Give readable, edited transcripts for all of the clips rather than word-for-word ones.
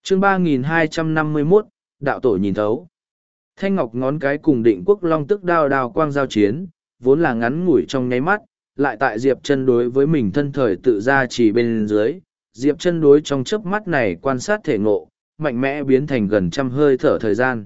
chương 3251, đạo tổ nhìn thấu. Thanh ngọc ngón cái cùng định quốc long tức đao đao quang giao chiến, vốn là ngắn ngủi trong nháy mắt, lại tại Diệp Chân đối với mình thân thời tự ra chỉ bên dưới. Diệp Chân đối trong chớp mắt này quan sát thể ngộ, mạnh mẽ biến thành gần trăm hơi thở thời gian.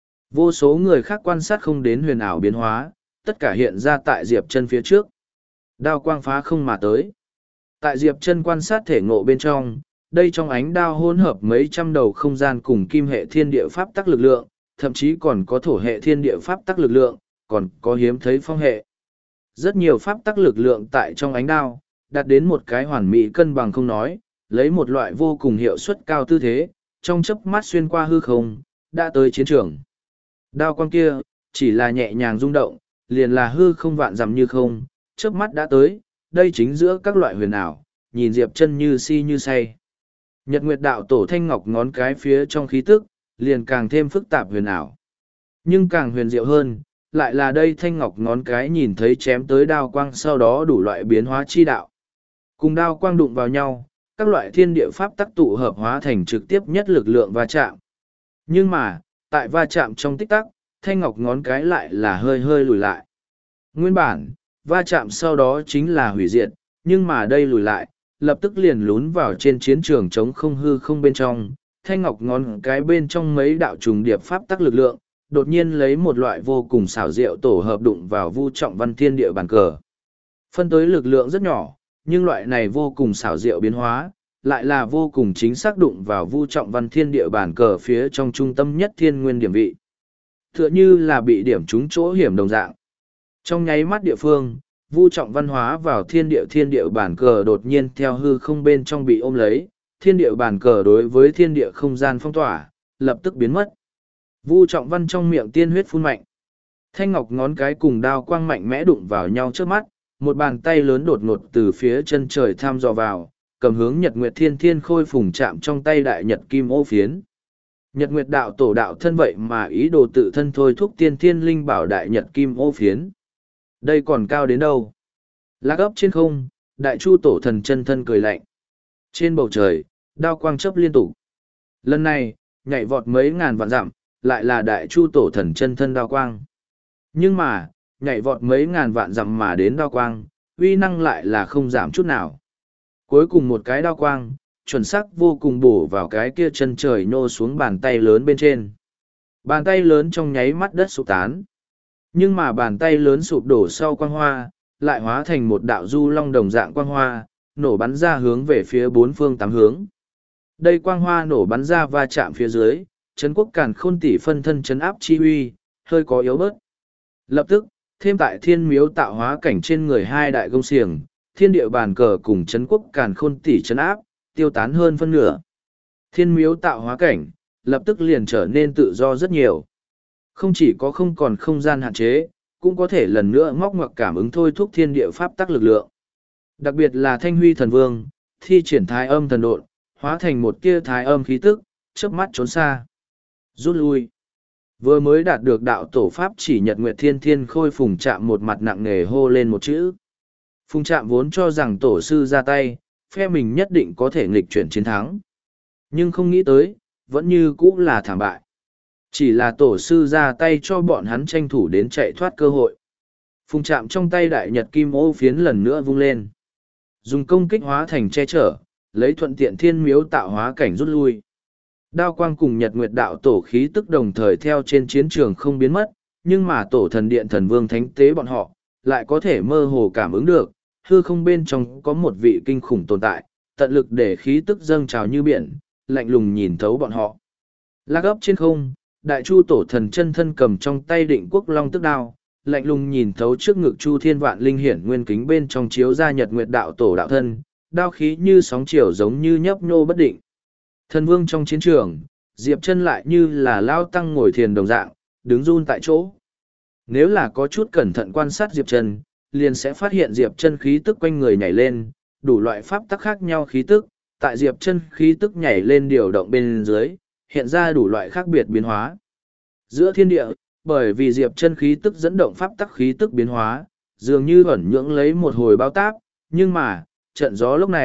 Vô số người khác quan sát không đến huyền ảo biến hóa, tất cả hiện ra tại Diệp Chân phía trước. Đao quang phá không mà tới. Tại Diệp Chân quan sát thể ngộ bên trong, đây trong ánh đao hỗn hợp mấy trăm đầu không gian cùng kim hệ thiên địa pháp tắc lực lượng, thậm chí còn có thổ hệ thiên địa pháp tắc lực lượng, còn có hiếm thấy phong hệ. Rất nhiều pháp tắc lực lượng tại trong ánh đao, đạt đến một cái hoàn mỹ cân bằng không nói, lấy một loại vô cùng hiệu suất cao tư thế, trong chớp mắt xuyên qua hư không, đã tới chiến trường. Đao quang kia, chỉ là nhẹ nhàng rung động, liền là hư không vạn dặm như không, chớp mắt đã tới, đây chính giữa các loại huyền ảo, nhìn Diệp Chân như si như say. Nhật Nguyệt đạo tổ thanh ngọc ngón cái phía trong khí tức, liền càng thêm phức tạp huyền ảo. Nhưng càng huyền diệu hơn, lại là đây thanh ngọc ngón cái nhìn thấy chém tới đao quang sau đó đủ loại biến hóa chi đạo. Cùng đao quang đụng vào nhau, các loại thiên địa pháp tắc tụ hợp hóa thành trực tiếp nhất lực lượng va chạm. Nhưng mà, tại va chạm trong tích tắc, thanh ngọc ngón cái lại là hơi hơi lùi lại. Nguyên bản, va chạm sau đó chính là hủy diệt, nhưng mà đây lùi lại, lập tức liền lún vào trên chiến trường chống không hư không bên trong. Thanh ngọc ngón cái bên trong mấy đạo trùng điệp pháp tắc lực lượng, đột nhiên lấy một loại vô cùng xảo diệu tổ hợp đụng vào vu trọng văn thiên địa bàn cờ. Phân tới lực lượng rất nhỏ, nhưng loại này vô cùng xảo diệu biến hóa, lại là vô cùng chính xác đụng vào vu trọng văn thiên địa bàn cờ phía trong trung tâm nhất thiên nguyên điểm vị. Tựa như là bị điểm trúng chỗ hiểm đồng dạng. Trong nháy mắt địa phương, vu trọng văn hóa vào thiên địa bản cờ đột nhiên theo hư không bên trong bị ôm lấy, thiên địa bản cờ đối với thiên địa không gian phong tỏa, lập tức biến mất. Vu trọng văn trong miệng tiên huyết phun mạnh. Thanh ngọc ngón cái cùng đao quang mạnh mẽ đụng vào nhau trước mắt, một bàn tay lớn đột ngột từ phía chân trời tham dò vào, cầm hướng Nhật Nguyệt Thiên Thiên Khôi phùng chạm trong tay đại nhật kim ô phiến. Nhật Nguyệt đạo tổ đạo thân vậy mà ý đồ tự thân thôi thúc tiên thiên linh bảo đại nhật kim ô phiến. Đây còn cao đến đâu? Lạc ấp trên không, đại chu tổ thần chân thân cười lạnh. Trên bầu trời, đao quang chớp liên tục. Lần này, nhảy vọt mấy ngàn vạn dặm, lại là đại chu tổ thần chân thân đao quang. Nhưng mà, nhảy vọt mấy ngàn vạn dặm mà đến đao quang, uy năng lại là không giảm chút nào. Cuối cùng một cái đao quang, chuẩn xác vô cùng bổ vào cái kia chân trời nô xuống bàn tay lớn bên trên. Bàn tay lớn trong nháy mắt đất sụp tán. Nhưng mà bàn tay lớn sụp đổ sau quang hoa, lại hóa thành một đạo du long đồng dạng quang hoa, nổ bắn ra hướng về phía bốn phương tám hướng. Đây quang hoa nổ bắn ra va chạm phía dưới, Trấn Quốc Càn Khôn tỷ phân thân chấn áp chi uy, hơi có yếu bớt. Lập tức, thêm tại thiên miếu tạo hóa cảnh trên người hai đại công xiềng, thiên địa bàn cờ cùng Trấn Quốc Càn Khôn tỷ chấn áp, tiêu tán hơn phân nửa. Thiên miếu tạo hóa cảnh, lập tức liền trở nên tự do rất nhiều. Không chỉ có không còn không gian hạn chế, cũng có thể lần nữa ngóc ngoặc cảm ứng thôi thúc thiên địa pháp tắc lực lượng. Đặc biệt là Thanh Huy Thần Vương, thi triển thái âm thần độn, hóa thành một tia thái âm khí tức, chớp mắt trốn xa. Rút lui. Vừa mới đạt được đạo tổ pháp chỉ Nhật Nguyệt Thiên Thiên Khôi phùng chạm một mặt nặng nề hô lên một chữ. Phùng chạm vốn cho rằng tổ sư ra tay, phe mình nhất định có thể nghịch chuyển chiến thắng. Nhưng không nghĩ tới, vẫn như cũ là thảm bại. Chỉ là tổ sư ra tay cho bọn hắn tranh thủ đến chạy thoát cơ hội. Phùng chạm trong tay đại nhật kim ô phiến lần nữa vung lên. Dùng công kích hóa thành che chở, lấy thuận tiện thiên miếu tạo hóa cảnh rút lui. Đao quang cùng nhật nguyệt đạo tổ khí tức đồng thời theo trên chiến trường không biến mất, nhưng mà tổ thần điện thần vương thánh tế bọn họ, lại có thể mơ hồ cảm ứng được, hư không bên trong có một vị kinh khủng tồn tại, tận lực để khí tức dâng trào như biển, lạnh lùng nhìn thấu bọn họ. Lạc ấp trên không, đại chu tổ thần chân thân cầm trong tay định quốc long tức đao, lạnh lùng nhìn thấu trước ngực chu thiên vạn linh hiển nguyên kính bên trong chiếu ra nhật nguyệt đạo tổ đạo thân, đao khí như sóng chiều giống như nhấp nhô bất định. Thần vương trong chiến trường, Diệp Chân lại như là lao tăng ngồi thiền đồng dạng, đứng run tại chỗ. Nếu là có chút cẩn thận quan sát Diệp Chân, liền sẽ phát hiện Diệp Chân khí tức quanh người nhảy lên, đủ loại pháp tắc khác nhau khí tức, tại Diệp Chân khí tức nhảy lên điều động bên dưới, hiện ra đủ loại khác biệt biến hóa. Giữa thiên địa, bởi vì Diệp Chân khí tức dẫn động pháp tắc khí tức biến hóa, dường như ẩn nhưỡng lấy một hồi bao táp, nhưng mà, trận gió lúc này,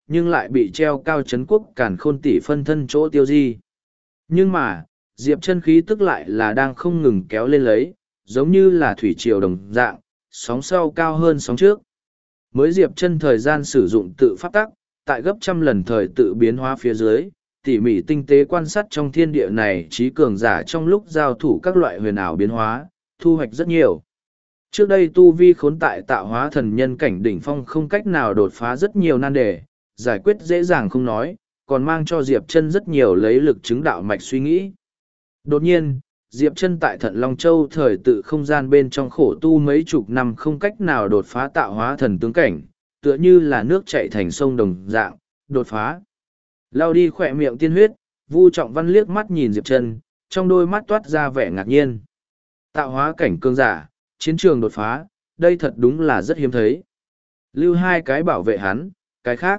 nhưng lại bị treo cao Trấn Quốc Càn Khôn tỷ phân thân chỗ tiêu di. Nhưng mà, Diệp Chân khí tức lại là đang không ngừng kéo lên lấy, giống như là thủy triều đồng dạng, sóng sau cao hơn sóng trước. Mới Diệp Chân thời gian sử dụng tự pháp tắc, tại gấp trăm lần thời tự biến hóa phía dưới, tỉ mỉ tinh tế quan sát trong thiên địa này trí cường giả trong lúc giao thủ các loại huyền ảo biến hóa, thu hoạch rất nhiều. Trước đây tu vi khốn tại tạo hóa thần nhân cảnh đỉnh phong không cách nào đột phá rất nhiều nan đề, giải quyết dễ dàng không nói, còn mang cho Diệp Chân rất nhiều lấy lực chứng đạo mạch suy nghĩ. Đột nhiên, Diệp Chân tại Thận Long Châu thời tự không gian bên trong khổ tu mấy chục năm không cách nào đột phá tạo hóa thần tướng cảnh, tựa như là nước chảy thành sông đồng dạng, đột phá. Lao đi khỏe miệng tiên huyết, Vu Trọng Văn liếc mắt nhìn Diệp Chân, trong đôi mắt toát ra vẻ ngạc nhiên. Tạo hóa cảnh cường giả, chiến trường đột phá, đây thật đúng là rất hiếm thấy. Lưu hai cái bảo vệ hắn, cái khác.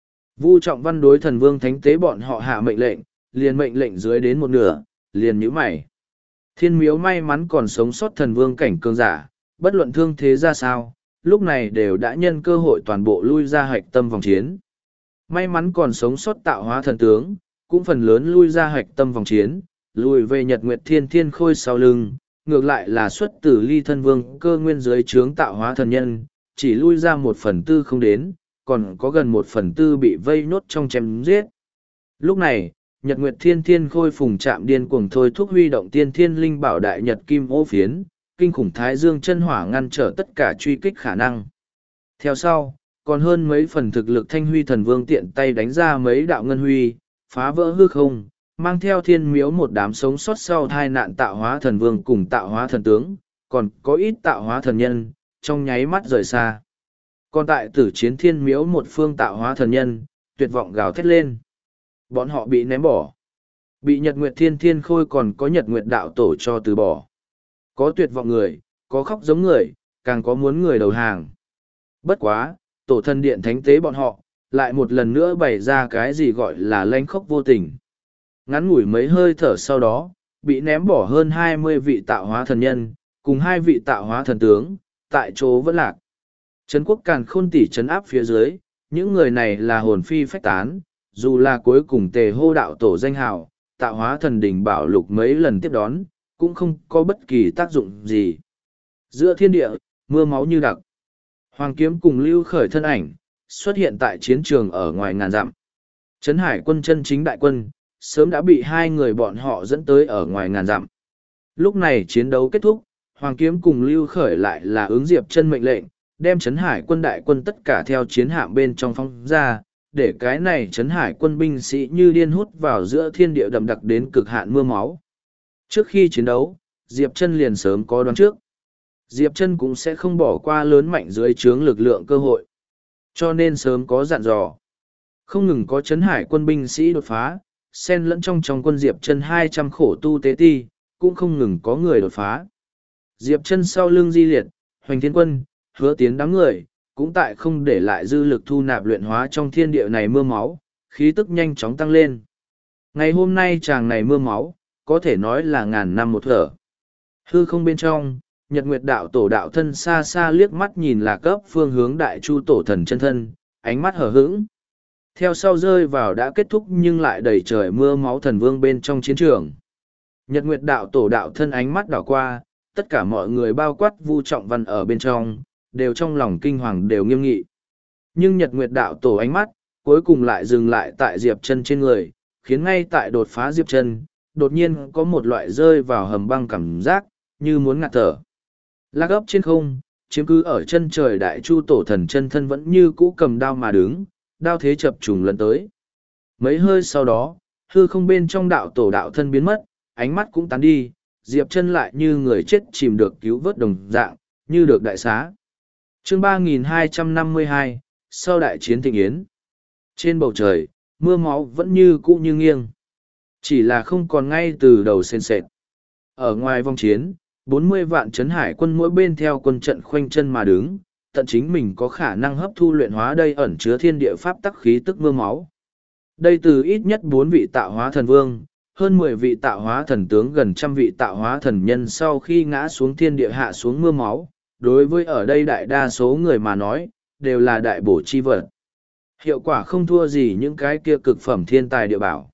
Vu Trọng Văn đối Thần Vương Thánh Tế bọn họ hạ mệnh lệnh, liền mệnh lệnh dưới đến một nửa, liền nhíu mày. Thiên Miếu may mắn còn sống sót Thần Vương cảnh cường giả, bất luận thương thế ra sao, lúc này đều đã nhân cơ hội toàn bộ lui ra hạch tâm vòng chiến. May mắn còn sống sót tạo hóa thần tướng, cũng phần lớn lui ra hạch tâm vòng chiến, lùi về Nhật Nguyệt Thiên Thiên Khôi sau lưng, ngược lại là xuất từ Ly Thân Vương cơ nguyên dưới trướng tạo hóa thần nhân, chỉ lui ra 1/4 không đến, còn có gần 1/4 bị vây nốt trong chém giết. Lúc này, Nhật Nguyệt Thiên Thiên Khôi phùng chạm điên cuồng thôi thúc huy động tiên thiên linh bảo đại nhật kim ô phiến, kinh khủng thái dương chân hỏa ngăn trở tất cả truy kích khả năng. Theo sau, còn hơn mấy phần thực lực Thanh Huy Thần Vương tiện tay đánh ra mấy đạo ngân huy, phá vỡ hư không, mang theo thiên miếu một đám sống sót sau tai nạn tạo hóa thần vương cùng tạo hóa thần tướng, còn có ít tạo hóa thần nhân, trong nháy mắt rời xa. Còn tại tử chiến thiên miếu một phương tạo hóa thần nhân, tuyệt vọng gào thét lên. Bọn họ bị ném bỏ. Bị Nhật Nguyệt Thiên Thiên Khôi còn có Nhật Nguyệt Đạo Tổ cho từ bỏ. Có tuyệt vọng người, có khóc giống người, càng có muốn người đầu hàng. Bất quá, Tổ Thần Điện Thánh Tế bọn họ, lại một lần nữa bày ra cái gì gọi là lanh khốc vô tình. Ngắn ngủi mấy hơi thở sau đó, bị ném bỏ hơn 20 vị tạo hóa thần nhân, cùng 2 vị tạo hóa thần tướng, tại chỗ vẫn lạc. Trấn Quốc Càn Khôn tỷ trấn áp phía dưới, những người này là hồn phi phách tán, dù là cuối cùng tề hô đạo tổ danh hào, tạo hóa thần đỉnh bảo lục mấy lần tiếp đón, cũng không có bất kỳ tác dụng gì. Giữa thiên địa, mưa máu như đặc. Hoàng Kiếm cùng Lưu Khởi thân ảnh, xuất hiện tại chiến trường ở ngoài ngàn dặm. Trấn Hải quân chân chính đại quân, sớm đã bị hai người bọn họ dẫn tới ở ngoài ngàn dặm. Lúc này chiến đấu kết thúc, Hoàng Kiếm cùng Lưu Khởi lại là ứng Diệp Chân mệnh lệnh, đem Trấn Hải quân đại quân tất cả theo chiến hạm bên trong phóng ra, để cái này Trấn Hải quân binh sĩ như điên hút vào giữa thiên địa đậm đặc đến cực hạn mưa máu. Trước khi chiến đấu, Diệp Chân liền sớm có đoán trước. Diệp Chân cũng sẽ không bỏ qua lớn mạnh dưới trướng lực lượng cơ hội. Cho nên sớm có dặn dò. Không ngừng có Trấn Hải quân binh sĩ đột phá, xen lẫn trong quân Diệp Chân 200 khổ tu tế ti, cũng không ngừng có người đột phá. Diệp Chân sau lưng Di Liệt, Hoành Thiên Quân, Hứa Tiến đám người, cũng tại không để lại dư lực thu nạp luyện hóa trong thiên địa này mưa máu, khí tức nhanh chóng tăng lên. Ngày hôm nay chàng này mưa máu, có thể nói là ngàn năm một thở. Hư không bên trong, Nhật Nguyệt Đạo Tổ đạo thân xa xa liếc mắt nhìn là cấp phương hướng Đại Chu Tổ thần chân thân, ánh mắt hở hững. Theo sau rơi vào đã kết thúc nhưng lại đầy trời mưa máu thần vương bên trong chiến trường. Nhật Nguyệt Đạo Tổ đạo thân ánh mắt đảo qua, tất cả mọi người bao quát Vu Trọng Văn ở bên trong, đều trong lòng kinh hoàng đều nghiêm nghị. Nhưng Nhật Nguyệt Đạo Tổ ánh mắt, cuối cùng lại dừng lại tại Diệp Chân trên người, khiến ngay tại đột phá Diệp Chân, đột nhiên có một loại rơi vào hầm băng cảm giác, như muốn ngạt thở. Lạc ấp trên không, chiếm cứ ở chân trời Đại Chu Tổ thần chân thân vẫn như cũ cầm đao mà đứng, đao thế chập trùng lần tới. Mấy hơi sau đó, hư không bên trong đạo tổ đạo thân biến mất, ánh mắt cũng tán đi, Diệp Chân lại như người chết chìm được cứu vớt đồng dạng, như được đại xá. Chương 3252, sau đại chiến thịnh yến. Trên bầu trời, mưa máu vẫn như cũ như nghiêng. Chỉ là không còn ngay từ đầu sền sệt. Ở ngoài vòng chiến, 40 vạn Trấn Hải quân mỗi bên theo quân trận khoanh chân mà đứng, tận chính mình có khả năng hấp thu luyện hóa đây ẩn chứa thiên địa pháp tắc khí tức mưa máu. Đây từ ít nhất 4 vị tạo hóa thần vương, hơn 10 vị tạo hóa thần tướng, gần trăm vị tạo hóa thần nhân sau khi ngã xuống thiên địa hạ xuống mưa máu, đối với ở đây đại đa số người mà nói, đều là đại bổ chi vật. Hiệu quả không thua gì những cái kia cực phẩm thiên tài địa bảo.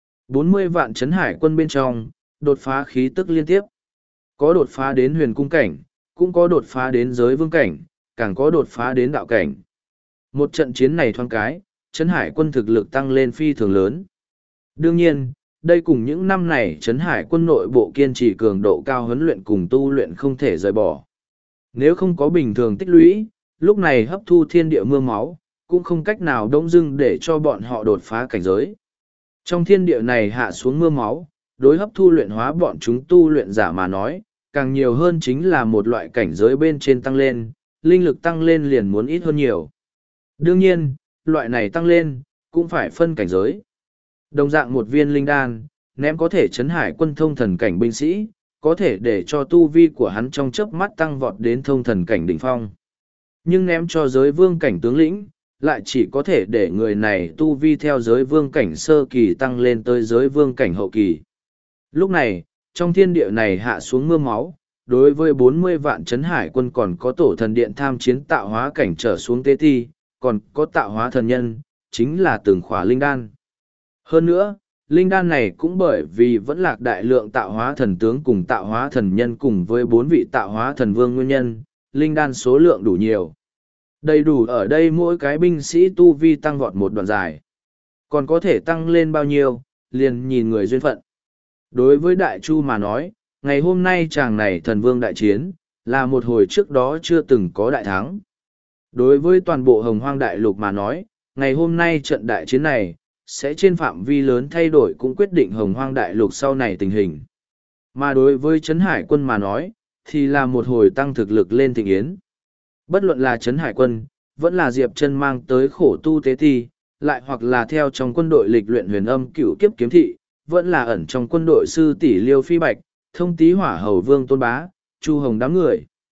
40 vạn trấn hải quân bên trong, đột phá khí tức liên tiếp. Có đột phá đến huyền cung cảnh, cũng có đột phá đến giới vương cảnh, càng có đột phá đến đạo cảnh. Một trận chiến này thoáng cái, trấn hải quân thực lực tăng lên phi thường lớn. Đương nhiên, đây cùng những năm này trấn hải quân nội bộ kiên trì cường độ cao huấn luyện cùng tu luyện không thể rời bỏ. Nếu không có bình thường tích lũy, lúc này hấp thu thiên địa mưa máu, cũng không cách nào đông dưng để cho bọn họ đột phá cảnh giới. Trong thiên địa này hạ xuống mưa máu, đối hấp thu luyện hóa bọn chúng tu luyện giả mà nói, càng nhiều hơn chính là một loại cảnh giới bên trên tăng lên, linh lực tăng lên liền muốn ít hơn nhiều. Đương nhiên, loại này tăng lên, cũng phải phân cảnh giới. Đồng dạng một viên linh đan, ném có thể chấn hải quân thông thần cảnh binh sĩ, có thể để cho tu vi của hắn trong chớp mắt tăng vọt đến thông thần cảnh đỉnh phong. Nhưng ném cho giới vương cảnh tướng lĩnh, lại chỉ có thể để người này tu vi theo giới vương cảnh sơ kỳ tăng lên tới giới vương cảnh hậu kỳ. Lúc này, trong thiên địa này hạ xuống mưa máu, đối với 40 vạn trấn hải quân còn có tổ thần điện tham chiến tạo hóa cảnh trở xuống tế thi, còn có tạo hóa thần nhân, chính là từng khỏa linh đan. Hơn nữa, linh đan này cũng bởi vì vẫn lạc đại lượng tạo hóa thần tướng cùng tạo hóa thần nhân cùng với 4 vị tạo hóa thần vương nguyên nhân, linh đan số lượng đủ nhiều. Đầy đủ ở đây mỗi cái binh sĩ tu vi tăng vọt một đoạn dài. Còn có thể tăng lên bao nhiêu, liền nhìn người duyên phận. Đối với Đại Chu mà nói, ngày hôm nay chàng này thần vương đại chiến, là một hồi trước đó chưa từng có đại thắng. Đối với toàn bộ hồng hoang đại lục mà nói, ngày hôm nay trận đại chiến này, sẽ trên phạm vi lớn thay đổi cũng quyết định hồng hoang đại lục sau này tình hình. Mà đối với Trấn Hải quân mà nói, thì là một hồi tăng thực lực lên thịnh yến. Bất luận là Trấn Hải quân, vẫn là Diệp Chân mang tới khổ tu tế thi, lại hoặc là theo trong quân đội lịch luyện huyền âm cửu kiếp kiếm thị, vẫn là ẩn trong quân đội sư tỷ Liêu Phi Bạch, thông tý hỏa hầu vương Tôn Bá, Chu Hồng đám người.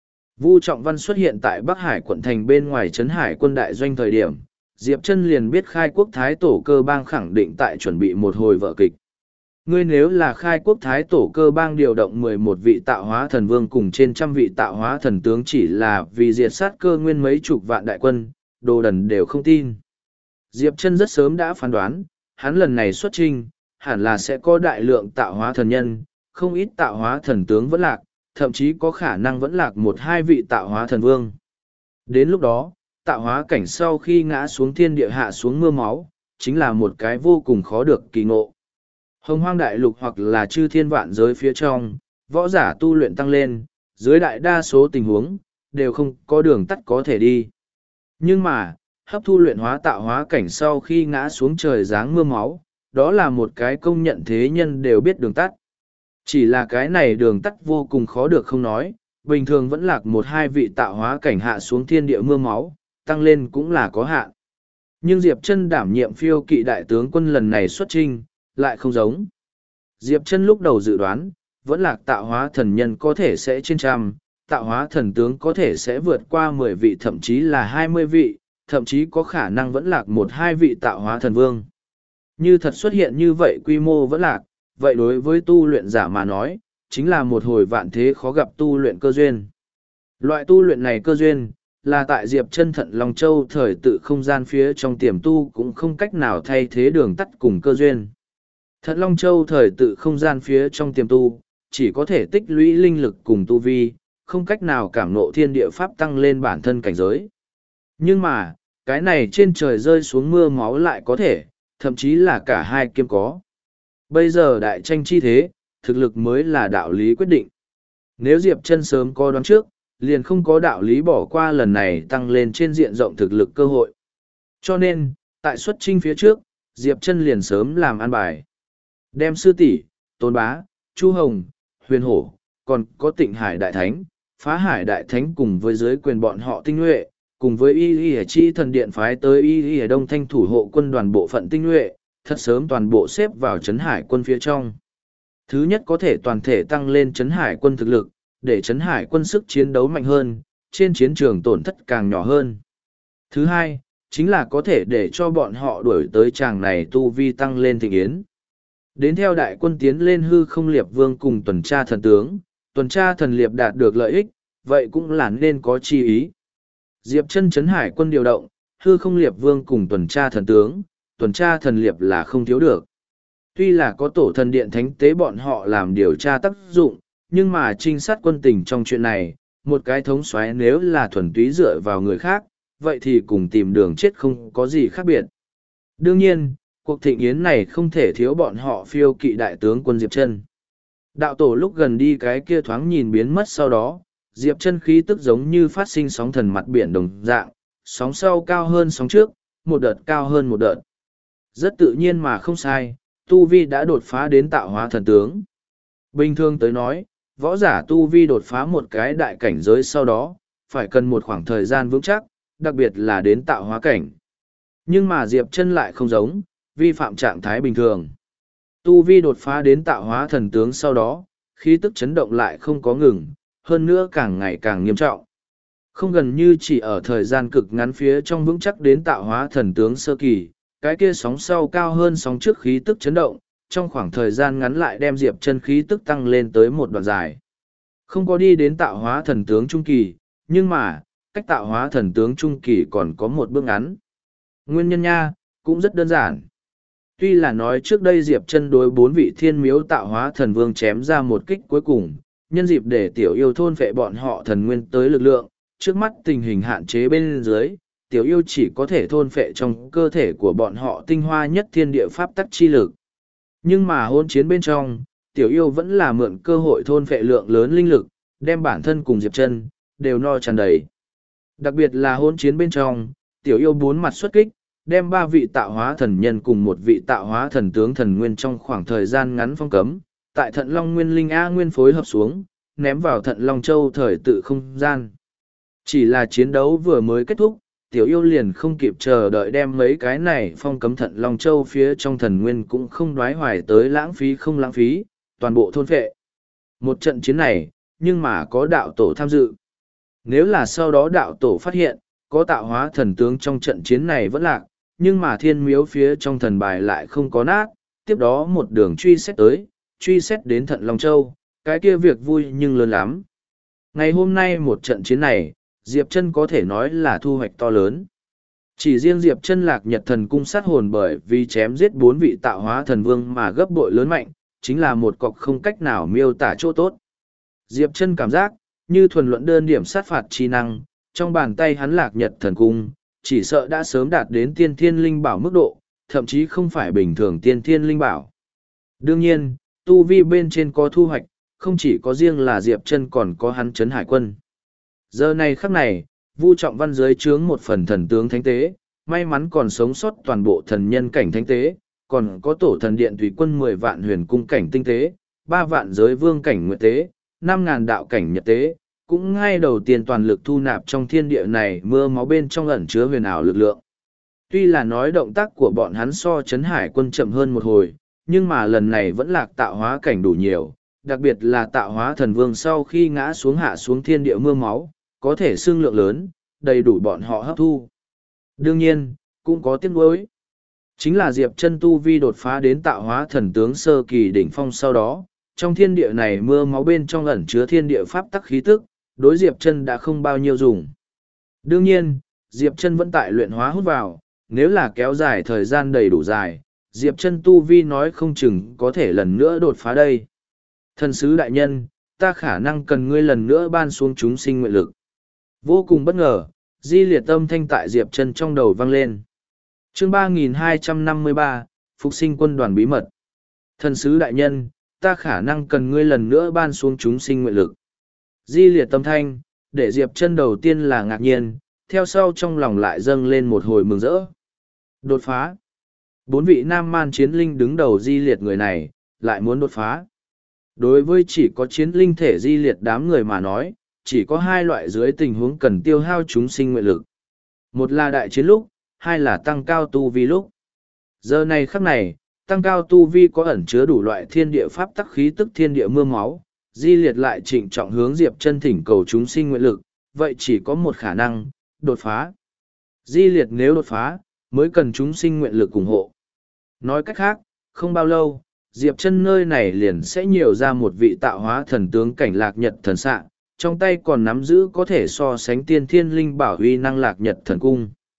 Vu Trọng Văn xuất hiện tại Bắc Hải quận thành bên ngoài Trấn Hải quân đại doanh thời điểm, Diệp Chân liền biết khai quốc thái tổ cơ bang khẳng định tại chuẩn bị một hồi vở kịch. Ngươi nếu là khai quốc thái tổ cơ bang điều động 11 vị tạo hóa thần vương cùng trên trăm vị tạo hóa thần tướng chỉ là vì diệt sát cơ nguyên mấy chục vạn đại quân, đồ đần đều không tin. Diệp Chân rất sớm đã phán đoán, hắn lần này xuất chinh, hẳn là sẽ có đại lượng tạo hóa thần nhân, không ít tạo hóa thần tướng vẫn lạc, thậm chí có khả năng vẫn lạc một hai vị tạo hóa thần vương. Đến lúc đó, tạo hóa cảnh sau khi ngã xuống thiên địa hạ xuống mưa máu, chính là một cái vô cùng khó được kỳ ngộ. Hồng hoang đại lục hoặc là chư thiên vạn giới phía trong, võ giả tu luyện tăng lên, dưới đại đa số tình huống, đều không có đường tắt có thể đi. Nhưng mà, hấp thu luyện hóa tạo hóa cảnh sau khi ngã xuống trời giáng mưa máu, đó là một cái công nhận thế nhân đều biết đường tắt. Chỉ là cái này đường tắt vô cùng khó được không nói, bình thường vẫn lạc một hai vị tạo hóa cảnh hạ xuống thiên địa mưa máu, tăng lên cũng là có hạn. Nhưng Diệp Chân đảm nhiệm phiêu kỵ đại tướng quân lần này xuất chinh, lại không giống. Diệp Chân lúc đầu dự đoán, vẫn lạc tạo hóa thần nhân có thể sẽ trên trăm, tạo hóa thần tướng có thể sẽ vượt qua 10 vị thậm chí là 20 vị, thậm chí có khả năng vẫn lạc một hai vị tạo hóa thần vương. Như thật xuất hiện như vậy quy mô vẫn lạc, vậy đối với tu luyện giả mà nói, chính là một hồi vạn thế khó gặp tu luyện cơ duyên. Loại tu luyện này cơ duyên, là tại Diệp Chân Thận Long Châu thời tự không gian phía trong tiềm tu cũng không cách nào thay thế đường tắt cùng cơ duyên. Thận Long Châu thời tự không gian phía trong tiềm tu, chỉ có thể tích lũy linh lực cùng tu vi, không cách nào cảm ngộ thiên địa pháp tăng lên bản thân cảnh giới. Nhưng mà, cái này trên trời rơi xuống mưa máu lại có thể, thậm chí là cả hai kiêm có. Bây giờ đại tranh chi thế, thực lực mới là đạo lý quyết định. Nếu Diệp Chân sớm có đoán trước, liền không có đạo lý bỏ qua lần này tăng lên trên diện rộng thực lực cơ hội. Cho nên, tại xuất chinh phía trước, Diệp Chân liền sớm làm an bài. Đem sư tỷ, Tôn Bá, Chu Hồng, Huyền Hổ, còn có Tịnh Hải Đại Thánh, Phá Hải Đại Thánh cùng với dưới quyền bọn họ tinh nhuệ, cùng với Y Chi thần điện phái tới Y Đông Thanh thủ hộ quân đoàn bộ phận tinh nhuệ, thật sớm toàn bộ xếp vào Trấn Hải quân phía trong. Thứ nhất có thể toàn thể tăng lên Trấn Hải quân thực lực, để Trấn Hải quân sức chiến đấu mạnh hơn, trên chiến trường tổn thất càng nhỏ hơn. Thứ hai, chính là có thể để cho bọn họ đuổi tới tràng này tu vi tăng lên thịnh yến. Đến theo đại quân tiến lên hư không liệp vương cùng tuần tra thần tướng, tuần tra thần liệp đạt được lợi ích, vậy cũng là nên có chi ý. Diệp Chân Trấn Hải quân điều động, hư không liệp vương cùng tuần tra thần tướng, tuần tra thần liệp là không thiếu được. Tuy là có tổ thần điện thánh tế bọn họ làm điều tra tác dụng, nhưng mà trinh sát quân tình trong chuyện này, một cái thống soái nếu là thuần túy dựa vào người khác, vậy thì cùng tìm đường chết không có gì khác biệt. Đương nhiên, cuộc thịnh yến này không thể thiếu bọn họ phiêu kỵ đại tướng quân Diệp Chân. Đạo tổ lúc gần đi cái kia thoáng nhìn biến mất sau đó, Diệp Chân khí tức giống như phát sinh sóng thần mặt biển đồng dạng, sóng sau cao hơn sóng trước, một đợt cao hơn một đợt. Rất tự nhiên mà không sai, tu vi đã đột phá đến tạo hóa thần tướng. Bình thường tới nói, võ giả tu vi đột phá một cái đại cảnh giới sau đó, phải cần một khoảng thời gian vững chắc, đặc biệt là đến tạo hóa cảnh. Nhưng mà Diệp Chân lại không giống, vi phạm trạng thái bình thường. Tu vi đột phá đến tạo hóa thần tướng sau đó, khí tức chấn động lại không có ngừng, hơn nữa càng ngày càng nghiêm trọng. Không gần như chỉ ở thời gian cực ngắn phía trong vững chắc đến tạo hóa thần tướng sơ kỳ, cái kia sóng sau cao hơn sóng trước khí tức chấn động, trong khoảng thời gian ngắn lại đem Diệp Chân khí tức tăng lên tới một đoạn dài. Không có đi đến tạo hóa thần tướng trung kỳ, nhưng mà, cách tạo hóa thần tướng trung kỳ còn có một bước ngắn. Nguyên nhân nha, cũng rất đơn giản. Tuy là nói trước đây Diệp Chân đối 4 vị thiên miếu tạo hóa thần vương chém ra một kích cuối cùng, nhân dịp để tiểu yêu thôn phệ bọn họ thần nguyên tới lực lượng, trước mắt tình hình hạn chế bên dưới, tiểu yêu chỉ có thể thôn phệ trong cơ thể của bọn họ tinh hoa nhất thiên địa pháp tắc chi lực. Nhưng mà hôn chiến bên trong, tiểu yêu vẫn là mượn cơ hội thôn phệ lượng lớn linh lực, đem bản thân cùng Diệp Chân đều no tràn đầy. Đặc biệt là hôn chiến bên trong, tiểu yêu 4 mặt xuất kích, đem 3 vị tạo hóa thần nhân cùng một vị tạo hóa thần tướng thần nguyên trong khoảng thời gian ngắn phong cấm, tại Thận Long Nguyên Linh A Nguyên phối hợp xuống, ném vào Thận Long Châu thời tự không gian. Chỉ là chiến đấu vừa mới kết thúc, tiểu yêu liền không kịp chờ đợi đem mấy cái này phong cấm Thận Long Châu phía trong thần nguyên cũng không đoái hoài tới lãng phí không lãng phí, toàn bộ thôn phệ. Một trận chiến này, nhưng mà có đạo tổ tham dự. Nếu là sau đó đạo tổ phát hiện, có tạo hóa thần tướng trong trận chiến này vẫn lạc, nhưng mà thiên miếu phía trong thần bài lại không có nát, tiếp đó một đường truy xét tới, truy xét đến Thận Long Châu, cái kia việc vui nhưng lớn lắm. Ngày hôm nay một trận chiến này, Diệp Chân có thể nói là thu hoạch to lớn. Chỉ riêng Diệp Chân Lạc Nhật Thần Cung sát hồn bởi vì chém giết 4 vị tạo hóa thần vương mà gấp bội lớn mạnh, chính là một cọc không cách nào miêu tả chỗ tốt. Diệp Chân cảm giác, như thuần luận đơn điểm sát phạt chi năng, trong bàn tay hắn Lạc Nhật Thần Cung, chỉ sợ đã sớm đạt đến tiên thiên linh bảo mức độ, thậm chí không phải bình thường tiên thiên linh bảo. Đương nhiên, tu vi bên trên có thu hoạch, không chỉ có riêng là Diệp Chân còn có hắn Trấn Hải Quân. Giờ này khắc này, Vu Trọng Văn dưới trướng một phần thần tướng thánh tế, may mắn còn sống sót toàn bộ thần nhân cảnh thánh tế, còn có tổ thần điện tùy quân 10 vạn huyền cung cảnh tinh tế, 3 vạn giới vương cảnh nguyệt tế, 5.000 đạo cảnh nhật tế, cũng ngay đầu tiên toàn lực thu nạp trong thiên địa này mưa máu bên trong ẩn chứa huyền ảo lực lượng. Tuy là nói động tác của bọn hắn so Trấn Hải Quân chậm hơn một hồi, nhưng mà lần này vẫn lạc tạo hóa cảnh đủ nhiều, đặc biệt là tạo hóa thần vương sau khi ngã xuống hạ xuống thiên địa mưa máu, có thể xương lượng lớn, đầy đủ bọn họ hấp thu. Đương nhiên, cũng có tiếc nuối. Chính là Diệp Chân tu vi đột phá đến tạo hóa thần tướng sơ kỳ đỉnh phong sau đó, trong thiên địa này mưa máu bên trong ẩn chứa thiên địa pháp tắc khí tức, đối Diệp Chân đã không bao nhiêu dùng. Đương nhiên, Diệp Chân vẫn tại luyện hóa hút vào, nếu là kéo dài thời gian đầy đủ dài, Diệp Chân tu vi nói không chừng có thể lần nữa đột phá đây. Thần sứ đại nhân, ta khả năng cần ngươi lần nữa ban xuống chúng sinh nguyện lực. Vô cùng bất ngờ, di liệt âm thanh tại Diệp Chân trong đầu vang lên. Chương 3253, Phục sinh quân đoàn bí mật. Thần sứ đại nhân, ta khả năng cần ngươi lần nữa ban xuống chúng sinh nguyện lực. Di liệt tâm thanh, để Diệp Chân đầu tiên là ngạc nhiên, theo sau trong lòng lại dâng lên một hồi mừng rỡ. Đột phá. 4 vị nam man chiến linh đứng đầu di liệt người này, lại muốn đột phá. Đối với chỉ có chiến linh thể di liệt đám người mà nói, chỉ có 2 loại dưới tình huống cần tiêu hao chúng sinh nguyện lực. Một là đại chiến lúc, 2 là tăng cao tu vi lúc. Giờ này khắc này, tăng cao tu vi có ẩn chứa đủ loại thiên địa pháp tắc khí tức thiên địa mưa máu, di liệt lại trịnh trọng hướng Diệp Chân thỉnh cầu chúng sinh nguyện lực, vậy chỉ có một khả năng, đột phá. Di liệt nếu đột phá, mới cần chúng sinh nguyện lực ủng hộ. Nói cách khác, không bao lâu, Diệp Chân nơi này liền sẽ nhiều ra một vị tạo hóa thần tướng cảnh Lạc Nhật thần xạ, trong tay còn nắm giữ có thể so sánh tiên thiên linh bảo uy năng Lạc Nhật thần cung.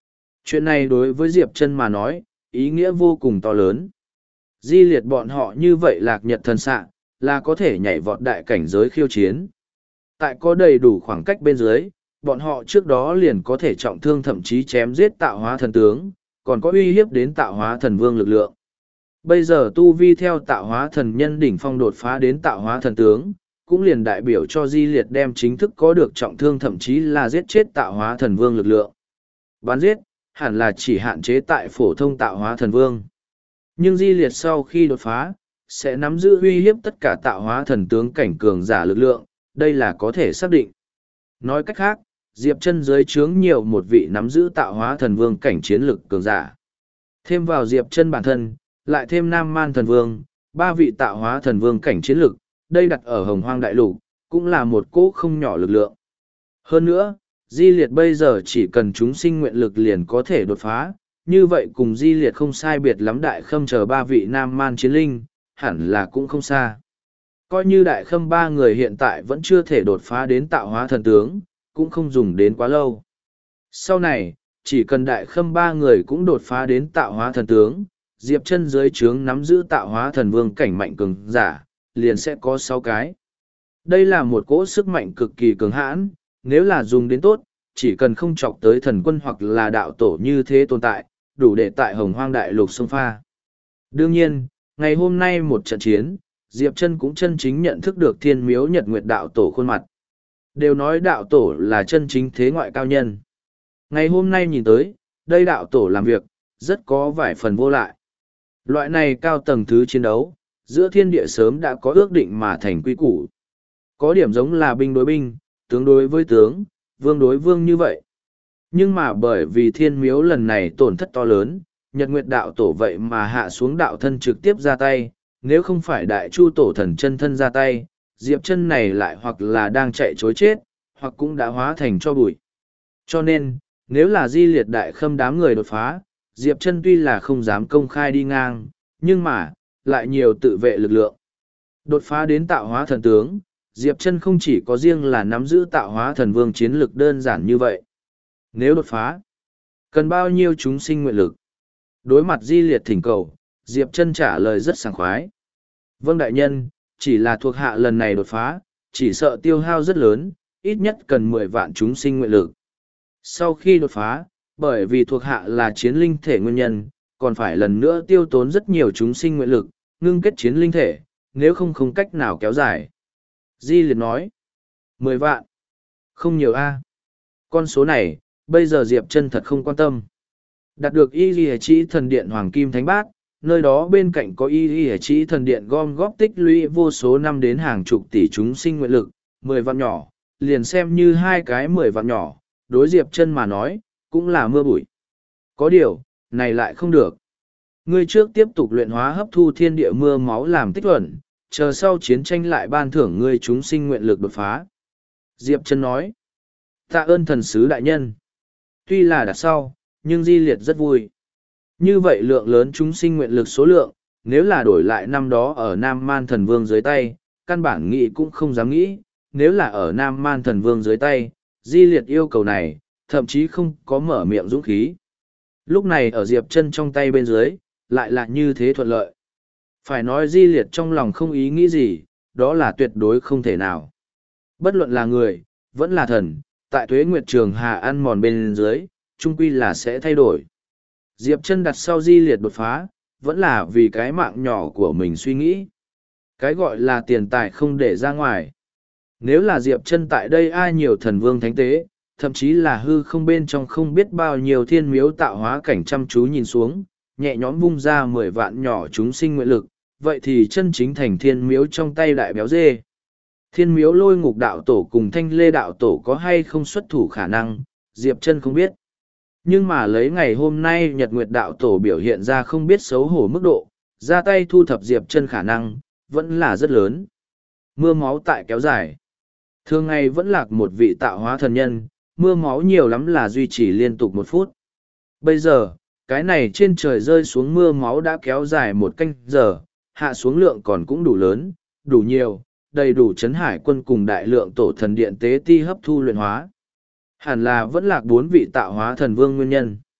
Chuyện này đối với Diệp Chân mà nói, ý nghĩa vô cùng to lớn. Di liệt bọn họ như vậy lạc nhật thần xạ, là có thể nhảy vọt đại cảnh giới khiêu chiến. Tại có đầy đủ khoảng cách bên dưới, bọn họ trước đó liền có thể trọng thương thậm chí chém giết tạo hóa thần tướng, còn có uy hiếp đến tạo hóa thần vương lực lượng. Bây giờ tu vi theo tạo hóa thần nhân đỉnh phong đột phá đến tạo hóa thần tướng, cũng liền đại biểu cho Di liệt đem chính thức có được trọng thương thậm chí là giết chết tạo hóa thần vương lực lượng. Bán giết, hẳn là chỉ hạn chế tại phổ thông tạo hóa thần vương. Nhưng Di liệt sau khi đột phá, sẽ nắm giữ uy hiếp tất cả tạo hóa thần tướng cảnh cường giả lực lượng, đây là có thể xác định. Nói cách khác, Diệp Chân dưới trướng nhiều một vị nắm giữ tạo hóa thần vương cảnh chiến lực cường giả. Thêm vào Diệp Chân bản thân, lại thêm Nam Man thần vương, ba vị tạo hóa thần vương cảnh chiến lực, đây đặt ở Hồng Hoang đại lục, cũng là một cỗ không nhỏ lực lượng. Hơn nữa, Di liệt bây giờ chỉ cần chúng sinh nguyện lực liền có thể đột phá, như vậy cùng Di liệt không sai biệt lắm Đại Khâm chờ ba vị Nam Man chiến linh, hẳn là cũng không xa. Coi như Đại Khâm ba người hiện tại vẫn chưa thể đột phá đến tạo hóa thần tướng, cũng không dùng đến quá lâu. Sau này, chỉ cần Đại Khâm ba người cũng đột phá đến tạo hóa thần tướng, Diệp Chân dưới trướng nắm giữ tạo hóa thần vương cảnh mạnh cường giả, liền sẽ có 6 cái. Đây là một cỗ sức mạnh cực kỳ cường hãn, nếu là dùng đến tốt, chỉ cần không chọc tới thần quân hoặc là đạo tổ như thế tồn tại, đủ để tại Hồng Hoang đại lục xông pha. Đương nhiên, ngày hôm nay một trận chiến, Diệp Chân cũng chân chính nhận thức được Thiên Miếu Nhật Nguyệt đạo tổ khuôn mặt. Đều nói đạo tổ là chân chính thế ngoại cao nhân. Ngày hôm nay nhìn tới, đây đạo tổ làm việc, rất có vài phần vô lại. Loại này cao tầng thứ chiến đấu, giữa thiên địa sớm đã có ước định mà thành quy củ. Có điểm giống là binh đối binh, tướng đối với tướng, vương đối vương như vậy. Nhưng mà bởi vì Thiên Miếu lần này tổn thất to lớn, Nhật Nguyệt đạo tổ vậy mà hạ xuống đạo thân trực tiếp ra tay, nếu không phải Đại Chu tổ thần chân thân ra tay, Diệp Chân này lại hoặc là đang chạy chối chết, hoặc cũng đã hóa thành cho bụi. Cho nên, nếu là Di liệt Đại Khâm đám người đột phá, Diệp Chân tuy là không dám công khai đi ngang, nhưng mà, lại nhiều tự vệ lực lượng. Đột phá đến tạo hóa thần tướng, Diệp Chân không chỉ có riêng là nắm giữ tạo hóa thần vương chiến lực đơn giản như vậy. Nếu đột phá, cần bao nhiêu chúng sinh nguyện lực? Đối mặt Di liệt thỉnh cầu, Diệp Chân trả lời rất sảng khoái. Vâng đại nhân, chỉ là thuộc hạ lần này đột phá, chỉ sợ tiêu hao rất lớn, ít nhất cần 10 vạn chúng sinh nguyện lực. Sau khi đột phá, bởi vì thuộc hạ là chiến linh thể nguyên nhân, còn phải lần nữa tiêu tốn rất nhiều chúng sinh nguyện lực, ngưng kết chiến linh thể, nếu không cách nào kéo dài. Di liệt nói, 10 vạn. Không nhiều a. Con số này, bây giờ Diệp Chân thật không quan tâm. Đạt được Y Lìa Chỉ Thần Điện Hoàng Kim Thánh Bát, nơi đó bên cạnh có Y Lìa Chỉ Thần Điện gom góp tích lũy vô số năm đến hàng chục tỷ chúng sinh nguyện lực, 10 vạn nhỏ, liền xem như hai cái 10 vạn nhỏ, đối Diệp Chân mà nói, cũng là mưa bụi. Có điều, này lại không được. Ngươi trước tiếp tục luyện hóa hấp thu thiên địa mưa máu làm tích luận, chờ sau chiến tranh lại ban thưởng ngươi chúng sinh nguyện lực đột phá. Diệp Chân nói, tạ ơn thần sứ đại nhân. Tuy là đặt sau, nhưng Di liệt rất vui. Như vậy lượng lớn chúng sinh nguyện lực số lượng, nếu là đổi lại năm đó ở Nam Man thần vương dưới tay, căn bản nghĩ cũng không dám nghĩ, nếu là ở Nam Man thần vương dưới tay, Di liệt yêu cầu này, thậm chí không có mở miệng dũng khí. Lúc này ở Diệp Chân trong tay bên dưới, lại là như thế thuận lợi. Phải nói Di liệt trong lòng không ý nghĩ gì, đó là tuyệt đối không thể nào. Bất luận là người, vẫn là thần, tại Tuế Nguyệt Trường Hà ăn mòn bên dưới, chung quy là sẽ thay đổi. Diệp Chân đặt sau Di liệt đột phá, vẫn là vì cái mạng nhỏ của mình suy nghĩ. Cái gọi là tiền tài không để ra ngoài. Nếu là Diệp Chân tại đây ai nhiều thần vương thánh tế, thậm chí là hư không bên trong không biết bao nhiêu thiên miếu tạo hóa cảnh chăm chú nhìn xuống, nhẹ nhõm vung ra 10 vạn nhỏ chúng sinh nguyện lực, vậy thì chân chính thành thiên miếu trong tay đại béo dê. Thiên miếu Lôi Ngục đạo tổ cùng Thanh Lê đạo tổ có hay không xuất thủ khả năng, Diệp Chân không biết. Nhưng mà lấy ngày hôm nay Nhật Nguyệt đạo tổ biểu hiện ra không biết xấu hổ mức độ, ra tay thu thập Diệp Chân khả năng, vẫn là rất lớn. Mưa máu tại kéo dài. Thường ngày vẫn lạc một vị tạo hóa thần nhân, mưa máu nhiều lắm là duy trì liên tục 1 phút. Bây giờ, cái này trên trời rơi xuống mưa máu đã kéo dài 1 canh giờ, hạ xuống lượng còn cũng đủ lớn, đủ nhiều, đầy đủ chấn hải quân cùng đại lượng tổ thần điện tế ti hấp thu luyện hóa. Hẳn là vẫn lạc 4 vị tạo hóa thần vương nguyên nhân.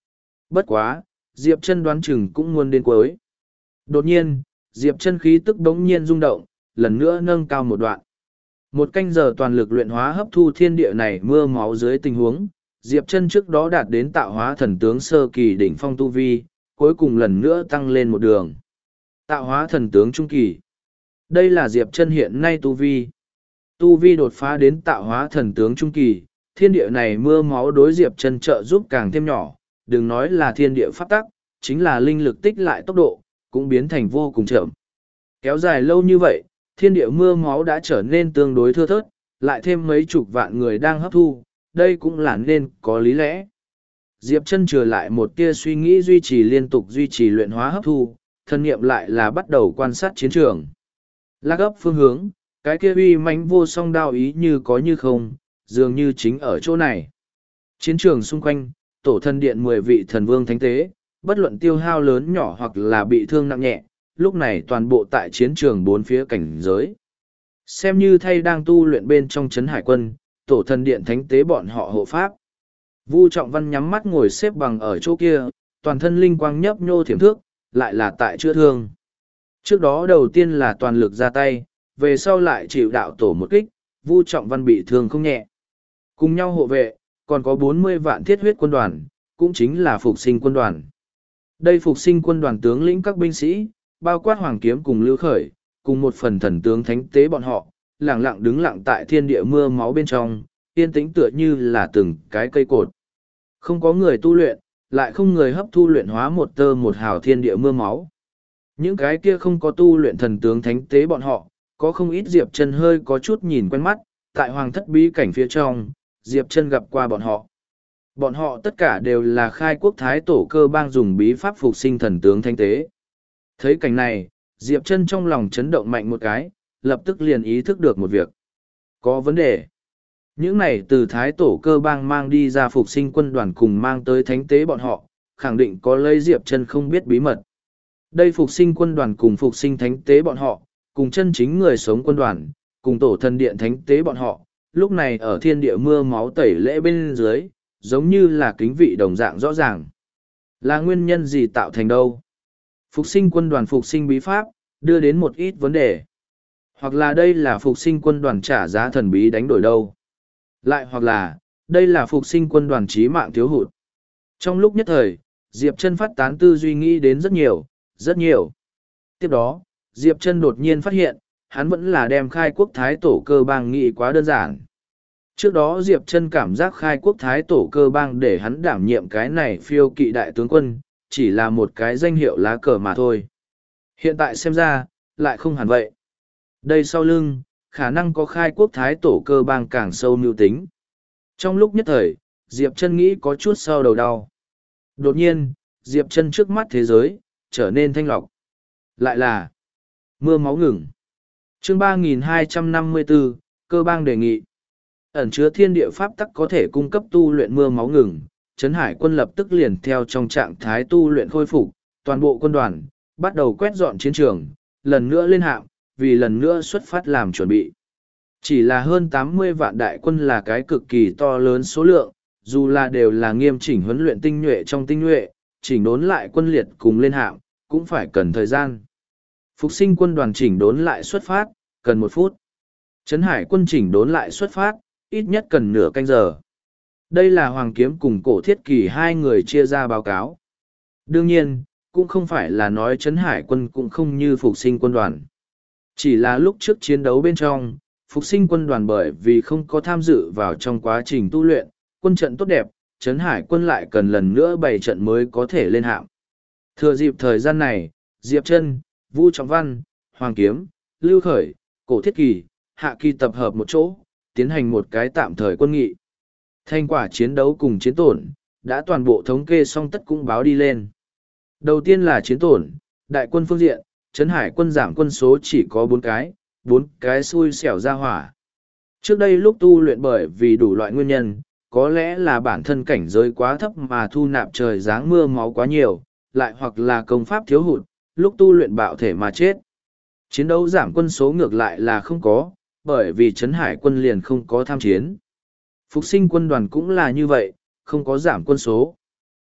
Bất quá, Diệp Chân đoán chừng cũng muốn đến cuối. Đột nhiên, Diệp Chân khí tức bỗng nhiên rung động, lần nữa nâng cao một đoạn. Một canh giờ toàn lực luyện hóa hấp thu thiên địa này mưa máu dưới tình huống, Diệp Chân trước đó đạt đến tạo hóa thần tướng sơ kỳ đỉnh phong tu vi, cuối cùng lần nữa tăng lên một đường. Tạo hóa thần tướng trung kỳ. Đây là Diệp Chân hiện nay tu vi. Tu vi đột phá đến tạo hóa thần tướng trung kỳ, thiên địa này mưa máu đối Diệp Chân trợ giúp càng thêm nhỏ, đừng nói là thiên địa pháp tắc, chính là linh lực tích lại tốc độ, cũng biến thành vô cùng chậm. Kéo dài lâu như vậy, thiên địa mưa máu đã trở nên tương đối thưa thớt, lại thêm mấy chục vạn người đang hấp thu, đây cũng là nên có lý lẽ. Diệp Chân trở lại một tia suy nghĩ duy trì liên tục duy trì luyện hóa hấp thu, thân niệm lại là bắt đầu quan sát chiến trường. Lắc ấp phương hướng, cái kia uy mãnh vô song đao ý như có như không, dường như chính ở chỗ này. Chiến trường xung quanh, tổ thần điện 10 vị thần vương thánh tế, bất luận tiêu hao lớn nhỏ hoặc là bị thương nặng nhẹ, lúc này toàn bộ tại chiến trường bốn phía cảnh giới. Xem như thay đang tu luyện bên trong chấn hải quân, tổ thần điện thánh tế bọn họ hộ pháp. Vu Trọng Văn nhắm mắt ngồi xếp bằng ở chỗ kia, toàn thân linh quang nhấp nhô thiểm thước, lại là tại chữa thương. Trước đó đầu tiên là toàn lực ra tay, về sau lại chịu đạo tổ một kích, Vu Trọng Văn bị thương không nhẹ. Cùng nhau hộ vệ, còn có 40 vạn thiết huyết quân đoàn, cũng chính là phục sinh quân đoàn. Đây phục sinh quân đoàn tướng lĩnh các binh sĩ, bao quát Hoàng Kiếm cùng Lưu Khởi, cùng một phần thần tướng thánh tế bọn họ, lặng lặng đứng lặng tại thiên địa mưa máu bên trong, yên tĩnh tựa như là từng cái cây cột. Không có người tu luyện, lại không người hấp thu luyện hóa một tơ một hào thiên địa mưa máu. Những cái kia không có tu luyện thần tướng thánh tế bọn họ, có không ít Diệp Chân hơi có chút nhìn quen mắt, tại hoàng thất bí cảnh phía trong, Diệp Chân gặp qua bọn họ. Bọn họ tất cả đều là khai quốc thái tổ cơ bang dùng bí pháp phục sinh thần tướng thánh tế. Thấy cảnh này, Diệp Chân trong lòng chấn động mạnh một cái, lập tức liền ý thức được một việc. Có vấn đề. Những này từ thái tổ cơ bang mang đi ra phục sinh quân đoàn cùng mang tới thánh tế bọn họ, khẳng định có lấy Diệp Chân không biết bí mật. Đây phục sinh quân đoàn cùng phục sinh thánh tế bọn họ, cùng chân chính người sống quân đoàn, cùng tổ thần điện thánh tế bọn họ, lúc này ở thiên địa mưa máu tẩy lễ bên dưới, giống như là kính vị đồng dạng rõ ràng. Là nguyên nhân gì tạo thành đâu? Phục sinh quân đoàn phục sinh bí pháp, đưa đến một ít vấn đề. Hoặc là đây là phục sinh quân đoàn trả giá thần bí đánh đổi đâu. Lại hoặc là, đây là phục sinh quân đoàn chí mạng thiếu hụt. Trong lúc nhất thời, Diệp Chân phát tán tư duy nghĩ đến rất nhiều, rất nhiều. Tiếp đó, Diệp Chân đột nhiên phát hiện, hắn vẫn là đem khai quốc thái tổ cơ bang nghĩ quá đơn giản. Trước đó Diệp Chân cảm giác khai quốc thái tổ cơ bang để hắn đảm nhiệm cái này phiêu kỵ đại tướng quân, chỉ là một cái danh hiệu lá cờ mà thôi. Hiện tại xem ra, lại không hẳn vậy. Đây sau lưng, khả năng có khai quốc thái tổ cơ bang càng sâu mưu tính. Trong lúc nhất thời, Diệp Chân nghĩ có chút sau đầu đau. Đột nhiên, Diệp Chân trước mắt thế giới, trở nên thanh lọc. Lại là mưa máu ngừng. Chương 3254, cơ bang đề nghị. Ẩn chứa thiên địa pháp tắc có thể cung cấp tu luyện mưa máu ngừng, Trấn Hải quân lập tức liền theo trong trạng thái tu luyện khôi phục, toàn bộ quân đoàn bắt đầu quét dọn chiến trường, lần nữa lên hạng, vì lần nữa xuất phát làm chuẩn bị. Chỉ là hơn 80 vạn đại quân là cái cực kỳ to lớn số lượng, dù là đều là nghiêm chỉnh huấn luyện tinh nhuệ trong tinh nhuệ, chỉnh đốn lại quân liệt cùng lên hạng, cũng phải cần thời gian. Phục sinh quân đoàn chỉnh đốn lại xuất phát, cần 1 phút. Trấn Hải quân chỉnh đốn lại xuất phát, ít nhất cần nửa canh giờ. Đây là Hoàng Kiếm cùng Cổ Thiết Kỳ hai người chia ra báo cáo. Đương nhiên, cũng không phải là nói Trấn Hải quân cũng không như phục sinh quân đoàn. Chỉ là lúc trước chiến đấu bên trong, phục sinh quân đoàn bởi vì không có tham dự vào trong quá trình tu luyện, quân trận tốt đẹp, Trấn Hải quân lại cần lần nữa bày trận mới có thể lên hạng. Thừa dịp thời gian này, Diệp Chân, Vu Trọng Văn, Hoàng Kiếm, Lưu Khởi, Cổ Thiết Kỳ, Hạ Kỳ tập hợp một chỗ, tiến hành một cái tạm thời quân nghị. Thành quả chiến đấu cùng chiến tổn, đã toàn bộ thống kê xong tất cũng báo đi lên. Đầu tiên là chiến tổn, đại quân phương diện, Trấn Hải quân giảm quân số chỉ có 4 cái xui xẻo ra hỏa. Trước đây lúc tu luyện bởi vì đủ loại nguyên nhân, có lẽ là bản thân cảnh giới quá thấp mà thu nạp trời giáng mưa máu quá nhiều, lại hoặc là công pháp thiếu hụt, lúc tu luyện bạo thể mà chết. Chiến đấu giảm quân số ngược lại là không có, bởi vì Trấn Hải quân liền không có tham chiến. Phục sinh quân đoàn cũng là như vậy, không có giảm quân số.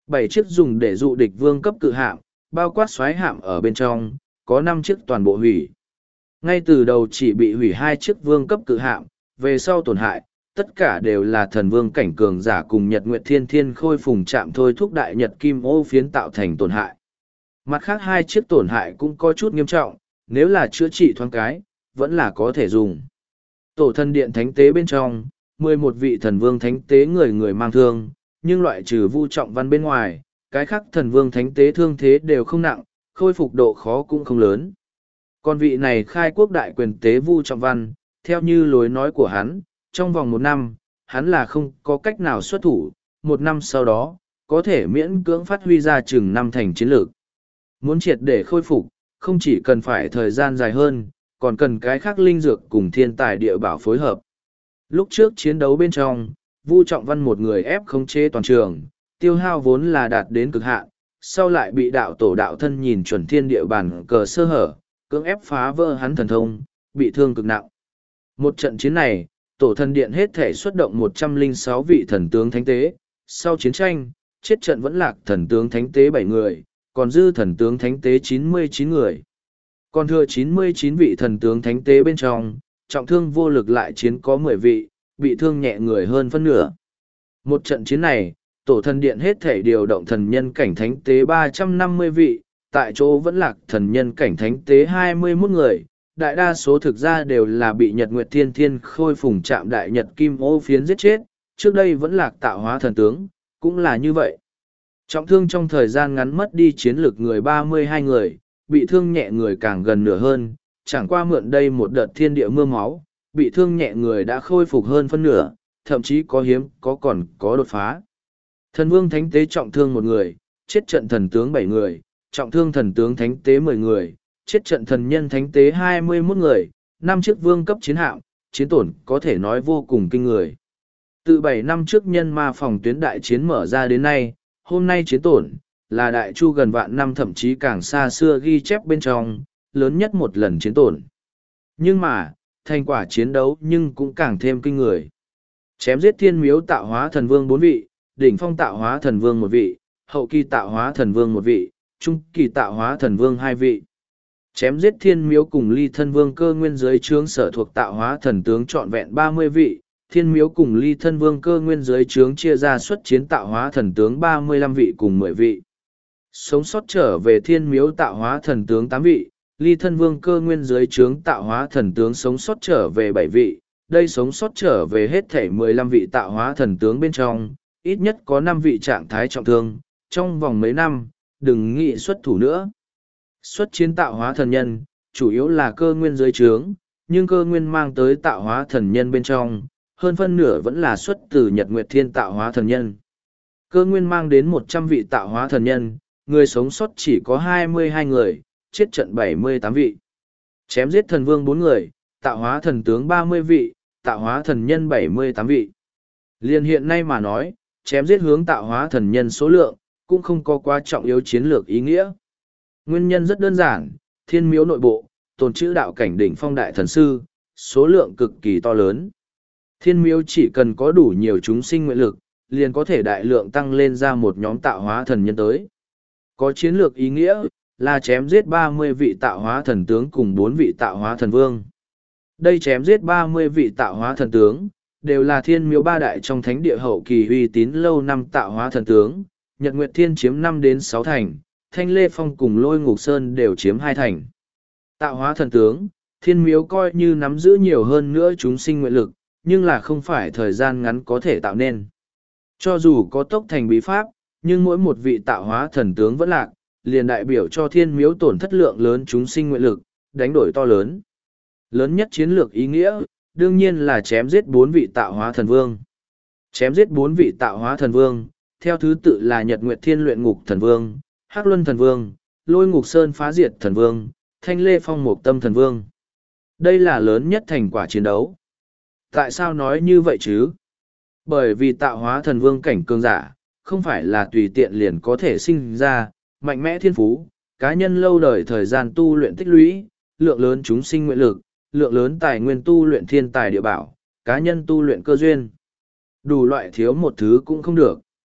7 chiếc dùng để dụ địch vương cấp cự hạm, bao quát xoáy hạm ở bên trong, có 5 chiếc toàn bộ hủy. Ngay từ đầu chỉ bị hủy 2 chiếc vương cấp cự hạm, về sau tổn hại, tất cả đều là thần vương cảnh cường giả cùng Nhật Nguyệt Thiên Thiên Khôi phùng chạm thôi thúc đại Nhật Kim Ô phiến tạo thành tổn hại. Mặt khác 2 chiếc tổn hại cũng có chút nghiêm trọng, nếu là chữa trị thoáng cái, vẫn là có thể dùng. Tổ thần điện thánh tế bên trong, 11 vị thần vương thánh tế người người mang thương, nhưng loại trừ Vu Trọng Văn bên ngoài, cái khác thần vương thánh tế thương thế đều không nặng, khôi phục độ khó cũng không lớn. Còn vị này khai quốc đại quyền tế Vu Trọng Văn, theo như lối nói của hắn, trong vòng 1 năm, hắn là không có cách nào xuất thủ, 1 năm sau đó, có thể miễn cưỡng phát huy ra chừng 5 thành chiến lược. Muốn triệt để khôi phục, không chỉ cần phải thời gian dài hơn, còn cần cái khác linh dược cùng thiên tài địa bảo phối hợp. Lúc trước chiến đấu bên trong, Vu Trọng Văn một người ép khống chế toàn trường, tiêu hao vốn là đạt đến cực hạn, sau lại bị đạo tổ đạo thân nhìn chuẩn thiên địa bản cờ sơ hở, cưỡng ép phá vỡ hắn thần thông, bị thương cực nặng. Một trận chiến này, tổ thần điện hết thể xuất động 106 vị thần tướng thánh tế, sau chiến tranh, chết trận vẫn lạc thần tướng thánh tế 7 người, còn dư thần tướng thánh tế 99 người. Còn thừa 99 vị thần tướng thánh tế bên trong, trọng thương vô lực lại chiến có 10 vị, bị thương nhẹ người hơn phân nửa. Một trận chiến này, tổ thần điện hết thể điều động thần nhân cảnh thánh tế 350 vị, tại chỗ vẫn lạc thần nhân cảnh thánh tế 21 người, đại đa số thực ra đều là bị Nhật Nguyệt Thiên Thiên Khôi phùng chạm đại Nhật Kim Ô phiến giết chết, trước đây vẫn lạc tạo hóa thần tướng, cũng là như vậy. Trọng thương trong thời gian ngắn mất đi chiến lực người 32 người, bị thương nhẹ người càng gần nửa hơn, chẳng qua mượn đây một đợt thiên địa mưa máu, bị thương nhẹ người đã khôi phục hơn phân nửa, thậm chí có hiếm còn có đột phá. Thần vương thánh tế trọng thương 1 người, chết trận thần tướng 7 người, trọng thương thần tướng thánh tế 10 người, chết trận thần nhân thánh tế 21 người, 5 chiếc vương cấp chiến hạm, chiến tổn có thể nói vô cùng kinh người. Từ 7 năm trước nhân ma phòng tuyến đại chiến mở ra đến nay, hôm nay chiến tổn, là đại chu gần vạn năm thậm chí càng xa xưa ghi chép bên trong, lớn nhất một lần chiến tổn. Nhưng mà, thành quả chiến đấu nhưng cũng càng thêm kinh người. Chém giết thiên miếu tạo hóa thần vương 4 vị, đỉnh phong tạo hóa thần vương 1 vị, hậu kỳ tạo hóa thần vương 1 vị, trung kỳ tạo hóa thần vương 2 vị. Chém giết thiên miếu cùng ly thân vương cơ nguyên giới trướng sở thuộc tạo hóa thần tướng trọn vẹn 30 vị, thiên miếu cùng ly thân vương cơ nguyên giới trướng chia ra xuất chiến tạo hóa thần tướng 35 vị cùng 10 vị. Sống sót trở về thiên miếu tạo hóa thần tướng 8 vị, ly thân vương cơ nguyên giới trướng tạo hóa thần tướng sống sót trở về 7 vị, đây sống sót trở về hết thể 15 vị tạo hóa thần tướng bên trong, ít nhất có 5 vị trạng thái trọng thương, trong vòng mấy năm, đừng nghĩ xuất thủ nữa. Xuất chiến tạo hóa thần nhân, chủ yếu là cơ nguyên giới trướng, nhưng cơ nguyên mang tới tạo hóa thần nhân bên trong, hơn phân nửa vẫn là xuất từ Nhật Nguyệt Thiên tạo hóa thần nhân. Cơ nguyên mang đến 100 vị tạo hóa thần nhân, người sống sót chỉ có 22 người, chết trận 78 vị. Chém giết thần vương 4 người, tạo hóa thần tướng 30 vị, tạo hóa thần nhân 78 vị. Liên hiện nay mà nói, chém giết hướng tạo hóa thần nhân số lượng, cũng không có quá trọng yếu chiến lược ý nghĩa. Nguyên nhân rất đơn giản, thiên miếu nội bộ, tồn trữ đạo cảnh đỉnh phong đại thần sư, số lượng cực kỳ to lớn. Thiên miếu chỉ cần có đủ nhiều chúng sinh nguyện lực, liền có thể đại lượng tăng lên ra một nhóm tạo hóa thần nhân tới. Có chiến lược ý nghĩa, là chém giết 30 vị tạo hóa thần tướng cùng 4 vị tạo hóa thần vương. Đây chém giết 30 vị tạo hóa thần tướng, đều là thiên miếu 3 đại trong thánh địa hậu kỳ uy tín lâu năm tạo hóa thần tướng, Nhật Nguyệt Thiên chiếm 5 đến 6 thành, Thanh Lê Phong cùng Lôi Ngục Sơn đều chiếm 2 thành. Tạo hóa thần tướng, thiên miếu coi như nắm giữ nhiều hơn nữa chúng sinh nguyện lực, nhưng là không phải thời gian ngắn có thể tạo nên. Cho dù có tốc thành bí pháp, nhưng mỗi một vị tạo hóa thần tướng vẫn lạc, liền đại biểu cho thiên miếu tổn thất lượng lớn chúng sinh nguyện lực, đánh đổi to lớn. Lớn nhất chiến lược ý nghĩa, đương nhiên là chém giết 4 vị tạo hóa thần vương. Chém giết 4 vị tạo hóa thần vương, theo thứ tự là Nhật Nguyệt Thiên luyện ngục thần vương, Hắc Luân thần vương, Lôi Ngục Sơn phá diệt thần vương, Thanh Lê Phong mộc tâm thần vương. Đây là lớn nhất thành quả chiến đấu. Tại sao nói như vậy chứ? Bởi vì tạo hóa thần vương cảnh cường giả, không phải là tùy tiện liền có thể sinh ra, mạnh mẽ thiên phú, cá nhân lâu đời thời gian tu luyện tích lũy, lượng lớn chúng sinh nguyện lực, lượng lớn tài nguyên tu luyện thiên tài địa bảo, cá nhân tu luyện cơ duyên. Đủ loại thiếu một thứ cũng không được.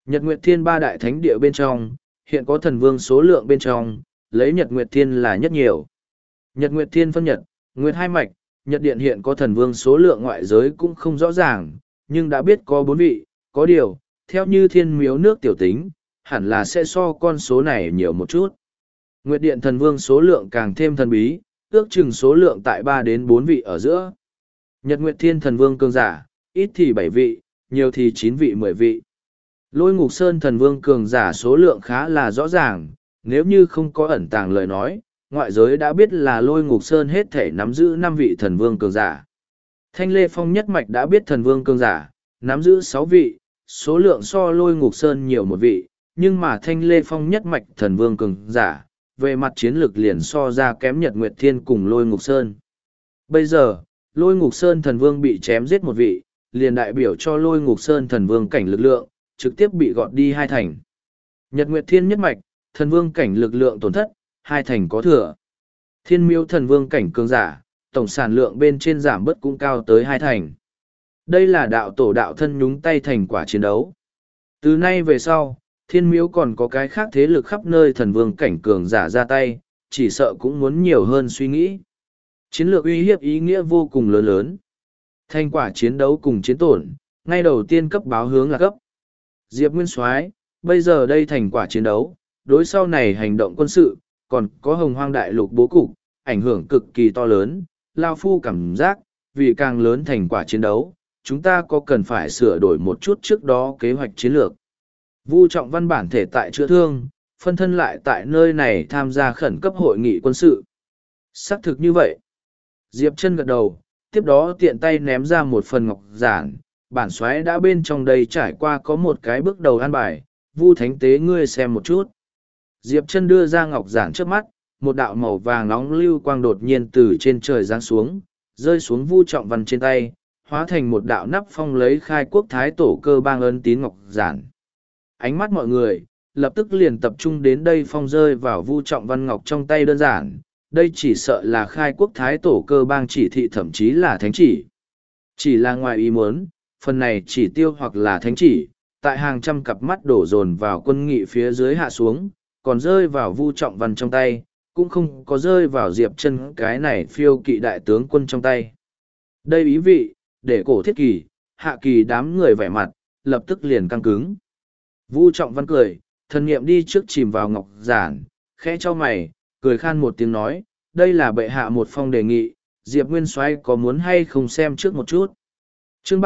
Nhật Nguyệt Thiên ba đại thánh địa bên trong, hiện có thần vương số lượng bên trong, lấy Nhật Nguyệt Thiên là nhất nhiều. Nhật Nguyệt Thiên phân Nhật, Nguyệt hai mạch, Nhật Điện hiện có thần vương số lượng ngoại giới cũng không rõ ràng, nhưng đã biết có 4 vị, có điều, theo như thiên miếu nước tiểu tính, hẳn là sẽ so con số này nhiều một chút. Nguyệt Điện thần vương số lượng càng thêm thần bí, ước chừng số lượng tại 3 đến 4 vị ở giữa. Nhật Nguyệt Thiên thần vương cường giả, ít thì 7 vị, nhiều thì 9 vị 10 vị. Lôi Ngục Sơn thần vương cường giả số lượng khá là rõ ràng, nếu như không có ẩn tàng lời nói, ngoại giới đã biết là Lôi Ngục Sơn hết thể nắm giữ 5 vị thần vương cường giả. Thanh Lê Phong nhất mạch đã biết thần vương cường giả, nắm giữ 6 vị, số lượng so Lôi Ngục Sơn nhiều một vị, nhưng mà Thanh Lê Phong nhất mạch thần vương cường giả, về mặt chiến lược liền so ra kém Nhật Nguyệt Thiên cùng Lôi Ngục Sơn. Bây giờ, Lôi Ngục Sơn thần vương bị chém giết một vị, liền đại biểu cho Lôi Ngục Sơn thần vương cảnh lực lượng, trực tiếp bị gọt đi 2 thành. Nhật Nguyệt Thiên nhất mạch, thần vương cảnh lực lượng tổn thất, 2 thành có thừa. Thiên miêu thần vương cảnh cường giả, tổng sản lượng bên trên giảm bớt cũng cao tới 2 thành. Đây là đạo tổ đạo thân nhúng tay thành quả chiến đấu. Từ nay về sau, thiên miếu còn có cái khác thế lực khắp nơi thần vương cảnh cường giả ra tay, chỉ sợ cũng muốn nhiều hơn suy nghĩ. Chiến lược uy hiếp ý nghĩa vô cùng lớn lớn. Thành quả chiến đấu cùng chiến tổn, ngay đầu tiên cấp báo hướng là cấp. Diệp Nguyên Soái, bây giờ đây thành quả chiến đấu, đối sau này hành động quân sự, còn có hồng hoang đại lục bố cục, ảnh hưởng cực kỳ to lớn. Lao Phu cảm giác, vì càng lớn thành quả chiến đấu, chúng ta có cần phải sửa đổi một chút trước đó kế hoạch chiến lược. Vu Trọng Văn bản thể tại chữa thương, phân thân lại tại nơi này tham gia khẩn cấp hội nghị quân sự. Xác thực như vậy. Diệp Chân gật đầu, tiếp đó tiện tay ném ra một phần ngọc giản, bản xoáy đã bên trong đây trải qua có một cái bước đầu an bài, Vu Thánh Tế ngươi xem một chút. Diệp Chân đưa ra ngọc giản trước mắt, một đạo màu vàng nóng lưu quang đột nhiên từ trên trời giáng xuống, rơi xuống Vu Trọng Văn trên tay, hóa thành một đạo nắp phong lấy khai quốc thái tổ cơ bang ấn tín ngọc giản. Ánh mắt mọi người, lập tức liền tập trung đến đây phong rơi vào Vu Trọng Văn ngọc trong tay đơn giản, đây chỉ sợ là khai quốc thái tổ cơ bang chỉ thị thậm chí là thánh chỉ. Chỉ là ngoài ý muốn, phần này chỉ tiêu hoặc là thánh chỉ, tại hàng trăm cặp mắt đổ dồn vào quân nghị phía dưới hạ xuống, còn rơi vào Vu Trọng Văn trong tay, cũng không có rơi vào Diệp Chân cái này phiêu kỵ đại tướng quân trong tay. Đây ý vị, để cổ thiết kỳ, hạ kỳ đám người vẻ mặt, lập tức liền căng cứng. Vu Trọng Văn cười, thần niệm đi trước chìm vào ngọc giản, khẽ cho mày, cười khan một tiếng nói, đây là bệ hạ một phong đề nghị, Diệp Nguyên Soái có muốn hay không xem trước một chút. Chương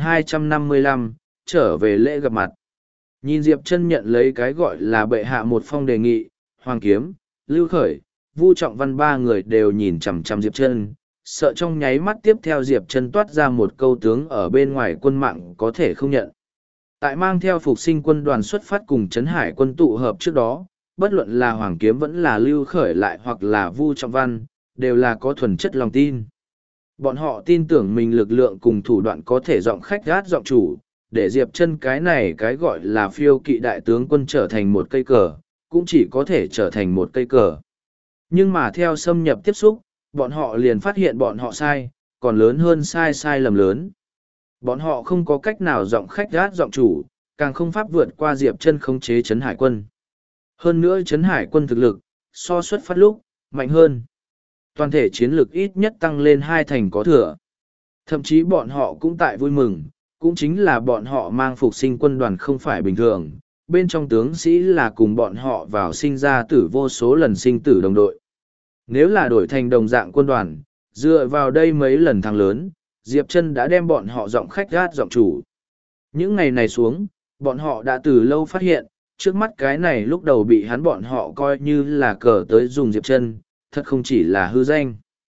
3255, trở về lễ gặp mặt. Nhìn Diệp Chân nhận lấy cái gọi là bệ hạ một phong đề nghị, Hoàng Kiếm, Lưu Khởi, Vu Trọng Văn ba người đều nhìn chằm chằm Diệp Chân, sợ trong nháy mắt tiếp theo Diệp Chân toát ra một câu tướng ở bên ngoài quân mạng có thể không nhận. Tại mang theo phục sinh quân đoàn xuất phát cùng Trấn Hải quân tụ hợp trước đó, bất luận là Hoàng Kiếm vẫn là Lưu Khởi lại hoặc là Vu Trọng Văn, đều là có thuần chất lòng tin. Bọn họ tin tưởng mình lực lượng cùng thủ đoạn có thể giọng khách gát giọng chủ, để Diệp Chân cái này cái gọi là phiêu kỵ đại tướng quân trở thành một cây cờ, cũng chỉ có thể trở thành một cây cờ. Nhưng mà theo xâm nhập tiếp xúc, bọn họ liền phát hiện bọn họ sai, còn lớn hơn sai lầm lớn. Bọn họ không có cách nào giọng khách gát giọng chủ, càng không pháp vượt qua Diệp Chân khống chế Trấn Hải quân. Hơn nữa Trấn Hải quân thực lực, so xuất phát lúc, mạnh hơn. Toàn thể chiến lực ít nhất tăng lên 2 thành có thừa. Thậm chí bọn họ cũng tại vui mừng, cũng chính là bọn họ mang phục sinh quân đoàn không phải bình thường, bên trong tướng sĩ là cùng bọn họ vào sinh ra tử vô số lần sinh tử đồng đội. Nếu là đổi thành đồng dạng quân đoàn, dựa vào đây mấy lần thắng lớn, Diệp Chân đã đem bọn họ giọng khách gát giọng chủ. Những ngày này xuống, bọn họ đã từ lâu phát hiện, trước mắt cái này lúc đầu bị hắn bọn họ coi như là cờ tới dùng Diệp Chân, thật không chỉ là hư danh,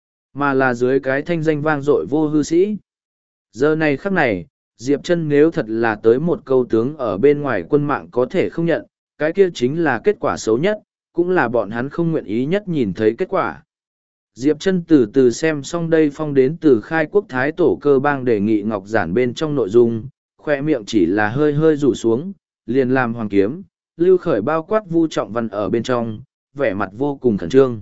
mà là dưới cái thanh danh vang dội vô hư sĩ. Giờ này khắc này, Diệp Chân nếu thật là tới một câu tướng ở bên ngoài quân mạng có thể không nhận, cái kia chính là kết quả xấu nhất, cũng là bọn hắn không nguyện ý nhất nhìn thấy kết quả. Diệp Chân từ từ xem xong đây phong đến từ khai quốc thái tổ cơ bang đề nghị ngọc giản bên trong nội dung, khoe miệng chỉ là hơi hơi rủ xuống, liền làm Hoàng Kiếm, Lưu Khởi bao quát Vu Trọng Văn ở bên trong, vẻ mặt vô cùng khẩn trương.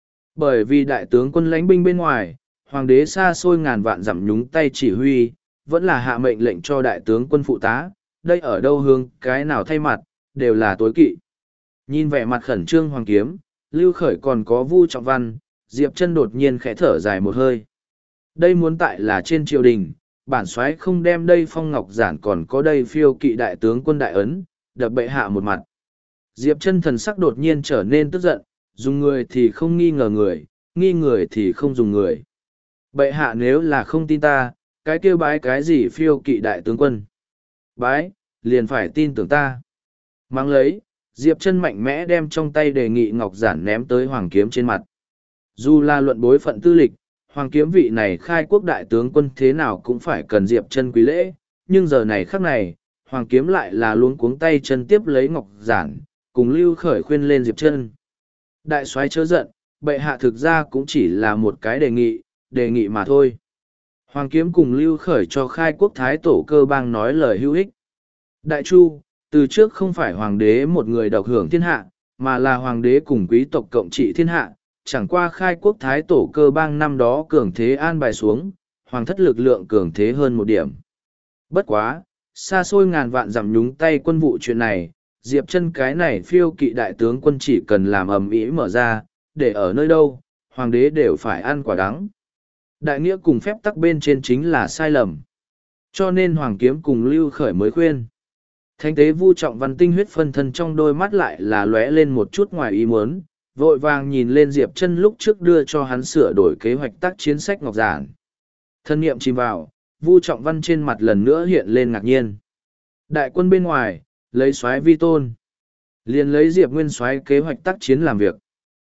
Bởi vì đại tướng quân lãnh binh bên ngoài, hoàng đế xa xôi ngàn vạn dặm nhúng tay chỉ huy, vẫn là hạ mệnh lệnh cho đại tướng quân phụ tá, đây ở đâu hướng cái nào thay mặt, đều là tối kỵ. Nhìn vẻ mặt khẩn trương Hoàng Kiếm, Lưu Khởi còn có Vu Trọng Văn, Diệp Chân đột nhiên khẽ thở dài một hơi. Đây muốn tại là trên triều đình, bản soái không đem đây phong ngọc giản còn có đây phiêu kỵ đại tướng quân đại ấn, đập bệ hạ một mặt. Diệp Chân thần sắc đột nhiên trở nên tức giận, dùng người thì không nghi ngờ người, nghi người thì không dùng người. Bệ hạ nếu là không tin ta, cái kêu bái cái gì phiêu kỵ đại tướng quân. Bái, liền phải tin tưởng ta. Mang lấy, Diệp Chân mạnh mẽ đem trong tay đề nghị ngọc giản ném tới Hoàng Kiếm trên mặt. Dù là luận bối phận tư lịch, Hoàng Kiếm vị này khai quốc đại tướng quân thế nào cũng phải cần Diệp Chân quý lễ, nhưng giờ này khắc này, Hoàng Kiếm lại là luống cuống tay chân tiếp lấy ngọc giản, cùng Lưu Khởi khuyên lên Diệp Chân. Đại soái chớ giận, bệ hạ thực ra cũng chỉ là một cái đề nghị mà thôi. Hoàng Kiếm cùng Lưu Khởi cho khai quốc thái tổ Cơ Bang nói lời hữu ích. Đại Chu, từ trước không phải hoàng đế một người độc hưởng thiên hạ, mà là hoàng đế cùng quý tộc cộng trị thiên hạ, chẳng qua khai quốc thái tổ Cơ Bang năm đó cường thế an bài xuống, hoàng thất lực lượng cường thế hơn một điểm. Bất quá, xa xôi ngàn vạn dặm nhúng tay quân vụ chuyện này, Diệp Chân cái này phiêu kỵ đại tướng quân chỉ cần làm ầm ĩ mở ra, để ở nơi đâu, hoàng đế đều phải ăn quả đắng. Đại nghĩa cùng phép tắc bên trên chính là sai lầm. Cho nên Hoàng Kiếm cùng Lưu Khởi mới khuyên. Thánh tế Vu Trọng Văn tinh huyết phân thân trong đôi mắt lại là lóe lên một chút ngoài ý muốn, vội vàng nhìn lên Diệp Chân lúc trước đưa cho hắn sửa đổi kế hoạch tác chiến sách ngọc giản. Thân niệm chìm vào, Vu Trọng Văn trên mặt lần nữa hiện lên ngạc nhiên. Đại quân bên ngoài, lấy soái vi tôn. Liền lấy Diệp Nguyên soái kế hoạch tác chiến làm việc.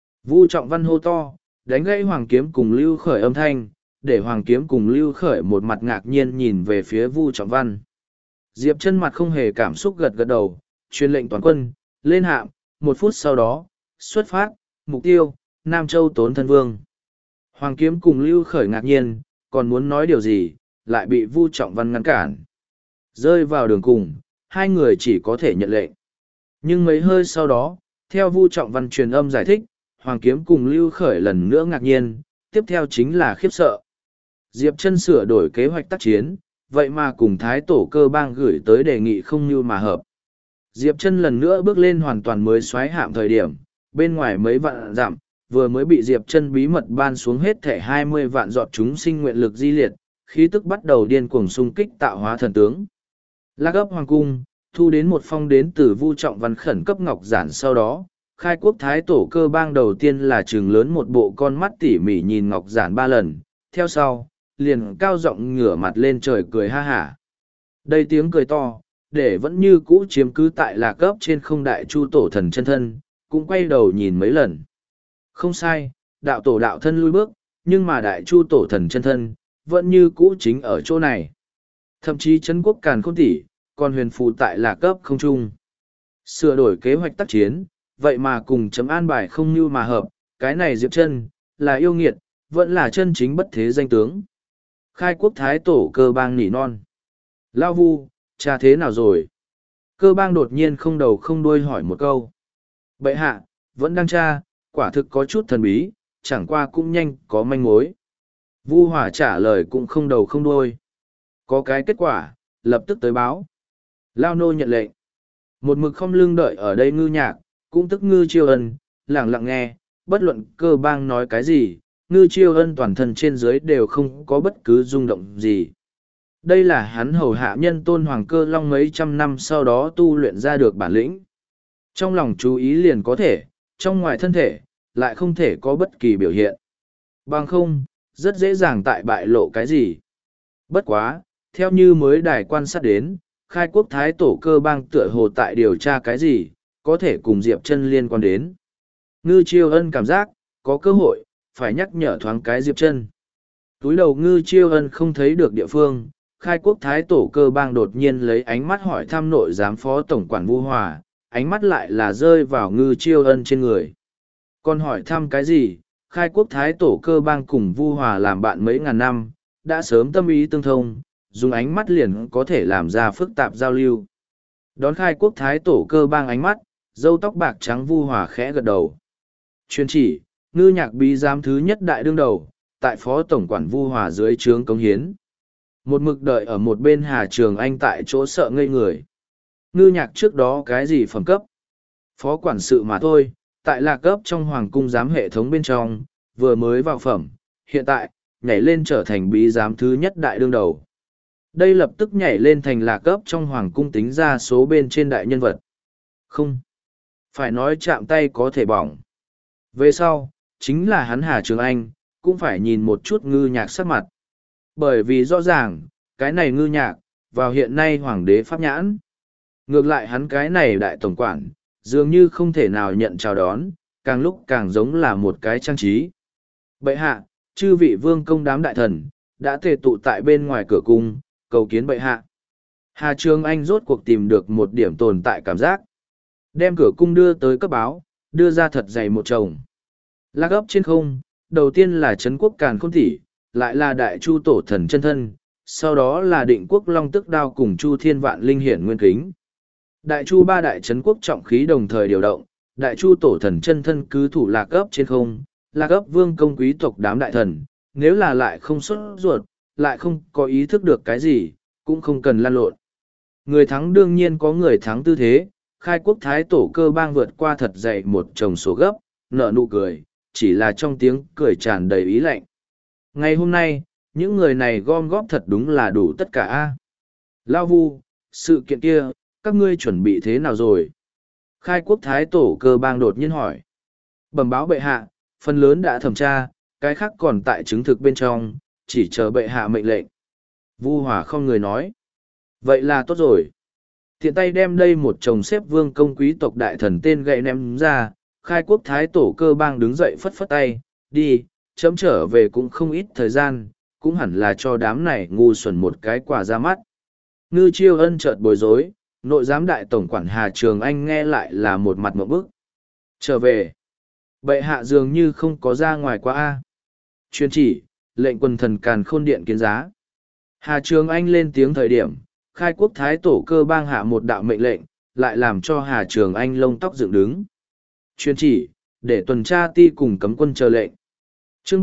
Vu Trọng Văn hô to, đánh gãy Hoàng Kiếm cùng Lưu Khởi âm thanh, để Hoàng Kiếm cùng Lưu Khởi một mặt ngạc nhiên nhìn về phía Vu Trọng Văn. Diệp Chân mặt không hề cảm xúc gật gật đầu, truyền lệnh toàn quân, lên hạm, 1 phút sau đó, xuất phát, mục tiêu, Nam Châu Tốn Thân Vương. Hoàng Kiếm cùng Lưu Khởi ngạc nhiên, còn muốn nói điều gì, lại bị Vu Trọng Văn ngăn cản. Rơi vào đường cùng, hai người chỉ có thể nhận lệnh. Nhưng mấy hơi sau đó, theo Vu Trọng Văn truyền âm giải thích, Hoàng Kiếm cùng Lưu Khởi lần nữa ngạc nhiên, tiếp theo chính là khiếp sợ. Diệp Chân sửa đổi kế hoạch tác chiến, vậy mà cùng Thái Tổ Cơ Bang gửi tới đề nghị không như mà hợp. Diệp Chân lần nữa bước lên hoàn toàn mới soái hạm thời điểm, bên ngoài mấy vạn dặm, vừa mới bị Diệp Chân bí mật ban xuống hết thể 20 vạn giọt chúng sinh nguyện lực di liệt, khí tức bắt đầu điên cuồng xung kích tạo hóa thần tướng. Lạc ấp hoàng cung, thu đến một phong đến từ Vu Trọng Văn khẩn cấp ngọc giản sau đó, khai quốc Thái Tổ Cơ Bang đầu tiên là trừng lớn một bộ con mắt tỉ mỉ nhìn ngọc giản 3 lần, theo sau, liền cao giọng ngửa mặt lên trời cười ha hả. Đây tiếng cười to, để vẫn như cũ chiếm cứ tại Lạc ấp trên không đại chu tổ thần chân thân, cũng quay đầu nhìn mấy lần. Không sai, đạo tổ đạo thân lui bước, nhưng mà đại chu tổ thần chân thân, vẫn như cũ chính ở chỗ này. Thậm chí Trấn Quốc Càn Khôn Tỷ, còn huyền phù tại Lạc ấp không trung. Sửa đổi kế hoạch tác chiến, vậy mà cùng chấm an bài không như mà hợp, cái này Diệp Chân là yêu nghiệt, vẫn là chân chính bất thế danh tướng. Khai quốc Thái Tổ Cơ Bang nỉ non. Lao Vu, cha thế nào rồi? Cơ Bang đột nhiên không đầu không đuôi hỏi một câu. Bệ hạ, vẫn đang tra, quả thực có chút thần bí, chẳng qua cũng nhanh có manh mối. Vu Hỏa trả lời cũng không đầu không đuôi. Có cái kết quả, lập tức tới báo. Lao nô nhận lệnh. Một mực không lưng đợi ở đây Ngư Nhạc, cũng tức Ngư Chiêu Ân, lặng lặng nghe, bất luận Cơ Bang nói cái gì, Ngư Chiêu Ân toàn thân trên dưới đều không có bất cứ rung động gì. Đây là hắn hầu hạ nhân tôn Hoàng Cơ Long mấy trăm năm sau đó tu luyện ra được bản lĩnh. Trong lòng chú ý liền có thể, trong ngoài thân thể, lại không thể có bất kỳ biểu hiện. Bằng không, rất dễ dàng tại bại lộ cái gì. Bất quá, theo như mới đài quan sát đến, khai quốc Thái Tổ Cơ Bang tựa hồ tại điều tra cái gì, có thể cùng Diệp Chân liên quan đến. Ngư Chiêu Ân cảm giác, có cơ hội, phải nhắc nhở thoáng cái Diệp Chân. Túi đầu Ngư Chiêu Ân không thấy được địa phương, khai quốc Thái Tổ Cơ Bang đột nhiên lấy ánh mắt hỏi thăm nội giám phó tổng quản Vu Hòa, ánh mắt lại là rơi vào Ngư Chiêu Ân trên người. Còn hỏi thăm cái gì? Khai quốc Thái Tổ Cơ Bang cùng Vu Hòa làm bạn mấy ngàn năm, đã sớm tâm ý tương thông, dùng ánh mắt liền có thể làm ra phức tạp giao lưu. Đón khai quốc Thái Tổ Cơ Bang ánh mắt, râu tóc bạc trắng Vu Hòa khẽ gật đầu. Chuyên chỉ, Ngư Nhạc bí giám thứ nhất đại đương đầu, tại phó tổng quản Vu Hòa dưới trướng cống hiến. Một mực đợi ở một bên Hà Trường Anh tại chỗ sợ ngây người. ngư nhạc trước đó cái gì phẩm cấp? Phó quản sự mà thôi, tại lạc cấp trong hoàng cung giám hệ thống bên trong, vừa mới vào phẩm, hiện tại, nhảy lên trở thành bí giám thứ nhất đại đương đầu. Đây lập tức nhảy lên thành lạc cấp trong hoàng cung tính ra số bên trên đại nhân vật. Không. Phải nói chạm tay có thể bỏng. Về sau, chính là hắn Hà Trường Anh, cũng phải nhìn một chút ngư nhạc sắc mặt. Bởi vì rõ ràng, cái này ngư nhạc, vào hiện nay hoàng đế pháp nhãn. Ngược lại hắn cái này đại tổng quản, dường như không thể nào nhận chào đón, càng lúc càng giống là một cái trang trí. Bệ hạ, chư vị vương công đám đại thần, đã tề tụ tại bên ngoài cửa cung, cầu kiến bệ hạ. Hà Trường Anh rốt cuộc tìm được một điểm tồn tại cảm giác. Đem cửa cung đưa tới cấp báo, đưa ra thật dày một chồng. Lạc ấp trên không, đầu tiên là Trấn quốc Càn Khôn Tỷ, lại là Đại Chu Tổ Thần chân thân, sau đó là Định Quốc Long Tức Đao cùng Chu Thiên Vạn Linh Hiển Nguyên Kính. Đại Chu ba đại Trấn quốc trọng khí đồng thời điều động, Đại Chu Tổ Thần chân thân cứ thủ lạc ấp trên không, lạc ấp vương công quý tộc đám đại thần, nếu là lại không xuất ruột, lại không có ý thức được cái gì, cũng không cần lan lộn. Người thắng đương nhiên có người thắng tư thế, khai quốc thái tổ Cơ Bang vượt qua thật dày một chồng số gấp, nở nụ cười, chỉ là trong tiếng cười tràn đầy ý lạnh. Ngày hôm nay, những người này gom góp thật đúng là đủ tất cả a. Lao Vu, sự kiện kia, các ngươi chuẩn bị thế nào rồi? Khai quốc thái tổ Cơ Bang đột nhiên hỏi. Bẩm báo bệ hạ, phần lớn đã thẩm tra, cái khác còn tại chứng thực bên trong, chỉ chờ bệ hạ mệnh lệnh. Vu Hòa không người nói. Vậy là tốt rồi. Tiện tay đem đây một chồng xếp vương công quý tộc đại thần tên gậy ném ra, khai quốc thái tổ Cơ Bang đứng dậy phất phất tay, đi, chấm trở về cũng không ít thời gian, cũng hẳn là cho đám này ngu xuẩn một cái quả ra mắt. Ngư Chiêu Ân chợt bối rối, nội giám đại tổng quản Hà Trường Anh nghe lại là một mặt mộng bức. Trở về, bệ hạ dường như không có ra ngoài qua a. Chuyên chỉ, lệnh quần thần Càn Khôn Điện kiến giá. Hà Trường Anh lên tiếng thời điểm, khai quốc thái tổ Cơ Bang hạ một đạo mệnh lệnh, lại làm cho Hà Trường Anh lông tóc dựng đứng. Chuyên chỉ, để tuần tra ti cùng cấm quân chờ lệnh. Chương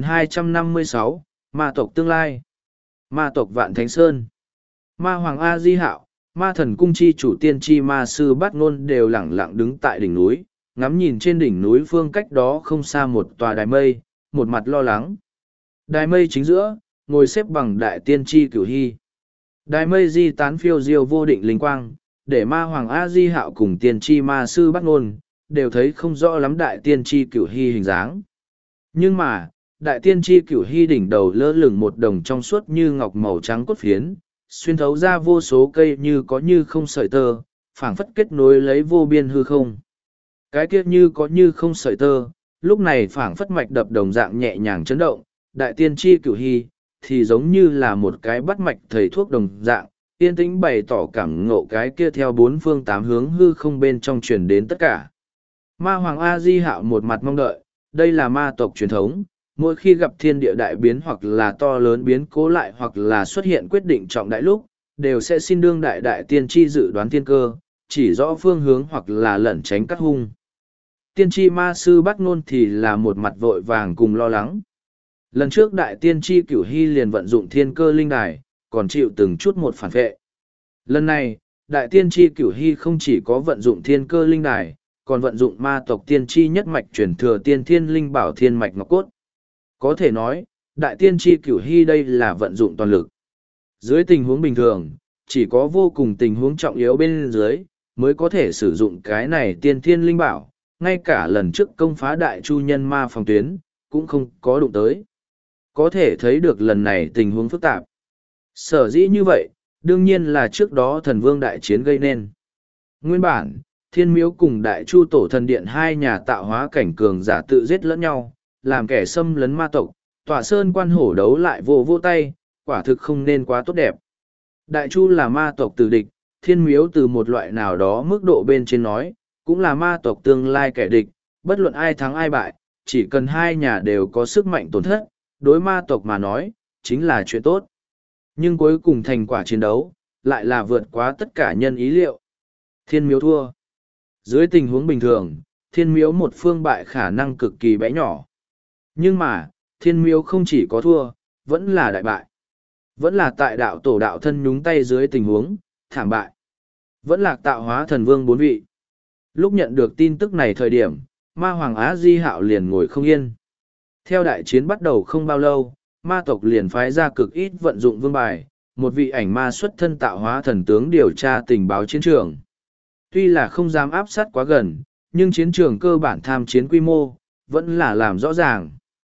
3256, Ma tộc tương lai. Ma tộc Vạn Thánh Sơn. Ma Hoàng A Di Hạo, Ma Thần Cung chi chủ tiên tri ma sư Bát Ngôn đều lẳng lặng đứng tại đỉnh núi, ngắm nhìn trên đỉnh núi phương cách đó không xa một tòa đài mây, một mặt lo lắng. Đài mây chính giữa, ngồi xếp bằng đại tiên tri Cửu Hy. Đài mây di tán phiêu diêu vô định linh quang, để Ma Hoàng A Di Hạo cùng tiên tri ma sư Bát Ngôn đều thấy không rõ lắm đại tiên tri Cửu Hy hình dáng. Nhưng mà, đại tiên tri Cửu Hy đỉnh đầu lơ lửng một đồng trong suốt như ngọc màu trắng cốt phiến, xuyên thấu ra vô số cây như có như không sợi tơ, phảng phất kết nối lấy vô biên hư không. Cái kia như có như không sợi tơ, lúc này phảng phất mạch đập đồng dạng nhẹ nhàng chấn động, đại tiên tri Cửu Hy thì giống như là một cái bắt mạch thầy thuốc đồng dạng, yên tĩnh bày tỏ cảm ngộ cái kia theo bốn phương tám hướng hư không bên trong truyền đến tất cả. Ma Hoàng A Di Hạo một mặt mong đợi, đây là ma tộc truyền thống, mỗi khi gặp thiên địa đại biến hoặc là to lớn biến cố lại hoặc là xuất hiện quyết định trọng đại lúc, đều sẽ xin đương đại đại tiên tri dự đoán thiên cơ, chỉ rõ phương hướng hoặc là lẩn tránh cắt hung. Tiên tri ma sư Bát Ngôn thì là một mặt vội vàng cùng lo lắng. Lần trước đại tiên tri Cửu Hy liền vận dụng thiên cơ linh đài, còn chịu từng chút một phản vệ. Lần này, đại tiên tri Cửu Hy không chỉ có vận dụng thiên cơ linh đài, còn vận dụng ma tộc tiên tri nhất mạch truyền thừa tiên thiên linh bảo thiên mạch ngọc cốt. Có thể nói, đại tiên tri Cửu Hy đây là vận dụng toàn lực. Dưới tình huống bình thường, chỉ có vô cùng tình huống trọng yếu bên dưới, mới có thể sử dụng cái này tiên thiên linh bảo, ngay cả lần trước công phá đại chu nhân ma phòng tuyến, cũng không có đụng tới. Có thể thấy được lần này tình huống phức tạp. Sở dĩ như vậy, đương nhiên là trước đó thần vương đại chiến gây nên. Nguyên bản, Thiên Miếu cùng Đại Chu Tổ Thần Điện hai nhà tạo hóa cảnh cường giả tự giết lẫn nhau, làm kẻ xâm lấn ma tộc, tỏa sơn quan hổ đấu lại vô tay, quả thực không nên quá tốt đẹp. Đại Chu là ma tộc tử địch, Thiên Miếu từ một loại nào đó mức độ bên trên nói, cũng là ma tộc tương lai kẻ địch, bất luận ai thắng ai bại, chỉ cần hai nhà đều có sức mạnh tổn thất, đối ma tộc mà nói, chính là chuyện tốt. Nhưng cuối cùng thành quả chiến đấu, lại là vượt quá tất cả nhân ý liệu. Thiên Miếu thua. Dưới tình huống bình thường, Thiên Miếu một phương bại khả năng cực kỳ bé nhỏ. Nhưng mà, Thiên Miếu không chỉ có thua, vẫn là đại bại. Vẫn là tại đạo tổ đạo thân nhúng tay dưới tình huống, thảm bại. Vẫn lạc tạo hóa thần vương 4 vị. Lúc nhận được tin tức này thời điểm, ma hoàng Á Di Hạo liền ngồi không yên. Theo đại chiến bắt đầu không bao lâu, ma tộc liền phái ra cực ít vận dụng vương bài, một vị ảnh ma xuất thân tạo hóa thần tướng điều tra tình báo chiến trường. Tuy là không dám áp sát quá gần, nhưng chiến trường cơ bản tham chiến quy mô, vẫn là làm rõ ràng.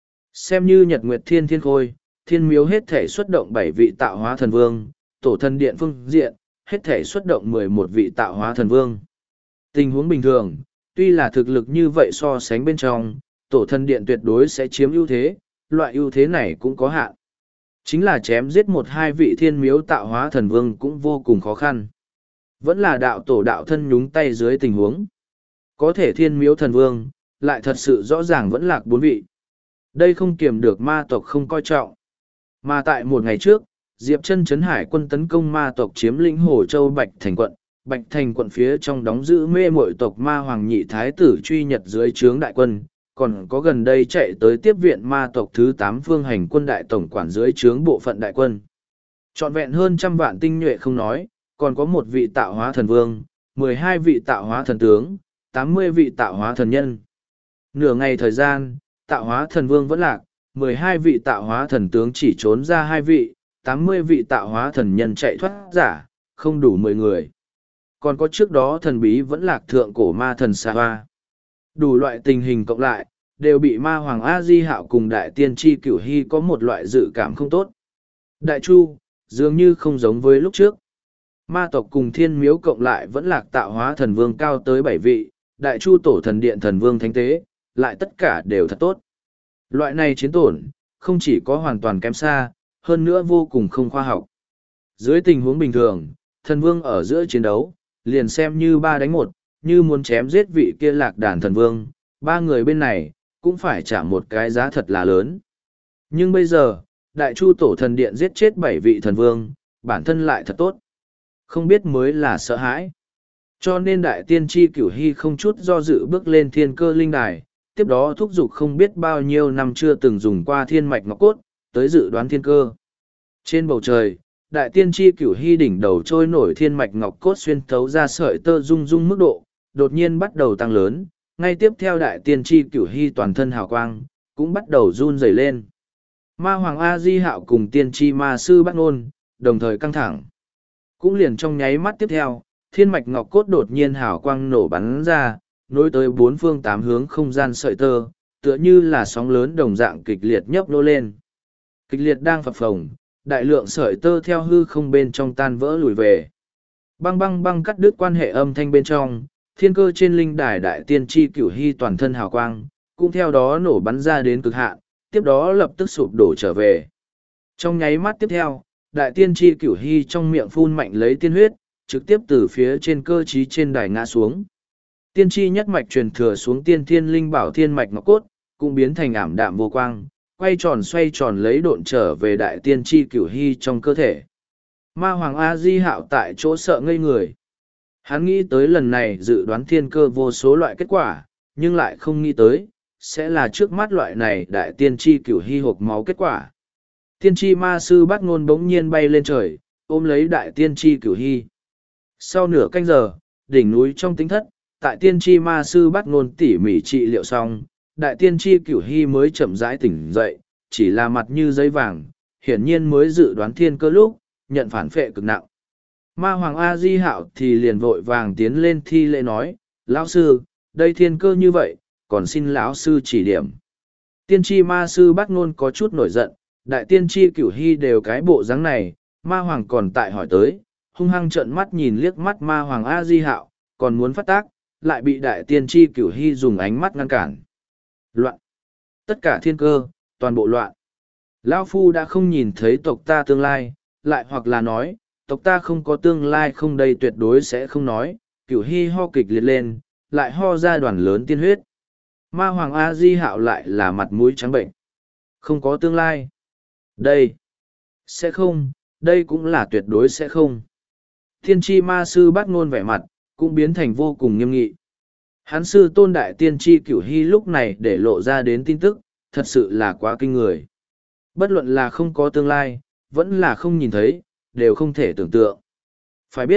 Xem như Nhật Nguyệt Thiên Thiên Khôi, Thiên Miếu hết thể xuất động 7 vị tạo hóa thần vương, tổ thần điện phương diện, hết thể xuất động 11 vị tạo hóa thần vương. Tình huống bình thường, tuy là thực lực như vậy so sánh bên trong, tổ thần điện tuyệt đối sẽ chiếm ưu thế, loại ưu thế này cũng có hạn. Chính là chém giết 1-2 vị thiên miếu tạo hóa thần vương cũng vô cùng khó khăn. Vẫn là đạo tổ đạo thân nhúng tay dưới tình huống. Có thể thiên miếu thần vương, lại thật sự rõ ràng vẫn lạc 4 vị. Đây không kiềm được ma tộc không coi trọng. Mà tại một ngày trước, Diệp Chân Trấn Hải quân tấn công ma tộc chiếm lĩnh Hồ Châu Bạch Thành quận. Bạch Thành quận phía trong đóng giữ mê mội tộc ma hoàng nhị thái tử truy nhật dưới trướng đại quân, còn có gần đây chạy tới tiếp viện ma tộc thứ 8 phương hành quân đại tổng quản dưới trướng bộ phận đại quân. Trọn vẹn hơn 100 vạn tinh nhuệ không nói, còn có 1 vị tạo hóa thần vương, 12 vị tạo hóa thần tướng, 80 vị tạo hóa thần nhân. Nửa ngày thời gian, tạo hóa thần vương vẫn lạc, 12 vị tạo hóa thần tướng chỉ trốn ra 2 vị, 80 vị tạo hóa thần nhân chạy thoát giả, không đủ 10 người. Còn có trước đó thần bí vẫn lạc thượng cổ ma thần Sa Hoa. Đủ loại tình hình cộng lại, đều bị ma hoàng A-di Hạo cùng đại tiên tri Cửu Hy có một loại dự cảm không tốt. Đại Chu, dường như không giống với lúc trước. Ma tộc cùng thiên miếu cộng lại vẫn lạc tạo hóa thần vương cao tới 7 vị, Đại Chu tổ thần điện thần vương thánh tế, lại tất cả đều thật tốt. Loại này chiến tổn, không chỉ có hoàn toàn kém xa, hơn nữa vô cùng không khoa học. Dưới tình huống bình thường, thần vương ở giữa chiến đấu, liền xem như 3 đánh 1, như muốn chém giết vị kia lạc đàn thần vương, 3 người bên này, cũng phải trả một cái giá thật là lớn. Nhưng bây giờ, Đại Chu tổ thần điện giết chết 7 vị thần vương, bản thân lại thật tốt. Không biết mới là sợ hãi. Cho nên đại tiên tri Cửu Hy không chút do dự bước lên thiên cơ linh đài, tiếp đó thúc giục không biết bao nhiêu năm chưa từng dùng qua thiên mạch ngọc cốt, tới dự đoán thiên cơ. Trên bầu trời, đại tiên tri Cửu Hy đỉnh đầu trôi nổi thiên mạch ngọc cốt xuyên thấu ra sợi tơ rung rung mức độ, đột nhiên bắt đầu tăng lớn, ngay tiếp theo đại tiên tri Cửu Hy toàn thân hào quang, cũng bắt đầu run rẩy lên. Ma Hoàng A-di Hạo cùng tiên tri ma sư Bát Ngôn, đồng thời căng thẳng. Cũng liền trong nháy mắt tiếp theo, thiên mạch ngọc cốt đột nhiên hào quang nổ bắn ra, nối tới 4 phương 8 hướng không gian sợi tơ, tựa như là sóng lớn đồng dạng kịch liệt nhấp nô lên. Kịch liệt đang phập phồng, đại lượng sợi tơ theo hư không bên trong tan vỡ lùi về. Băng băng băng cắt đứt quan hệ âm thanh bên trong, thiên cơ trên linh đài đại tiên tri Cửu Hy toàn thân hào quang, cũng theo đó nổ bắn ra đến cực hạn, tiếp đó lập tức sụp đổ trở về. Trong nháy mắt tiếp theo, đại tiên tri Cửu Hy trong miệng phun mạnh lấy tiên huyết, trực tiếp từ phía trên cơ trí trên đài ngã xuống. Tiên tri nhất mạch truyền thừa xuống tiên thiên linh bảo thiên mạch ngọc cốt, cũng biến thành ảm đạm vô quang, quay tròn xoay tròn lấy độn trở về đại tiên tri Cửu Hy trong cơ thể. Ma Hoàng A-di Hạo tại chỗ sợ ngây người. Hắn nghĩ tới lần này dự đoán thiên cơ vô số loại kết quả, nhưng lại không nghĩ tới, sẽ là trước mắt loại này đại tiên tri Cửu Hy hộp máu kết quả. Tiên tri ma sư Bát Ngôn bỗng nhiên bay lên trời, ôm lấy đại tiên tri Cửu Hy. Sau nửa canh giờ, đỉnh núi trong tính thất, tại tiên tri ma sư Bát Ngôn tỉ mỉ trị liệu xong, đại tiên tri Cửu Hy mới chậm rãi tỉnh dậy, chỉ là mặt như giấy vàng, hiển nhiên mới dự đoán thiên cơ lúc, nhận phản phệ cực nặng. Ma Hoàng A-di Hạo thì liền vội vàng tiến lên thi lễ nói, lão sư, đây thiên cơ như vậy, còn xin lão sư chỉ điểm. Tiên tri ma sư Bát Ngôn có chút nổi giận, đại tiên tri Cửu Hy đều cái bộ dáng này, ma hoàng còn tại hỏi tới, hung hăng trợn mắt nhìn liếc mắt ma hoàng A-di Hạo, còn muốn phát tác, lại bị đại tiên tri Cửu Hy dùng ánh mắt ngăn cản. Loạn! Tất cả thiên cơ, toàn bộ loạn. Lão phu đã không nhìn thấy tộc ta tương lai, lại hoặc là nói, tộc ta không có tương lai không đây tuyệt đối sẽ không nói. Cửu Hy ho kịch liệt lên, lại ho ra đoàn lớn tiên huyết. Ma hoàng A-di Hạo lại là mặt mũi trắng bệnh. Không có tương lai. Đây. Sẽ không, đây cũng là tuyệt đối sẽ không. Thiên tri ma sư Bát Ngôn vẻ mặt, cũng biến thành vô cùng nghiêm nghị. Hắn sư tôn đại tiên tri Cửu Hy lúc này để lộ ra đến tin tức, thật sự là quá kinh người. Bất luận là không có tương lai, vẫn là không nhìn thấy, đều không thể tưởng tượng. Phải biết,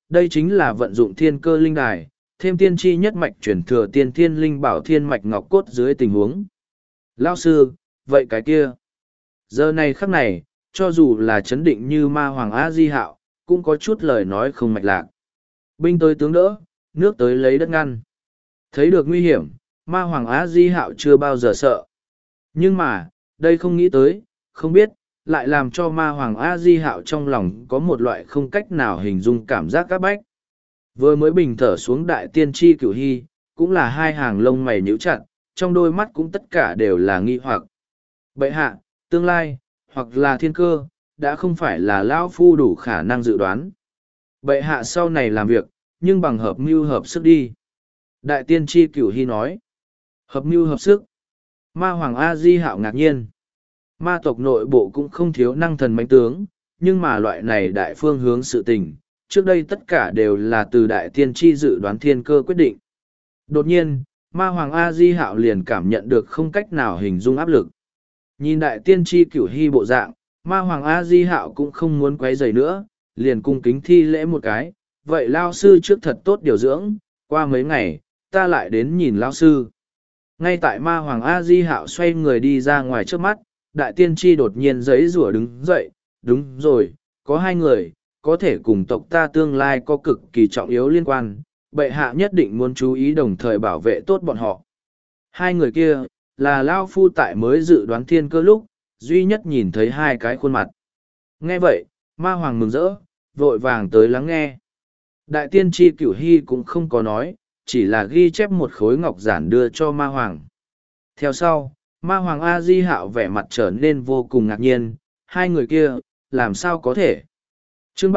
Đây chính là vận dụng thiên cơ linh đài, thêm tiên tri nhất mạch chuyển thừa tiên thiên linh bảo thiên mạch ngọc cốt dưới tình huống. Lao sư, vậy cái kia. Giờ này khắc này, cho dù là chấn định như ma hoàng A Di Hạo, cũng có chút lời nói không mạch lạc. Binh tới tướng đỡ, nước tới lấy đất ngăn. Thấy được nguy hiểm, ma hoàng A Di Hạo chưa bao giờ sợ. Nhưng mà, đây không nghĩ tới, không biết, lại làm cho ma hoàng A Di Hạo trong lòng có một loại không cách nào hình dung cảm giác các bách. Vừa mới bình thở xuống đại tiên tri cửu hy, cũng là hai hàng lông mày nhíu chặt, trong đôi mắt cũng tất cả đều là nghi hoặc. Bệ hạ, tương lai, hoặc là thiên cơ, đã không phải là lão phu đủ khả năng dự đoán. Bệ hạ sau này làm việc, nhưng bằng hợp mưu hợp sức đi. Đại tiên tri cửu hy nói. Hợp mưu hợp sức. Ma hoàng A Di Hạo ngạc nhiên. Ma tộc nội bộ cũng không thiếu năng thần mãnh tướng, nhưng mà loại này đại phương hướng sự tình, trước đây tất cả đều là từ đại tiên tri dự đoán thiên cơ quyết định. Đột nhiên, ma hoàng A Di Hạo liền cảm nhận được không cách nào hình dung áp lực. Nhìn đại tiên tri cửu hy bộ dạng, ma hoàng A Di Hạo cũng không muốn quấy rầy nữa, liền cung kính thi lễ một cái. Vậy lao sư trước thật tốt điều dưỡng, qua mấy ngày, ta lại đến nhìn lao sư. Ngay tại ma hoàng A Di Hạo xoay người đi ra ngoài trước mắt, đại tiên tri đột nhiên giấy rủa đứng dậy. Đúng rồi, có hai người, có thể cùng tộc ta tương lai có cực kỳ trọng yếu liên quan, bệ hạ nhất định muốn chú ý đồng thời bảo vệ tốt bọn họ. Hai người kia, là Lao Phu tại mới dự đoán thiên cơ lúc, duy nhất nhìn thấy hai cái khuôn mặt. Nghe vậy, ma hoàng mừng rỡ, vội vàng tới lắng nghe. Đại tiên tri cửu hy cũng không có nói, chỉ là ghi chép một khối ngọc giản đưa cho ma hoàng. Theo sau, ma hoàng A Di Hạo vẻ mặt trở nên vô cùng ngạc nhiên, hai người kia, làm sao có thể? Chương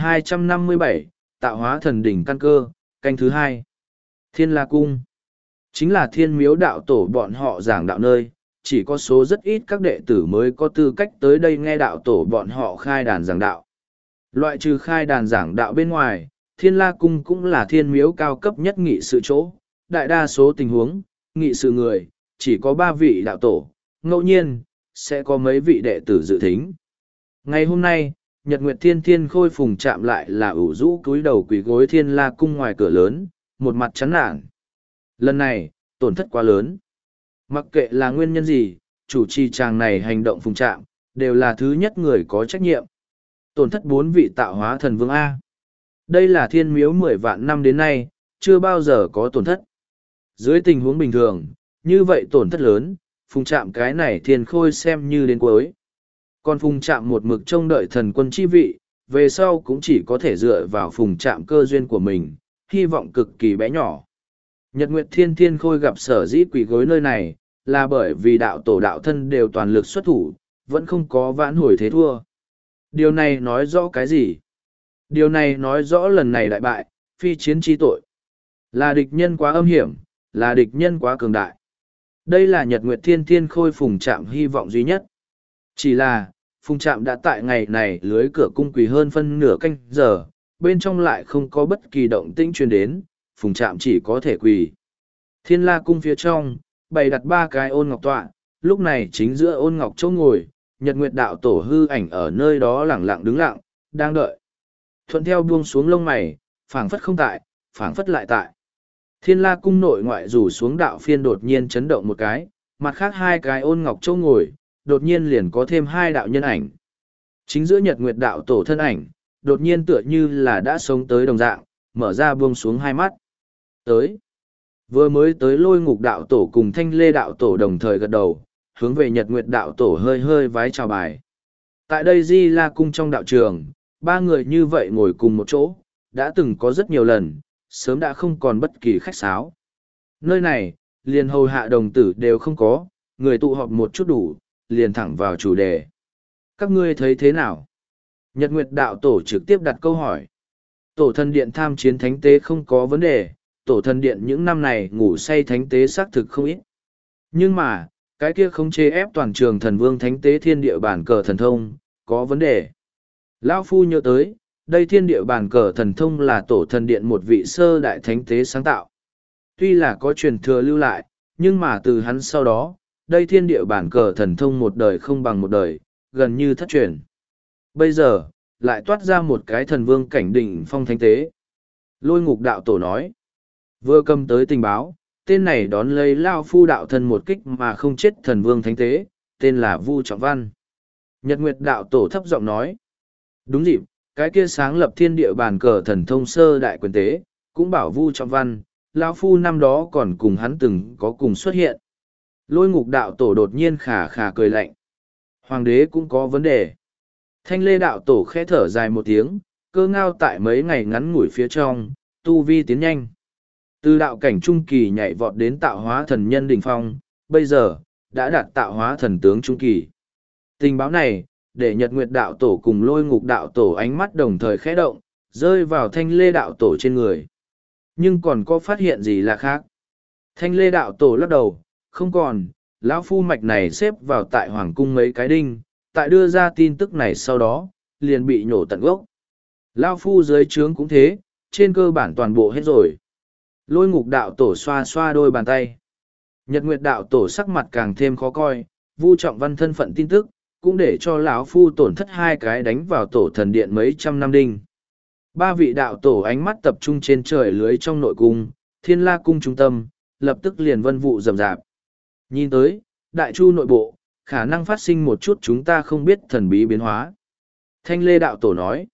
3257, tạo hóa thần đỉnh căn cơ, canh thứ hai. Thiên La Cung. Chính là thiên miếu đạo tổ bọn họ giảng đạo nơi, chỉ có số rất ít các đệ tử mới có tư cách tới đây nghe đạo tổ bọn họ khai đàn giảng đạo. Loại trừ khai đàn giảng đạo bên ngoài, Thiên La Cung cũng là thiên miếu cao cấp nhất nghị sự chỗ, đại đa số tình huống, nghị sự người, chỉ có 3 vị đạo tổ, ngẫu nhiên, sẽ có mấy vị đệ tử dự thính. Ngày hôm nay, Nhật Nguyệt Thiên Thiên Khôi Phùng chạm lại là ủ rũ cúi đầu quỳ gối Thiên La Cung ngoài cửa lớn, một mặt chán nản. Lần này, tổn thất quá lớn. Mặc kệ là nguyên nhân gì, chủ trì chàng này hành động phùng chạm, đều là thứ nhất người có trách nhiệm. Tổn thất 4 vị tạo hóa thần vương A. Đây là thiên miếu 10 vạn năm đến nay, chưa bao giờ có tổn thất. Dưới tình huống bình thường, như vậy tổn thất lớn, phùng chạm cái này thiên khôi xem như đến cuối. Còn phùng chạm một mực trông đợi thần quân chi vị, về sau cũng chỉ có thể dựa vào phùng chạm cơ duyên của mình, hy vọng cực kỳ bé nhỏ. Nhật Nguyệt Thiên Thiên Khôi gặp sở dĩ quỷ gối nơi này, là bởi vì đạo tổ đạo thân đều toàn lực xuất thủ, vẫn không có vãn hồi thế thua. Điều này nói rõ cái gì? Điều này nói rõ lần này đại bại, phi chiến chi tội. Là địch nhân quá âm hiểm, là địch nhân quá cường đại. Đây là Nhật Nguyệt Thiên Thiên Khôi phùng chạm hy vọng duy nhất. Chỉ là, phùng chạm đã tại ngày này lưới cửa cung quỳ hơn phân nửa canh giờ, bên trong lại không có bất kỳ động tĩnh truyền đến, phùng chạm chỉ có thể quỳ. Thiên La Cung phía trong, bày đặt 3 cái ôn ngọc tọa, lúc này chính giữa ôn ngọc chỗ ngồi, Nhật Nguyệt đạo tổ hư ảnh ở nơi đó lẳng lặng đứng lặng, đang đợi. Thuận theo buông xuống lông mày, phảng phất không tại, phảng phất lại tại. Thiên La Cung nội ngoại rủ xuống đạo phiên đột nhiên chấn động một cái, mặt khác 2 cái ôn ngọc chỗ ngồi, đột nhiên liền có thêm 2 đạo nhân ảnh. Chính giữa Nhật Nguyệt đạo tổ thân ảnh, đột nhiên tựa như là đã sống tới đồng dạng, mở ra buông xuống 2 mắt. Tới. Vừa mới tới Lôi Ngục đạo tổ cùng Thanh Lê đạo tổ đồng thời gật đầu, hướng về Nhật Nguyệt đạo tổ hơi hơi vái chào bài. Tại đây Di La Cung trong đạo trường, 3 người như vậy ngồi cùng một chỗ, đã từng có rất nhiều lần, sớm đã không còn bất kỳ khách sáo. Nơi này, liền hầu hạ đồng tử đều không có, người tụ họp một chút đủ, liền thẳng vào chủ đề. Các ngươi thấy thế nào? Nhật Nguyệt đạo tổ trực tiếp đặt câu hỏi. Tổ thần điện tham chiến thánh tế không có vấn đề, tổ thần điện những năm này ngủ say thánh tế xác thực không ít. Nhưng mà, cái kia không chế ép toàn trường thần vương thánh tế thiên địa bản cờ thần thông, có vấn đề. Lão Phu nhớ tới, đây thiên địa bản cờ thần thông là tổ thần điện một vị sơ đại thánh tế sáng tạo. Tuy là có truyền thừa lưu lại, nhưng mà từ hắn sau đó, đây thiên địa bản cờ thần thông một đời không bằng một đời, gần như thất truyền. Bây giờ, lại toát ra một cái thần vương cảnh đỉnh phong thánh tế. Lôi ngục đạo tổ nói. Vừa cầm tới tình báo, tên này đón lấy Lao Phu đạo thân một kích mà không chết thần vương thánh tế, tên là Vu Trọng Văn. Nhật Nguyệt đạo tổ thấp giọng nói. Đúng dịp, cái kia sáng lập thiên địa bàn cờ thần thông sơ đại quyền tế, cũng bảo Vu Trọng Văn, Lao Phu năm đó còn cùng hắn từng có cùng xuất hiện. Lôi ngục đạo tổ đột nhiên khà khà cười lạnh. Hoàng đế cũng có vấn đề. Thanh lê đạo tổ khẽ thở dài một tiếng, cơ ngao tại mấy ngày ngắn ngủi phía trong, tu vi tiến nhanh. Từ đạo cảnh trung kỳ nhảy vọt đến tạo hóa thần nhân đỉnh phong, bây giờ, đã đạt tạo hóa thần tướng trung kỳ. Tình báo này, để Nhật Nguyệt đạo tổ cùng lôi ngục đạo tổ ánh mắt đồng thời khẽ động, rơi vào thanh lê đạo tổ trên người. Nhưng còn có phát hiện gì là khác? Thanh lê đạo tổ lắc đầu, không còn, lão phu mạch này xếp vào tại hoàng cung mấy cái đinh, tại đưa ra tin tức này sau đó, liền bị nhổ tận gốc. Lão phu dưới trướng cũng thế, trên cơ bản toàn bộ hết rồi. Lôi ngục đạo tổ xoa xoa đôi bàn tay. Nhật Nguyệt đạo tổ sắc mặt càng thêm khó coi, Vu Trọng Văn thân phận tin tức, cũng để cho lão phu tổn thất hai cái đánh vào tổ thần điện mấy trăm năm đinh. Ba vị đạo tổ ánh mắt tập trung trên trời lưới trong nội cung, Thiên La cung trung tâm, lập tức liền vân vụ rầm rạp. Nhìn tới, đại chu nội bộ, khả năng phát sinh một chút chúng ta không biết thần bí biến hóa. Thanh Lê đạo tổ nói,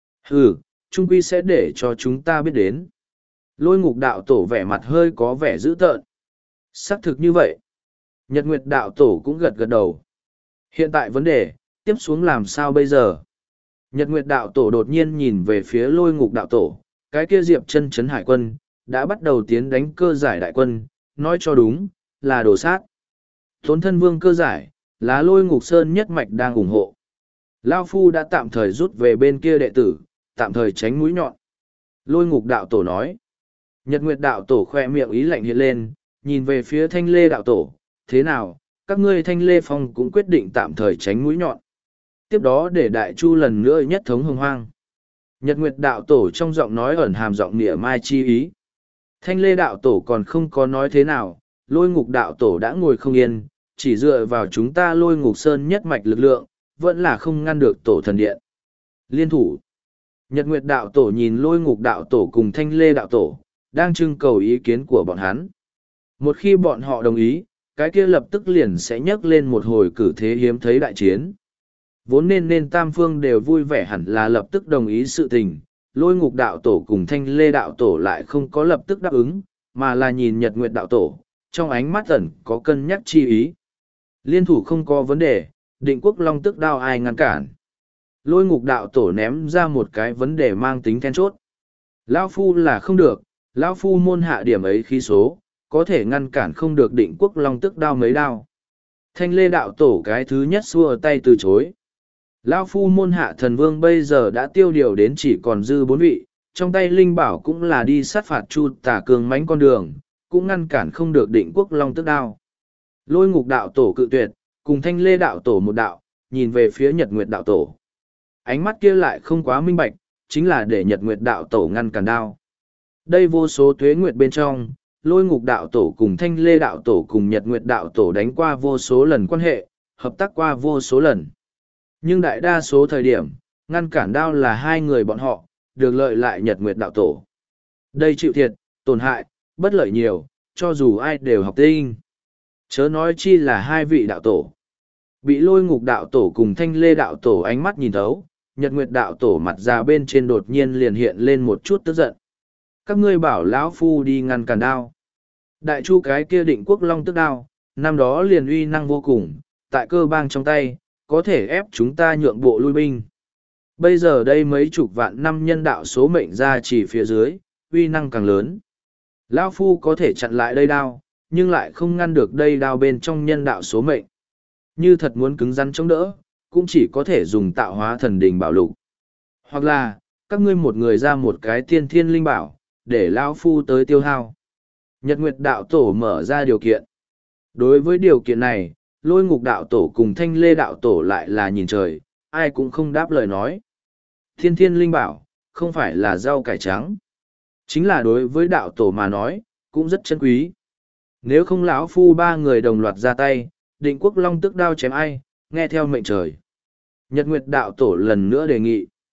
trung quy sẽ để cho chúng ta biết đến. Lôi ngục đạo tổ vẻ mặt hơi có vẻ dữ tợn. Xác thực như vậy. Nhật Nguyệt đạo tổ cũng gật gật đầu. Hiện tại vấn đề, tiếp xuống làm sao bây giờ? Nhật Nguyệt đạo tổ đột nhiên nhìn về phía lôi ngục đạo tổ, cái kia Diệp chân chấn hải quân, đã bắt đầu tiến đánh cơ giải đại quân, nói cho đúng, là đổ sát. Thốn thân vương cơ giải, là lôi ngục sơn nhất mạch đang ủng hộ. Lao Phu đã tạm thời rút về bên kia đệ tử, tạm thời tránh mũi nhọn. Lôi ngục đạo tổ nói. Nhật Nguyệt đạo tổ khoe miệng ý lạnh hiện lên, nhìn về phía Thanh Lê đạo tổ, thế nào, các ngươi Thanh Lê Phong cũng quyết định tạm thời tránh mũi nhọn. Tiếp đó để Đại Chu lần nữa nhất thống hồng hoang. Nhật Nguyệt đạo tổ trong giọng nói ẩn hàm giọng nịa mai chi ý. Thanh Lê đạo tổ còn không có nói thế nào, lôi ngục đạo tổ đã ngồi không yên, chỉ dựa vào chúng ta lôi ngục sơn nhất mạch lực lượng, vẫn là không ngăn được tổ thần điện. Liên thủ. Nhật Nguyệt đạo tổ nhìn lôi ngục đạo tổ cùng Thanh Lê đạo tổ, đang trưng cầu ý kiến của bọn hắn. Một khi bọn họ đồng ý, cái kia lập tức liền sẽ nhấc lên một hồi cử thế hiếm thấy đại chiến. Vốn nên tam phương đều vui vẻ hẳn là lập tức đồng ý sự tình, lôi ngục đạo tổ cùng Thanh Lê đạo tổ lại không có lập tức đáp ứng, mà là nhìn Nhật Nguyệt đạo tổ, trong ánh mắt ẩn có cân nhắc chi ý. Liên thủ không có vấn đề, Định Quốc Long Tức Đao ai ngăn cản. Lôi ngục đạo tổ ném ra một cái vấn đề mang tính then chốt. Lão Phu là không được, Lão Phu môn hạ điểm ấy khí số, có thể ngăn cản không được Định Quốc Long Tức Đao mấy đao. Thanh Lê đạo tổ cái thứ nhất xua tay từ chối. Lão Phu môn hạ thần vương bây giờ đã tiêu điều đến chỉ còn dư 4 vị, trong tay Linh Bảo cũng là đi sát phạt Chu Tả cường mãnh con đường, cũng ngăn cản không được Định Quốc Long Tức Đao. Lôi ngục đạo tổ cự tuyệt, cùng Thanh Lê đạo tổ một đạo, nhìn về phía Nhật Nguyệt đạo tổ. Ánh mắt kia lại không quá minh bạch, chính là để Nhật Nguyệt đạo tổ ngăn cản đao. Đây vô số tuế nguyệt bên trong, lôi ngục đạo tổ cùng Thanh Lê đạo tổ cùng Nhật Nguyệt đạo tổ đánh qua vô số lần quan hệ, hợp tác qua vô số lần. Nhưng đại đa số thời điểm, ngăn cản đao là hai người bọn họ, được lợi lại Nhật Nguyệt đạo tổ. Đây chịu thiệt, tổn hại, bất lợi nhiều, cho dù ai đều học tinh. Chớ nói chi là hai vị đạo tổ. Bị lôi ngục đạo tổ cùng Thanh Lê đạo tổ ánh mắt nhìn thấu, Nhật Nguyệt đạo tổ mặt ra bên trên đột nhiên liền hiện lên một chút tức giận. Các ngươi bảo lão Phu đi ngăn cản đao. Đại Chu cái kia Định Quốc Long Tức Đao, năm đó liền uy năng vô cùng, tại cơ bang trong tay, có thể ép chúng ta nhượng bộ lui binh. Bây giờ đây mấy chục vạn năm nhân đạo số mệnh ra chỉ phía dưới, uy năng càng lớn. Lão Phu có thể chặn lại đây đao, nhưng lại không ngăn được đây đao bên trong nhân đạo số mệnh. Như thật muốn cứng rắn chống đỡ, cũng chỉ có thể dùng tạo hóa thần đình bảo lục. Hoặc là, các ngươi một người ra một cái tiên thiên linh bảo, để Lão Phu tới tiêu hao. Nhật Nguyệt đạo tổ mở ra điều kiện. Đối với điều kiện này, lôi ngục đạo tổ cùng Thanh Lê đạo tổ lại là nhìn trời, ai cũng không đáp lời nói. Thiên thiên linh bảo, không phải là rau cải trắng. Chính là đối với đạo tổ mà nói, cũng rất chân quý. Nếu không lão Phu ba người đồng loạt ra tay, Định Quốc Long Tức Đao chém ai, nghe theo mệnh trời. Nhật Nguyệt đạo tổ lần nữa đề nghị.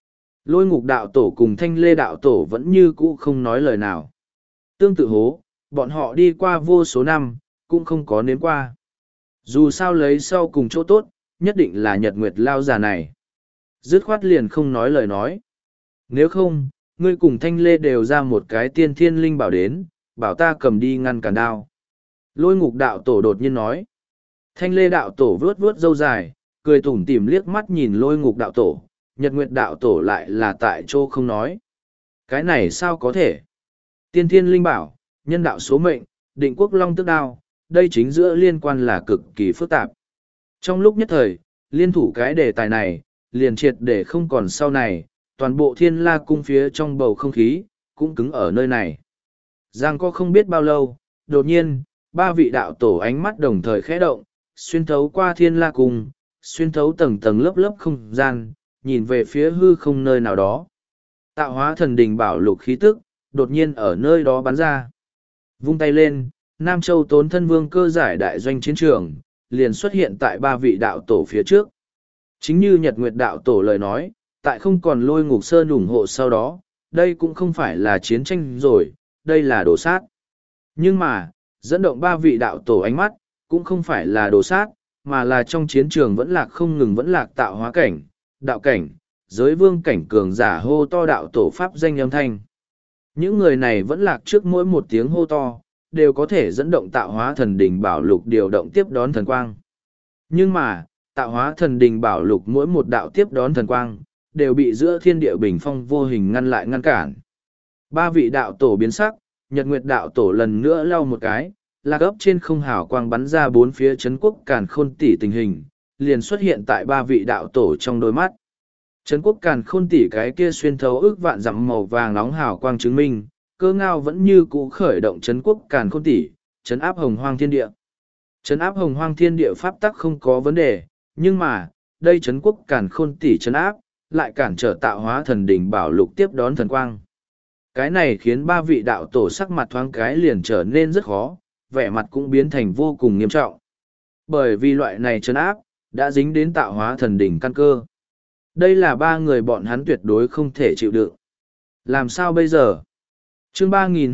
Lôi ngục đạo tổ cùng thanh lê đạo tổ vẫn như cũ không nói lời nào. Tương tự hố, bọn họ đi qua vô số năm, cũng không có nếm qua. Dù sao lấy sau cùng chỗ tốt, nhất định là nhật nguyệt lao già này. Dứt khoát liền không nói lời nói. Nếu không, ngươi cùng thanh lê đều ra một cái tiên thiên linh bảo đến, bảo ta cầm đi ngăn cản đao. Lôi ngục đạo tổ đột nhiên nói. Thanh lê đạo tổ vuốt vuốt râu dài, cười tủm tỉm liếc mắt nhìn lôi ngục đạo tổ, nhật nguyệt đạo tổ lại là tại chỗ không nói. Cái này sao có thể? Tiên thiên linh bảo, nhân đạo số mệnh, định quốc long tước đao, đây chính giữa liên quan là cực kỳ phức tạp. Trong lúc nhất thời, liên thủ cái đề tài này, liền triệt để không còn sau này, toàn bộ thiên la cung phía trong bầu không khí, cũng cứng ở nơi này. Giang có không biết bao lâu, đột nhiên, ba vị đạo tổ ánh mắt đồng thời khẽ động, xuyên thấu qua thiên la cung, xuyên thấu tầng tầng lớp lớp không gian, nhìn về phía hư không nơi nào đó. Tạo hóa thần đình bảo lục khí tức, đột nhiên ở nơi đó bắn ra. Vung tay lên, Nam Châu Tốn Thân Vương cơ giải đại doanh chiến trường, liền xuất hiện tại ba vị đạo tổ phía trước. Chính như Nhật Nguyệt đạo tổ lời nói, tại không còn lôi ngục sơn ủng hộ sau đó, đây cũng không phải là chiến tranh rồi, đây là đổ sát. Nhưng mà, dẫn động ba vị đạo tổ ánh mắt, cũng không phải là đổ sát, mà là trong chiến trường vẫn lạc không ngừng vẫn lạc tạo hóa cảnh, đạo cảnh, giới vương cảnh cường giả hô to đạo tổ pháp danh âm thanh. Những người này vẫn lạc trước mỗi một tiếng hô to, đều có thể dẫn động tạo hóa thần đình bảo lục điều động tiếp đón thần quang. Nhưng mà, tạo hóa thần đình bảo lục mỗi một đạo tiếp đón thần quang, đều bị giữa thiên địa bình phong vô hình ngăn lại ngăn cản. Ba vị đạo tổ biến sắc, Nhật Nguyệt đạo tổ lần nữa lau một cái, lạc ấp trên không hào quang bắn ra bốn phía Trấn Quốc Càn Khôn Tỷ tình hình, liền xuất hiện tại ba vị đạo tổ trong đôi mắt. Trấn Quốc Càn Khôn Tỷ cái kia xuyên thấu ước vạn dặm màu vàng nóng hào quang chứng minh, cơ ngao vẫn như cũ khởi động Trấn Quốc Càn Khôn Tỷ, trấn áp hồng hoang thiên địa. Trấn áp hồng hoang thiên địa pháp tắc không có vấn đề, nhưng mà, đây Trấn Quốc Càn Khôn Tỷ trấn áp, lại cản trở tạo hóa thần đỉnh bảo lục tiếp đón thần quang. Cái này khiến ba vị đạo tổ sắc mặt thoáng cái liền trở nên rất khó, vẻ mặt cũng biến thành vô cùng nghiêm trọng. Bởi vì loại này trấn áp, đã dính đến tạo hóa thần đỉnh căn cơ. Đây là ba người bọn hắn tuyệt đối không thể chịu đựng. Làm sao bây giờ? Chương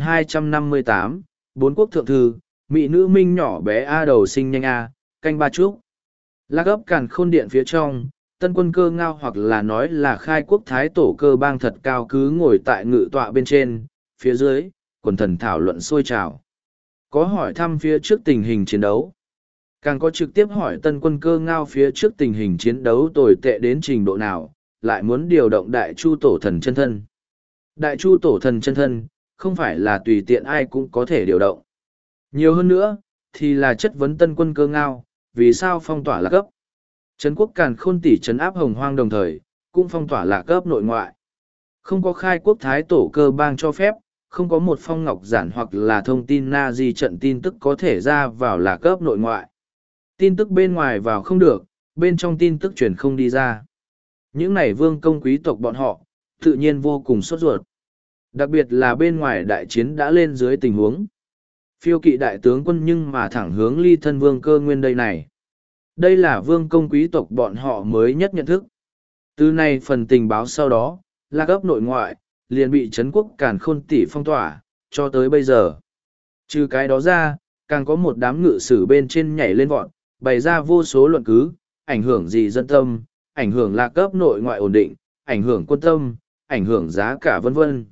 3258, Bốn quốc thượng thư, mỹ nữ minh nhỏ bé A đầu sinh nhanh A, canh ba trúc. Lạc ấp càn khôn điện phía trong, tân quân cơ ngao hoặc là nói là khai quốc thái tổ cơ bang thật cao cứ ngồi tại ngự tọa bên trên, phía dưới, quần thần thảo luận sôi trào. Có hỏi thăm phía trước tình hình chiến đấu. Càng có trực tiếp hỏi tân quân cơ ngao phía trước tình hình chiến đấu tồi tệ đến trình độ nào, lại muốn điều động đại chu tổ thần chân thân. Đại chu tổ thần chân thân, không phải là tùy tiện ai cũng có thể điều động. Nhiều hơn nữa, thì là chất vấn tân quân cơ ngao, vì sao phong tỏa lạc cấp. Trấn quốc Càn Khôn Tỷ trấn áp hồng hoang đồng thời, cũng phong tỏa lạc cấp nội ngoại. Không có khai quốc thái tổ cơ bang cho phép, không có một phong ngọc giản hoặc là thông tin na di trận tin tức có thể ra vào lạc cấp nội ngoại. Tin tức bên ngoài vào không được, bên trong tin tức truyền không đi ra. Những này vương công quý tộc bọn họ, tự nhiên vô cùng sốt ruột. Đặc biệt là bên ngoài đại chiến đã lên dưới tình huống. Phiêu kỵ đại tướng quân nhưng mà thẳng hướng ly thân vương cơ nguyên đây này. Đây là vương công quý tộc bọn họ mới nhất nhận thức. Từ nay phần tình báo sau đó, lạc ấp nội ngoại, liền bị Trấn quốc Càn Khôn Tỷ phong tỏa, cho tới bây giờ. Trừ cái đó ra, càng có một đám ngự sử bên trên nhảy lên vọt, bày ra vô số luận cứ, ảnh hưởng gì dân tâm, ảnh hưởng lạc ấp nội ngoại ổn định, ảnh hưởng quân tâm, ảnh hưởng giá cả vân vân.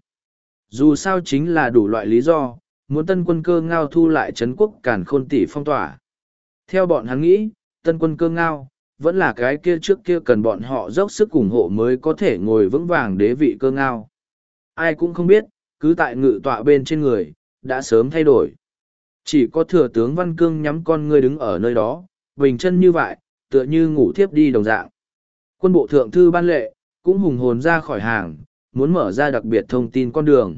Dù sao chính là đủ loại lý do, muốn tân quân cơ ngao thu lại Trấn quốc Càn Khôn Tỷ phong tỏa. Theo bọn hắn nghĩ, tân quân cơ ngao, vẫn là cái kia trước kia cần bọn họ dốc sức ủng hộ mới có thể ngồi vững vàng đế vị cơ ngao. Ai cũng không biết, cứ tại ngự tọa bên trên người, đã sớm thay đổi. Chỉ có thừa tướng Văn Cương nhắm con ngươi đứng ở nơi đó, bình chân như vậy, tựa như ngủ thiếp đi đồng dạng. Quân bộ thượng thư Ban Lệ, cũng hùng hồn ra khỏi hàng, muốn mở ra đặc biệt thông tin con đường.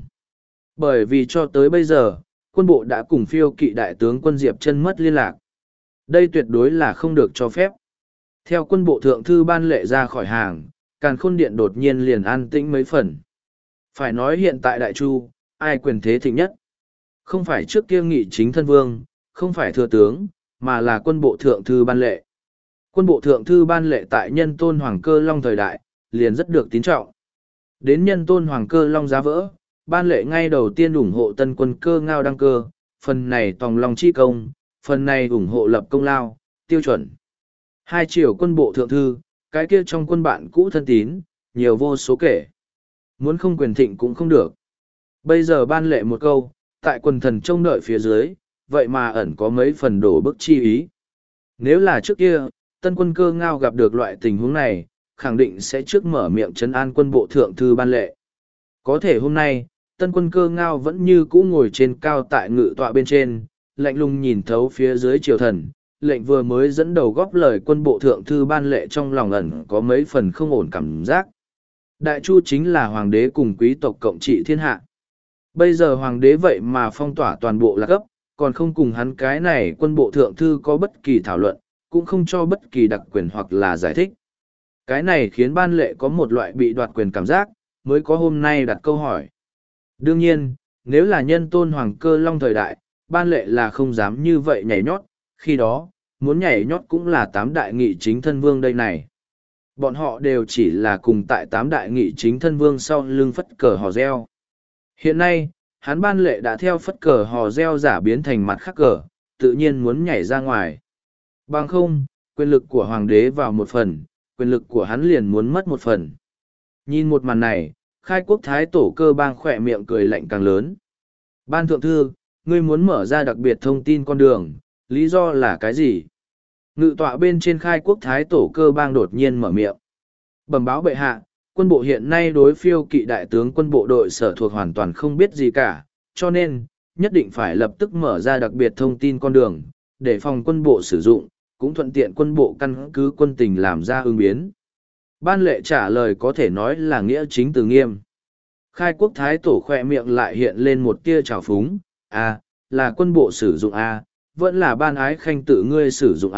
Bởi vì cho tới bây giờ, quân bộ đã cùng phiêu kỵ đại tướng quân Diệp Chân mất liên lạc. Đây tuyệt đối là không được cho phép. Theo quân bộ thượng thư Ban Lệ ra khỏi hàng, Càn Khôn Điện đột nhiên liền an tĩnh mấy phần. Phải nói hiện tại Đại Chu, ai quyền thế thịnh nhất? Không phải trước kia nghị chính thân vương, không phải thừa tướng, mà là quân bộ thượng thư Ban Lệ. Quân bộ thượng thư Ban Lệ tại nhân tôn Hoàng Cơ Long thời đại, liền rất được tín trọng. Đến nhân tôn hoàng cơ long giá vỡ, ban lệ ngay đầu tiên ủng hộ tân quân cơ ngao đăng cơ, phần này tòng lòng chi công, phần này ủng hộ lập công lao, tiêu chuẩn. Hai triều quân bộ thượng thư, cái kia trong quân bạn cũ thân tín, nhiều vô số kể. Muốn không quyền thịnh cũng không được. Bây giờ ban lệ một câu, tại quần thần trông đợi phía dưới, vậy mà ẩn có mấy phần đổ bức chi ý. Nếu là trước kia, tân quân cơ ngao gặp được loại tình huống này, khẳng định sẽ trước mở miệng trấn an quân bộ thượng thư ban lệ. Có thể hôm nay, tân quân cơ ngao vẫn như cũ ngồi trên cao tại ngự tọa bên trên, lạnh lùng nhìn thấu phía dưới triều thần. Lệnh vừa mới dẫn đầu góp lời quân bộ thượng thư ban lệ trong lòng ẩn có mấy phần không ổn cảm giác. Đại chu chính là hoàng đế cùng quý tộc cộng trị thiên hạ. Bây giờ hoàng đế vậy mà phong tỏa toàn bộ là cấp, còn không cùng hắn cái này quân bộ thượng thư có bất kỳ thảo luận, cũng không cho bất kỳ đặc quyền hoặc là giải thích. Cái này khiến ban lệ có một loại bị đoạt quyền cảm giác, mới có hôm nay đặt câu hỏi. Đương nhiên, nếu là nhân tôn hoàng cơ long thời đại, ban lệ là không dám như vậy nhảy nhót, khi đó, muốn nhảy nhót cũng là tám đại nghị chính thân vương đây này. Bọn họ đều chỉ là cùng tại tám đại nghị chính thân vương sau lưng phất cờ hò reo. Hiện nay, hắn ban lệ đã theo phất cờ hò reo giả biến thành mặt khắc cờ, tự nhiên muốn nhảy ra ngoài. Bằng không, quyền lực của hoàng đế vào một phần, quyền lực của hắn liền muốn mất một phần. Nhìn một màn này, khai quốc thái tổ cơ bang khỏe miệng cười lạnh càng lớn. Ban thượng thư, ngươi muốn mở ra đặc biệt thông tin con đường, lý do là cái gì? Ngự tọa bên trên khai quốc thái tổ cơ bang đột nhiên mở miệng. Bẩm báo bệ hạ, quân bộ hiện nay đối phiêu kỵ đại tướng quân bộ đội sở thuộc hoàn toàn không biết gì cả, cho nên, nhất định phải lập tức mở ra đặc biệt thông tin con đường, để phòng quân bộ sử dụng, cũng thuận tiện quân bộ căn cứ quân tình làm ra ứng biến. Ban lệ trả lời có thể nói là nghĩa chính từ nghiêm. Khai quốc thái tổ khoe miệng lại hiện lên một tia trào phúng, là quân bộ sử dụng vẫn là ban ái khanh tự ngươi sử dụng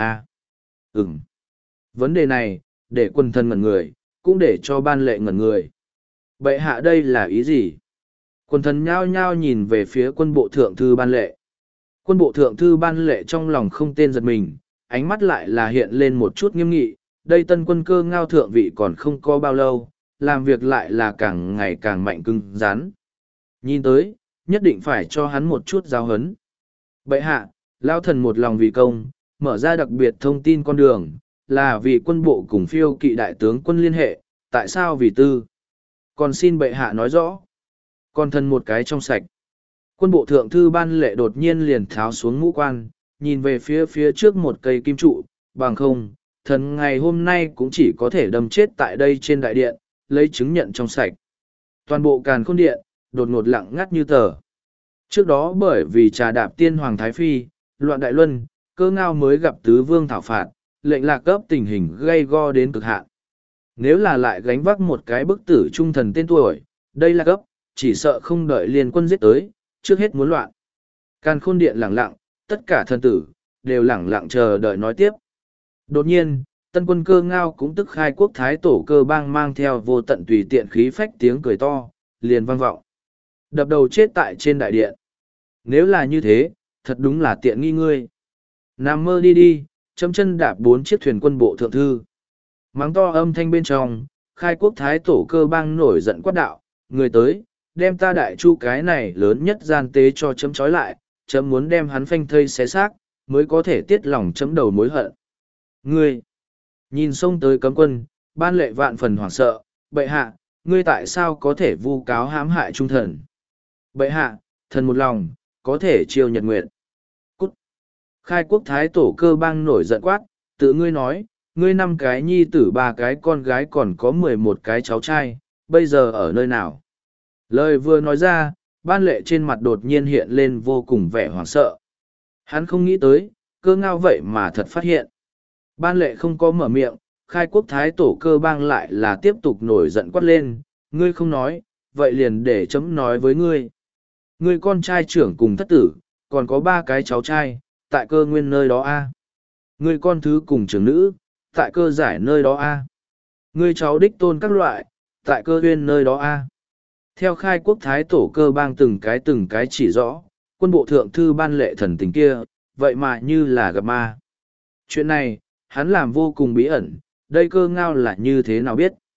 Vấn đề này, để quân thân ngẩn người, cũng để cho ban lệ ngẩn người. Bệ hạ đây là ý gì? Quân thần nhao nhao nhìn về phía quân bộ thượng thư ban lệ. Quân bộ thượng thư ban lệ trong lòng không tên giật mình, ánh mắt lại là hiện lên một chút nghiêm nghị. Đây tân quân cơ ngao thượng vị còn không có bao lâu, làm việc lại là càng ngày càng mạnh cứng rắn. Nhìn tới, nhất định phải cho hắn một chút giáo hấn. Bệ hạ, lao thần một lòng vì công, mở ra đặc biệt thông tin con đường, là vì quân bộ cùng phiêu kỵ đại tướng quân liên hệ, tại sao vì tư? Còn xin bệ hạ nói rõ. Còn thần một cái trong sạch. Quân bộ thượng thư ban lệ đột nhiên liền tháo xuống mũ quan, nhìn về phía trước một cây kim trụ, bằng không, thần ngày hôm nay cũng chỉ có thể đâm chết tại đây trên đại điện, lấy chứng nhận trong sạch. Toàn bộ càn khôn điện, đột ngột lặng ngắt như tờ. Trước đó bởi vì trà đạp tiên hoàng thái phi, loạn đại luân, cơ ngao mới gặp tứ vương thảo phạt, lệnh lạc cấp tình hình gây go đến cực hạn. Nếu là lại gánh vác một cái bức tử trung thần tên tuổi, đây là cấp, chỉ sợ không đợi liên quân giết tới, trước hết muốn loạn. Càn khôn điện lặng lặng, tất cả thần tử, đều lặng lặng chờ đợi nói tiếp. Đột nhiên, tân quân cơ ngao cũng tức khai quốc thái tổ cơ bang mang theo vô tận tùy tiện khí phách tiếng cười to, liền vang vọng. Đập đầu chết tại trên đại điện. Nếu là như thế, thật đúng là tiện nghi ngươi. Nằm mơ đi đi, chấm chân đạp 4 chiếc thuyền quân bộ thượng thư. Mắng to âm thanh bên trong, khai quốc thái tổ cơ bang nổi giận quát đạo, người tới, đem ta đại chu cái này lớn nhất gian tế cho chấm trói lại, chấm muốn đem hắn phanh thây xé xác, mới có thể tiết lòng chấm đầu mối hận. Ngươi, nhìn xông tới cấm quân, ban lệ vạn phần hoảng sợ, bệ hạ, ngươi tại sao có thể vu cáo hãm hại trung thần? Bệ hạ, thần một lòng, có thể chiêu nhật nguyện. Cút. Khai quốc thái tổ cơ bang nổi giận quát, tự ngươi nói, ngươi 5 cái nhi tử 3 cái con gái còn có 11 cái cháu trai, bây giờ ở nơi nào? Lời vừa nói ra, ban lệ trên mặt đột nhiên hiện lên vô cùng vẻ hoảng sợ. Hắn không nghĩ tới, cơ ngao vậy mà thật phát hiện. Ban lệ không có mở miệng, khai quốc thái tổ cơ bang lại là tiếp tục nổi giận quát lên, ngươi không nói, vậy liền để chấm nói với ngươi. Ngươi con trai trưởng cùng thất tử, còn có 3 cái cháu trai, tại cơ nguyên nơi đó Ngươi con thứ cùng trưởng nữ, tại cơ giải nơi đó Ngươi cháu đích tôn các loại, tại cơ nguyên nơi đó Theo khai quốc thái tổ cơ bang từng cái chỉ rõ, quân bộ thượng thư ban lệ thần tình kia, vậy mà như là gặp ma. Chuyện này, hắn làm vô cùng bí ẩn, đây cơ ngao là như thế nào biết.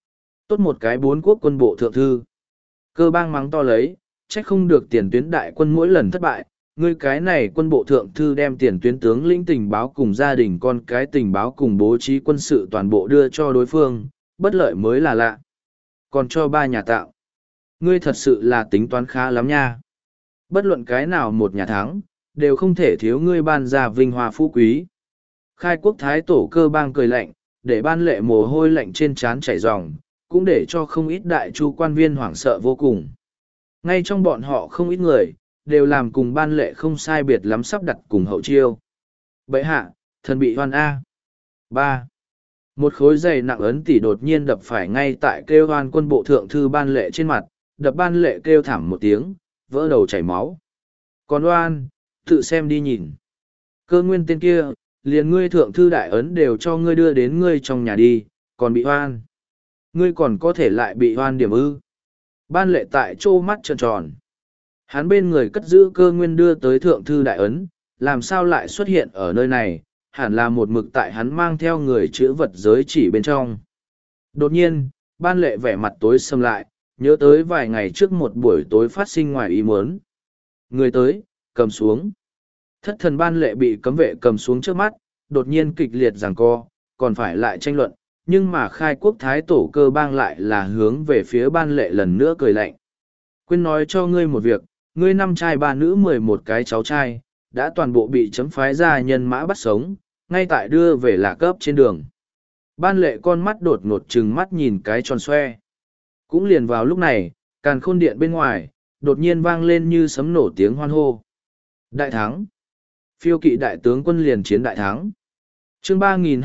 Tốt một cái bốn quốc quân bộ thượng thư. Cơ bang mắng to lấy, trách không được tiền tuyến đại quân mỗi lần thất bại. Ngươi cái này quân bộ thượng thư đem tiền tuyến tướng lĩnh tình báo cùng gia đình con cái tình báo cùng bố trí quân sự toàn bộ đưa cho đối phương, bất lợi mới là lạ. Còn cho ba nhà tạo. Ngươi thật sự là tính toán khá lắm nha. Bất luận cái nào một nhà thắng, đều không thể thiếu ngươi ban ra vinh hoa phú quý. Khai quốc thái tổ Cơ bang cười lạnh, để ban lệ mồ hôi lạnh trên trán chảy ròng, cũng để cho không ít đại chu quan viên hoảng sợ vô cùng. Ngay trong bọn họ không ít người, đều làm cùng ban lệ không sai biệt lắm sắp đặt cùng hậu chiêu. Bệ hạ, thần bị hoan A. 3. Một khối giày nặng ấn tỷ đột nhiên đập phải ngay tại kêu hoan quân bộ thượng thư ban lệ trên mặt, đập ban lệ kêu thảm một tiếng, vỡ đầu chảy máu. Còn oan, tự xem đi nhìn. Cơ nguyên tên kia, liền ngươi thượng thư đại ấn đều cho ngươi đưa đến ngươi trong nhà đi, còn bị hoan. Ngươi còn có thể lại bị hoan điểm ư. Ban lệ tại chỗ mắt tròn tròn. Hắn bên người cất giữ cơ nguyên đưa tới thượng thư đại ấn, làm sao lại xuất hiện ở nơi này, hẳn là một mực tại hắn mang theo người chữ vật giới chỉ bên trong. Đột nhiên, ban lệ vẻ mặt tối sầm lại, nhớ tới vài ngày trước một buổi tối phát sinh ngoài ý muốn. Người tới, cầm xuống. Thất thần ban lệ bị cấm vệ cầm xuống trước mắt, đột nhiên kịch liệt giằng co, còn phải lại tranh luận, nhưng mà khai quốc thái tổ Cơ bang lại là hướng về phía ban lệ lần nữa cười lạnh. Quên nói cho ngươi một việc, ngươi 5 trai 3 nữ 11 cái cháu trai, đã toàn bộ bị chấm phái ra nhân mã bắt sống, ngay tại đưa về lạc cấp trên đường. Ban lệ con mắt đột ngột trừng mắt nhìn cái tròn xoe. Cũng liền vào lúc này, càn khôn điện bên ngoài, đột nhiên vang lên như sấm nổ tiếng hoan hô. Đại thắng! Phiêu kỵ đại tướng quân liền chiến đại thắng. Chương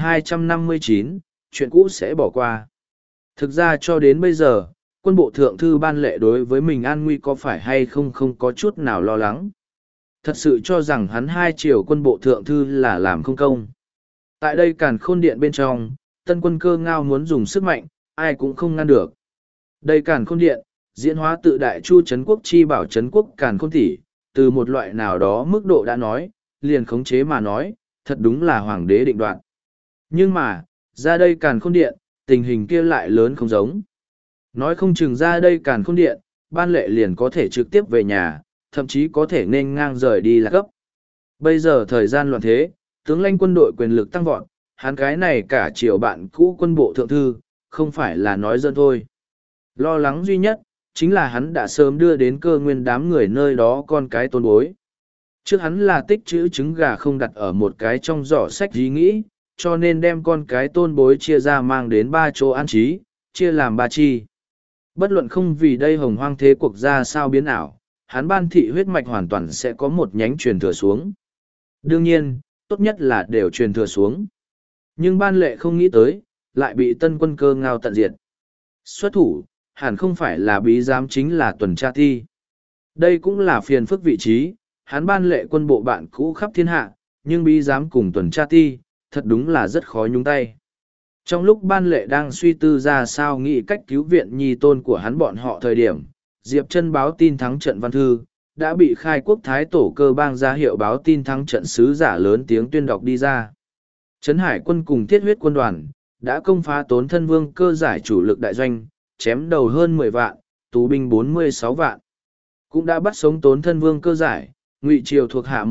3259, chuyện cũ sẽ bỏ qua. Thực ra cho đến bây giờ, quân bộ thượng thư ban lệ đối với mình an nguy có phải hay không không có chút nào lo lắng. Thật sự cho rằng hắn 2 triều quân bộ thượng thư là làm không công. Tại đây càn khôn điện bên trong, tân quân Cơ ngao muốn dùng sức mạnh, ai cũng không ngăn được. Đây càn khôn điện, diễn hóa tự đại chu trấn quốc chi bảo trấn quốc càn khôn tỷ, từ một loại nào đó mức độ đã nói, liền khống chế mà nói, thật đúng là hoàng đế định đoạt. Nhưng mà, ra đây càn khôn điện, tình hình kia lại lớn không giống. Nói không chừng ra đây càn khôn điện, ban lệ liền có thể trực tiếp về nhà, thậm chí có thể nên ngang rời đi là gấp. Bây giờ thời gian loạn thế, tướng lãnh quân đội quyền lực tăng vọt, hắn cái này cả triều bạn cũ quân bộ thượng thư, không phải là nói dân thôi. Lo lắng duy nhất, chính là hắn đã sớm đưa đến Cơ nguyên đám người nơi đó con cái tôn bối. Trước hắn là tích trữ trứng gà không đặt ở một cái trong giỏ sách ý nghĩ, cho nên đem con cái tôn bối chia ra mang đến 3 chỗ an trí, chia làm 3 chi. Bất luận không vì đây hồng hoang thế cuộc ra sao biến ảo, hắn ban thị huyết mạch hoàn toàn sẽ có một nhánh truyền thừa xuống. Đương nhiên, tốt nhất là đều truyền thừa xuống. Nhưng ban lệ không nghĩ tới, lại bị tân quân Cơ ngao tận diệt. Xuất thủ, hẳn không phải là bí giám chính là tuần tra thi. Đây cũng là phiền phức vị trí, hắn ban lệ quân bộ bạn cũ khắp thiên hạ, nhưng bí giám cùng tuần tra ti, thật đúng là rất khó nhúng tay. Trong lúc ban lệ đang suy tư ra sao nghĩ cách cứu viện nhi tôn của hắn bọn họ thời điểm, Diệp Chân báo tin thắng trận văn thư, đã bị khai quốc thái tổ Cơ bang ra hiệu báo tin thắng trận sứ giả lớn tiếng tuyên đọc đi ra. Trấn Hải quân cùng thiết huyết quân đoàn, đã công phá Tốn Thân Vương Cơ giải chủ lực đại doanh, chém đầu hơn 10 vạn, tù binh 46 vạn. Cũng đã bắt sống Tốn Thân Vương Cơ giải, Ngụy triều thuộc hạ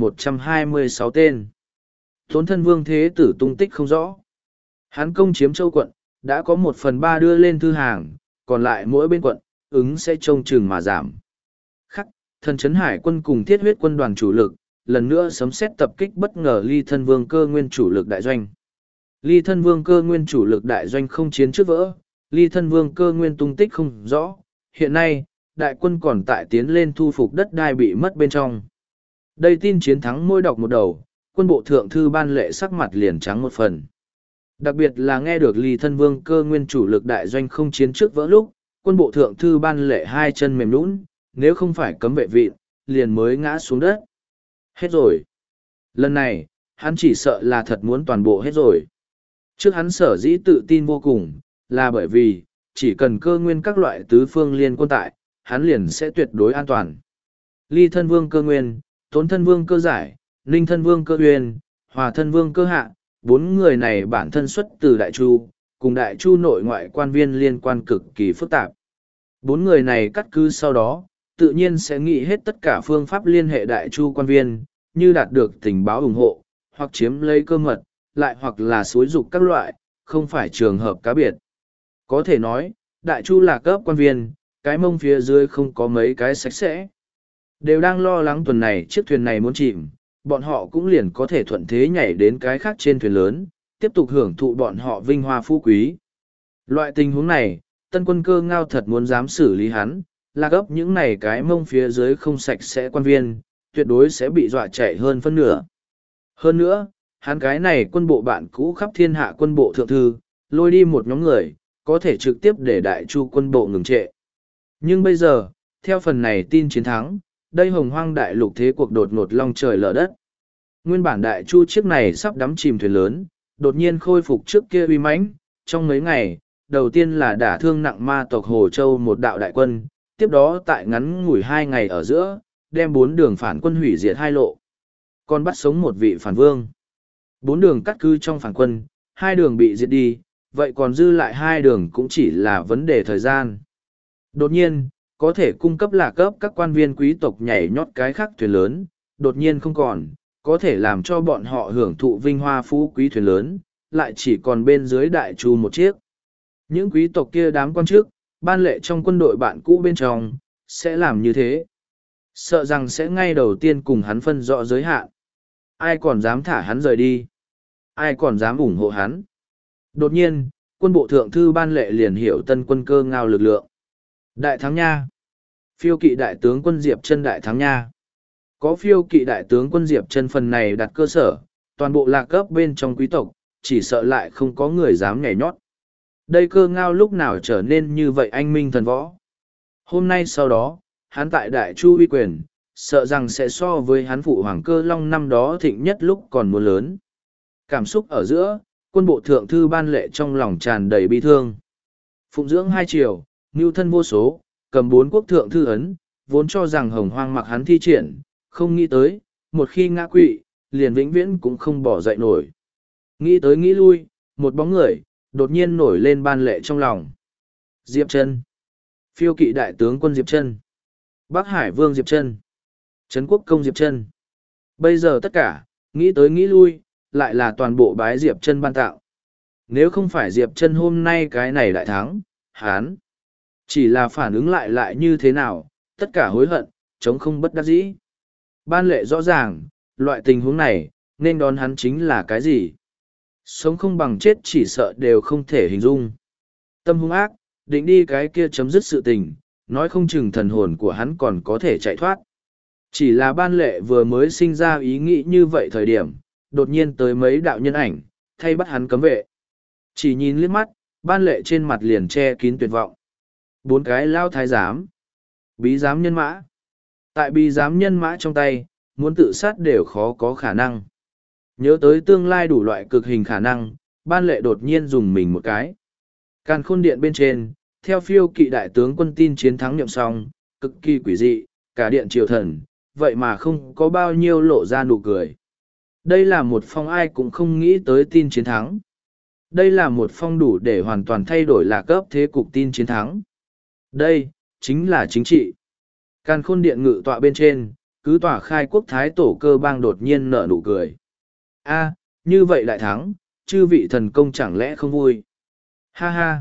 126 tên. Tốn Thân Vương thế tử tung tích không rõ. Hắn công chiếm Châu quận, đã có 1/3 đưa lên thư hàng, còn lại mỗi bên quận, ứng sẽ trông chừng mà giảm. Khắc, thần Trấn Hải quân cùng thiết huyết quân đoàn chủ lực, lần nữa sấm xét tập kích bất ngờ Ly Thân Vương Cơ nguyên chủ lực đại doanh. Ly Thân Vương Cơ nguyên chủ lực đại doanh không chiến trước vỡ, Ly Thân Vương Cơ nguyên tung tích không rõ. Hiện nay, đại quân còn tại tiến lên thu phục đất đai bị mất bên trong. Đây tin chiến thắng môi đọc một đầu, quân bộ thượng thư ban lệ sắc mặt liền trắng một phần. Đặc biệt là nghe được Ly Thân Vương Cơ nguyên chủ lực đại doanh không chiến trước vỡ lúc, quân bộ thượng thư ban lệ 2 chân mềm nhũn, nếu không phải cấm vệ vịn, liền mới ngã xuống đất. Hết rồi. Lần này, hắn chỉ sợ là thật muốn toàn bộ hết rồi. Trước hắn sở dĩ tự tin vô cùng, là bởi vì, chỉ cần Cơ nguyên các loại tứ phương liên quân tại, hắn liền sẽ tuyệt đối an toàn. Ly Thân Vương Cơ nguyên, Tốn Thân Vương Cơ giải, Ninh Thân Vương Cơ uyên, Hòa Thân Vương Cơ hạ, 4 người này bản thân xuất từ Đại Chu, cùng Đại Chu nội ngoại quan viên liên quan cực kỳ phức tạp. 4 người này cắt cứ sau đó, tự nhiên sẽ nghĩ hết tất cả phương pháp liên hệ Đại Chu quan viên, như đạt được tình báo ủng hộ, hoặc chiếm lấy cơ mật, lại hoặc là xúi dục các loại, không phải trường hợp cá biệt. Có thể nói, Đại Chu là cấp quan viên, cái mông phía dưới không có mấy cái sạch sẽ. Đều đang lo lắng tuần này chiếc thuyền này muốn chìm, bọn họ cũng liền có thể thuận thế nhảy đến cái khác trên thuyền lớn, tiếp tục hưởng thụ bọn họ vinh hoa phú quý. Loại tình huống này, Tân Quân Cơ Ngao thật muốn dám xử lý hắn, là gấp những này cái mông phía dưới không sạch sẽ quan viên, tuyệt đối sẽ bị dọa chạy hơn phân nửa. Hơn nữa, hắn cái này quân bộ bạn cũ khắp thiên hạ quân bộ thượng thư, lôi đi một nhóm người, có thể trực tiếp để Đại Chu quân bộ ngừng trệ. Nhưng bây giờ, theo phần này tin chiến thắng, đây hồng hoang đại lục thế cuộc đột ngột long trời lở đất. Nguyên bản Đại Chu chiếc này sắp đắm chìm thuyền lớn, đột nhiên khôi phục trước kia uy mãnh, trong mấy ngày, đầu tiên là đả thương nặng ma tộc Hồ Châu một đạo đại quân, tiếp đó tại ngắn ngủi 2 ngày ở giữa, đem 4 đường phản quân hủy diệt 2 lộ. Còn bắt sống một vị phản vương. 4 đường cắt cư trong phản quân, 2 đường bị diệt đi, vậy còn dư lại 2 đường cũng chỉ là vấn đề thời gian. Đột nhiên, có thể cung cấp là cấp các quan viên quý tộc nhảy nhót cái khác thuyền lớn, đột nhiên không còn, có thể làm cho bọn họ hưởng thụ vinh hoa phú quý thuyền lớn, lại chỉ còn bên dưới Đại Chu một chiếc. Những quý tộc kia đám quan chức, ban lệ trong quân đội bạn cũ bên trong, sẽ làm như thế. Sợ rằng sẽ ngay đầu tiên cùng hắn phân rõ giới hạn. Ai còn dám thả hắn rời đi? Ai còn dám ủng hộ hắn? Đột nhiên, quân bộ thượng thư ban lệ liền hiểu Tân Quân Cơ Ngao lực lượng. Đại thắng nha! Phiêu kỵ đại tướng quân Diệp Chân đại thắng nha! Có phiêu kỵ đại tướng quân Diệp Chân phần này đặt cơ sở, toàn bộ lạc cấp bên trong quý tộc, chỉ sợ lại không có người dám nhảy nhót. Đây Cơ Ngao lúc nào trở nên như vậy anh minh thần võ. Hôm nay sau đó, hắn tại Đại Chu uy quyền, sợ rằng sẽ so với hắn phụ hoàng Cơ Long năm đó thịnh nhất lúc còn muốn lớn. Cảm xúc ở giữa, quân bộ thượng thư ban lệ trong lòng tràn đầy bi thương. Phụng dưỡng 2 triều, mưu thân vô số, cầm 4 quốc thượng thư ấn, vốn cho rằng hồng hoang mặc hắn thi triển, không nghĩ tới, một khi ngã quỵ, liền vĩnh viễn cũng không bỏ dậy nổi. Nghĩ tới nghĩ lui, một bóng người, đột nhiên nổi lên ban lệ trong lòng. Diệp Chân, phiêu kỵ đại tướng quân Diệp Chân, Bắc Hải vương Diệp Chân, Trấn quốc công Diệp Chân. Bây giờ tất cả, nghĩ tới nghĩ lui, lại là toàn bộ bái Diệp Chân ban tạo. Nếu không phải Diệp Chân hôm nay cái này đại thắng, hắn chỉ là phản ứng lại như thế nào, tất cả hối hận, chống không bất đắc dĩ. Ban lệ rõ ràng, loại tình huống này, nên đón hắn chính là cái gì? Sống không bằng chết chỉ sợ đều không thể hình dung. Tâm hung ác, định đi cái kia chấm dứt sự tình, nói không chừng thần hồn của hắn còn có thể chạy thoát. Chỉ là ban lệ vừa mới sinh ra ý nghĩ như vậy thời điểm, đột nhiên tới mấy đạo nhân ảnh, thay bắt hắn cấm vệ. Chỉ nhìn liếc mắt, ban lệ trên mặt liền che kín tuyệt vọng. 4 cái lao thái giám, bí giám nhân mã. Tại bí giám nhân mã trong tay, muốn tự sát đều khó có khả năng. Nhớ tới tương lai đủ loại cực hình khả năng, ban lệ đột nhiên dùng mình một cái. Càn khôn điện bên trên, theo phiêu kỵ đại tướng quân tin chiến thắng nhậm xong, cực kỳ quỷ dị, cả điện triều thần, vậy mà không có bao nhiêu lộ ra nụ cười. Đây là một phong ai cũng không nghĩ tới tin chiến thắng. Đây là một phong đủ để hoàn toàn thay đổi lạc cấp thế cục tin chiến thắng. Đây, chính là chính trị. Càn khôn điện ngự tọa bên trên, cứ tỏa khai quốc thái tổ Cơ Bang đột nhiên nở nụ cười. A, như vậy đại thắng, chư vị thần công chẳng lẽ không vui? Ha ha!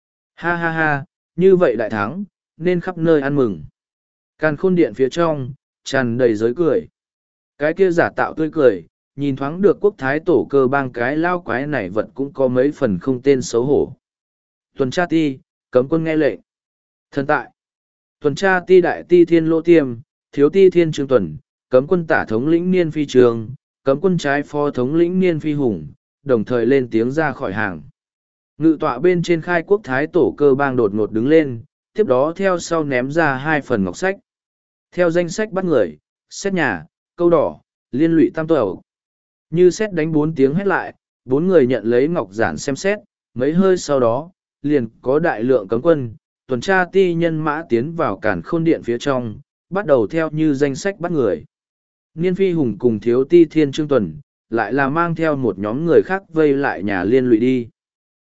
Ha ha ha, như vậy đại thắng, nên khắp nơi ăn mừng. Càn khôn điện phía trong, tràn đầy giới cười. Cái kia giả tạo tươi cười, nhìn thoáng được quốc thái tổ Cơ Bang cái lao quái này vật cũng có mấy phần không tên xấu hổ. Tuần tra ti, cấm quân nghe lệnh. Thần tại. Tuần tra ti đại ti thiên lỗ tiêm, thiếu ti thiên trương tuần, cấm quân tả thống lĩnh niên phi trường, cấm quân trái phó thống lĩnh niên phi hùng, đồng thời lên tiếng ra khỏi hàng. Ngự tọa bên trên khai quốc thái tổ Cơ Bang đột ngột đứng lên, tiếp đó theo sau ném ra 2 phần ngọc sách. Theo danh sách bắt người, xét nhà, câu đỏ, liên lụy tam tẩu. Như xét đánh 4 tiếng hết lại, 4 người nhận lấy ngọc giản xem xét, mấy hơi sau đó, liền có đại lượng cấm quân, tuần tra ti nhân mã tiến vào càn khôn điện phía trong, bắt đầu theo như danh sách bắt người. Niên phi hùng cùng thiếu ti thiên trương tuần, lại là mang theo một nhóm người khác vây lại nhà liên lụy đi.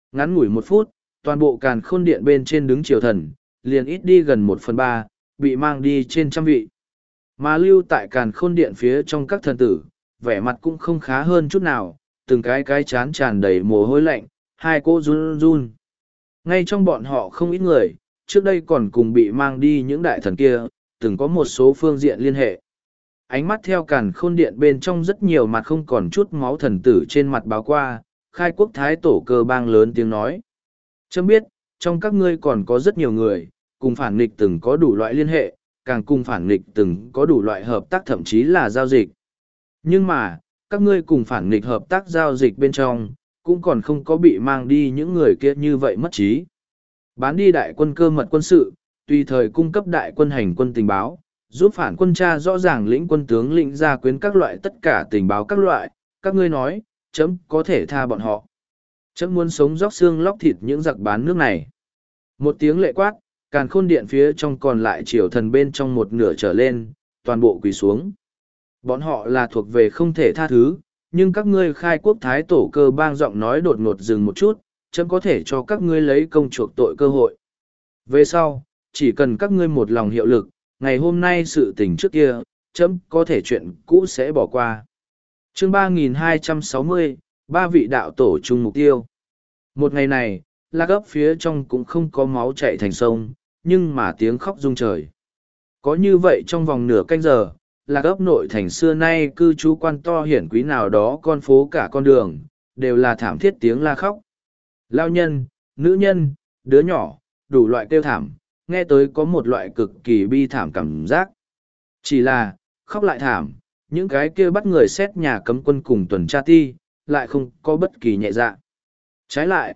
Ngắn ngủi 1 phút, toàn bộ càn khôn điện bên trên đứng triều thần, liền ít đi gần 1/3, bị mang đi trên trăm vị. Mà lưu tại càn khôn điện phía trong các thần tử, vẻ mặt cũng không khá hơn chút nào, từng cái chán tràn đầy mồ hôi lạnh, hai cô run run. Ngay trong bọn họ không ít người, trước đây còn cùng bị mang đi những đại thần kia, từng có một số phương diện liên hệ. Ánh mắt theo càn khôn điện bên trong rất nhiều mặt không còn chút máu thần tử trên mặt báo qua, khai quốc thái tổ cơ bang lớn tiếng nói. Chấm biết, trong các ngươi còn có rất nhiều người, cùng phản nghịch từng có đủ loại liên hệ, càng cùng phản nghịch từng có đủ loại hợp tác thậm chí là giao dịch. Nhưng mà, các ngươi cùng phản nghịch hợp tác giao dịch bên trong, cũng còn không có bị mang đi những người kia như vậy mất trí. Bán đi đại quân cơ mật quân sự, tùy thời cung cấp đại quân hành quân tình báo, giúp phản quân tra rõ ràng lĩnh quân tướng lĩnh gia quyến các loại tất cả tình báo các loại, các ngươi nói, chấm có thể tha bọn họ. Chấm muốn sống róc xương lóc thịt những giặc bán nước này. Một tiếng lệ quát, càn khôn điện phía trong còn lại triều thần bên trong một nửa trở lên, toàn bộ quỳ xuống. Bọn họ là thuộc về không thể tha thứ, nhưng các ngươi khai quốc thái tổ cơ bang giọng nói đột ngột dừng một chút, chấm có thể cho các ngươi lấy công chuộc tội cơ hội. Về sau, chỉ cần các ngươi một lòng hiệu lực, ngày hôm nay sự tình trước kia, chấm có thể chuyện cũ sẽ bỏ qua. Chương 3260, ba vị đạo tổ chung mục tiêu. Một ngày này, Lạc Ấp phía trong cũng không có máu chảy thành sông, nhưng mà tiếng khóc rung trời. Có như vậy trong vòng nửa canh giờ, Lạc Ấp nội thành xưa nay cư trú quan to hiển quý nào đó con phố cả con đường, đều là thảm thiết tiếng la khóc. Lao nhân, nữ nhân, đứa nhỏ, đủ loại kêu thảm, nghe tới có một loại cực kỳ bi thảm cảm giác. Chỉ là, khóc lại thảm, những cái kia bắt người xét nhà cấm quân cùng tuần tra ti, lại không có bất kỳ nhẹ dạ. Trái lại,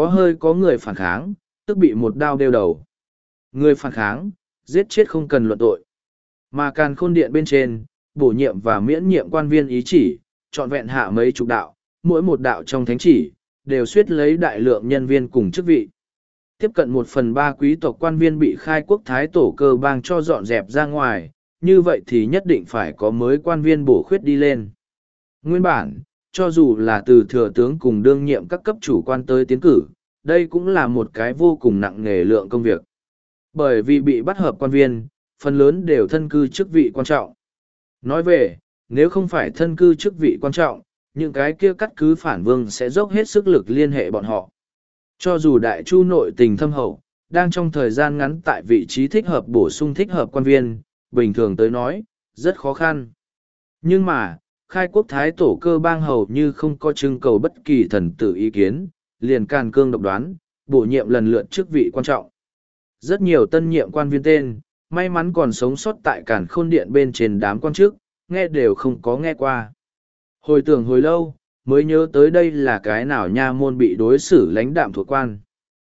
có người phản kháng, tức bị một đao đeo đầu. Người phản kháng, giết chết không cần luận tội. Mà càn khôn điện bên trên, bổ nhiệm và miễn nhiệm quan viên ý chỉ, trọn vẹn hạ mấy chục đạo, mỗi một đạo trong thánh chỉ, đều suýt lấy đại lượng nhân viên cùng chức vị. Tiếp cận 1/3 quý tộc quan viên bị khai quốc thái tổ cơ bang cho dọn dẹp ra ngoài, như vậy thì nhất định phải có mới quan viên bổ khuyết đi lên. Nguyên bản, cho dù là từ thừa tướng cùng đương nhiệm các cấp chủ quan tới tiến cử, đây cũng là một cái vô cùng nặng nề lượng công việc. Bởi vì bị bắt hợp quan viên, phần lớn đều thân cư chức vị quan trọng. Nói về, nếu không phải thân cư chức vị quan trọng, những cái kia cắt cứ phản vương sẽ dốc hết sức lực liên hệ bọn họ. Cho dù đại chu nội tình thâm hậu, đang trong thời gian ngắn tại vị trí thích hợp bổ sung thích hợp quan viên, bình thường tới nói, rất khó khăn. Nhưng mà, khai quốc thái tổ cơ bang hầu như không có trưng cầu bất kỳ thần tử ý kiến, liền càn cương độc đoán, bổ nhiệm lần lượt chức vị quan trọng. Rất nhiều tân nhiệm quan viên tên, may mắn còn sống sót tại càn khôn điện bên trên đám quan chức, nghe đều không có nghe qua. Hồi tưởng hồi lâu, mới nhớ tới đây là cái nào nha môn bị đối xử lãnh đạm thuộc quan.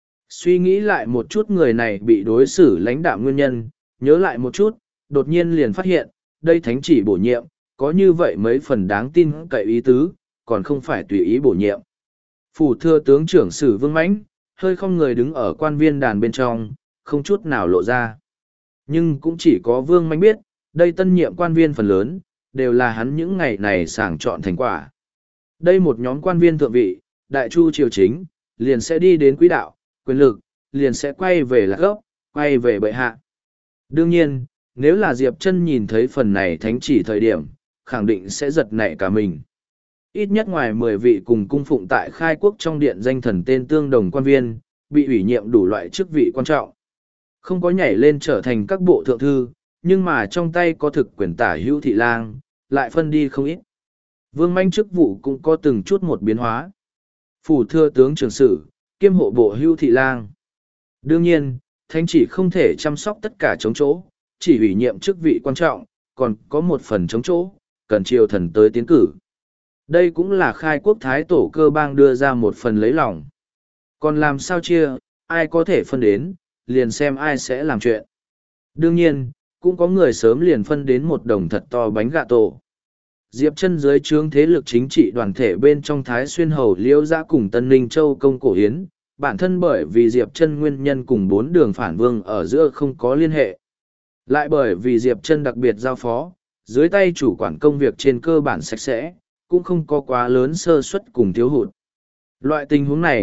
Suy nghĩ lại một chút người này bị đối xử lãnh đạm nguyên nhân, nhớ lại một chút, đột nhiên liền phát hiện, đây thánh chỉ bổ nhiệm, có như vậy mấy phần đáng tin cậy ý tứ, còn không phải tùy ý bổ nhiệm. Phủ thừa tướng trưởng sử Vương Mãnh, hơi không người đứng ở quan viên đàn bên trong, không chút nào lộ ra. Nhưng cũng chỉ có Vương Mãnh biết, đây tân nhiệm quan viên phần lớn, đều là hắn những ngày này sàng chọn thành quả. Đây một nhóm quan viên thượng vị, đại chu triều chính, liền sẽ đi đến quỹ đạo, quyền lực, liền sẽ quay về Lạc Ấp, quay về bệ hạ. Đương nhiên, nếu là Diệp Chân nhìn thấy phần này thánh chỉ thời điểm, khẳng định sẽ giật nảy cả mình. Ít nhất ngoài 10 vị cùng cung phụng tại khai quốc trong điện danh thần tên tương đồng quan viên, bị ủy nhiệm đủ loại chức vị quan trọng. Không có nhảy lên trở thành các bộ thượng thư, nhưng mà trong tay có thực quyền tả hữu thị lang, lại phân đi không ít. Vương Manh chức vụ cũng có từng chút một biến hóa. Phủ thừa tướng trưởng sử, kiêm hộ bộ hữu thị lang. Đương nhiên, thánh chỉ không thể chăm sóc tất cả chống chỗ, chỉ ủy nhiệm chức vị quan trọng, còn có một phần chống chỗ, cần triều thần tới tiến cử. Đây cũng là khai quốc thái tổ cơ bang đưa ra một phần lấy lòng. Còn làm sao chia, ai có thể phân đến, liền xem ai sẽ làm chuyện. Đương nhiên, cũng có người sớm liền phân đến một đồng thật to bánh gà tổ. Diệp Chân dưới trướng thế lực chính trị đoàn thể bên trong Thái Xuyên Hầu Liễu Giã cùng Tân Ninh Châu Công Cổ Hiến, bản thân bởi vì Diệp Chân nguyên nhân cùng 4 đường phản vương ở giữa không có liên hệ. Lại bởi vì Diệp Chân đặc biệt giao phó, dưới tay chủ quản công việc trên cơ bản sạch sẽ, cũng không có quá lớn sơ suất cùng thiếu hụt. Loại tình huống này,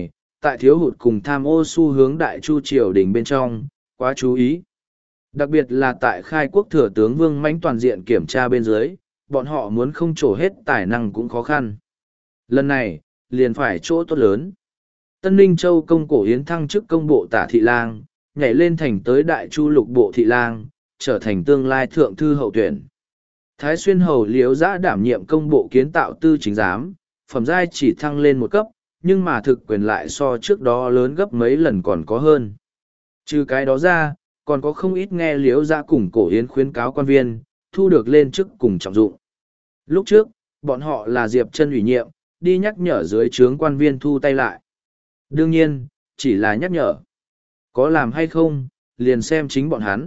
tại thiếu hụt cùng tham ô xu hướng đại chu triều đình bên trong, quá chú ý. Đặc biệt là tại khai quốc thừa tướng Vương Mãnh toàn diện kiểm tra bên dưới, bọn họ muốn không trổ hết tài năng cũng khó khăn. Lần này, liền phải chỗ tốt lớn. Tân Ninh Châu công cổ hiến thăng chức công bộ tả thị lang, nhảy lên thành tới đại chu lục bộ thị lang, trở thành tương lai thượng thư hậu tuyển. Thái Xuyên hầu Liếu Giã đảm nhiệm công bộ kiến tạo tư chính giám, phẩm giai chỉ thăng lên một cấp, nhưng mà thực quyền lại so trước đó lớn gấp mấy lần còn có hơn. Trừ cái đó ra, còn có không ít nghe Liếu Giã cùng cổ hiến khuyến cáo quan viên, thu được lên chức cùng trọng dụng. Lúc trước, bọn họ là Diệp Chân ủy nhiệm, đi nhắc nhở dưới trướng quan viên thu tay lại. Đương nhiên, chỉ là nhắc nhở. Có làm hay không, liền xem chính bọn hắn.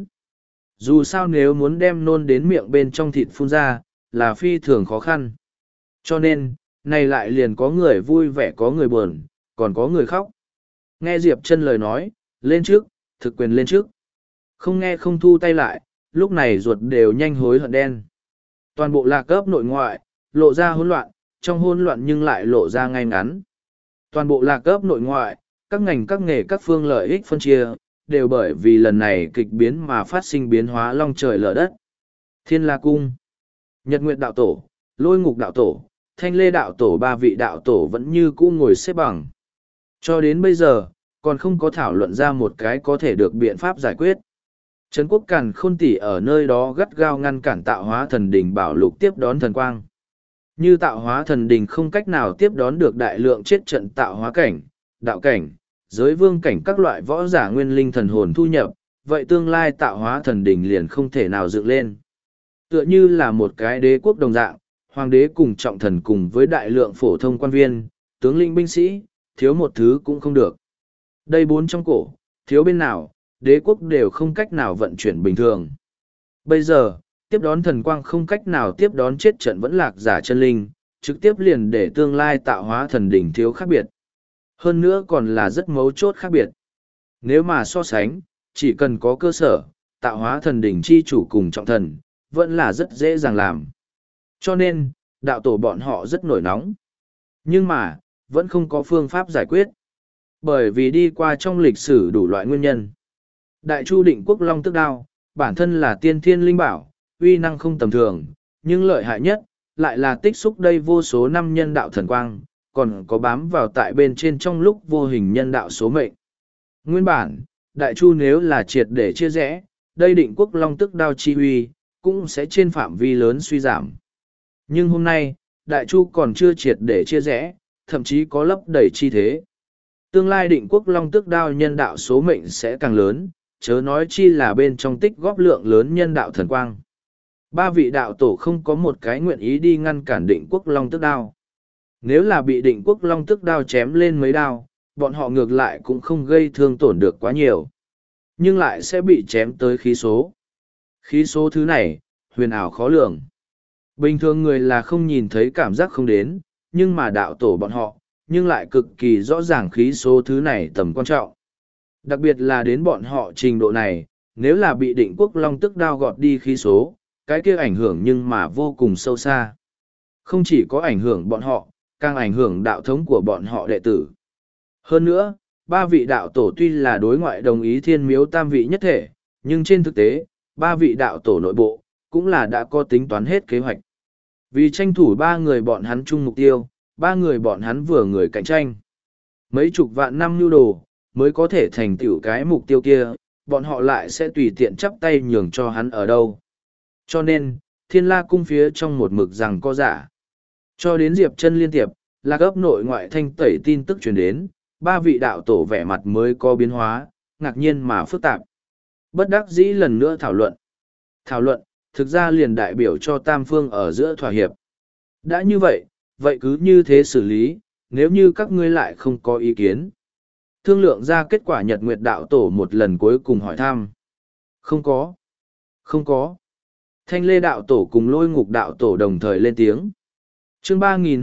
Dù sao nếu muốn đem nôn đến miệng bên trong thịt phun ra, là phi thường khó khăn. Cho nên, này lại liền có người vui vẻ có người buồn, còn có người khóc. Nghe Diệp Chân lời nói, lên trước, thực quyền lên trước. Không nghe không thu tay lại, lúc này ruột đều nhanh hối hận đen. Toàn bộ lạc cấp nội ngoại, lộ ra hỗn loạn, trong hỗn loạn nhưng lại lộ ra ngay ngắn. Toàn bộ lạc cấp nội ngoại, các ngành các nghề các phương lợi ích phân chia, đều bởi vì lần này kịch biến mà phát sinh biến hóa long trời lở đất. Thiên La Cung, Nhật Nguyệt Đạo Tổ, Lôi Ngục Đạo Tổ, Thanh Lê Đạo Tổ ba vị đạo tổ vẫn như cũ ngồi xếp bằng. Cho đến bây giờ, còn không có thảo luận ra một cái có thể được biện pháp giải quyết. Trấn Quốc Càn Khôn Tỷ ở nơi đó gắt gao ngăn cản Tạo Hóa Thần Đình bảo lục tiếp đón thần quang. Như Tạo Hóa Thần Đình không cách nào tiếp đón được đại lượng chết trận tạo hóa cảnh, đạo cảnh, giới vương cảnh các loại võ giả nguyên linh thần hồn thu nhập, vậy tương lai Tạo Hóa Thần Đình liền không thể nào dựng lên. Tựa như là một cái đế quốc đồng dạng, hoàng đế cùng trọng thần cùng với đại lượng phổ thông quan viên, tướng lĩnh binh sĩ, thiếu một thứ cũng không được. Đây bốn trong cổ, thiếu bên nào, đế quốc đều không cách nào vận chuyển bình thường. Bây giờ, tiếp đón thần quang không cách nào tiếp đón chết trận vẫn lạc giả chân linh, trực tiếp liền để tương lai Tạo Hóa Thần Đình thiếu khác biệt. Hơn nữa còn là rất mấu chốt khác biệt. Nếu mà so sánh, chỉ cần có cơ sở, Tạo Hóa Thần Đình chi chủ cùng trọng thần, vẫn là rất dễ dàng làm. Cho nên, đạo tổ bọn họ rất nổi nóng. Nhưng mà, vẫn không có phương pháp giải quyết. Bởi vì đi qua trong lịch sử đủ loại nguyên nhân. Đại Chu Định Quốc Long Tước Đao, bản thân là tiên thiên linh bảo, uy năng không tầm thường, nhưng lợi hại nhất, lại là tích xúc đây vô số năm nhân đạo thần quang, còn có bám vào tại bên trên trong lúc vô hình nhân đạo số mệnh. Nguyên bản, Đại Chu nếu là triệt để chia rẽ, đây Định Quốc Long Tước Đao chi uy, cũng sẽ trên phạm vi lớn suy giảm. Nhưng hôm nay, Đại Chu còn chưa triệt để chia rẽ, thậm chí có lấp đầy chi thế. Tương lai Định Quốc Long Tước Đao nhân đạo số mệnh sẽ càng lớn, chớ nói chi là bên trong tích góp lượng lớn nhân đạo thần quang. Ba vị đạo tổ không có một cái nguyện ý đi ngăn cản Định Quốc Long Tước Đao. Nếu là bị Định Quốc Long Tước Đao chém lên mấy đao, bọn họ ngược lại cũng không gây thương tổn được quá nhiều. Nhưng lại sẽ bị chém tới khí số. Khí số thứ này, huyền ảo khó lường. Bình thường người là không nhìn thấy cảm giác không đến, nhưng mà đạo tổ bọn họ, nhưng lại cực kỳ rõ ràng khí số thứ này tầm quan trọng. Đặc biệt là đến bọn họ trình độ này, nếu là bị Định Quốc Long Tước Đao gọt đi khí số, cái kia ảnh hưởng nhưng mà vô cùng sâu xa. Không chỉ có ảnh hưởng bọn họ, càng ảnh hưởng đạo thống của bọn họ đệ tử. Hơn nữa, ba vị đạo tổ tuy là đối ngoại đồng ý thiên miếu tam vị nhất thể, nhưng trên thực tế, ba vị đạo tổ nội bộ, cũng là đã có tính toán hết kế hoạch. Vì tranh thủ ba người bọn hắn chung mục tiêu, ba người bọn hắn vừa người cạnh tranh. Mấy chục vạn năm nhu đồ, mới có thể thành tựu cái mục tiêu kia, bọn họ lại sẽ tùy tiện chắp tay nhường cho hắn ở đâu. Cho nên, Thiên La Cung phía trong một mực rằng có giả. Cho đến Diệp Chân liên tiếp, Lạc ấp nội ngoại thanh tẩy tin tức truyền đến, ba vị đạo tổ vẻ mặt mới có biến hóa, ngạc nhiên mà phức tạp. Bất đắc dĩ lần nữa thảo luận. Thảo luận, thực ra liền đại biểu cho tam phương ở giữa thỏa hiệp. Đã như vậy, vậy cứ như thế xử lý, nếu như các ngươi lại không có ý kiến. Thương lượng ra kết quả Nhật Nguyệt đạo tổ một lần cuối cùng hỏi thăm. Không có. Không có. Thanh Lê đạo tổ cùng Lôi Ngục đạo tổ đồng thời lên tiếng. Chương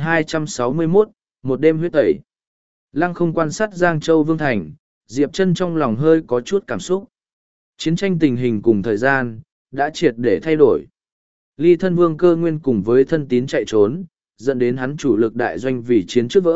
3261, một đêm huyết tẩy. Lăng không quan sát Giang Châu Vương Thành, Diệp Chân trong lòng hơi có chút cảm xúc. Chiến tranh tình hình cùng thời gian, đã triệt để thay đổi. Ly thân Vương Cơ Nguyên cùng với thân tín chạy trốn, dẫn đến hắn chủ lực đại doanh vì chiến trước vỡ,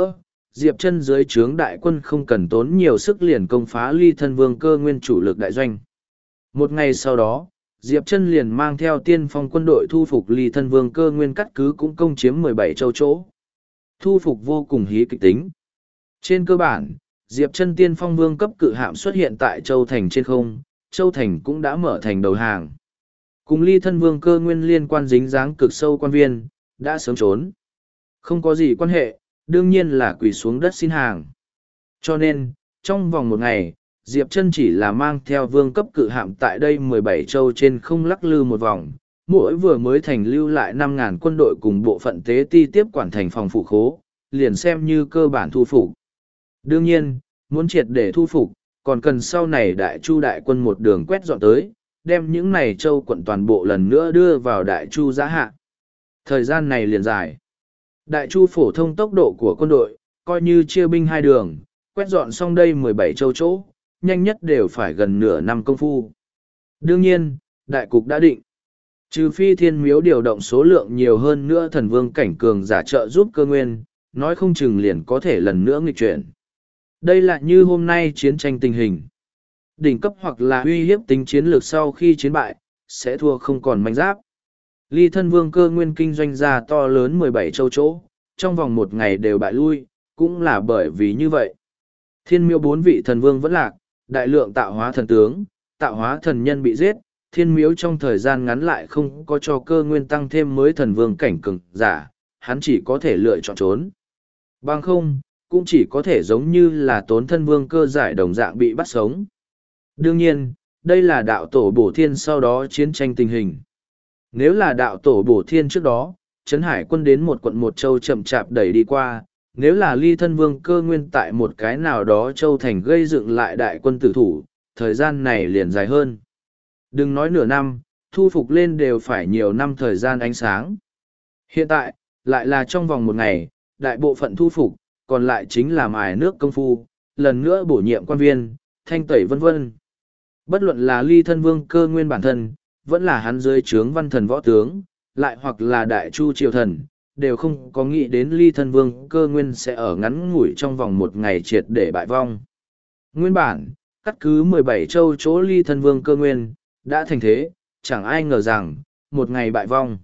Diệp Chân dưới trướng đại quân không cần tốn nhiều sức liền công phá Ly Thân Vương Cơ Nguyên chủ lực đại doanh. Một ngày sau đó, Diệp Chân liền mang theo tiên phong quân đội thu phục Ly Thân Vương Cơ Nguyên cắt cứ cũng công chiếm 17 châu chỗ. Thu phục vô cùng hí kịch tính. Trên cơ bản, Diệp Chân tiên phong vương cấp cự hạm xuất hiện tại châu thành trên không, châu thành cũng đã mở thành đầu hàng. Cùng Ly Thân Vương Cơ Nguyên liên quan dính dáng cực sâu quan viên, đã sớm trốn. Không có gì quan hệ, đương nhiên là quỳ xuống đất xin hàng. Cho nên, trong vòng một ngày, Diệp Chân chỉ là mang theo vương cấp cự hạm tại đây 17 châu trên không lắc lư một vòng, mỗi vừa mới thành lưu lại 5.000 quân đội cùng bộ phận tế ti tiếp quản thành phòng phủ khố, liền xem như cơ bản thu phục. Đương nhiên, muốn triệt để thu phục, còn cần sau này Đại Chu đại quân một đường quét dọn tới, đem những này châu quận toàn bộ lần nữa đưa vào Đại Chu giã hạ. Thời gian này liền dài. Đại Chu phổ thông tốc độ của quân đội, coi như chia binh hai đường, quét dọn xong đây 17 châu chỗ, nhanh nhất đều phải gần nửa năm công phu. Đương nhiên, đại cục đã định. Trừ phi Thiên Miếu điều động số lượng nhiều hơn nữa thần vương cảnh cường giả trợ giúp Cơ Nguyên, nói không chừng liền có thể lần nữa nghịch chuyển. Đây là như hôm nay chiến tranh tình hình. Đỉnh cấp hoặc là uy hiếp tính chiến lược sau khi chiến bại, sẽ thua không còn manh giáp. Ly Thân Vương Cơ Nguyên kinh doanh ra to lớn 17 châu chỗ, trong vòng một ngày đều bại lui, cũng là bởi vì như vậy. Thiên Miếu 4 vị thần vương vẫn lạc, đại lượng tạo hóa thần tướng, tạo hóa thần nhân bị giết, Thiên Miếu trong thời gian ngắn lại không có cho Cơ Nguyên tăng thêm mới thần vương cảnh cường giả, hắn chỉ có thể lựa chọn trốn. Bằng không, cũng chỉ có thể giống như là Tốn Thân Vương Cơ Giải đồng dạng bị bắt sống. Đương nhiên, đây là đạo tổ bổ thiên sau đó chiến tranh tình hình. Nếu là đạo tổ bổ thiên trước đó, Trấn Hải quân đến một quận một châu chậm chạp đẩy đi qua, nếu là Ly Thân Vương Cơ Nguyên tại một cái nào đó châu thành gây dựng lại đại quân tử thủ, thời gian này liền dài hơn. Đừng nói nửa năm, thu phục lên đều phải nhiều năm thời gian ánh sáng. Hiện tại, lại là trong vòng một ngày, đại bộ phận thu phục, còn lại chính là mài nước công phu, lần nữa bổ nhiệm quan viên, thanh tẩy vân vân. Bất luận là Ly Thân Vương Cơ Nguyên bản thân, vẫn là hắn dưới trướng văn thần võ tướng, lại hoặc là Đại Chu triều thần, đều không có nghĩ đến Ly Thân Vương Cơ Nguyên sẽ ở ngắn ngủi trong vòng một ngày triệt để bại vong. Nguyên bản, cắt cứ 17 châu chỗ Ly Thân Vương Cơ Nguyên, đã thành thế, chẳng ai ngờ rằng, một ngày bại vong.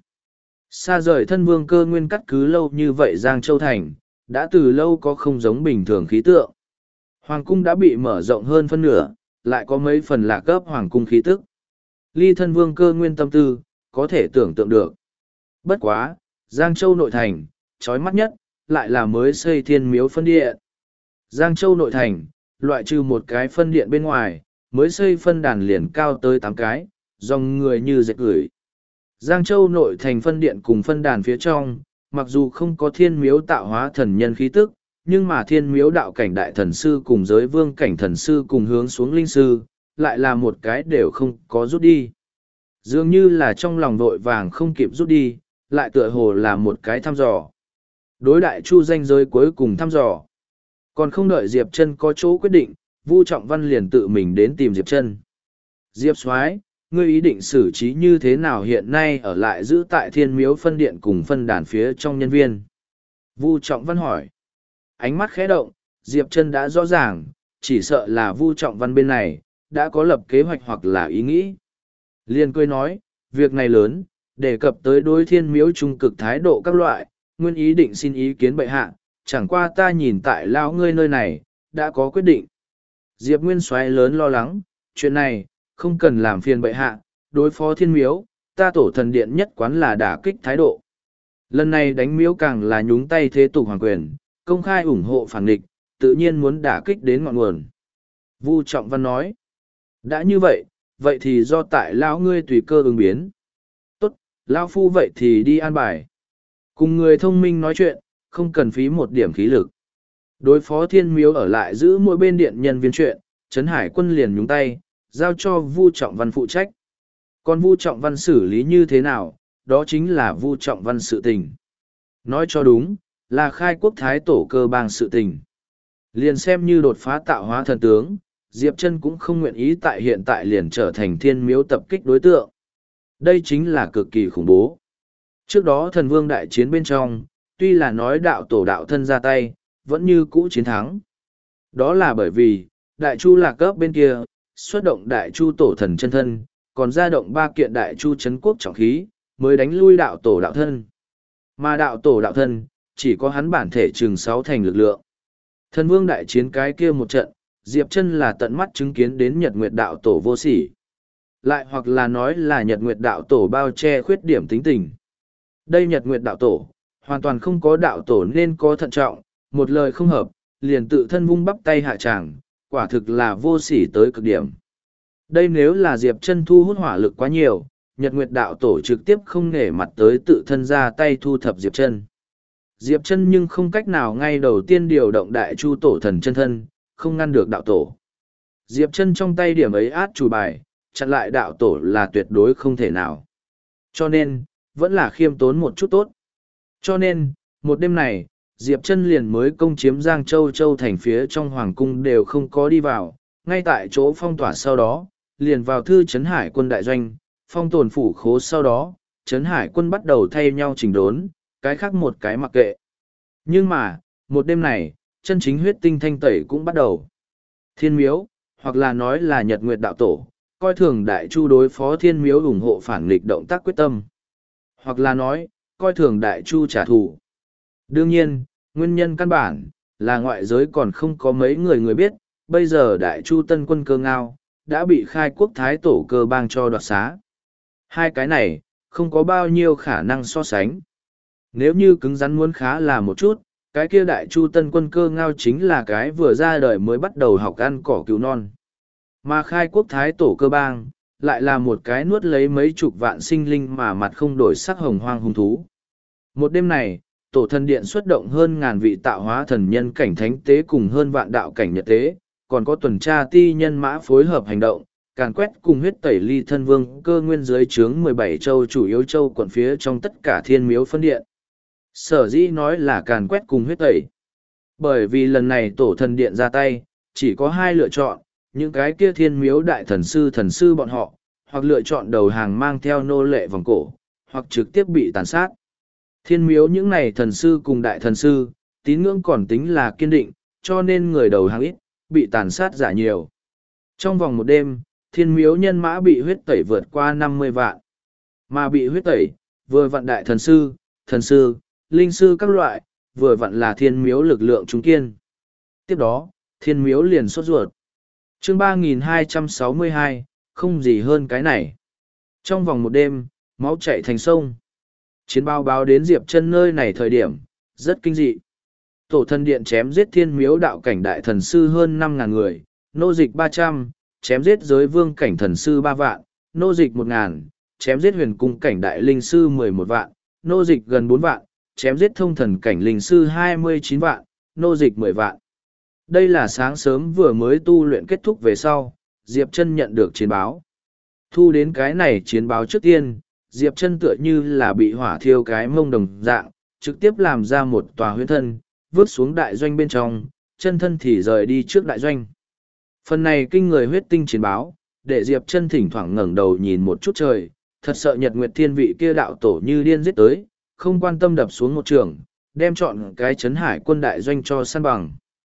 Xa rời Thân Vương Cơ Nguyên cắt cứ lâu như vậy Giang Châu Thành, đã từ lâu có không giống bình thường khí tượng. Hoàng cung đã bị mở rộng hơn phân nửa, lại có mấy phần lạc cấp hoàng cung khí tức. Ly Thân Vương Cơ Nguyên tâm tư, có thể tưởng tượng được. Bất quá, Giang Châu nội thành, chói mắt nhất, lại là mới xây Thiên Miếu phân điện. Giang Châu nội thành, loại trừ một cái phân điện bên ngoài, mới xây phân đàn liền cao tới 8 cái, dòng người như dệt gửi. Giang Châu nội thành phân điện cùng phân đàn phía trong, mặc dù không có Thiên Miếu tạo hóa thần nhân khí tức, nhưng mà Thiên Miếu đạo cảnh đại thần sư cùng giới vương cảnh thần sư cùng hướng xuống linh sư, lại là một cái đều không có rút đi. Dường như là trong lòng vội vàng không kịp rút đi, lại tựa hồ là một cái thăm dò. Đối Đại Chu danh giới cuối cùng thăm dò. Còn không đợi Diệp Chân có chỗ quyết định, Vu Trọng Văn liền tự mình đến tìm Diệp Chân. Diệp Soái, ngươi ý định xử trí như thế nào hiện nay ở lại giữ tại Thiên Miếu phân điện cùng phân đàn phía trong nhân viên? Vu Trọng Văn hỏi. Ánh mắt khẽ động, Diệp Chân đã rõ ràng, chỉ sợ là Vu Trọng Văn bên này, đã có lập kế hoạch hoặc là ý nghĩ. Liền cười nói, việc này lớn, đề cập tới đối Thiên Miếu trung cực thái độ các loại, nguyên ý định xin ý kiến bệ hạ, chẳng qua ta nhìn tại lão ngươi nơi này, đã có quyết định. Diệp Nguyên Soái lớn lo lắng, chuyện này, không cần làm phiền bệ hạ, đối phó Thiên Miếu, ta tổ thần điện nhất quán là đả kích thái độ. Lần này đánh miếu càng là nhúng tay thế tục hoàng quyền, công khai ủng hộ phản địch, tự nhiên muốn đả kích đến ngọn nguồn. Vu Trọng Văn nói, đã như vậy, vậy thì do tại lão ngươi tùy cơ ứng biến. Tốt, lão phu vậy thì đi an bài. Cùng người thông minh nói chuyện, không cần phí một điểm khí lực. Đối phó Thiên Miếu ở lại giữ mỗi bên điện nhân viên chuyện, Trấn Hải quân liền nhúng tay, giao cho Vu Trọng Văn phụ trách. Còn Vu Trọng Văn xử lý như thế nào, đó chính là Vu Trọng Văn sự tình. Nói cho đúng, là khai quốc thái tổ cơ bang sự tình. Liền xem như đột phá tạo hóa thần tướng, Diệp Chân cũng không nguyện ý tại hiện tại liền trở thành Thiên Miếu tập kích đối tượng. Đây chính là cực kỳ khủng bố. Trước đó thần vương đại chiến bên trong, tuy là nói đạo tổ đạo thân ra tay, vẫn như cũ chiến thắng. Đó là bởi vì, đại chu lạc cấp bên kia, xuất động đại chu tổ thần chân thân, còn ra động 3 kiện đại chu chấn quốc trọng khí, mới đánh lui đạo tổ đạo thân. Mà đạo tổ đạo thân, chỉ có hắn bản thể chừng 6 thành lực lượng. Thần vương đại chiến cái kia một trận, Diệp Chân là tận mắt chứng kiến đến Nhật Nguyệt đạo tổ vô sỉ. Lại hoặc là nói là Nhật Nguyệt đạo tổ bao che khuyết điểm tính tình. Đây Nhật Nguyệt đạo tổ, hoàn toàn không có đạo tổ nên có thận trọng, một lời không hợp, liền tự thân vung bắp tay hạ tràng, quả thực là vô sỉ tới cực điểm. Đây nếu là Diệp Chân thu hút hỏa lực quá nhiều, Nhật Nguyệt đạo tổ trực tiếp không nể mặt tới tự thân ra tay thu thập Diệp Chân. Diệp Chân nhưng không cách nào ngay đầu tiên điều động đại chu tổ thần chân thân, không ngăn được đạo tổ. Diệp Chân trong tay điểm ấy át chủ bài, chặn lại đạo tổ là tuyệt đối không thể nào. Cho nên, vẫn là khiêm tốn một chút tốt. Cho nên, một đêm này, Diệp Chân liền mới công chiếm Giang Châu Châu thành phía trong hoàng cung đều không có đi vào, ngay tại chỗ phong tỏa sau đó, liền vào thư trấn hải quân đại doanh, phong tồn phủ khố sau đó, trấn hải quân bắt đầu thay nhau chỉnh đốn, cái khác một cái mặc kệ. Nhưng mà, một đêm này, chân chính huyết tinh thanh tẩy cũng bắt đầu. Thiên miếu, hoặc là nói là Nhật Nguyệt đạo tổ, coi thường đại chu đối phó thiên miếu ủng hộ phản nghịch động tác quyết tâm. Hoặc là nói, coi thường đại chu trả thù. Đương nhiên, nguyên nhân căn bản, là ngoại giới còn không có mấy người biết, bây giờ đại chu tân quân cơ ngao, đã bị khai quốc thái tổ cơ bang cho đoạt xá. Hai cái này, không có bao nhiêu khả năng so sánh. Nếu như cứng rắn muốn khá là một chút, cái kia đại chu tân quân cơ ngao chính là cái vừa ra đời mới bắt đầu học ăn cỏ cứu non. Mà khai quốc thái tổ cơ bang, lại là một cái nuốt lấy mấy chục vạn sinh linh mà mặt không đổi sắc hồng hoang hung thú. Một đêm này, tổ thần điện xuất động hơn ngàn vị tạo hóa thần nhân cảnh thánh tế cùng hơn vạn đạo cảnh nhật tế, còn có tuần tra ti nhân mã phối hợp hành động, càn quét cùng huyết tẩy ly thân vương cơ nguyên dưới trướng 17 châu chủ yếu châu quận phía trong tất cả thiên miếu phân điện. Sở dĩ nói là càn quét cùng huyết tẩy. Bởi vì lần này tổ thần điện ra tay, chỉ có hai lựa chọn, những cái kia thiên miếu đại thần sư bọn họ, hoặc lựa chọn đầu hàng mang theo nô lệ vòng cổ, hoặc trực tiếp bị tàn sát. Thiên miếu những này thần sư cùng đại thần sư, tín ngưỡng còn tính là kiên định, cho nên người đầu hàng ít, bị tàn sát giả nhiều. Trong vòng một đêm, thiên miếu nhân mã bị huyết tẩy vượt qua 50 vạn. Mà bị huyết tẩy, vừa vặn đại thần sư, linh sư các loại, vừa vặn là thiên miếu lực lượng trung kiên. Tiếp đó, thiên miếu liền sốt ruột. Chương 3262, không gì hơn cái này. Trong vòng một đêm, máu chảy thành sông. Chiến báo đến Diệp Chân nơi này thời điểm, rất kinh dị. Tổ thần điện chém giết thiên miếu đạo cảnh đại thần sư hơn 5.000 người, nô dịch 300, chém giết giới vương cảnh thần sư 3 vạn, nô dịch 1.000, chém giết huyền cung cảnh đại linh sư 11 vạn, nô dịch gần 4 vạn, chém giết thông thần cảnh linh sư 29 vạn, nô dịch 10 vạn. Đây là sáng sớm vừa mới tu luyện kết thúc về sau, Diệp Chân nhận được chiến báo. Thu đến cái này chiến báo trước tiên, Diệp Chân tựa như là bị hỏa thiêu cái mông đồng dạng, trực tiếp làm ra một tòa huyễn thân, vứt xuống đại doanh bên trong, chân thân thì rời đi trước đại doanh. Phần này kinh người huyết tinh chiến báo, để Diệp Chân thỉnh thoảng ngẩng đầu nhìn một chút trời, thật sợ Nhật Nguyệt Thiên vị kia đạo tổ như điên giết tới, không quan tâm đập xuống một trường, đem chọn cái trấn hải quân đại doanh cho săn bằng.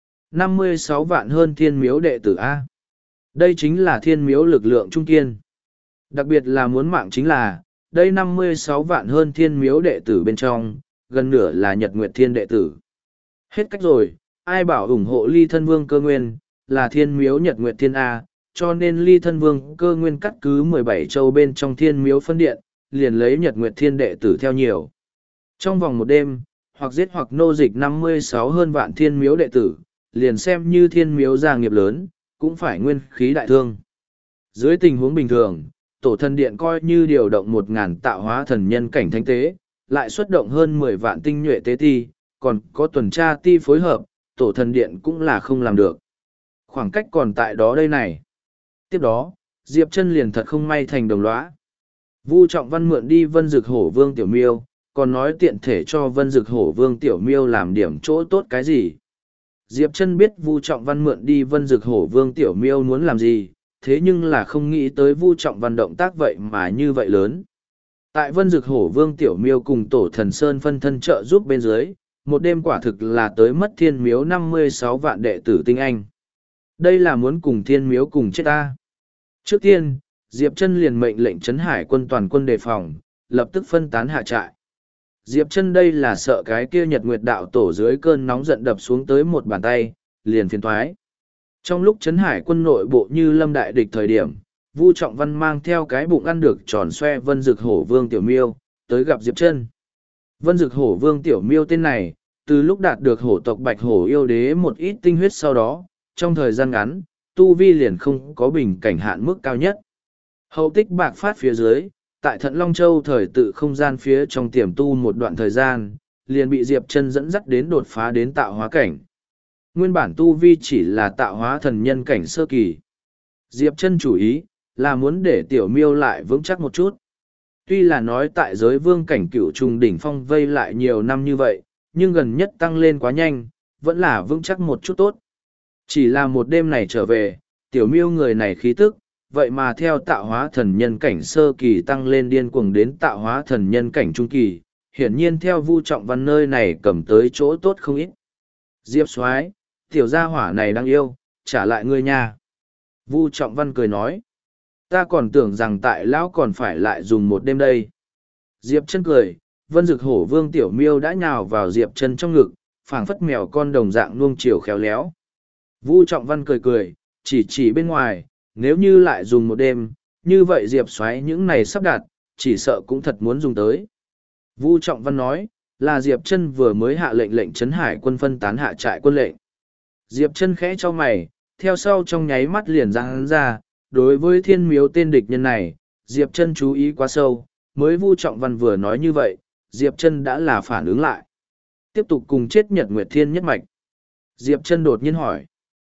56 vạn hơn thiên miếu đệ tử A. Đây chính là thiên miếu lực lượng trung kiên. Đặc biệt là muốn mạng chính là, đây 56 vạn hơn thiên miếu đệ tử bên trong, gần nửa là Nhật Nguyệt Thiên đệ tử. Hết cách rồi, ai bảo ủng hộ ly thân vương cơ nguyên, là thiên miếu Nhật Nguyệt Thiên A, cho nên ly thân vương cơ nguyên cắt cứ 17 châu bên trong thiên miếu phân điện, liền lấy Nhật Nguyệt Thiên đệ tử theo nhiều. Trong vòng một đêm, hoặc giết hoặc nô dịch 56 hơn vạn thiên miếu đệ tử, liền xem như thiên miếu gia nghiệp lớn, cũng phải nguyên khí đại thương. Dưới tình huống bình thường, tổ thần điện coi như điều động 1.000 tạo hóa thần nhân cảnh thánh tế, lại xuất động hơn 10 vạn tinh nhuệ tế ti, còn có tuần tra ti phối hợp, tổ thần điện cũng là không làm được. Khoảng cách còn tại đó đây này. Tiếp đó, Diệp Chân liền thật không may thành đồng lõa. Vu Trọng Văn mượn đi Vân Dực Hổ Vương Tiểu Miêu, còn nói tiện thể cho Vân Dực Hổ Vương Tiểu Miêu làm điểm chỗ tốt cái gì. Diệp Chân biết Vu Trọng Văn mượn đi Vân Dực Hổ Vương Tiểu Miêu muốn làm gì, thế nhưng là không nghĩ tới Vu Trọng Văn động tác vậy mà như vậy lớn. Tại Vân Dực Hổ Vương Tiểu Miêu cùng Tổ Thần Sơn phân thân trợ giúp bên dưới, một đêm quả thực là tới mất thiên miếu 56 vạn đệ tử tinh anh. Đây là muốn cùng thiên miếu cùng chết ta. Trước tiên, Diệp Chân liền mệnh lệnh trấn hải quân toàn quân đề phòng, lập tức phân tán hạ trại. Diệp Chân đây là sợ cái kia Nhật Nguyệt đạo tổ dưới cơn nóng giận đập xuống tới một bàn tay, liền phiền toái. Trong lúc trấn hải quân nội bộ như lâm đại địch thời điểm, Vu Trọng Văn mang theo cái bụng ăn được tròn xoe Vân Dực Hổ Vương Tiểu Miêu, tới gặp Diệp Chân. Vân Dực Hổ Vương Tiểu Miêu tên này, từ lúc đạt được hổ tộc Bạch Hổ yêu đế một ít tinh huyết sau đó, trong thời gian ngắn, tu vi liền không có bình cảnh hạn mức cao nhất. Hậu tích bạc phát phía dưới, tại Thận Long Châu thời tự không gian phía trong tiềm tu một đoạn thời gian, liền bị Diệp Chân dẫn dắt đến đột phá đến tạo hóa cảnh. Nguyên bản tu vi chỉ là tạo hóa thần nhân cảnh sơ kỳ. Diệp Chân chủ ý là muốn để Tiểu Miêu lại vững chắc một chút. Tuy là nói tại giới vương cảnh cửu trùng đỉnh phong vây lại nhiều năm như vậy, nhưng gần nhất tăng lên quá nhanh, vẫn là vững chắc một chút tốt. Chỉ là một đêm này trở về, Tiểu Miêu người này khí tức, vậy mà theo tạo hóa thần nhân cảnh sơ kỳ tăng lên điên cuồng đến tạo hóa thần nhân cảnh trung kỳ, hiển nhiên theo Vu Trọng Văn nơi này cầm tới chỗ tốt không ít. Diệp Soái, tiểu gia hỏa này đang yêu, trả lại ngươi nha. Vu Trọng Văn cười nói, ta còn tưởng rằng tại lão còn phải lại dùng một đêm đây. Diệp Chân cười, Vân Dực Hổ Vương Tiểu Miêu đã nhào vào Diệp Chân trong ngực, phảng phất mèo con đồng dạng nuông chiều khéo léo. Vu Trọng Văn cười cười, chỉ bên ngoài, nếu như lại dùng một đêm, như vậy Diệp Soái những này sắp đặt, chỉ sợ cũng thật muốn dùng tới. Vu Trọng Văn nói, là Diệp Chân vừa mới hạ lệnh trấn hải quân phân tán hạ trại quân lệnh. Diệp Chân khẽ cho mày, theo sau trong nháy mắt liền ra hắn ra, đối với thiên miếu tên địch nhân này, Diệp Chân chú ý quá sâu, mới Vu Trọng Văn vừa nói như vậy, Diệp Chân đã là phản ứng lại. Tiếp tục cùng chết Nhật Nguyệt Thiên nhất mạch. Diệp Chân đột nhiên hỏi.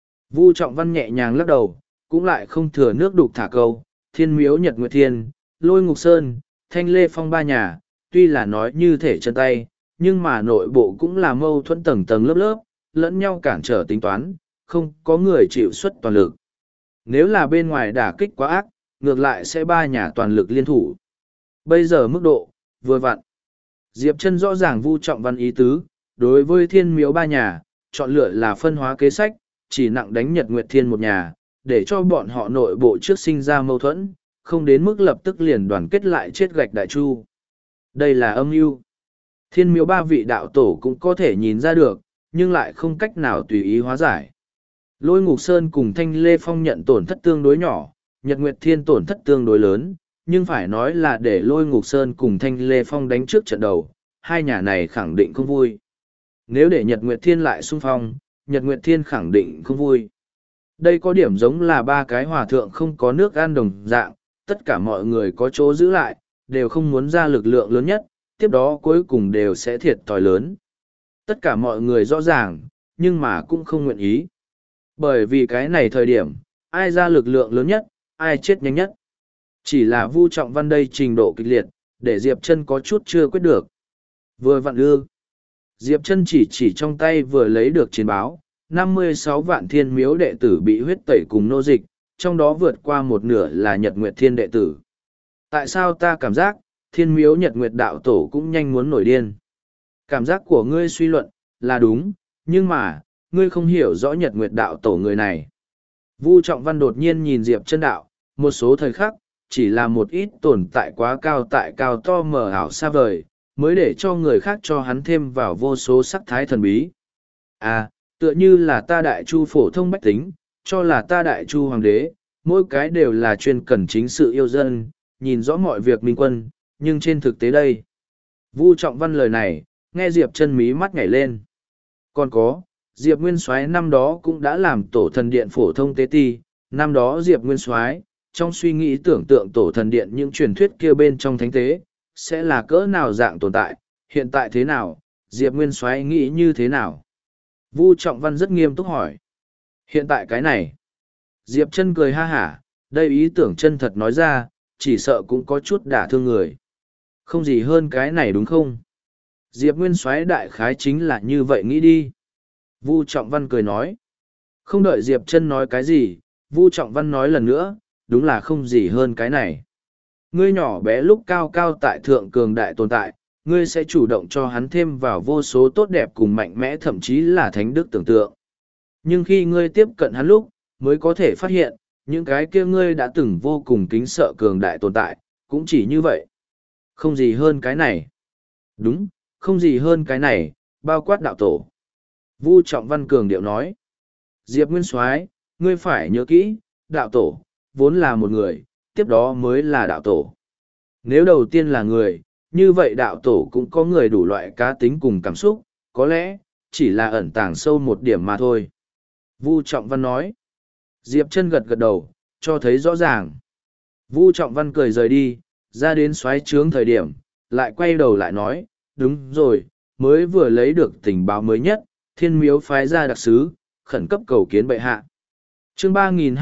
Vu Trọng Văn nhẹ nhàng lắc đầu, cũng lại không thừa nước đục thả câu, thiên miếu Nhật Nguyệt Thiên, Lôi Ngục Sơn, Thanh Lê Phong ba nhà, tuy là nói như thể chân tay, nhưng mà nội bộ cũng là mâu thuẫn tầng tầng lớp lớp, lẫn nhau cản trở tính toán, không có người chịu xuất toàn lực. Nếu là bên ngoài đả kích quá ác, ngược lại sẽ ba nhà toàn lực liên thủ. Bây giờ mức độ, vừa vặn. Diệp Chân rõ ràng Vu Trọng Văn ý tứ, đối với thiên miếu ba nhà, chọn lựa là phân hóa kế sách, chỉ nặng đánh Nhật Nguyệt Thiên một nhà, để cho bọn họ nội bộ trước sinh ra mâu thuẫn, không đến mức lập tức liền đoàn kết lại chết gạch đại chu. Đây là âm mưu. Thiên miếu ba vị đạo tổ cũng có thể nhìn ra được, nhưng lại không cách nào tùy ý hóa giải. Lôi Ngục Sơn cùng Thanh Lê Phong nhận tổn thất tương đối nhỏ, Nhật Nguyệt Thiên tổn thất tương đối lớn, nhưng phải nói là để Lôi Ngục Sơn cùng Thanh Lê Phong đánh trước trận đầu, hai nhà này khẳng định không vui. Nếu để Nhật Nguyệt Thiên lại xung phong, Nhật Nguyệt Thiên khẳng định không vui. Đây có điểm giống là ba cái hòa thượng không có nước ăn đồng dạng, tất cả mọi người có chỗ giữ lại, đều không muốn ra lực lượng lớn nhất, tiếp đó cuối cùng đều sẽ thiệt thòi lớn. Tất cả mọi người rõ ràng, nhưng mà cũng không nguyện ý. Bởi vì cái này thời điểm, ai ra lực lượng lớn nhất, ai chết nhanh nhất. Chỉ là Vu Trọng Văn đây trình độ kịch liệt, để Diệp Chân có chút chưa quyết được. Vừa vặn ư. Diệp Chân chỉ trong tay vừa lấy được chiến báo, 56 vạn thiên miếu đệ tử bị huyết tẩy cùng nô dịch, trong đó vượt qua một nửa là Nhật Nguyệt Thiên đệ tử. Tại sao ta cảm giác, thiên miếu Nhật Nguyệt đạo tổ cũng nhanh muốn nổi điên? Cảm giác của ngươi suy luận, là đúng, nhưng mà, ngươi không hiểu rõ Nhật Nguyệt đạo tổ người này. Vu Trọng Văn đột nhiên nhìn Diệp Chân đạo, một số thời khắc, chỉ là một ít tồn tại quá cao tại cao to mờ ảo xa vời, mới để cho người khác cho hắn thêm vào vô số sắc thái thần bí. À, tựa như là ta đại chu phổ thông bách tính, cho là ta đại chu hoàng đế, mỗi cái đều là chuyên cần chính sự yêu dân, nhìn rõ mọi việc minh quân, nhưng trên thực tế đây. Vu Trọng Văn lời này, nghe Diệp Chân mí mắt nhảy lên. Còn có, Diệp Nguyên Soái năm đó cũng đã làm tổ thần điện phổ thông tế ti, năm đó Diệp Nguyên Soái trong suy nghĩ tưởng tượng tổ thần điện những truyền thuyết kia bên trong thánh tế, sẽ là cỡ nào dạng tồn tại, hiện tại thế nào, Diệp Nguyên Soái nghĩ như thế nào? Vu Trọng Văn rất nghiêm túc hỏi. Hiện tại cái này. Diệp Chân cười ha hả, đây ý tưởng chân thật nói ra, chỉ sợ cũng có chút đả thương người. Không gì hơn cái này đúng không? Diệp Nguyên Soái đại khái chính là như vậy nghĩ đi. Vu Trọng Văn cười nói. Không đợi Diệp Chân nói cái gì, Vu Trọng Văn nói lần nữa, đúng là không gì hơn cái này. Ngươi nhỏ bé lúc cao cao tại thượng cường đại tồn tại, ngươi sẽ chủ động cho hắn thêm vào vô số tốt đẹp cùng mạnh mẽ thậm chí là thánh đức tưởng tượng. Nhưng khi ngươi tiếp cận hắn lúc, mới có thể phát hiện, những cái kia ngươi đã từng vô cùng kính sợ cường đại tồn tại, cũng chỉ như vậy. Không gì hơn cái này. Đúng, không gì hơn cái này, bao quát đạo tổ. Vu Trọng Văn cường điệu nói. Diệp Nguyên Soái, ngươi phải nhớ kỹ, đạo tổ, vốn là một người, tiếp đó mới là đạo tổ. Nếu đầu tiên là người, như vậy đạo tổ cũng có người đủ loại cá tính cùng cảm xúc, có lẽ, chỉ là ẩn tàng sâu một điểm mà thôi. Vu Trọng Văn nói. Diệp Chân gật gật đầu, cho thấy rõ ràng. Vu Trọng Văn cười rời đi, ra đến xoáy trướng thời điểm, lại quay đầu lại nói, đúng rồi, mới vừa lấy được tình báo mới nhất, Thiên Miếu phái ra đặc sứ, khẩn cấp cầu kiến bệ hạ. Chương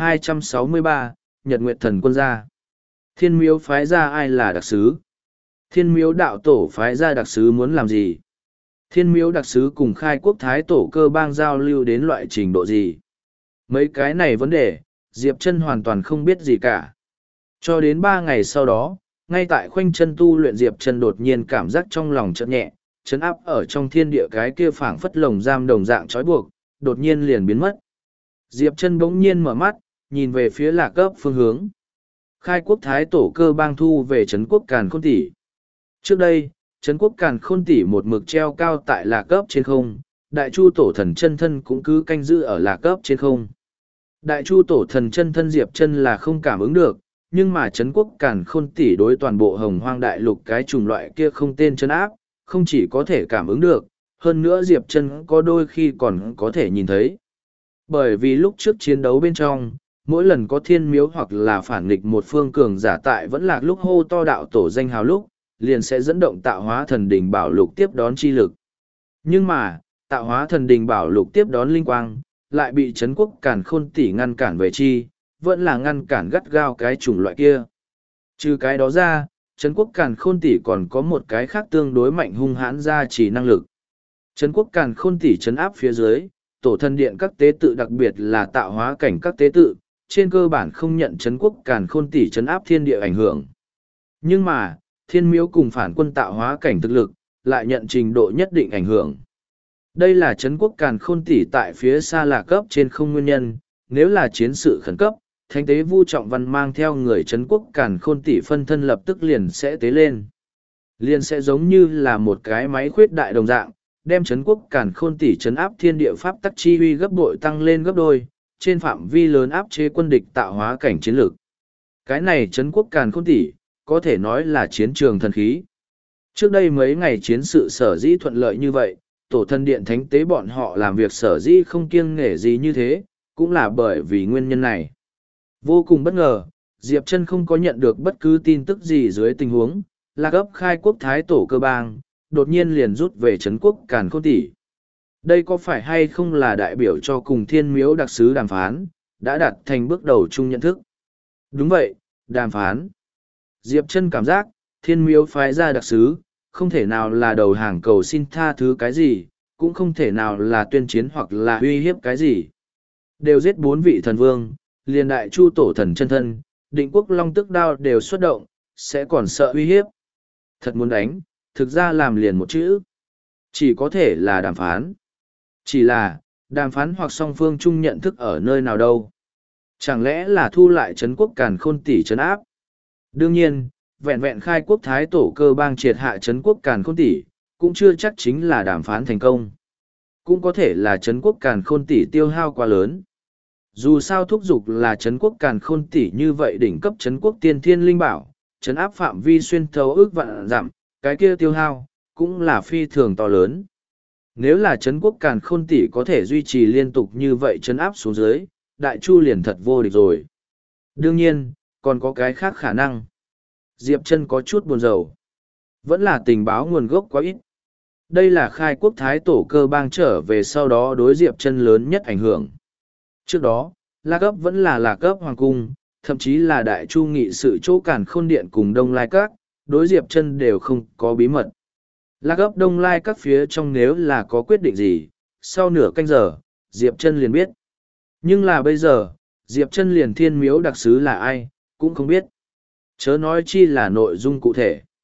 3263, Nhật Nguyệt Thần Quân gia. Thiên Miếu phái ra ai là đặc sứ? Thiên Miếu đạo tổ phái ra đặc sứ muốn làm gì? Thiên Miếu đặc sứ cùng khai quốc thái tổ cơ bang giao lưu đến loại trình độ gì? Mấy cái này vấn đề, Diệp Chân hoàn toàn không biết gì cả. Cho đến 3 ngày sau đó, ngay tại khoanh chân tu luyện Diệp Chân đột nhiên cảm giác trong lòng chợt nhẹ, chấn áp ở trong thiên địa cái kia phảng phất lồng giam đồng dạng trói buộc, đột nhiên liền biến mất. Diệp Chân bỗng nhiên mở mắt, nhìn về phía Lạc Cấp phương hướng. Khai quốc thái tổ cơ bang thu về trấn quốc Càn Khôn Tỷ. Trước đây, trấn quốc Càn Khôn Tỷ một mực treo cao tại Lạc Cấp trên không, Đại Chu tổ thần chân thân cũng cứ canh giữ ở Lạc Cấp trên không. Đại Chu tổ thần chân thân Diệp Chân là không cảm ứng được, nhưng mà trấn quốc Càn Khôn Tỷ đối toàn bộ Hồng Hoang đại lục cái chủng loại kia không tên trấn áp, không chỉ có thể cảm ứng được, hơn nữa Diệp Chân có đôi khi còn có thể nhìn thấy. Bởi vì lúc trước chiến đấu bên trong, mỗi lần có thiên miếu hoặc là phản nghịch một phương cường giả tại vẫn lạc lúc hô to đạo tổ danh hào lúc, liền sẽ dẫn động tạo hóa thần đình bảo lục tiếp đón chi lực. Nhưng mà, tạo hóa thần đình bảo lục tiếp đón linh quang, lại bị Trấn quốc Càn Khôn Tỷ ngăn cản về chi, vẫn là ngăn cản gắt gao cái chủng loại kia. Trừ cái đó ra, Trấn quốc Càn Khôn Tỷ còn có một cái khác tương đối mạnh hung hãn gia trì năng lực. Trấn quốc Càn Khôn Tỷ trấn áp phía dưới, tổ thần điện các tế tự đặc biệt là tạo hóa cảnh các tế tự, trên cơ bản không nhận Trấn quốc Càn Khôn Tỷ trấn áp thiên địa ảnh hưởng. Nhưng mà, thiên miếu cùng phản quân tạo hóa cảnh thực lực, lại nhận trình độ nhất định ảnh hưởng. Đây là Trấn quốc Càn Khôn Tỷ tại phía xa Lạc Cấp trên không nguyên nhân, nếu là chiến sự khẩn cấp, thánh tế Vu Trọng Văn mang theo người Trấn quốc Càn Khôn Tỷ phân thân lập tức liền sẽ tế lên. Liền sẽ giống như là một cái máy khuyết đại đồng dạng, đem Trấn quốc Càn Khôn Tỷ trấn áp thiên địa pháp tắc chi uy gấp bội tăng lên gấp đôi, trên phạm vi lớn áp chế quân địch tạo hóa cảnh chiến lược. Cái này Trấn quốc Càn Khôn Tỷ, có thể nói là chiến trường thần khí. Trước đây mấy ngày chiến sự sở dĩ thuận lợi như vậy, tổ thân điện thánh tế bọn họ làm việc sở dĩ không kiêng nể gì như thế, cũng là bởi vì nguyên nhân này. Vô cùng bất ngờ, Diệp Chân không có nhận được bất cứ tin tức gì dưới tình huống, Lạc Ấp khai quốc thái tổ cơ bang, đột nhiên liền rút về Trấn quốc Càn Khôn Tỷ. Đây có phải hay không là đại biểu cho cùng thiên miếu đặc sứ đàm phán, đã đạt thành bước đầu chung nhận thức? Đúng vậy, đàm phán. Diệp Chân cảm giác, thiên miếu phái ra đặc sứ, không thể nào là đầu hàng cầu xin tha thứ cái gì, cũng không thể nào là tuyên chiến hoặc là uy hiếp cái gì. Đều giết 4 vị thần vương, liền Đại Chu tổ thần chân thân, Định Quốc Long Tức Đao đều xuất động, sẽ còn sợ uy hiếp. Thật muốn đánh, thực ra làm liền một chữ. Chỉ có thể là đàm phán. Chỉ là, đàm phán hoặc song phương chung nhận thức ở nơi nào đâu. Chẳng lẽ là thu lại Trấn quốc Càn Khôn Tỷ trấn áp? Đương nhiên, vẹn vẹn khai quốc thái tổ cơ bang triệt hạ Trấn quốc Càn Khôn Tỷ, cũng chưa chắc chính là đàm phán thành công. Cũng có thể là Trấn quốc Càn Khôn Tỷ tiêu hao quá lớn. Dù sao thúc giục là Trấn quốc Càn Khôn Tỷ như vậy đỉnh cấp Trấn quốc tiên thiên linh bảo, trấn áp phạm vi xuyên thấu ước vạn dặm, cái kia tiêu hao, cũng là phi thường to lớn. Nếu là Trấn quốc Càn Khôn Tỷ có thể duy trì liên tục như vậy trấn áp xuống dưới, Đại Chu liền thật vô địch rồi. Đương nhiên, còn có cái khác khả năng. Diệp Chân có chút buồn rầu. Vẫn là tình báo nguồn gốc quá ít. Đây là khai quốc thái tổ cơ bang trở về sau đó đối Diệp Chân lớn nhất ảnh hưởng. Trước đó, Lạc Cấp vẫn là Lạc Cấp Hoàng Cung, thậm chí là Đại Chu nghị sự chỗ Càn Khôn Điện cùng Đông Lai Các, đối Diệp Chân đều không có bí mật. Lạc Cấp Đông Lai Các phía trong nếu là có quyết định gì, sau nửa canh giờ, Diệp Chân liền biết. Nhưng là bây giờ, Diệp Chân liền thiên miếu đặc sứ là ai, cũng không biết. Chớ nói chi là nội dung cụ thể.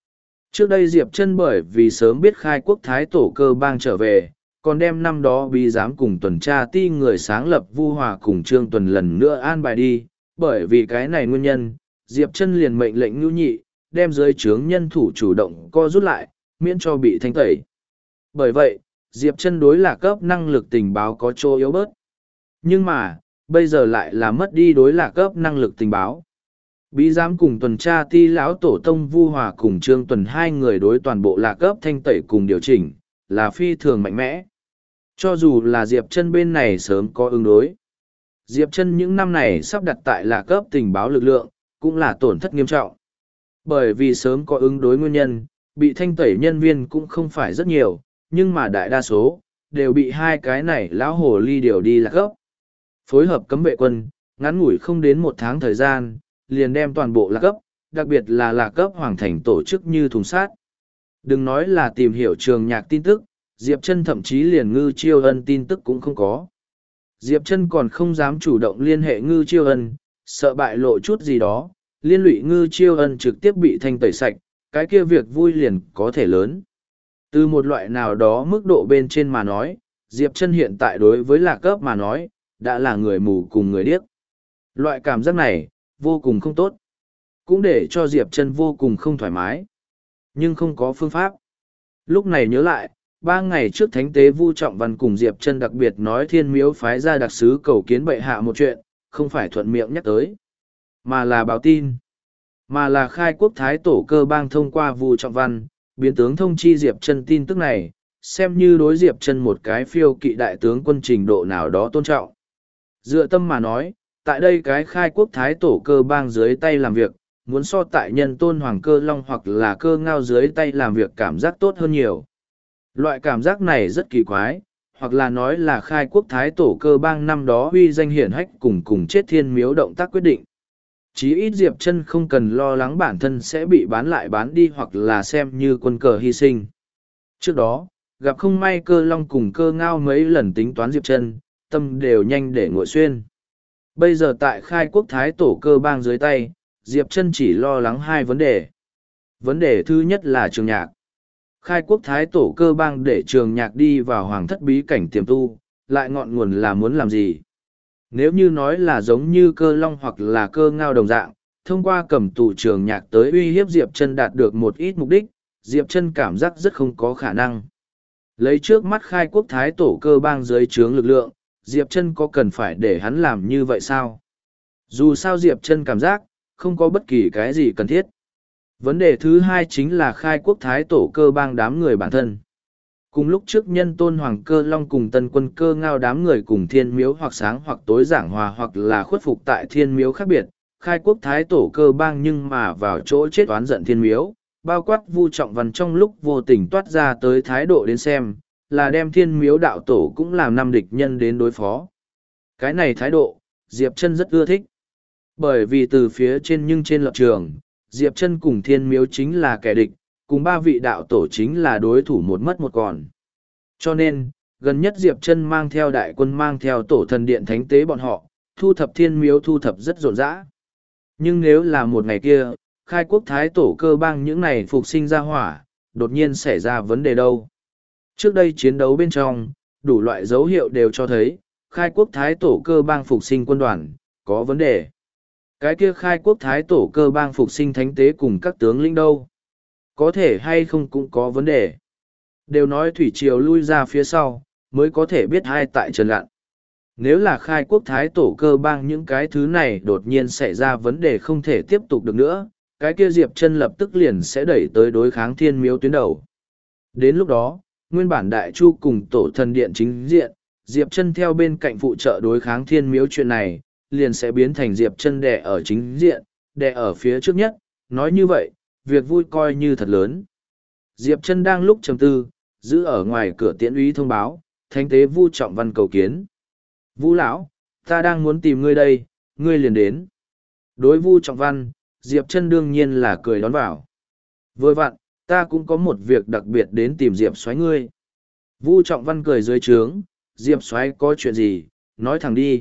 Trước đây Diệp Chân bởi vì sớm biết khai quốc thái tổ cơ bang trở về, còn đem năm đó bí giám cùng tuần tra ti người sáng lập Vu Hòa cùng Trương Tuần lần nữa an bài đi, bởi vì cái này nguyên nhân, Diệp Chân liền mệnh lệnh Nưu Nhị, đem dưới trướng nhân thủ chủ động co rút lại, miễn cho bị thanh tẩy. Bởi vậy, Diệp Chân đối Lạc Cấp năng lực tình báo có chỗ yếu bớt. Nhưng mà, bây giờ lại là mất đi đối Lạc Cấp năng lực tình báo. Bí giám cùng tuần tra ti lão tổ tông Vu Hòa cùng Trương Tuần hai người đối toàn bộ Lạc Cấp thanh tẩy cùng điều chỉnh, là phi thường mạnh mẽ. Cho dù là Diệp Chân bên này sớm có ứng đối. Diệp Chân những năm này sắp đặt tại Lạc Cấp tình báo lực lượng, cũng là tổn thất nghiêm trọng. Bởi vì sớm có ứng đối nguyên nhân, bị thanh tẩy nhân viên cũng không phải rất nhiều, nhưng mà đại đa số, đều bị hai cái này lão hồ ly điều đi Lạc Cấp. Phối hợp cấm vệ quân, ngắn ngủi không đến một tháng thời gian, liền đem toàn bộ Lạc Cấp, đặc biệt là Lạc Cấp hoàng thành tổ chức như thùng sát. Đừng nói là tìm hiểu trường nhạc tin tức, Diệp Chân thậm chí liền Ngư Chiêu Ân tin tức cũng không có. Diệp Chân còn không dám chủ động liên hệ Ngư Chiêu Ân, sợ bại lộ chút gì đó, liên lụy Ngư Chiêu Ân trực tiếp bị thanh tẩy sạch, cái kia việc vui liền có thể lớn. Từ một loại nào đó mức độ bên trên mà nói, Diệp Chân hiện tại đối với Lạc Cấp mà nói, đã là người mù cùng người điếc. Loại cảm giác này, vô cùng không tốt. Cũng để cho Diệp Chân vô cùng không thoải mái. Nhưng không có phương pháp. Lúc này nhớ lại, 3 ngày trước Thánh tế Vu Trọng Văn cùng Diệp Chân đặc biệt nói Thiên Miếu phái ra đặc sứ cầu kiến bệ hạ một chuyện, không phải thuận miệng nhắc tới, mà là báo tin. Mà là khai quốc thái tổ cơ bang thông qua Vu Trọng Văn, biến tướng thông chi Diệp Chân tin tức này, xem như đối Diệp Chân một cái phiêu kỵ đại tướng quân trình độ nào đó tôn trọng. Dựa tâm mà nói, tại đây cái khai quốc thái tổ cơ bang dưới tay làm việc, muốn so tại nhân tôn hoàng cơ long hoặc là cơ ngao dưới tay làm việc cảm giác tốt hơn nhiều. Loại cảm giác này rất kỳ quái, hoặc là nói là khai quốc thái tổ cơ bang năm đó huy danh hiển hách cùng chết thiên miếu động tác quyết định. Chí ít Diệp Chân không cần lo lắng bản thân sẽ bị bán lại bán đi hoặc là xem như quân cờ hy sinh. Trước đó, gặp không may cơ long cùng cơ ngao mấy lần tính toán Diệp Chân, tâm đều nhanh để nguội xuyên. Bây giờ tại khai quốc thái tổ cơ bang dưới tay, Diệp Chân chỉ lo lắng hai vấn đề. Vấn đề thứ nhất là trường nhạc. Khai quốc thái tổ cơ bang để trường nhạc đi vào hoàng thất bí cảnh tiềm tu, lại ngọn nguồn là muốn làm gì? Nếu như nói là giống như cơ long hoặc là cơ ngao đồng dạng, thông qua cầm tù trường nhạc tới uy hiếp Diệp Chân đạt được một ít mục đích, Diệp Chân cảm giác rất không có khả năng. Lấy trước mắt khai quốc thái tổ cơ bang dưới trướng lực lượng, Diệp Chân có cần phải để hắn làm như vậy sao? Dù sao Diệp Chân cảm giác, không có bất kỳ cái gì cần thiết. Vấn đề thứ hai chính là khai quốc thái tổ cơ bang đám người bản thân. Cùng lúc trước nhân tôn hoàng cơ long cùng tân quân cơ ngao đám người cùng thiên miếu hoặc sáng hoặc tối giảng hòa hoặc là khuất phục tại thiên miếu khác biệt, khai quốc thái tổ cơ bang nhưng mà vào chỗ chết oán giận thiên miếu, bao quát Vu Trọng Văn trong lúc vô tình toát ra tới thái độ đến xem, là đem thiên miếu đạo tổ cũng làm năm địch nhân đến đối phó. Cái này thái độ, Diệp Chân rất ưa thích. Bởi vì từ phía trên nhưng trên lập trường, Diệp Chân cùng thiên miếu chính là kẻ địch, cùng ba vị đạo tổ chính là đối thủ một mất một còn. Cho nên, gần nhất Diệp Chân mang theo đại quân mang theo tổ thần điện thánh tế bọn họ, thu thập thiên miếu thu thập rất rộn rã. Nhưng nếu là một ngày kia, khai quốc thái tổ cơ bang những này phục sinh ra hỏa, đột nhiên xảy ra vấn đề đâu. Trước đây chiến đấu bên trong, đủ loại dấu hiệu đều cho thấy, khai quốc thái tổ cơ bang phục sinh quân đoàn, có vấn đề. Cái kia khai quốc thái tổ cơ bang phục sinh thánh tế cùng các tướng lĩnh đâu. Có thể hay không cũng có vấn đề. Đều nói thủy triều lui ra phía sau, mới có thể biết hai tại trần lặn. Nếu là khai quốc thái tổ cơ bang những cái thứ này đột nhiên xảy ra vấn đề không thể tiếp tục được nữa, cái kia Diệp Chân lập tức liền sẽ đẩy tới đối kháng thiên miếu tuyến đầu. Đến lúc đó, nguyên bản đại chu cùng tổ thần điện chính diện, Diệp Chân theo bên cạnh phụ trợ đối kháng thiên miếu chuyện này, liền sẽ biến thành Diệp Chân đè ở chính diện, đè ở phía trước nhất, nói như vậy, việc vui coi như thật lớn. Diệp Chân đang lúc trầm tư, giữ ở ngoài cửa tiễn úy thông báo, thánh tế Vu Trọng Văn cầu kiến. Vu lão, ta đang muốn tìm ngươi đây, ngươi liền đến. Đối Vu Trọng Văn, Diệp Chân đương nhiên là cười đón vào. Vừa vặn, ta cũng có một việc đặc biệt đến tìm Diệp Soái ngươi. Vu Trọng Văn cười dưới trướng, Diệp Soái có chuyện gì, nói thẳng đi.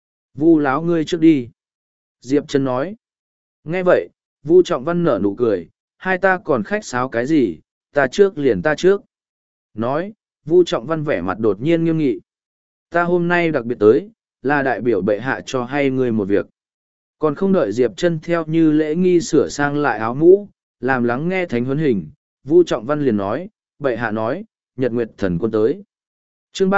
Vu lão ngươi trước đi. Diệp Chân nói. Nghe vậy, Vu Trọng Văn nở nụ cười, hai ta còn khách sáo cái gì, ta trước liền ta trước. Nói, Vu Trọng Văn vẻ mặt đột nhiên nghiêm nghị. Ta hôm nay đặc biệt tới, là đại biểu bệ hạ cho hay ngươi một việc. Còn không đợi Diệp Chân theo như lễ nghi sửa sang lại áo mũ, làm lắng nghe thánh huấn hình, Vu Trọng Văn liền nói, bệ hạ nói, Nhật Nguyệt Thần Quân tới. Chương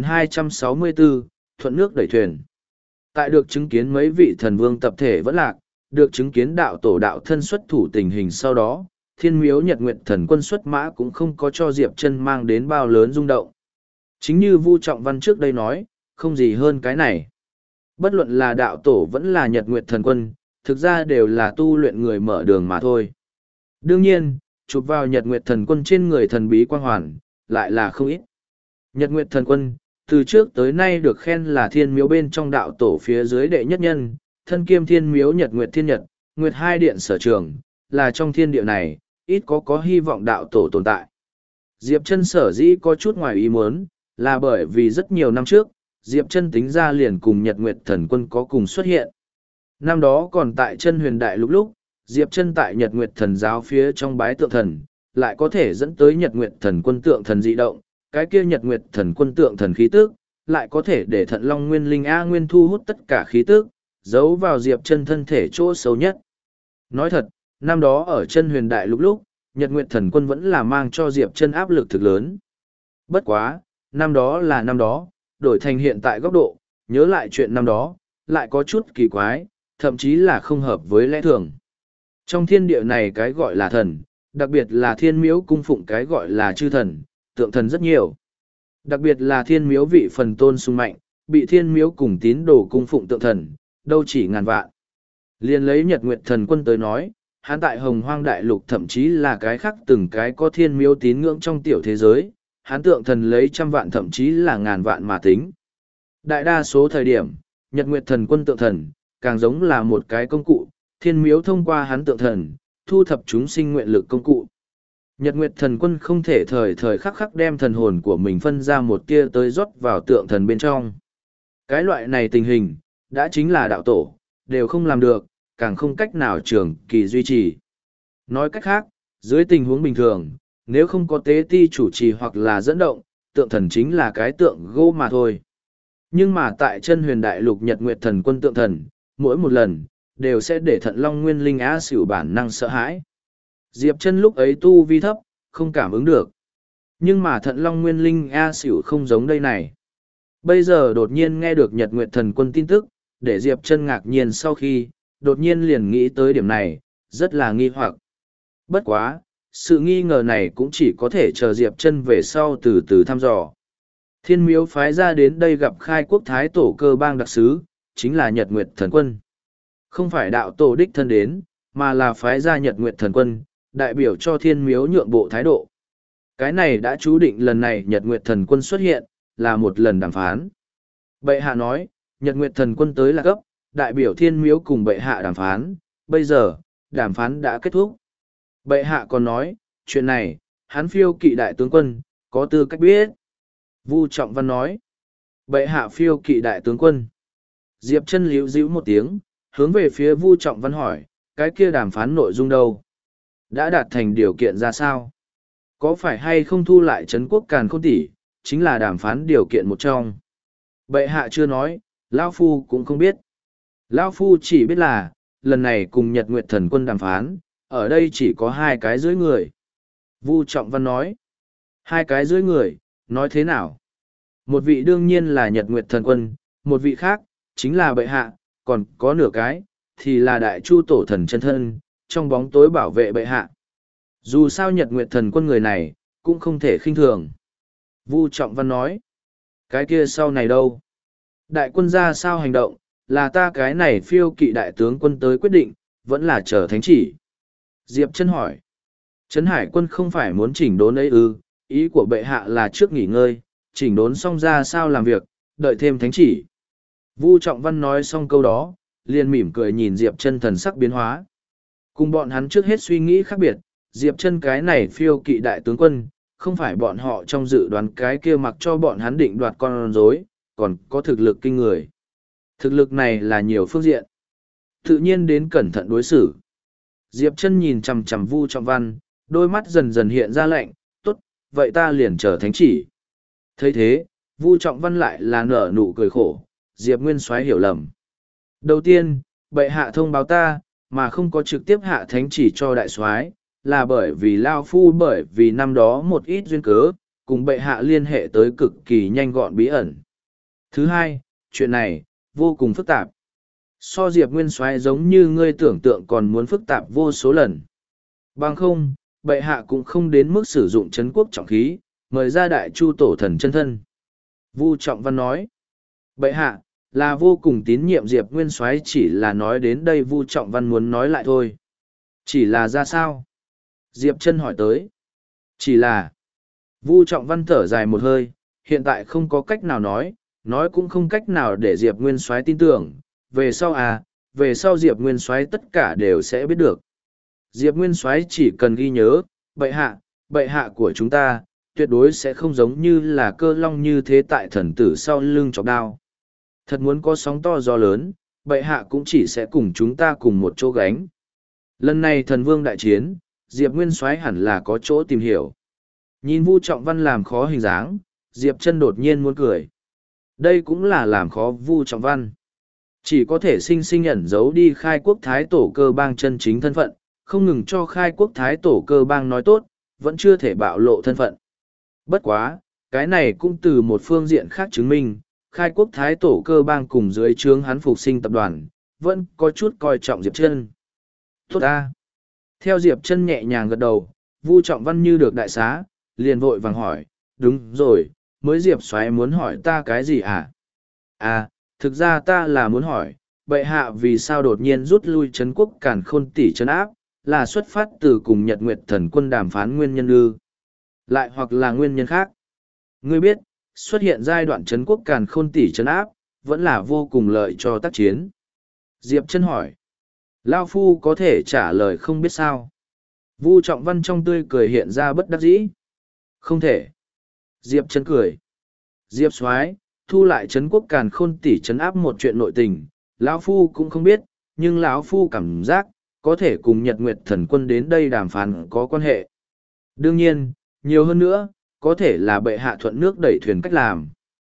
3264, thuận nước đẩy thuyền. Tại được chứng kiến mấy vị thần vương tập thể vẫn lạc, được chứng kiến đạo tổ đạo thân xuất thủ tình hình sau đó, Thiên Miếu Nhật Nguyệt Thần Quân xuất mã cũng không có cho Diệp Chân mang đến bao lớn rung động. Chính như Vu Trọng Văn trước đây nói, không gì hơn cái này. Bất luận là đạo tổ vẫn là Nhật Nguyệt Thần Quân, thực ra đều là tu luyện người mở đường mà thôi. Đương nhiên, chụp vào Nhật Nguyệt Thần Quân trên người thần bí quang hoàn, lại là không ít. Nhật Nguyệt Thần Quân, từ trước tới nay được khen là thiên miếu bên trong đạo tổ phía dưới đệ nhất nhân, thân kiêm thiên miếu Nhật Nguyệt Thiên Nhật, Nguyệt hai điện sở trường, là trong thiên địa này, ít có hy vọng đạo tổ tồn tại. Diệp Chân sở dĩ có chút ngoài ý muốn, là bởi vì rất nhiều năm trước, Diệp Chân tính ra liền cùng Nhật Nguyệt Thần Quân có cùng xuất hiện. Năm đó còn tại Chân Huyền Đại Lục lúc, Diệp Chân tại Nhật Nguyệt Thần giáo phía trong bái tượng thần, lại có thể dẫn tới Nhật Nguyệt Thần Quân tượng thần dị động, cái kia Nhật Nguyệt Thần Quân tượng thần khí tức, lại có thể để Thận Long Nguyên Linh A Nguyên thu hút tất cả khí tức, giấu vào Diệp Chân thân thể chỗ xấu nhất. Nói thật, năm đó ở Chân Huyền Đại Lục lúc, Nhật Nguyệt Thần Quân vẫn là mang cho Diệp Chân áp lực thực lớn. Bất quá, năm đó là năm đó, đổi thành hiện tại góc độ, nhớ lại chuyện năm đó, lại có chút kỳ quái, thậm chí là không hợp với lẽ thường. Trong thiên địa này cái gọi là thần, đặc biệt là thiên miếu cung phụng cái gọi là chư thần, tượng thần rất nhiều. Đặc biệt là thiên miếu vị phần tôn sung mạnh, bị thiên miếu cùng tín đồ cung phụng tượng thần, đâu chỉ ngàn vạn. Liên lấy Nhật Nguyệt Thần Quân tới nói, hắn tại Hồng Hoang Đại Lục thậm chí là cái khác từng cái có thiên miếu tín ngưỡng trong tiểu thế giới, hắn tượng thần lấy trăm vạn thậm chí là ngàn vạn mà tính. Đại đa số thời điểm, Nhật Nguyệt Thần Quân tượng thần, càng giống là một cái công cụ, thiên miếu thông qua hắn tượng thần, thu thập chúng sinh nguyện lực công cụ. Nhật Nguyệt Thần Quân không thể thời thời khắc khắc đem thần hồn của mình phân ra một tia tới rót vào tượng thần bên trong. Cái loại này tình hình, đã chính là đạo tổ, đều không làm được, càng không cách nào trường kỳ duy trì. Nói cách khác, dưới tình huống bình thường, nếu không có tế ti chủ trì hoặc là dẫn động, tượng thần chính là cái tượng gỗ mà thôi. Nhưng mà tại Chân Huyền Đại Lục Nhật Nguyệt Thần Quân tượng thần, mỗi một lần, đều sẽ để Thận Long Nguyên Linh á xỉu bản năng sợ hãi. Diệp Chân lúc ấy tu vi thấp, không cảm ứng được. Nhưng mà Thận Long Nguyên Linh A xỉu không giống đây này. Bây giờ đột nhiên nghe được Nhật Nguyệt Thần Quân tin tức, để Diệp Chân ngạc nhiên sau khi, đột nhiên liền nghĩ tới điểm này, rất là nghi hoặc. Bất quá, sự nghi ngờ này cũng chỉ có thể chờ Diệp Chân về sau từ từ thăm dò. Thiên miếu phái ra đến đây gặp khai quốc thái tổ cơ bang đặc sứ, chính là Nhật Nguyệt Thần Quân. Không phải đạo tổ đích thân đến, mà là phái ra Nhật Nguyệt Thần Quân, đại biểu cho thiên miếu nhượng bộ thái độ. Cái này đã chú định lần này Nhật Nguyệt Thần Quân xuất hiện, là một lần đàm phán. Bệ hạ nói, Nhật Nguyệt Thần Quân tới là cấp, đại biểu thiên miếu cùng bệ hạ đàm phán, bây giờ, đàm phán đã kết thúc. Bệ hạ còn nói, chuyện này, hắn phiêu kỵ đại tướng quân, có tư cách biết. Vu Trọng Văn nói, bệ hạ phiêu kỵ đại tướng quân. Diệp Chân líu díu một tiếng, hướng về phía Vu Trọng Văn hỏi, cái kia đàm phán nội dung đâu? Đã đạt thành điều kiện ra sao? Có phải hay không thu lại Trấn Quốc Càn Khôn Tỷ, chính là đàm phán điều kiện một trong? Bệ hạ chưa nói, Lão Phu cũng không biết. Lão Phu chỉ biết là, lần này cùng Nhật Nguyệt Thần Quân đàm phán, ở đây chỉ có hai cái dưới người. Vu Trọng Văn nói, hai cái dưới người, nói thế nào? Một vị đương nhiên là Nhật Nguyệt Thần Quân, một vị khác, chính là bệ hạ, còn có nửa cái, thì là Đại Chu Tổ Thần chân thân, trong bóng tối bảo vệ bệ hạ. Dù sao Nhật Nguyệt Thần Quân người này, cũng không thể khinh thường. Vu Trọng Văn nói, cái kia sau này đâu? Đại quân ra sao hành động, là ta cái này phiêu kỵ đại tướng quân tới quyết định, vẫn là chờ thánh chỉ. Diệp Chân hỏi, Trấn Hải quân không phải muốn chỉnh đốn ấy ư, ý của bệ hạ là trước nghỉ ngơi, chỉnh đốn xong ra sao làm việc, đợi thêm thánh chỉ. Vu Trọng Văn nói xong câu đó, liền mỉm cười nhìn Diệp Chân thần sắc biến hóa. Cùng bọn hắn trước hết suy nghĩ khác biệt, Diệp Chân cái này phiêu kỵ đại tướng quân, không phải bọn họ trong dự đoán cái kia mặc cho bọn hắn định đoạt con rối, còn có thực lực kinh người. Thực lực này là nhiều phương diện. Tự nhiên đến cẩn thận đối xử. Diệp Chân nhìn chằm chằm Vu Trọng Văn, đôi mắt dần dần hiện ra lạnh, tốt, vậy ta liền chờ thánh chỉ. Thấy thế, Vu Trọng Văn lại là nở nụ cười khổ, Diệp Nguyên Soái hiểu lầm. Đầu tiên, bệ hạ thông báo ta, mà không có trực tiếp hạ thánh chỉ cho đại soái, là bởi vì Lao Phu bởi vì năm đó một ít duyên cớ, cùng bệ hạ liên hệ tới cực kỳ nhanh gọn bí ẩn. Thứ hai, chuyện này, vô cùng phức tạp. So Diệp Nguyên Soái giống như ngươi tưởng tượng còn muốn phức tạp vô số lần. Bằng không, bệ hạ cũng không đến mức sử dụng trấn quốc trọng khí, mời ra đại chu tổ thần chân thân. Vu Trọng Văn nói, bệ hạ, là vô cùng tín nhiệm Diệp Nguyên Soái, chỉ là nói đến đây Vu Trọng Văn muốn nói lại thôi. Chỉ là ra sao? Diệp Chân hỏi tới. Chỉ là, Vu Trọng Văn thở dài một hơi, hiện tại không có cách nào nói cũng không cách nào để Diệp Nguyên Soái tin tưởng, về sau Diệp Nguyên Soái tất cả đều sẽ biết được. Diệp Nguyên Soái chỉ cần ghi nhớ, bệ hạ của chúng ta, tuyệt đối sẽ không giống như là Cơ Long như thế tại thần tử sau lưng chọc đao. Thật muốn có sóng to gió lớn, bệ hạ cũng chỉ sẽ cùng chúng ta cùng một chỗ gánh. Lần này thần vương đại chiến, Diệp Nguyên Soái hẳn là có chỗ tìm hiểu. Nhìn Vu Trọng Văn làm khó hình dáng, Diệp Chân đột nhiên muốn cười. Đây cũng là làm khó Vu Trọng Văn. Chỉ có thể sinh sinh ẩn giấu đi khai quốc thái tổ cơ bang chân chính thân phận, không ngừng cho khai quốc thái tổ cơ bang nói tốt, vẫn chưa thể bạo lộ thân phận. Bất quá, cái này cũng từ một phương diện khác chứng minh, khai quốc thái tổ cơ bang cùng dưới trướng hắn phục sinh tập đoàn, vẫn có chút coi trọng Diệp Chân. Tốt ta! Theo Diệp Chân nhẹ nhàng gật đầu, Vu Trọng Văn như được đại xá, liền vội vàng hỏi, đúng rồi, mới Diệp Soái muốn hỏi ta cái gì hả? À, thực ra ta là muốn hỏi, bệ hạ vì sao đột nhiên rút lui Trấn quốc Càn Khôn tỷ trấn áp, là xuất phát từ cùng Nhật Nguyệt Thần Quân đàm phán nguyên nhân ư? Lại hoặc là nguyên nhân khác? Ngươi biết, xuất hiện giai đoạn Trấn quốc Càn Khôn tỷ trấn áp, vẫn là vô cùng lợi cho tác chiến. Diệp Chân hỏi. Lao Phu có thể trả lời không biết sao. Vu Trọng Văn trong tươi cười hiện ra bất đắc dĩ. Không thể. Diệp Chân cười. Diệp Soái, thu lại Trấn quốc Càn Khôn tỷ trấn áp một chuyện nội tình, lão Phu cũng không biết, nhưng lão Phu cảm giác, có thể cùng Nhật Nguyệt Thần Quân đến đây đàm phán có quan hệ. Đương nhiên, nhiều hơn nữa, có thể là bệ hạ thuận nước đẩy thuyền cách làm.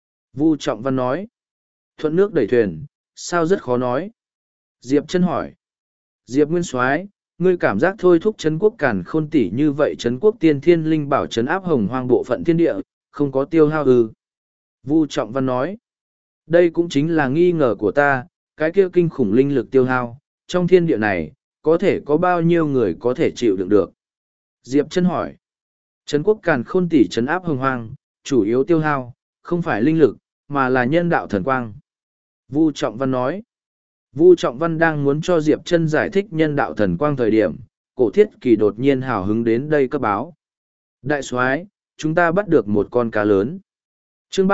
Vu Trọng Văn nói. Thuận nước đẩy thuyền, sao rất khó nói. Diệp Chân hỏi. Diệp Nguyên Soái, ngươi cảm giác thôi thúc Trấn quốc Càn Khôn tỷ như vậy Trấn quốc Tiên Thiên Linh Bảo trấn áp Hồng Hoang bộ phận thiên địa, không có tiêu hao ư? Vu Trọng Văn nói. Đây cũng chính là nghi ngờ của ta, cái kia kinh khủng linh lực tiêu hao, trong thiên địa này, có thể có bao nhiêu người có thể chịu đựng được? Diệp Chân hỏi. Trấn quốc Càn Khôn tỷ trấn áp Hồng Hoang, chủ yếu tiêu hao, không phải linh lực, mà là nhân đạo thần quang. Vu Trọng Văn nói. Vu Trọng Văn đang muốn cho Diệp Chân giải thích nhân đạo thần quang thời điểm, Cổ Thiết Kỳ đột nhiên hào hứng đến đây cấp báo. Đại soái, chúng ta bắt được một con cá lớn. Chương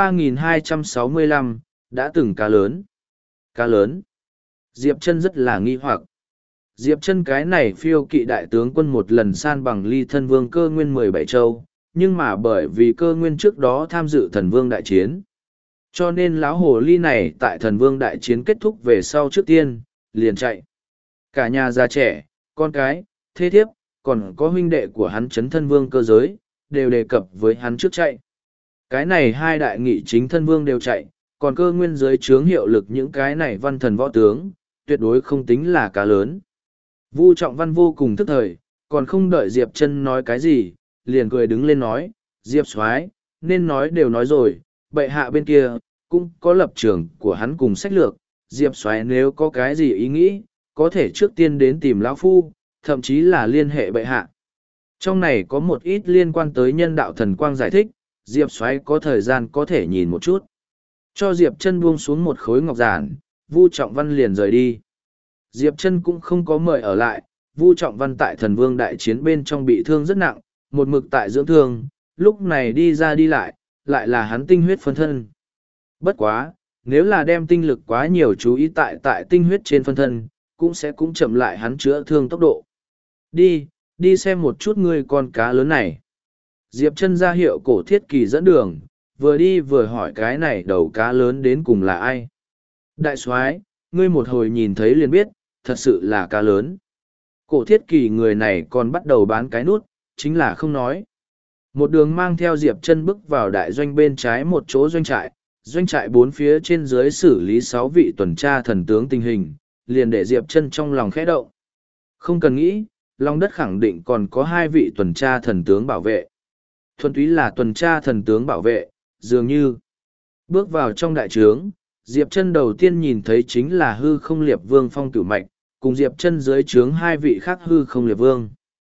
3265, đã từng cá lớn. Cá lớn. Diệp Chân rất là nghi hoặc. Diệp Chân cái này phiêu kỵ đại tướng quân một lần san bằng ly thân vương Cơ Nguyên 17 châu, nhưng mà bởi vì Cơ Nguyên trước đó tham dự thần vương đại chiến. Cho nên lão hồ ly này tại thần vương đại chiến kết thúc về sau trước tiên, liền chạy. Cả nhà già trẻ, con cái, thê thiếp, còn có huynh đệ của hắn chấn thân vương Cơ Giới, đều đề cập với hắn trước chạy. Cái này hai đại nghị chính thân vương đều chạy, còn Cơ Nguyên dưới trướng hiệu lực những cái này văn thần võ tướng, tuyệt đối không tính là cá lớn. Vu Trọng Văn vô cùng tức thời, còn không đợi Diệp Chân nói cái gì, liền cười đứng lên nói, Diệp Soái, nên nói đều nói rồi, bệ hạ bên kia, cũng có lập trường của hắn cùng sách lược, Diệp Soái nếu có cái gì ý nghĩ, có thể trước tiên đến tìm lão Phu, thậm chí là liên hệ bệ hạ. Trong này có một ít liên quan tới nhân đạo thần quang giải thích, Diệp Soái có thời gian có thể nhìn một chút. Cho Diệp Chân buông xuống một khối ngọc giản, Vu Trọng Văn liền rời đi. Diệp Chân cũng không có mời ở lại, Vu Trọng Văn tại thần vương đại chiến bên trong bị thương rất nặng, một mực tại dưỡng thương, lúc này đi ra đi lại là hắn tinh huyết phân thân. Bất quá, nếu là đem tinh lực quá nhiều chú ý tại tinh huyết trên phân thân, cũng chậm lại hắn chữa thương tốc độ. Đi xem một chút ngươi con cá lớn này. Diệp Chân ra hiệu Cổ Thiết Kỳ dẫn đường, vừa đi vừa hỏi cái này đầu cá lớn đến cùng là ai. Đại soái, ngươi một hồi nhìn thấy liền biết, thật sự là cá lớn. Cổ thiết kỳ người này còn bắt đầu bán cái nút, chính là không nói. Một đường mang theo Diệp Chân bước vào đại doanh bên trái một chỗ doanh trại bốn phía trên dưới xử lý 6 vị tuần tra thần tướng tình hình, liền để Diệp Chân trong lòng khẽ động. Không cần nghĩ, lòng đất khẳng định còn có 2 vị tuần tra thần tướng bảo vệ. Thuần túy là tuần tra thần tướng bảo vệ, dường như. Bước vào trong đại trướng, Diệp Chân đầu tiên nhìn thấy chính là hư không liệt vương Phong Cửu Mạch, cùng Diệp Chân dưới trướng 2 vị khác hư không liệt vương.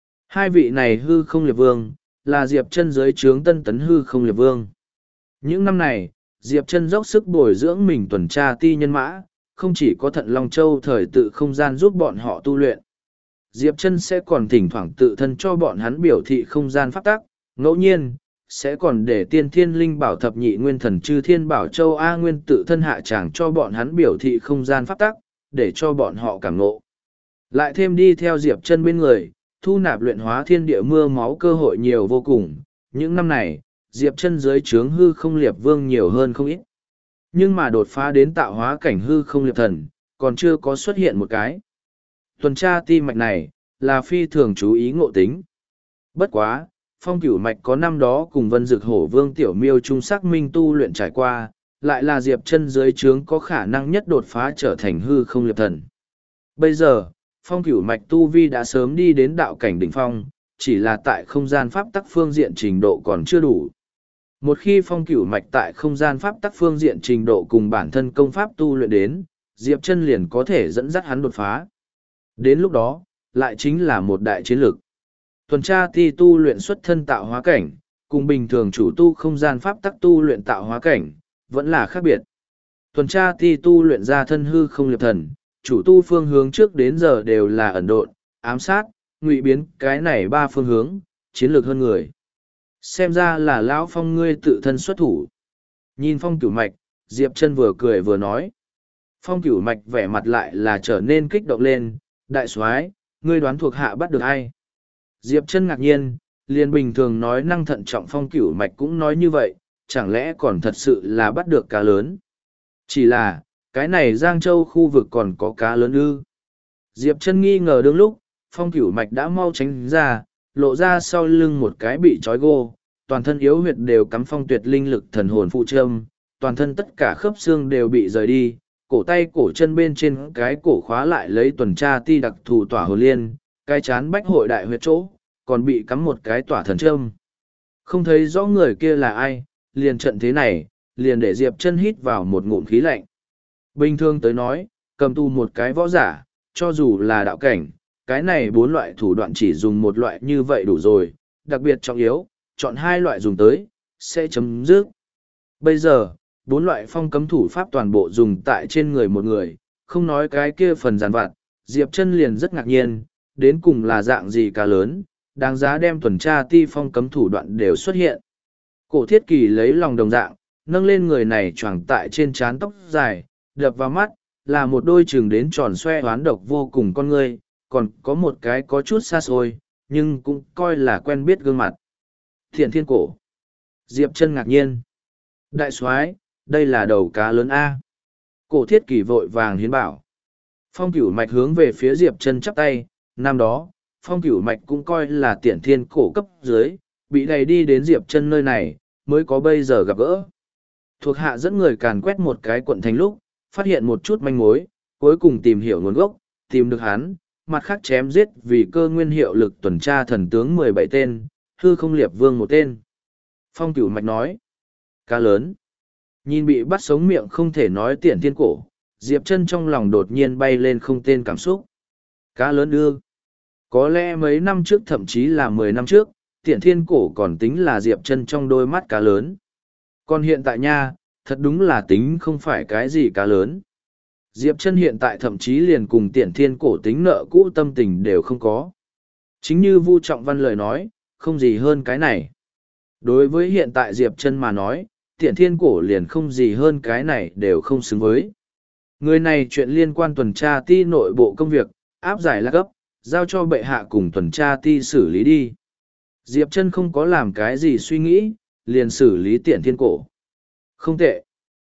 2 vị này hư không liệt vương, là Diệp Chân dưới trướng Tân Tấn hư không liệt vương. Những năm này, Diệp Chân dốc sức bồi dưỡng mình tuần tra ti nhân mã, không chỉ có Thận Long Châu thời tự không gian giúp bọn họ tu luyện. Diệp Chân sẽ còn thỉnh thoảng tự thân cho bọn hắn biểu thị không gian pháp tắc, ngẫu nhiên, sẽ còn để tiên thiên linh bảo thập nhị nguyên thần chư thiên bảo châu A Nguyên tự thân hạ tràng cho bọn hắn biểu thị không gian pháp tắc, để cho bọn họ cảm ngộ. Lại thêm đi theo Diệp Chân bên người, thu nạp luyện hóa thiên địa mưa máu cơ hội nhiều vô cùng. Những năm này, Diệp Chân dưới trướng hư không liệt vương nhiều hơn không ít. Nhưng mà đột phá đến tạo hóa cảnh hư không liệt thần, còn chưa có xuất hiện một cái. Tuần tra ti mạch này, là phi thường chú ý ngộ tính. Bất quá, Phong Cửu Mạch có năm đó cùng Vân Dực Hổ Vương Tiểu Miêu trung sắc minh tu luyện trải qua, lại là Diệp Chân dưới trướng có khả năng nhất đột phá trở thành hư không liệt thần. Bây giờ, Phong Cửu Mạch tu vi đã sớm đi đến đạo cảnh đỉnh phong, chỉ là tại không gian pháp tắc phương diện trình độ còn chưa đủ. Một khi Phong Cửu Mạch tại không gian pháp tắc phương diện trình độ cùng bản thân công pháp tu luyện đến, Diệp Chân liền có thể dẫn dắt hắn đột phá. Đến lúc đó, lại chính là một đại chiến lược. Tuần tra ti tu luyện xuất thân tạo hóa cảnh, cùng bình thường chủ tu không gian pháp tắc tu luyện tạo hóa cảnh, vẫn là khác biệt. Tuần tra ti tu luyện ra thân hư không liệt thần, chủ tu phương hướng trước đến giờ đều là ẩn độn, ám sát, ngụy biến, cái này 3 phương hướng, chiến lược hơn người. Xem ra là lão Phong ngươi tự thân xuất thủ. Nhìn Phong Cửu Mạch, Diệp Chân vừa cười vừa nói. Phong Cửu Mạch vẻ mặt lại là trở nên kích động lên, đại soái, ngươi đoán thuộc hạ bắt được ai? Diệp Chân ngạc nhiên, liền bình thường nói năng thận trọng Phong Cửu Mạch cũng nói như vậy, chẳng lẽ còn thật sự là bắt được cá lớn? Chỉ là, cái này Giang Châu khu vực còn có cá lớn ư? Diệp Chân nghi ngờ đương lúc, Phong Cửu Mạch đã mau tránh ra, lộ ra sau lưng một cái bị trói gô, toàn thân yếu huyệt đều cắm phong tuyệt linh lực thần hồn phụ châm, toàn thân tất cả khớp xương đều bị rời đi, cổ tay cổ chân bên trên cái cổ khóa lại lấy tuần tra ti đặc thù tỏa hồn liên, cái chán bách hội đại huyệt chỗ, còn bị cắm một cái tỏa thần châm. Không thấy rõ người kia là ai, liền trận thế này, liền để Diệp Chân hít vào một ngụm khí lạnh. Bình thường tới nói, cầm tù một cái võ giả, cho dù là đạo cảnh, cái này 4 loại thủ đoạn chỉ dùng một loại như vậy đủ rồi, đặc biệt trọng yếu, chọn 2 loại dùng tới, sẽ chấm dứt. Bây giờ, 4 loại phong cấm thủ pháp toàn bộ dùng tại trên người một người, không nói cái kia phần giàn vặt, Diệp Chân liền rất ngạc nhiên, đến cùng là dạng gì cá lớn, đáng giá đem tuần tra ti phong cấm thủ đoạn đều xuất hiện. Cổ Thiết Kỳ lấy lòng đồng dạng, nâng lên người này choàng tại trên trán tóc dài, đập vào mắt, là một đôi trừng đến tròn xoe hoán độc vô cùng con ngươi, còn có một cái có chút xa xôi, nhưng cũng coi là quen biết gương mặt. Thiện Thiên Cổ. Diệp Chân ngạc nhiên. Đại soái, đây là đầu cá lớn A. Cổ Thiết Kỳ vội vàng hiến bảo. Phong Cửu Mạch hướng về phía Diệp Chân chắp tay, năm đó, Phong Cửu Mạch cũng coi là Tiện Thiên Cổ cấp dưới, bị đẩy đi đến Diệp Chân nơi này, mới có bây giờ gặp gỡ. Thuộc hạ dẫn người càn quét một cái quận thành lúc, phát hiện một chút manh mối, cuối cùng tìm hiểu nguồn gốc, tìm được hắn, mặt khác chém giết vì cơ nguyên hiệu lực tuần tra thần tướng 17 tên, hư không liệt vương 1 tên. Phong Cửu Mạch nói, cá lớn. Nhìn bị bắt sống miệng không thể nói Tiện Thiên Cổ, Diệp Chân trong lòng đột nhiên bay lên không tên cảm xúc. Cá lớn ư? Có lẽ mấy năm trước thậm chí là 10 năm trước, Tiện Thiên Cổ còn tính là Diệp Chân trong đôi mắt cá lớn. Còn hiện tại nha, thật đúng là tính không phải cái gì cá lớn. Diệp Chân hiện tại thậm chí liền cùng Tiện Thiên Cổ tính nợ cũ tâm tình đều không có. Chính như Vu Trọng Văn lời nói, không gì hơn cái này. Đối với hiện tại Diệp Chân mà nói, Tiện Thiên Cổ liền không gì hơn cái này đều không xứng với. Người này chuyện liên quan tuần tra ti nội bộ công việc, áp giải là cấp, giao cho bệ hạ cùng tuần tra ti xử lý đi. Diệp Chân không có làm cái gì suy nghĩ, liền xử lý Tiện Thiên Cổ. Không tệ.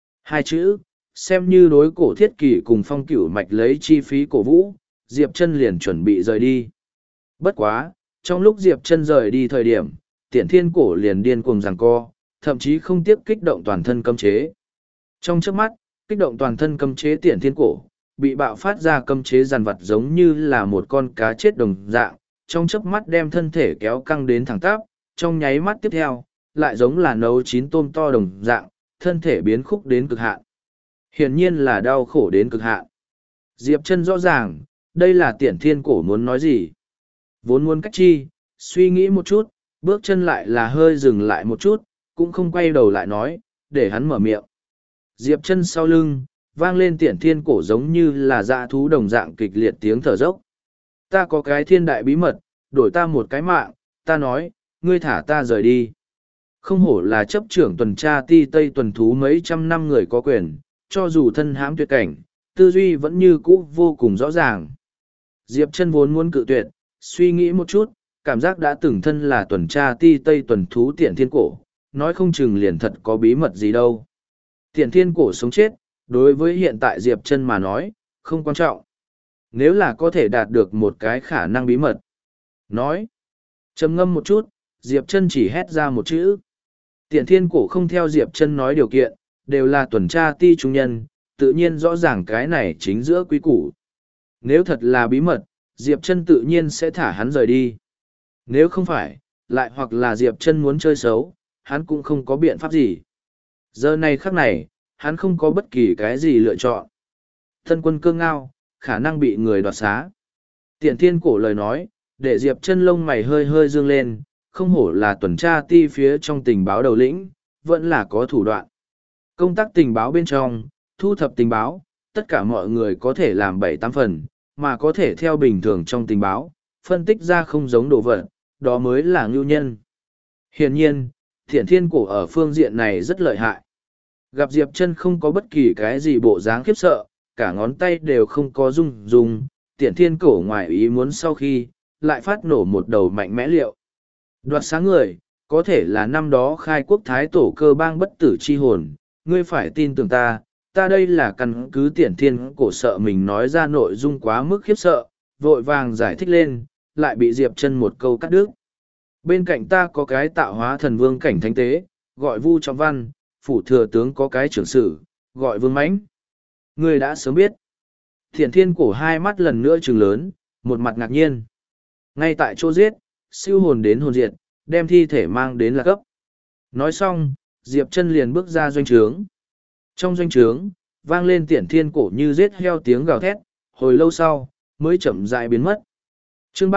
2 chữ, xem như đối Cổ Thiết Kỳ cùng Phong Cửu Mạch lấy chi phí cổ vũ, Diệp Chân liền chuẩn bị rời đi. Bất quá, trong lúc Diệp Chân rời đi thời điểm, Tiễn Thiên Cổ liền điên cuồng giằng co, thậm chí không tiếc kích động toàn thân cấm chế. Trong chớp mắt, kích động toàn thân cấm chế Tiễn Thiên Cổ, bị bạo phát ra cấm chế giàn vật giống như là một con cá chết đồng dạng, trong chớp mắt đem thân thể kéo căng đến thẳng tắp, trong nháy mắt tiếp theo, lại giống là nấu chín tôm to đồng dạng, thân thể biến khúc đến cực hạn. Hiển nhiên là đau khổ đến cực hạn. Diệp Chân rõ ràng, đây là Tiễn Thiên Cổ muốn nói gì. Vốn muốn cách chi, suy nghĩ một chút, bước chân lại là hơi dừng lại một chút, cũng không quay đầu lại nói, để hắn mở miệng. Diệp Chân sau lưng, vang lên Tiễn Thiên Cổ giống như là dã thú đồng dạng kịch liệt tiếng thở dốc. Ta có cái thiên đại bí mật, đổi ta một cái mạng, ta nói, ngươi thả ta rời đi. Không hổ là chấp trưởng tuần tra ti tây tuần thú mấy trăm năm người có quyền, cho dù thân hãm tuyệt cảnh, tư duy vẫn như cũ vô cùng rõ ràng. Diệp Chân vốn muốn cự tuyệt, suy nghĩ một chút, cảm giác đã từng thân là tuần tra ti tây tuần thú Tiễn Thiên Cổ, nói không chừng liền thật có bí mật gì đâu. Tiễn Thiên Cổ sống chết, đối với hiện tại Diệp Chân mà nói, không quan trọng. Nếu là có thể đạt được một cái khả năng bí mật. Nói. Trầm ngâm một chút, Diệp Chân chỉ hét ra một chữ. Tiễn Thiên Cổ không theo Diệp Chân nói điều kiện, đều là tuần tra ti trung nhân, tự nhiên rõ ràng cái này chính giữa quý củ. Nếu thật là bí mật, Diệp Chân tự nhiên sẽ thả hắn rời đi. Nếu không phải, lại hoặc là Diệp Chân muốn chơi xấu, hắn cũng không có biện pháp gì. Giờ này khắc này, hắn không có bất kỳ cái gì lựa chọn. Thân quân Cơ Ngao, khả năng bị người đoạt xá. Tiễn Thiên Cổ lời nói, để Diệp Chân lông mày hơi hơi dương lên, không hổ là tuần tra ti phía trong tình báo đầu lĩnh, vẫn là có thủ đoạn. Công tác tình báo bên trong, thu thập tình báo, tất cả mọi người có thể làm 7-8 phần, mà có thể theo bình thường trong tình báo, phân tích ra không giống đồ vật, đó mới là ngưu nhân. Hiển nhiên, Tiễn Thiên Cổ ở phương diện này rất lợi hại. Gặp Diệp Chân không có bất kỳ cái gì bộ dáng khiếp sợ, cả ngón tay đều không có rung, Tiễn Thiên Cổ ngoài ý muốn sau khi, lại phát nổ một đầu mạnh mẽ liệu. Đoạt xá người, có thể là năm đó khai quốc thái tổ Cơ Bang bất tử chi hồn, ngươi phải tin tưởng ta, ta đây là căn cứ Tiễn Thiên Cổ sợ mình nói ra nội dung quá mức khiếp sợ, vội vàng giải thích lên, lại bị Diệp Chân một câu cắt đứt. Bên cạnh ta có cái tạo hóa thần vương cảnh thánh tế, gọi Vu Trọng Văn, phủ thừa tướng có cái trưởng sử, gọi Vương Mãnh. Ngươi đã sớm biết. Tiễn Thiên Cổ hai mắt lần nữa trừng lớn, một mặt ngạc nhiên. Ngay tại chỗ giết, siêu hồn đến hồn diệt, đem thi thể mang đến Lạc Cấp. Nói xong, Diệp Chân liền bước ra doanh trướng. Trong doanh trướng, vang lên Tiễn Thiên Cổ như giết heo tiếng gào thét, hồi lâu sau, mới chậm rãi biến mất. Chương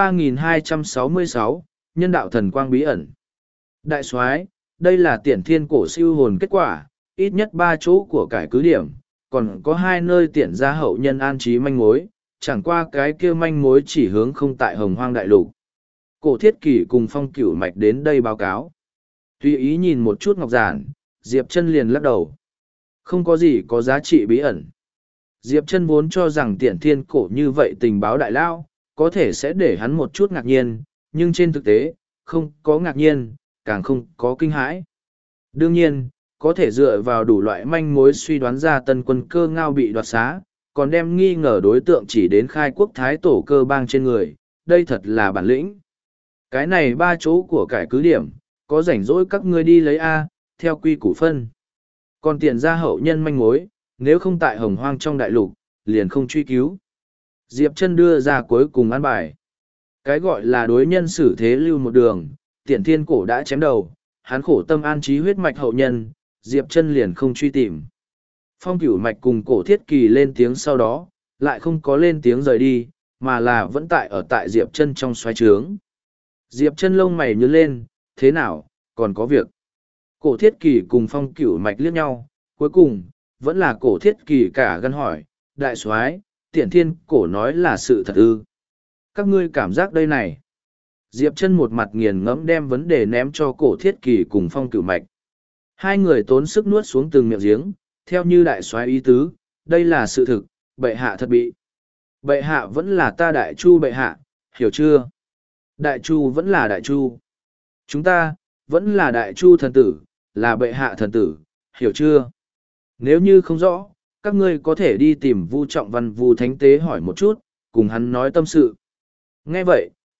3266, Nhân đạo thần quang bí ẩn. Đại soái, đây là Tiễn Thiên Cổ siêu hồn kết quả, ít nhất 3 chỗ của cải cứ điểm, còn có 2 nơi Tiễn gia hậu nhân an trí manh mối, chẳng qua cái kia manh mối chỉ hướng không tại Hồng Hoang đại lục. Cổ Thiết Kỷ cùng Phong Cửu Mạch đến đây báo cáo. Tùy ý nhìn một chút ngọc giản, Diệp Chân liền lắc đầu. Không có gì có giá trị bí ẩn. Diệp Chân vốn cho rằng Tiễn Thiên Cổ như vậy tình báo đại lao, có thể sẽ để hắn một chút ngạc nhiên, nhưng trên thực tế, không có ngạc nhiên, càng không có kinh hãi. Đương nhiên, có thể dựa vào đủ loại manh mối suy đoán ra Tân Quân Cơ Ngao bị đoạt xá, còn đem nghi ngờ đối tượng chỉ đến khai quốc thái tổ Cơ Bang trên người, đây thật là bản lĩnh. Cái này 3 chỗ của cải cứ điểm, có rảnh rỗi các ngươi đi lấy A, theo quy củ phân. Còn Tiễn gia hậu nhân manh mối, nếu không tại Hồng Hoang trong đại lục, liền không truy cứu. Diệp Chân đưa ra cuối cùng án bài. Cái gọi là đối nhân xử thế lưu một đường, Tiễn Thiên Cổ đã chém đầu, hắn khổ tâm an trí huyết mạch hậu nhân, Diệp Chân liền không truy tìm. Phong Cửu Mạch cùng Cổ Thiết Kỳ lên tiếng sau đó, lại không có lên tiếng rời đi, mà là vẫn ở tại Diệp Chân trong xoáy trướng. Diệp Chân lông mày nhướng lên, thế nào, còn có việc. Cổ Thiết Kỳ cùng Phong Cửu Mạch liếc nhau, cuối cùng, vẫn là Cổ Thiết Kỳ cả gan hỏi, đại soái, Tiễn Thiên Cổ nói là sự thật ư? Các ngươi cảm giác đây này. Diệp Chân một mặt nghiền ngẫm đem vấn đề ném cho Cổ Thiết Kỳ cùng Phong Cửu Mạch. Hai người tốn sức nuốt xuống từng miệng giếng, theo như đại soái ý tứ, đây là sự thực, bệ hạ thật bị. Bệ hạ vẫn là ta Đại Chu bệ hạ, hiểu chưa? Đại Chu vẫn là Đại Chu. Chúng ta, vẫn là Đại Chu thần tử, là bệ hạ thần tử, hiểu chưa? Nếu như không rõ, các ngươi có thể đi tìm Vu Trọng Văn Vu Thánh Tế hỏi một chút, cùng hắn nói tâm sự. Nghe vậy,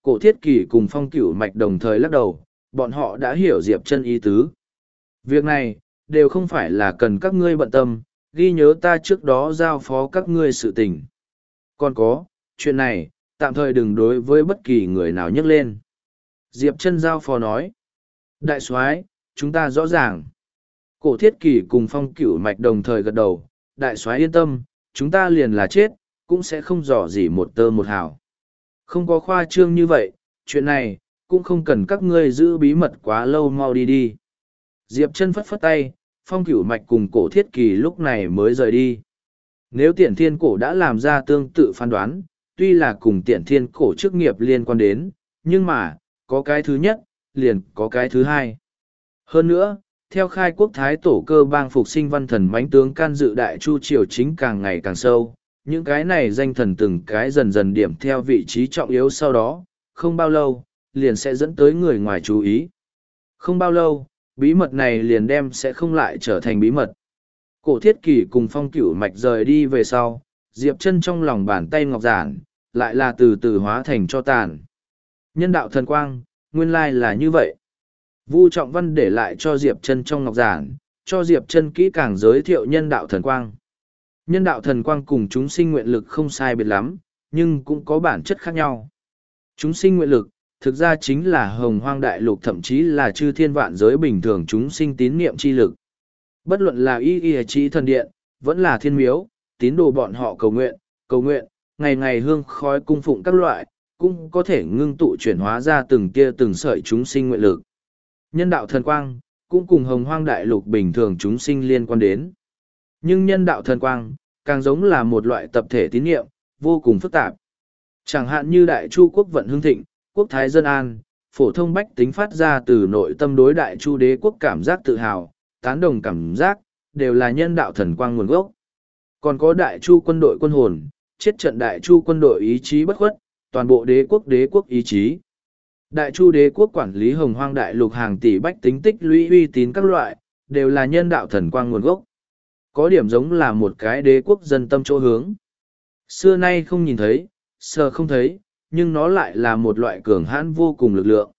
Cổ Thiết Kỳ cùng Phong Cửu Mạch đồng thời lắc đầu, bọn họ đã hiểu Diệp Chân ý tứ. Việc này, đều không phải là cần các ngươi bận tâm, ghi nhớ ta trước đó giao phó các ngươi sự tình. Còn có, chuyện này, tạm thời đừng đối với bất kỳ người nào nhắc lên. Diệp Chân giao phó nói. Đại soái, chúng ta rõ ràng. Cổ Thiết Kỳ cùng Phong Cửu Mạch đồng thời gật đầu, đại soái yên tâm, chúng ta liền là chết, cũng sẽ không dò gì một tơ một hào. Không có khoa trương như vậy, chuyện này, cũng không cần các ngươi giữ bí mật quá lâu, mau đi đi. Diệp Chân phất phất tay, Phong Cửu Mạch cùng Cổ Thiết Kỳ lúc này mới rời đi. Nếu Tiễn Thiên Cổ đã làm ra tương tự phán đoán, tuy là cùng Tiễn Thiên Cổ chức nghiệp liên quan đến, nhưng mà, có cái thứ nhất, liền có cái thứ hai. Hơn nữa, theo khai quốc thái tổ cơ bang phục sinh văn thần mãnh tướng can dự đại chu triều chính càng ngày càng sâu, những cái này danh thần từng cái dần dần điểm theo vị trí trọng yếu sau đó, không bao lâu, liền sẽ dẫn tới người ngoài chú ý. Không bao lâu, bí mật này liền đem sẽ không lại trở thành bí mật. Cổ Thiết Kỳ cùng Phong Cửu Mạch rời đi về sau, Diệp Chân trong lòng bàn tay ngọc giản, lại là từ từ hóa thành cho tàn. Nhân đạo thần quang, nguyên lai là như vậy. Vu Trọng Văn để lại cho Diệp Chân trong ngọc giản, cho Diệp Chân kỹ càng giới thiệu nhân đạo thần quang. Nhân đạo thần quang cùng chúng sinh nguyện lực không sai biệt lắm, nhưng cũng có bản chất khác nhau. Chúng sinh nguyện lực, thực ra chính là hồng hoang đại lục thậm chí là chư thiên vạn giới bình thường chúng sinh tín niệm chi lực. Bất luận là y trí thần điện, vẫn là thiên miếu, tín đồ bọn họ cầu nguyện, ngày ngày hương khói cung phụng các loại, cũng có thể ngưng tụ chuyển hóa ra từng tia từng sợi chúng sinh nguyện lực. Nhân đạo thần quang, cũng cùng hồng hoang đại lục bình thường chúng sinh liên quan đến. Nhưng nhân đạo thần quang, càng giống là một loại tập thể tín niệm, vô cùng phức tạp. Chẳng hạn như đại chu quốc vận hưng thịnh, quốc thái dân an, phổ thông bách tính phát ra từ nội tâm đối đại chu đế quốc cảm giác tự hào, tán đồng cảm giác, đều là nhân đạo thần quang nguồn gốc. Còn có đại chu quân đội quân hồn, chết trận đại chu quân đội ý chí bất khuất, toàn bộ đế quốc ý chí. Đại chu đế quốc quản lý hồng hoang đại lục hàng tỷ bách tính tích lũy uy tín các loại, đều là nhân đạo thần quang nguồn gốc. Có điểm giống là một cái đế quốc dân tâm chỗ hướng. Xưa nay không nhìn thấy, sờ không thấy, nhưng nó lại là một loại cường hãn vô cùng lực lượng.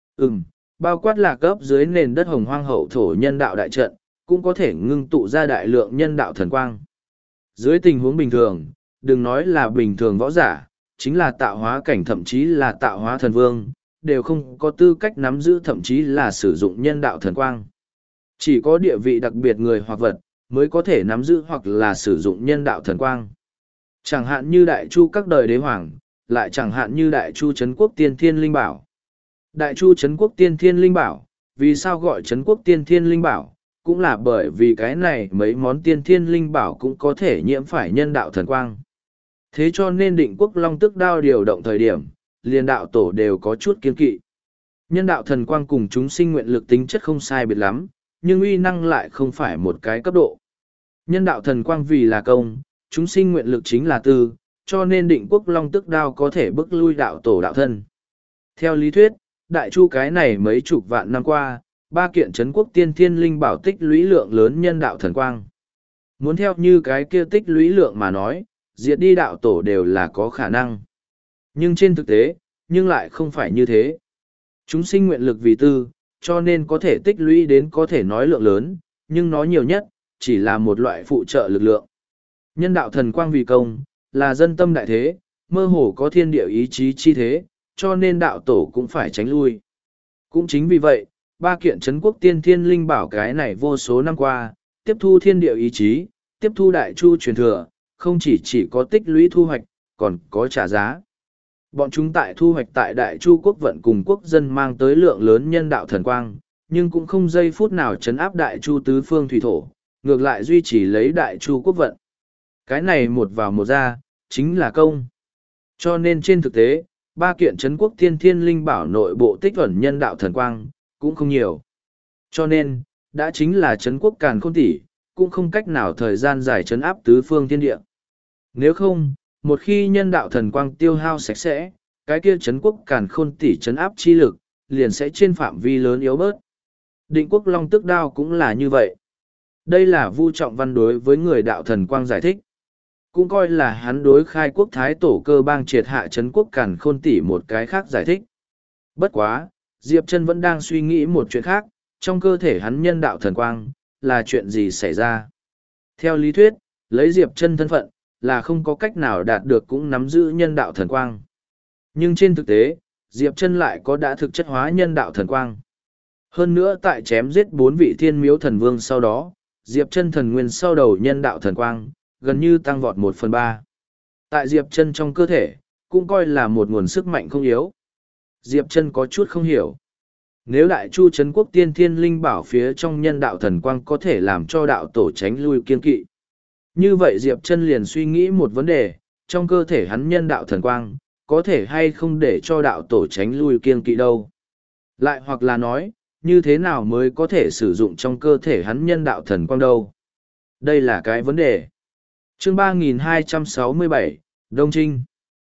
Bao quát lạc ấp dưới nền đất hồng hoang hậu thổ nhân đạo đại trận, cũng có thể ngưng tụ ra đại lượng nhân đạo thần quang. Dưới tình huống bình thường, đừng nói là bình thường võ giả, chính là tạo hóa cảnh thậm chí là tạo hóa thần vương, đều không có tư cách nắm giữ thậm chí là sử dụng nhân đạo thần quang. Chỉ có địa vị đặc biệt người hoặc vật, mới có thể nắm giữ hoặc là sử dụng nhân đạo thần quang. Chẳng hạn như đại chu các đời đế hoàng, lại chẳng hạn như đại chu trấn quốc tiên thiên linh bảo. Đại chu trấn quốc tiên thiên linh bảo, vì sao gọi trấn quốc tiên thiên linh bảo, cũng là bởi vì cái này mấy món tiên thiên linh bảo cũng có thể nhiễm phải nhân đạo thần quang. Thế cho nên Định Quốc Long Tức Đao điều động thời điểm, liền đạo tổ đều có chút kiên kỵ. Nhân đạo thần quang cùng chúng sinh nguyện lực tính chất không sai biệt lắm, nhưng uy năng lại không phải một cái cấp độ. Nhân đạo thần quang vì là công, chúng sinh nguyện lực chính là tư, cho nên Định Quốc Long Tức Đao có thể bức lui đạo tổ đạo thân. Theo lý thuyết, đại chu cái này mấy chục vạn năm qua, ba kiện trấn quốc tiên thiên linh bảo tích lũy lượng lớn nhân đạo thần quang. Muốn theo như cái kia tích lũy lượng mà nói, diệt đi đạo tổ đều là có khả năng. Nhưng trên thực tế, nhưng lại không phải như thế. Chúng sinh nguyện lực vì tư, cho nên có thể tích lũy đến có thể nói lượng lớn, nhưng nó nhiều nhất, chỉ là một loại phụ trợ lực lượng. Nhân đạo thần quang vì công, là dân tâm đại thế, mơ hồ có thiên địa ý chí chi thế, cho nên đạo tổ cũng phải tránh lui. Cũng chính vì vậy, ba kiện trấn quốc tiên thiên linh bảo cái này vô số năm qua, tiếp thu thiên địa ý chí, tiếp thu đại chu truyền thừa, không chỉ có tích lũy thu hoạch, còn có trả giá. Bọn chúng tại thu hoạch tại đại chu quốc vận cùng quốc dân mang tới lượng lớn nhân đạo thần quang, nhưng cũng không giây phút nào chấn áp đại chu tứ phương thủy thổ, ngược lại duy trì lấy đại chu quốc vận. Cái này một vào một ra, chính là công. Cho nên trên thực tế, ba kiện trấn quốc tiên thiên linh bảo nội bộ tích ẩn nhân đạo thần quang, cũng không nhiều. Cho nên, đã chính là trấn quốc càn khôn tỷ, cũng không cách nào thời gian dài trấn áp tứ phương thiên địa. Nếu không, một khi nhân đạo thần quang tiêu hao sạch sẽ, cái kia trấn quốc càn khôn tỷ trấn áp chi lực, liền sẽ trên phạm vi lớn yếu bớt. Định Quốc Long Tức Đao cũng là như vậy. Đây là Vu Trọng Văn đối với người đạo thần quang giải thích. cũng coi là hắn đối khai quốc thái tổ cơ bang triệt hạ Trấn quốc Càn Khôn tỷ một cái khác giải thích. Bất quá, Diệp Chân vẫn đang suy nghĩ một chuyện khác, trong cơ thể hắn nhân đạo thần quang, là chuyện gì xảy ra. Theo lý thuyết, lấy Diệp Chân thân phận, là không có cách nào đạt được cũng nắm giữ nhân đạo thần quang. Nhưng trên thực tế, Diệp Chân lại có đã thực chất hóa nhân đạo thần quang. Hơn nữa tại chém giết 4 vị thiên miếu thần vương sau đó, Diệp Chân thần nguyên sau đầu nhân đạo thần quang, gần như tăng vọt 1/3. Tại Diệp Chân trong cơ thể, cũng coi là một nguồn sức mạnh không yếu. Diệp Chân có chút không hiểu. Nếu Đại Chu Trấn quốc tiên thiên linh bảo phía trong nhân đạo thần quang có thể làm cho đạo tổ tránh lui kiên kỵ. Như vậy Diệp Chân liền suy nghĩ một vấn đề, trong cơ thể hắn nhân đạo thần quang, có thể hay không để cho đạo tổ tránh lui kiên kỵ đâu. Lại hoặc là nói, như thế nào mới có thể sử dụng trong cơ thể hắn nhân đạo thần quang đâu. Đây là cái vấn đề. Chương 3267, Đông Trinh.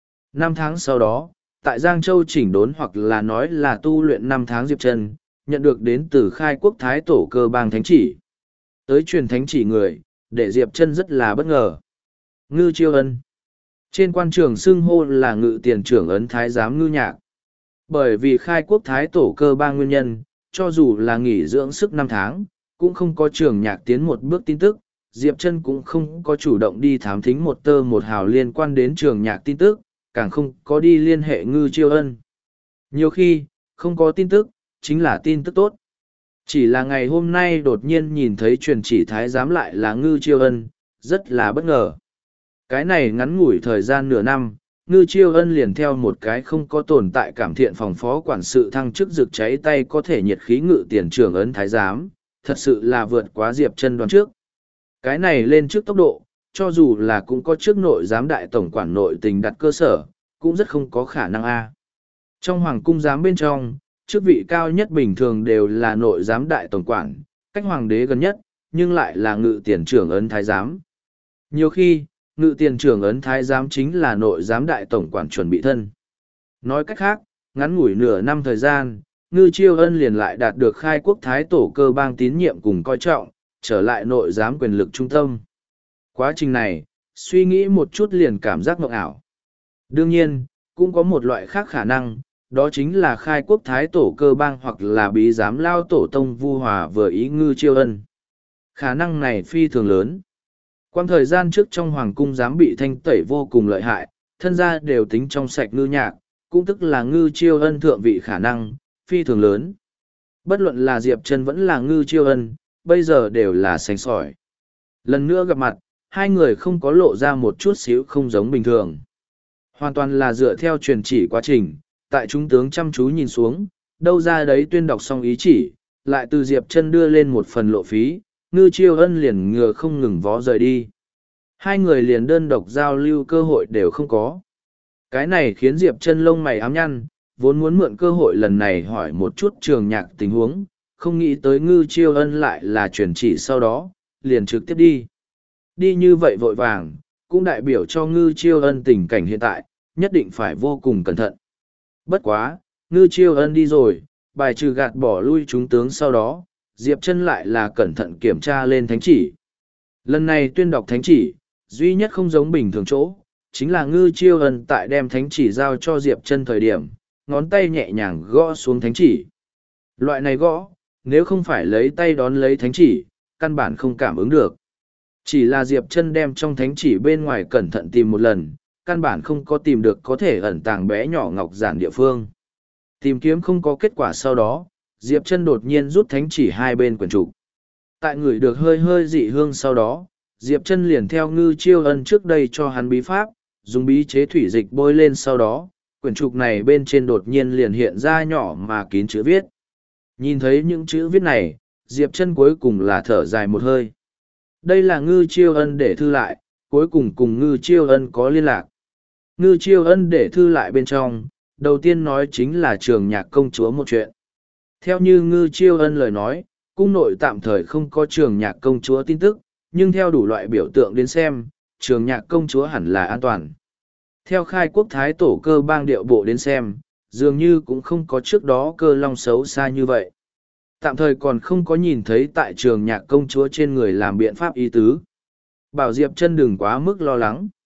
5 tháng sau đó, tại Giang Châu chỉnh đốn hoặc là nói là tu luyện 5 tháng Diệp Chân, nhận được đến từ khai quốc thái tổ cơ bang thánh chỉ. Tới truyền thánh chỉ người, để Diệp Chân rất là bất ngờ. Ngư Chiêu Ân. Trên quan trường xưng hô là ngự tiền trưởng ấn thái giám Ngư Nhạc. Bởi vì khai quốc thái tổ cơ bang nguyên nhân, cho dù là nghỉ dưỡng sức 5 tháng, cũng không có trường nhạc tiến một bước tin tức, Diệp Chân cũng không có chủ động đi thám thính một tơ một hào liên quan đến trường nhạc tin tức, càng không có đi liên hệ Ngư Chiêu Ân. Nhiều khi, không có tin tức, chính là tin tức tốt. Chỉ là ngày hôm nay đột nhiên nhìn thấy truyền chỉ thái giám lại là Ngư Chiêu Ân, rất là bất ngờ. Cái này ngắn ngủi thời gian nửa năm, Ngư Chiêu Ân liền theo một cái không có tồn tại cảm thiện phòng phó quản sự thăng chức rực cháy tay có thể nhiệt khí ngự tiền trưởng ấn thái giám, thật sự là vượt quá Diệp Chân đoán trước. Cái này lên trước tốc độ, cho dù là cũng có trước nội giám đại tổng quản nội tình đặt cơ sở, cũng rất không có khả năng a. Trong hoàng cung giám bên trong, chức vị cao nhất bình thường đều là nội giám đại tổng quản, cách hoàng đế gần nhất, nhưng lại là ngự tiền trưởng ấn thái giám. Nhiều khi, ngự tiền trưởng ấn thái giám chính là nội giám đại tổng quản chuẩn bị thân. Nói cách khác, ngắn ngủi nửa năm thời gian, Ngư Chiêu Ân liền lại đạt được khai quốc thái tổ cơ bang tín nhiệm cùng coi trọng, trở lại nội giám quyền lực trung tâm. Quá trình này, suy nghĩ một chút liền cảm giác mộng ảo. Đương nhiên, cũng có một loại khác khả năng, đó chính là khai quốc thái tổ cơ bang hoặc là bí giám lao tổ tông Vu Hòa vừa ý Ngư Chiêu Ân. Khả năng này phi thường lớn. Quang thời gian trước trong hoàng cung giám bị thanh tẩy vô cùng lợi hại, thân gia đều tính trong sạch Ngư Nhạc, cũng tức là Ngư Chiêu Ân thượng vị khả năng, phi thường lớn. Bất luận là Diệp Chân vẫn là Ngư Chiêu Ân, bây giờ đều là sành sỏi. Lần nữa gặp mặt, hai người không có lộ ra một chút xíu không giống bình thường. Hoàn toàn là dựa theo truyền chỉ quá trình, tại chúng tướng chăm chú nhìn xuống, đâu ra đấy tuyên đọc xong ý chỉ, lại từ Diệp Chân đưa lên một phần lộ phí, Ngư Chiêu Ân liền ngựa không ngừng vó rời đi. Hai người liền đơn độc giao lưu cơ hội đều không có. Cái này khiến Diệp Chân lông mày ám nhăn, vốn muốn mượn cơ hội lần này hỏi một chút trường nhạc tình huống, không nghĩ tới Ngư Chiêu Ân lại là truyền chỉ sau đó, liền trực tiếp đi. Đi như vậy vội vàng, cũng đại biểu cho Ngư Chiêu Ân tình cảnh hiện tại, nhất định phải vô cùng cẩn thận. Bất quá, Ngư Chiêu Ân đi rồi, bài trừ gạt bỏ lui chúng tướng sau đó, Diệp Chân lại là cẩn thận kiểm tra lên thánh chỉ. Lần này tuyên đọc thánh chỉ, duy nhất không giống bình thường chỗ, chính là Ngư Chiêu Ân tại đem thánh chỉ giao cho Diệp Chân thời điểm, ngón tay nhẹ nhàng gõ xuống thánh chỉ. Loại này gõ, nếu không phải lấy tay đón lấy thánh chỉ, căn bản không cảm ứng được. Chỉ là Diệp Chân đem trong thánh chỉ bên ngoài cẩn thận tìm một lần, căn bản không có tìm được có thể ẩn tàng bé nhỏ ngọc giản địa phương. Tìm kiếm không có kết quả sau đó, Diệp Chân đột nhiên rút thánh chỉ hai bên quyển trục. Tại người được hơi hơi dị hương sau đó, Diệp Chân liền theo Ngư Chiêu Ân trước đây cho hắn bí pháp, dùng bí chế thủy dịch bôi lên sau đó, quyển trục này bên trên đột nhiên liền hiện ra nhỏ mà kín chữ viết. Nhìn thấy những chữ viết này, Diệp Chân cuối cùng là thở dài một hơi. Đây là Ngư Chiêu Ân để thư lại, cuối cùng cùng Ngư Chiêu Ân có liên lạc. Ngư Chiêu Ân để thư lại bên trong, đầu tiên nói chính là trường nhạc công chúa một chuyện. Theo như Ngư Chiêu Ân lời nói, cung nội tạm thời không có trường nhạc công chúa tin tức, nhưng theo đủ loại biểu tượng đến xem, trường nhạc công chúa hẳn là an toàn. Theo khai quốc thái tổ cơ bang điệu bộ đến xem, dường như cũng không có trước đó cơ long xấu xa như vậy. Tạm thời còn không có nhìn thấy tại trường nhạc công chúa trên người làm biện pháp ý tứ. Bảo Diệp Chân đừng quá mức lo lắng.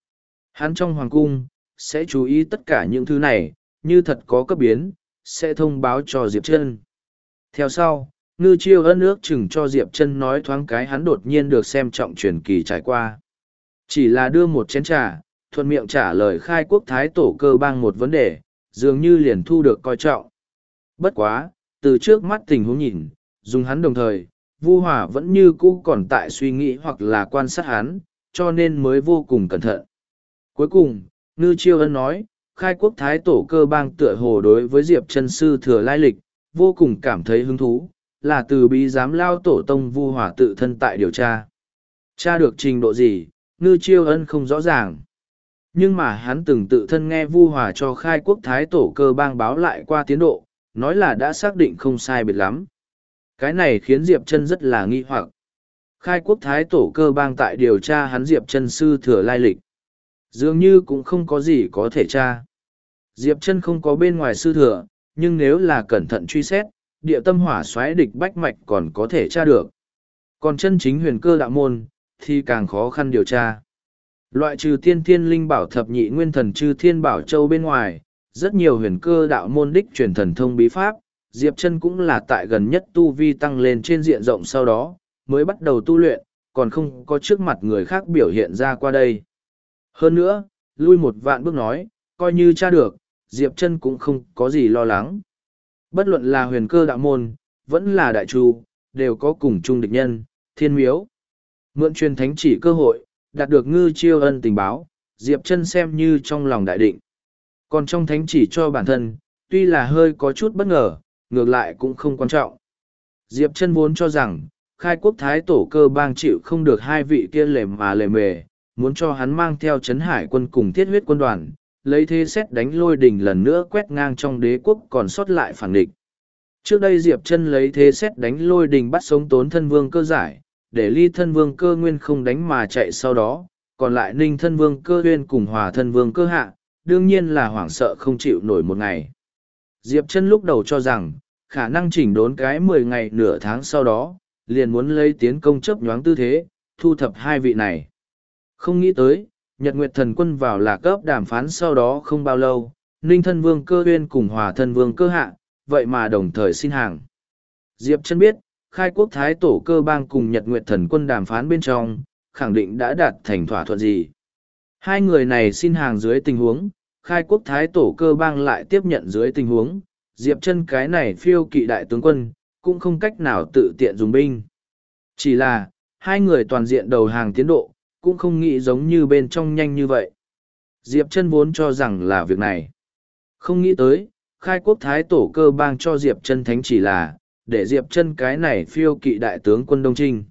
Hắn trong hoàng cung, sẽ chú ý tất cả những thứ này, như thật có cấp biến, sẽ thông báo cho Diệp Trân. Theo sau, Ngư Chiêu Ân ước chừng cho Diệp Trân nói thoáng cái hắn đột nhiên được xem trọng truyền kỳ trải qua. Chỉ là đưa một chén trà, thuận miệng trả lời khai quốc thái tổ cơ bang một vấn đề, dường như liền thu được coi trọng. Bất quá, từ trước mắt tình huống nhìn, dùng hắn đồng thời, Vu Hòa vẫn như cũ còn tại suy nghĩ hoặc là quan sát hắn, cho nên mới vô cùng cẩn thận. Cuối cùng, Ngư Chiêu Ân nói, khai quốc thái tổ cơ bang tựa hồ đối với Diệp Chân sư thừa lai lịch, vô cùng cảm thấy hứng thú, là từ bí giám lao tổ tông Vu Hòa tự thân tại điều tra. Tra được trình độ gì, Ngư Chiêu Ân không rõ ràng. Nhưng mà hắn từng tự thân nghe Vu Hòa cho khai quốc thái tổ cơ bang báo lại qua tiến độ, nói là đã xác định không sai biệt lắm. Cái này khiến Diệp Chân rất là nghi hoặc. Khai quốc thái tổ cơ bang tại điều tra hắn Diệp Chân sư thừa lai lịch. Dường như cũng không có gì có thể tra. Diệp Chân không có bên ngoài sư thừa, nhưng nếu là cẩn thận truy xét, địa tâm hỏa xoáy địch bách mạch còn có thể tra được. Còn chân chính huyền cơ đạo môn, thì càng khó khăn điều tra. Loại trừ tiên thiên linh bảo thập nhị nguyên thần chư thiên bảo châu bên ngoài, rất nhiều huyền cơ đạo môn đích truyền thần thông bí pháp, Diệp Chân cũng là tại gần nhất tu vi tăng lên trên diện rộng sau đó, mới bắt đầu tu luyện, còn không có trước mặt người khác biểu hiện ra qua đây. Hơn nữa, lui một vạn bước nói, coi như tra được, Diệp Chân cũng không có gì lo lắng. Bất luận là huyền cơ đạo môn, vẫn là đại chu, đều có cùng chung địch nhân, thiên miếu. Mượn truyền thánh chỉ cơ hội, đạt được Ngư Chiêu Ân tình báo, Diệp Chân xem như trong lòng đại định. Còn trong thánh chỉ cho bản thân, tuy là hơi có chút bất ngờ, ngược lại cũng không quan trọng. Diệp Chân vốn cho rằng, khai quốc thái tổ cơ bang chịu không được hai vị kia lề mề, muốn cho hắn mang theo Trấn Hải quân cùng Thiết Huyết quân đoàn, lấy thế xét đánh lôi đình lần nữa quét ngang trong đế quốc còn sót lại phản địch. Trước đây Diệp Chân lấy thế xét đánh lôi đình bắt sống Tốn Thân Vương Cơ giải, để Ly Thân Vương Cơ nguyên không đánh mà chạy sau đó, còn lại Ninh Thân Vương Cơ uyên cùng Hòa Thân Vương Cơ hạ, đương nhiên là hoảng sợ không chịu nổi một ngày. Diệp Chân lúc đầu cho rằng, khả năng chỉnh đốn cái 10 ngày nửa tháng sau đó, liền muốn lấy tiến công chớp nhoáng tư thế, thu thập hai vị này. Không nghĩ tới, Nhật Nguyệt Thần Quân vào là cấp đàm phán sau đó không bao lâu, Ninh Thân Vương Cơ uyên cùng Hòa Thân Vương Cơ hạ, vậy mà đồng thời xin hàng. Diệp Chân biết, khai quốc thái tổ cơ bang cùng Nhật Nguyệt Thần Quân đàm phán bên trong, khẳng định đã đạt thành thỏa thuận gì. Hai người này xin hàng dưới tình huống, khai quốc thái tổ cơ bang lại tiếp nhận dưới tình huống, Diệp Chân cái này phiêu kỵ đại tướng quân, cũng không cách nào tự tiện dùng binh. Chỉ là, hai người toàn diện đầu hàng tiến độ, cũng không nghĩ giống như bên trong nhanh như vậy. Diệp Chân vốn cho rằng là việc này. Không nghĩ tới, khai quốc thái tổ cơ bang cho Diệp Chân thánh chỉ là, để Diệp Chân cái này phiêu kỵ đại tướng quân Đông Trinh.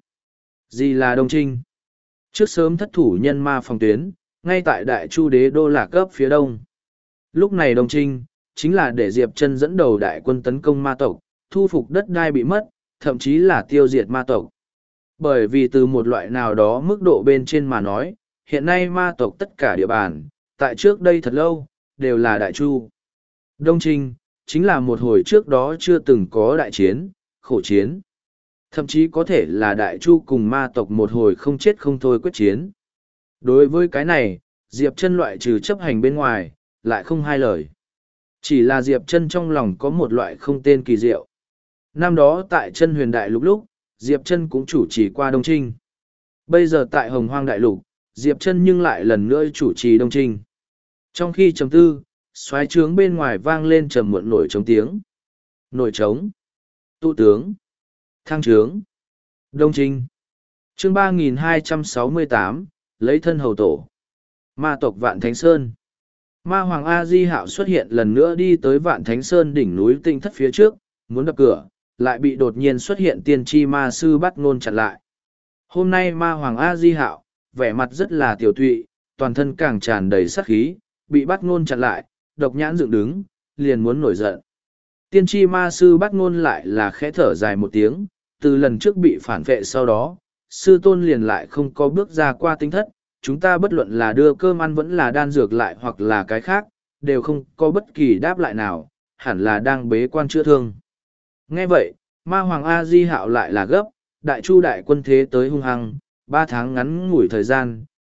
Gì là Đông Trinh? Trước sớm thất thủ nhân ma phòng tuyến, ngay tại đại chu đế đô lạc cấp phía đông. Lúc này Đông Trinh, chính là để Diệp Chân dẫn đầu đại quân tấn công ma tộc, thu phục đất đai bị mất, thậm chí là tiêu diệt ma tộc. Bởi vì từ một loại nào đó mức độ bên trên mà nói, hiện nay ma tộc tất cả địa bàn, tại trước đây thật lâu, đều là đại chu. Đông Trinh, chính là một hồi trước đó chưa từng có đại chiến, khổ chiến. Thậm chí có thể là đại chu cùng ma tộc một hồi không chết không thôi quyết chiến. Đối với cái này, Diệp Chân loại trừ chấp hành bên ngoài, lại không hai lời. Chỉ là Diệp Chân trong lòng có một loại không tên kỳ diệu. Năm đó tại Chân Huyền Đại Lục lúc, Diệp Chân cũng chủ trì qua Đông Trinh. Bây giờ tại Hồng Hoang Đại Lục, Diệp Chân nhưng lại lần nữa chủ trì Đông Trinh. Trong khi trầm tư, xoáy trướng bên ngoài vang lên trầm muộn nổi trống tiếng. Nổi trống, tụ tướng, thăng trướng, Đông Trinh. Chương 3268, lấy thân hầu tổ. Ma tộc Vạn Thánh Sơn. Ma Hoàng A Di Hạo xuất hiện lần nữa đi tới Vạn Thánh Sơn đỉnh núi Tinh Thất phía trước, muốn đập cửa, lại bị đột nhiên xuất hiện tiên tri ma sư Bắt Ngôn chặn lại. Hôm nay Ma Hoàng A Di Hạo, vẻ mặt rất là tiểu thụy, toàn thân càng tràn đầy sát khí, bị Bắt Ngôn chặn lại, độc nhãn dựng đứng, liền muốn nổi giận. Tiên tri ma sư Bắt Ngôn lại là khẽ thở dài một tiếng, từ lần trước bị phản vệ sau đó, sư tôn liền lại không có bước ra qua Tinh Thất, chúng ta bất luận là đưa cơm ăn vẫn là đan dược lại hoặc là cái khác, đều không có bất kỳ đáp lại nào, hẳn là đang bế quan chữa thương. Nghe vậy, Ma Hoàng A Di Hạo lại là gấp, đại chu đại quân thế tới hung hăng, 3 tháng ngắn ngủi thời gian,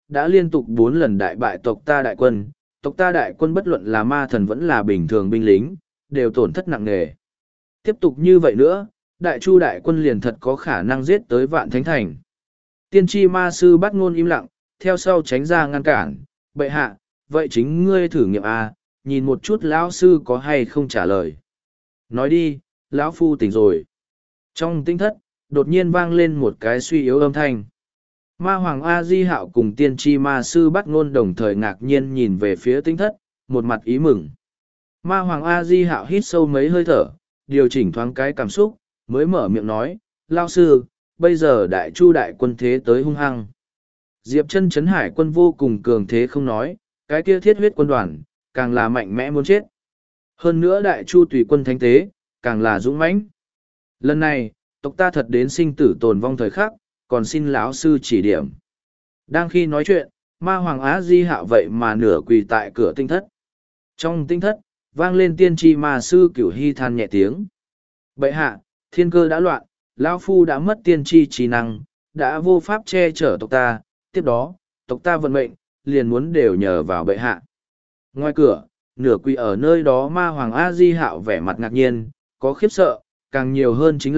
đã liên tục 4 lần đại bại tộc ta đại quân. Tộc ta đại quân bất luận là ma thần vẫn là bình thường binh lính, đều tổn thất nặng nề. Tiếp tục như vậy nữa, đại chu đại quân liền thật có khả năng giết tới Vạn Thánh Thành. Tiên tri ma sư Bát Ngôn im lặng, theo sau tránh ra ngăn cản. Bệ hạ, vậy chính ngươi thử nghiệm à, nhìn một chút lão sư có hay không trả lời. Nói đi, lão phu tỉnh rồi. Trong tinh thất, đột nhiên vang lên một cái suy yếu âm thanh. Ma Hoàng A Di Hạo cùng tiên tri ma sư Bát Ngôn đồng thời ngạc nhiên nhìn về phía tinh thất, một mặt ý mừng. Ma Hoàng A Di Hạo hít sâu mấy hơi thở, điều chỉnh thoáng cái cảm xúc, mới mở miệng nói, lão sư, bây giờ đại chu đại quân thế tới hung hăng. Diệp chân chấn hải quân vô cùng cường thế không nói, cái kia thiết huyết quân đoàn, càng là mạnh mẽ muốn chết. Hơn nữa đại chu tùy quân thánh tế, càng là dũng mãnh. Lần này, tộc ta thật đến sinh tử tồn vong thời khắc, còn xin lão sư chỉ điểm. Đang khi nói chuyện, ma hoàng Á Di Hạo vậy mà nửa quỳ tại cửa tinh thất. Trong tinh thất, vang lên tiên tri ma sư Cửu Hy than nhẹ tiếng. Bệ hạ, thiên cơ đã loạn, lão phu đã mất tiên tri trí năng, đã vô pháp che chở tộc ta, tiếp đó, tộc ta vận mệnh, liền muốn đều nhờ vào bệ hạ. Ngoài cửa, nửa quỳ ở nơi đó ma hoàng A Di Hạo vẻ mặt ngạc nhiên, có khiếp sợ, càng nhiều hơn chính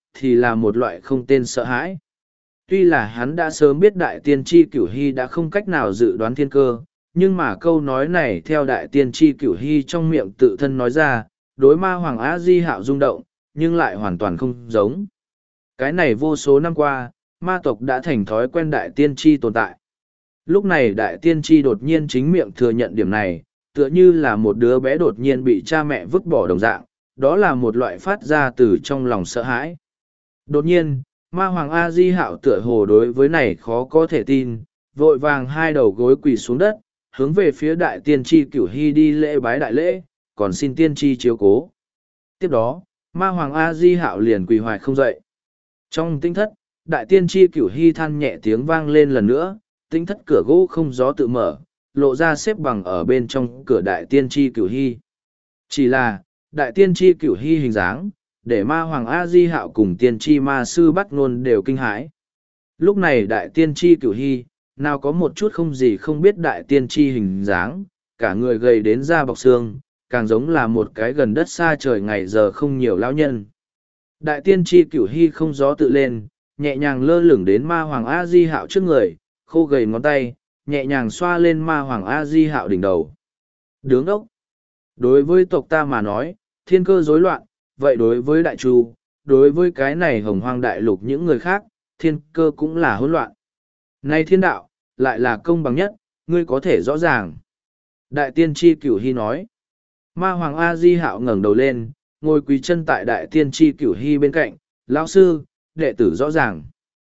là một loại không tên sợ hãi. Tuy là hắn đã sớm biết đại tiên tri Cửu Hy đã không cách nào dự đoán thiên cơ, nhưng mà câu nói này theo đại tiên tri Cửu Hy trong miệng tự thân nói ra, đối ma hoàng A Di Hạo rung động, nhưng lại hoàn toàn không giống. Cái này vô số năm qua, ma tộc đã thành thói quen đại tiên tri tồn tại. Lúc này đại tiên tri đột nhiên chính miệng thừa nhận điểm này, tựa như là một đứa bé đột nhiên bị cha mẹ vứt bỏ đồng dạng, đó là một loại phát ra từ trong lòng sợ hãi. Đột nhiên, ma hoàng A Di Hạo tựa hồ đối với này khó có thể tin, vội vàng hai đầu gối quỳ xuống đất, hướng về phía đại tiên tri Cửu Hy đi lễ bái đại lễ, còn xin tiên tri chiếu cố. Tiếp đó, ma hoàng A Di Hạo liền quỳ hoài không dậy. Trong tinh thất, đại tiên tri Cửu Hy than nhẹ tiếng vang lên lần nữa, tinh thất cửa gỗ không gió tự mở, lộ ra xếp bằng ở bên trong cửa đại tiên tri Cửu Hy. Chỉ là, đại tiên tri Cửu Hy hình dáng, để ma hoàng A Di Hạo cùng tiên tri ma sư Bát Ngôn đều kinh hãi. Lúc này đại tiên tri Cửu Hy, nào có một chút không gì không biết đại tiên tri hình dáng, cả người gầy đến da bọc xương, càng giống là một cái gần đất xa trời ngày giờ không nhiều lão nhân. Đại tiên tri Cửu Hy không gió tự lên, nhẹ nhàng lơ lửng đến ma hoàng A Di Hạo trước người, khô gầy ngón tay, nhẹ nhàng xoa lên ma hoàng A Di Hạo đỉnh đầu. Đứng đốc. Đối với tộc ta mà nói, thiên cơ rối loạn, vậy đối với đại chu, đối với cái này hồng hoang đại lục những người khác, thiên cơ cũng là hỗn loạn. Này thiên đạo, lại là công bằng nhất, ngươi có thể rõ ràng. Đại tiên tri Cửu Hy nói. Ma hoàng A Di Hạo ngẩng đầu lên, ngồi quỳ chân tại đại tiên tri Cửu Hy bên cạnh, lão sư, đệ tử rõ ràng.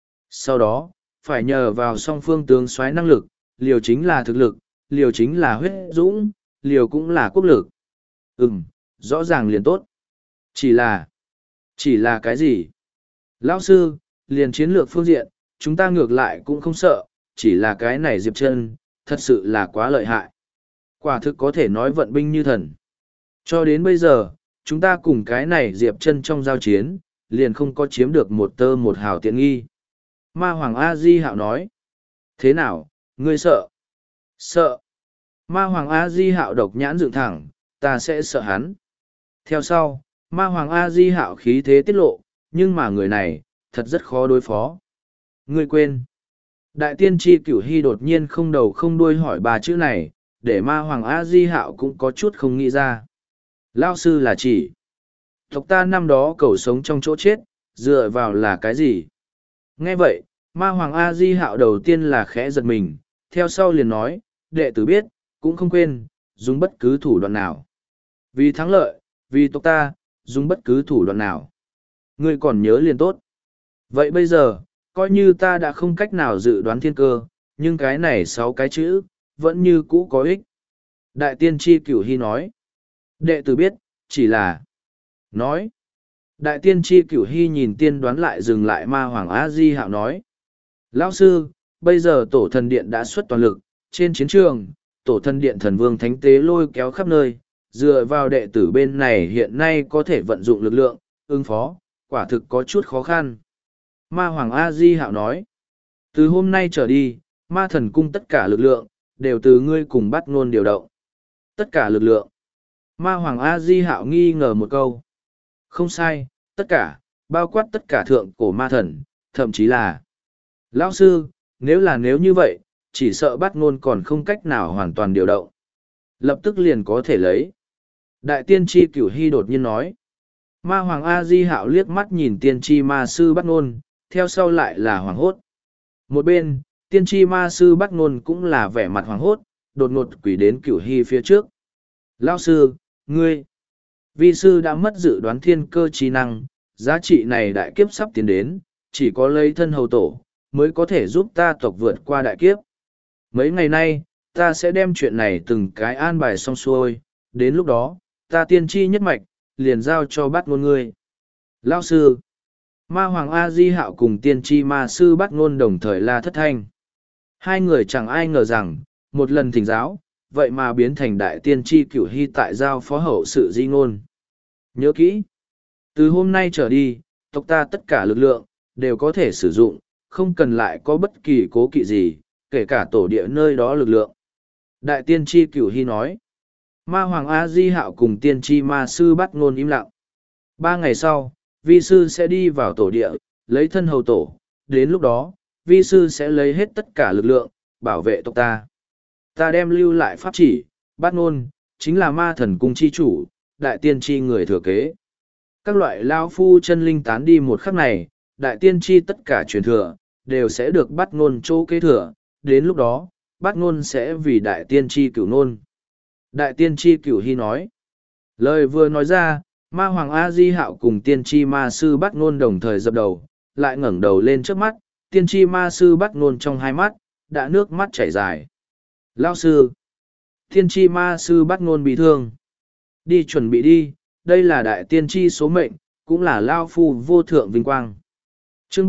Sau đó, phải nhờ vào song phương tướng soái năng lực, liều chính là thực lực, liều chính là huyết dũng, liều cũng là quốc lực. Rõ ràng liền tốt. Chỉ là cái gì? Lão sư, liền chiến lược phương diện, chúng ta ngược lại cũng không sợ, chỉ là cái này Diệp Chân, thật sự là quá lợi hại. Quả thực có thể nói vận binh như thần. Cho đến bây giờ, chúng ta cùng cái này Diệp Chân trong giao chiến, liền không có chiếm được một tơ một hào tiện nghi. Ma Hoàng A Di Hạo nói. Thế nào, ngươi sợ? Sợ. Ma Hoàng A Di Hạo độc nhãn dựng thẳng, ta sẽ sợ hắn. Theo sau, Ma Hoàng A Di Hạo khí thế tiết lộ, nhưng mà người này, thật rất khó đối phó. Ngươi quên. Đại tiên tri Cửu Hy đột nhiên không đầu không đuôi hỏi ba chữ này, để Ma Hoàng A Di Hạo cũng có chút không nghĩ ra. Lao sư là chỉ. Tộc ta năm đó cầu sống trong chỗ chết, dựa vào là cái gì? Nghe vậy, Ma Hoàng A Di Hạo đầu tiên là khẽ giật mình, theo sau liền nói, đệ tử biết, cũng không quên, dùng bất cứ thủ đoạn nào. Vì thắng lợi, vì tộc ta, dùng bất cứ thủ đoạn nào. Ngươi còn nhớ liền tốt. Vậy bây giờ, coi như ta đã không cách nào dự đoán thiên cơ, nhưng cái này 6 cái chữ, vẫn như cũ có ích. Đại tiên tri Cửu Hy nói. Đệ tử biết, chỉ là... Nói. Đại tiên tri Cửu Hy nhìn tiên đoán lại dừng lại Ma Hoàng A Di Hạo nói. Lão sư, bây giờ tổ thần điện đã xuất toàn lực, trên chiến trường, tổ thần điện thần vương thánh tế lôi kéo khắp nơi, dựa vào đệ tử bên này hiện nay có thể vận dụng lực lượng, ứng phó, quả thực có chút khó khăn. Ma Hoàng A Di Hạo nói. Từ hôm nay trở đi, ma thần cung tất cả lực lượng, đều từ ngươi cùng bắt ngôn điều động. Tất cả lực lượng. Ma Hoàng A-di Hạo nghi ngờ một câu. Không sai, tất cả, bao quát tất cả thượng cổ ma thần, thậm chí là. Lão sư, nếu như vậy, chỉ sợ bắt ngôn còn không cách nào hoàn toàn điều động. Lập tức liền có thể lấy. Đại tiên tri Cửu Hy đột nhiên nói. Ma Hoàng A-di Hạo liếc mắt nhìn tiên tri ma sư bắt ngôn, theo sau lại là hoàng hốt. Một bên, tiên tri ma sư bắt ngôn cũng là vẻ mặt hoàng hốt, đột ngột quỷ đến Cửu Hy phía trước. Lão sư, ngươi, vi sư đã mất dự đoán thiên cơ trí năng, giá trị này đại kiếp sắp tiến đến, chỉ có lấy thân hầu tổ, mới có thể giúp ta tộc vượt qua đại kiếp. Mấy ngày nay, ta sẽ đem chuyện này từng cái an bài xong xuôi, đến lúc đó, ta tiên tri nhất mạch, liền giao cho bắt ngôn ngươi. Lão sư, ma Hoàng A-di Hạo cùng tiên tri ma sư bắt ngôn đồng thời la thất thanh. Hai người chẳng ai ngờ rằng, một lần thỉnh giáo, vậy mà biến thành đại tiên tri Cửu Hy tại giao phó hậu sự di ngôn. Nhớ kỹ, từ hôm nay trở đi, tộc ta tất cả lực lượng, đều có thể sử dụng, không cần lại có bất kỳ cố kỵ gì, kể cả tổ địa nơi đó lực lượng. Đại tiên tri Cửu Hy nói, ma Hoàng A-di Hạo cùng tiên tri ma sư bắt ngôn im lặng. 3 ngày sau, vi sư sẽ đi vào tổ địa, lấy thân hầu tổ, đến lúc đó, vi sư sẽ lấy hết tất cả lực lượng, bảo vệ tộc ta. Ta đem lưu lại pháp chỉ, bắt ngôn, chính là ma thần cung chi chủ, đại tiên tri người thừa kế. Các loại lao phu chân linh tán đi một khắc này, đại tiên tri tất cả truyền thừa, đều sẽ được bắt ngôn chỗ kế thừa, đến lúc đó, bắt ngôn sẽ vì đại tiên tri cửu ngôn. Đại tiên tri Cửu Hy nói. Lời vừa nói ra, ma Hoàng A-di Hạo cùng tiên tri ma sư bắt ngôn đồng thời dập đầu, lại ngẩng đầu lên trước mắt, tiên tri ma sư bắt ngôn trong hai mắt, đã nước mắt chảy dài. Lão sư, tiên tri ma sư bắt ngôn bị thương. Đi chuẩn bị đi, đây là đại tiên tri số mệnh, cũng là Lao Phu vô thượng vinh quang. Chương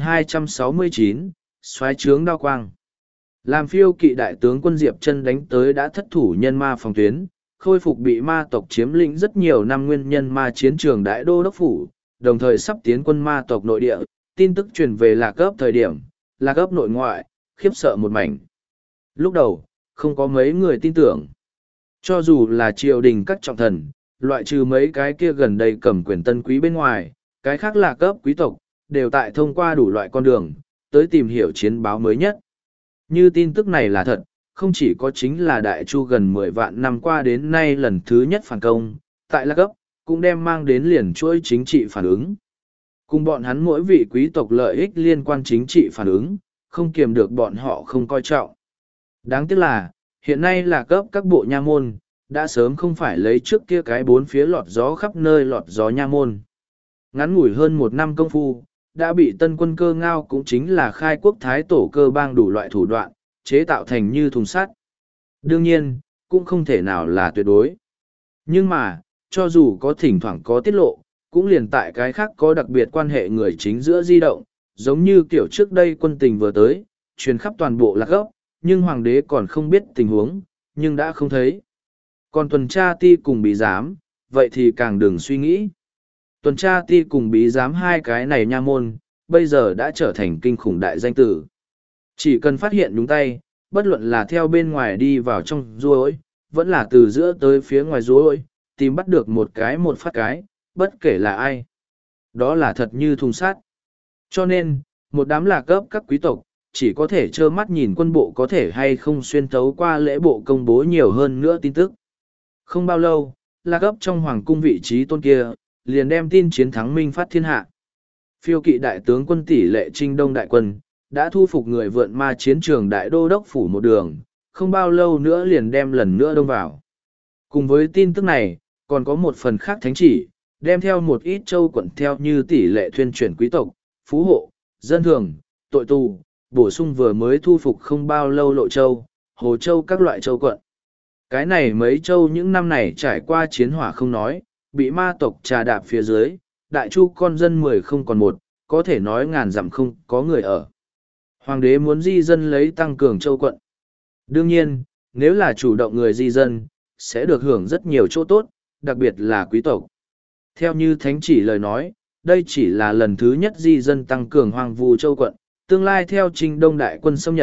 3269, Soái trướng đao quang. Làm phiêu kỵ đại tướng quân Diệp Chân đánh tới đã thất thủ nhân ma phòng tuyến, khôi phục bị ma tộc chiếm lĩnh rất nhiều năm nguyên nhân ma chiến trường đại đô đốc phủ, đồng thời sắp tiến quân ma tộc nội địa, tin tức truyền về Lạc Ấp thời điểm, Lạc Ấp nội ngoại, khiếp sợ một mảnh. Lúc đầu, không có mấy người tin tưởng. Cho dù là triều đình các trọng thần, loại trừ mấy cái kia gần đây cầm quyền tân quý bên ngoài, cái khác Lạc Ấp quý tộc, đều tại thông qua đủ loại con đường, tới tìm hiểu chiến báo mới nhất. Như tin tức này là thật, không chỉ có chính là Đại Chu gần 10 vạn năm qua đến nay lần thứ nhất phản công, tại Lạc Ấp, cũng đem mang đến liền chuỗi chính trị phản ứng. Cùng bọn hắn mỗi vị quý tộc lợi ích liên quan chính trị phản ứng, không kiềm được bọn họ không coi trọng. Đáng tiếc là, hiện nay Lạc Ấp các bộ nha môn, đã sớm không phải lấy trước kia cái bốn phía lọt gió khắp nơi lọt gió nha môn. Ngắn ngủi hơn 1 năm công phu, đã bị tân quân Cơ Ngao cũng chính là khai quốc thái tổ cơ bang đủ loại thủ đoạn, chế tạo thành như thùng sắt. Đương nhiên, cũng không thể nào là tuyệt đối. Nhưng mà, cho dù có thỉnh thoảng có tiết lộ, cũng liền tại cái khác có đặc biệt quan hệ người chính giữa di động, giống như kiểu trước đây quân tình vừa tới, truyền khắp toàn bộ Lạc Ấp, nhưng hoàng đế còn không biết tình huống, nhưng đã không thấy. Còn tuần tra ti cùng bí giám, vậy thì càng đừng suy nghĩ. Tuần tra ti cùng bí giám hai cái này nha môn, bây giờ đã trở thành kinh khủng đại danh tử. Chỉ cần phát hiện đúng tay, bất luận là theo bên ngoài đi vào trong ruồi, vẫn là từ giữa tới phía ngoài ruồi, tìm bắt được một cái một phát cái, bất kể là ai. Đó là thật như thùng sắt. Cho nên, một đám Lạc Ấp các quý tộc, chỉ có thể trơ mắt nhìn quân bộ có thể hay không xuyên thấu qua lễ bộ công bố nhiều hơn nữa tin tức. Không bao lâu, Lạc Ấp trong hoàng cung vị trí tôn kia, liền đem tin chiến thắng minh phát thiên hạ. Phiêu kỵ đại tướng quân tỷ lệ Trinh Đông đại quân, đã thu phục người vượn ma chiến trường đại đô đốc phủ một đường, không bao lâu nữa liền đem lần nữa đông vào. Cùng với tin tức này, còn có một phần khác thánh chỉ, đem theo một ít châu quận theo như tỷ lệ thuyên chuyển quý tộc, phú hộ, dân thường, tội tù, bổ sung vừa mới thu phục không bao lâu Lộ Châu, Hồ Châu các loại châu quận. Cái này mấy châu những năm này trải qua chiến hỏa không nói, bị ma tộc trà đạp phía dưới, Đại Chu con dân 10 không còn một, có thể nói ngàn dặm không có người ở. Hoàng đế muốn di dân lấy tăng cường châu quận. Đương nhiên, nếu là chủ động người di dân, sẽ được hưởng rất nhiều chỗ tốt, đặc biệt là quý tộc. Theo như thánh chỉ lời nói, đây chỉ là lần thứ nhất di dân tăng cường hoàng vu châu quận, tương lai theo Trinh Đông đại quân xâm nhập,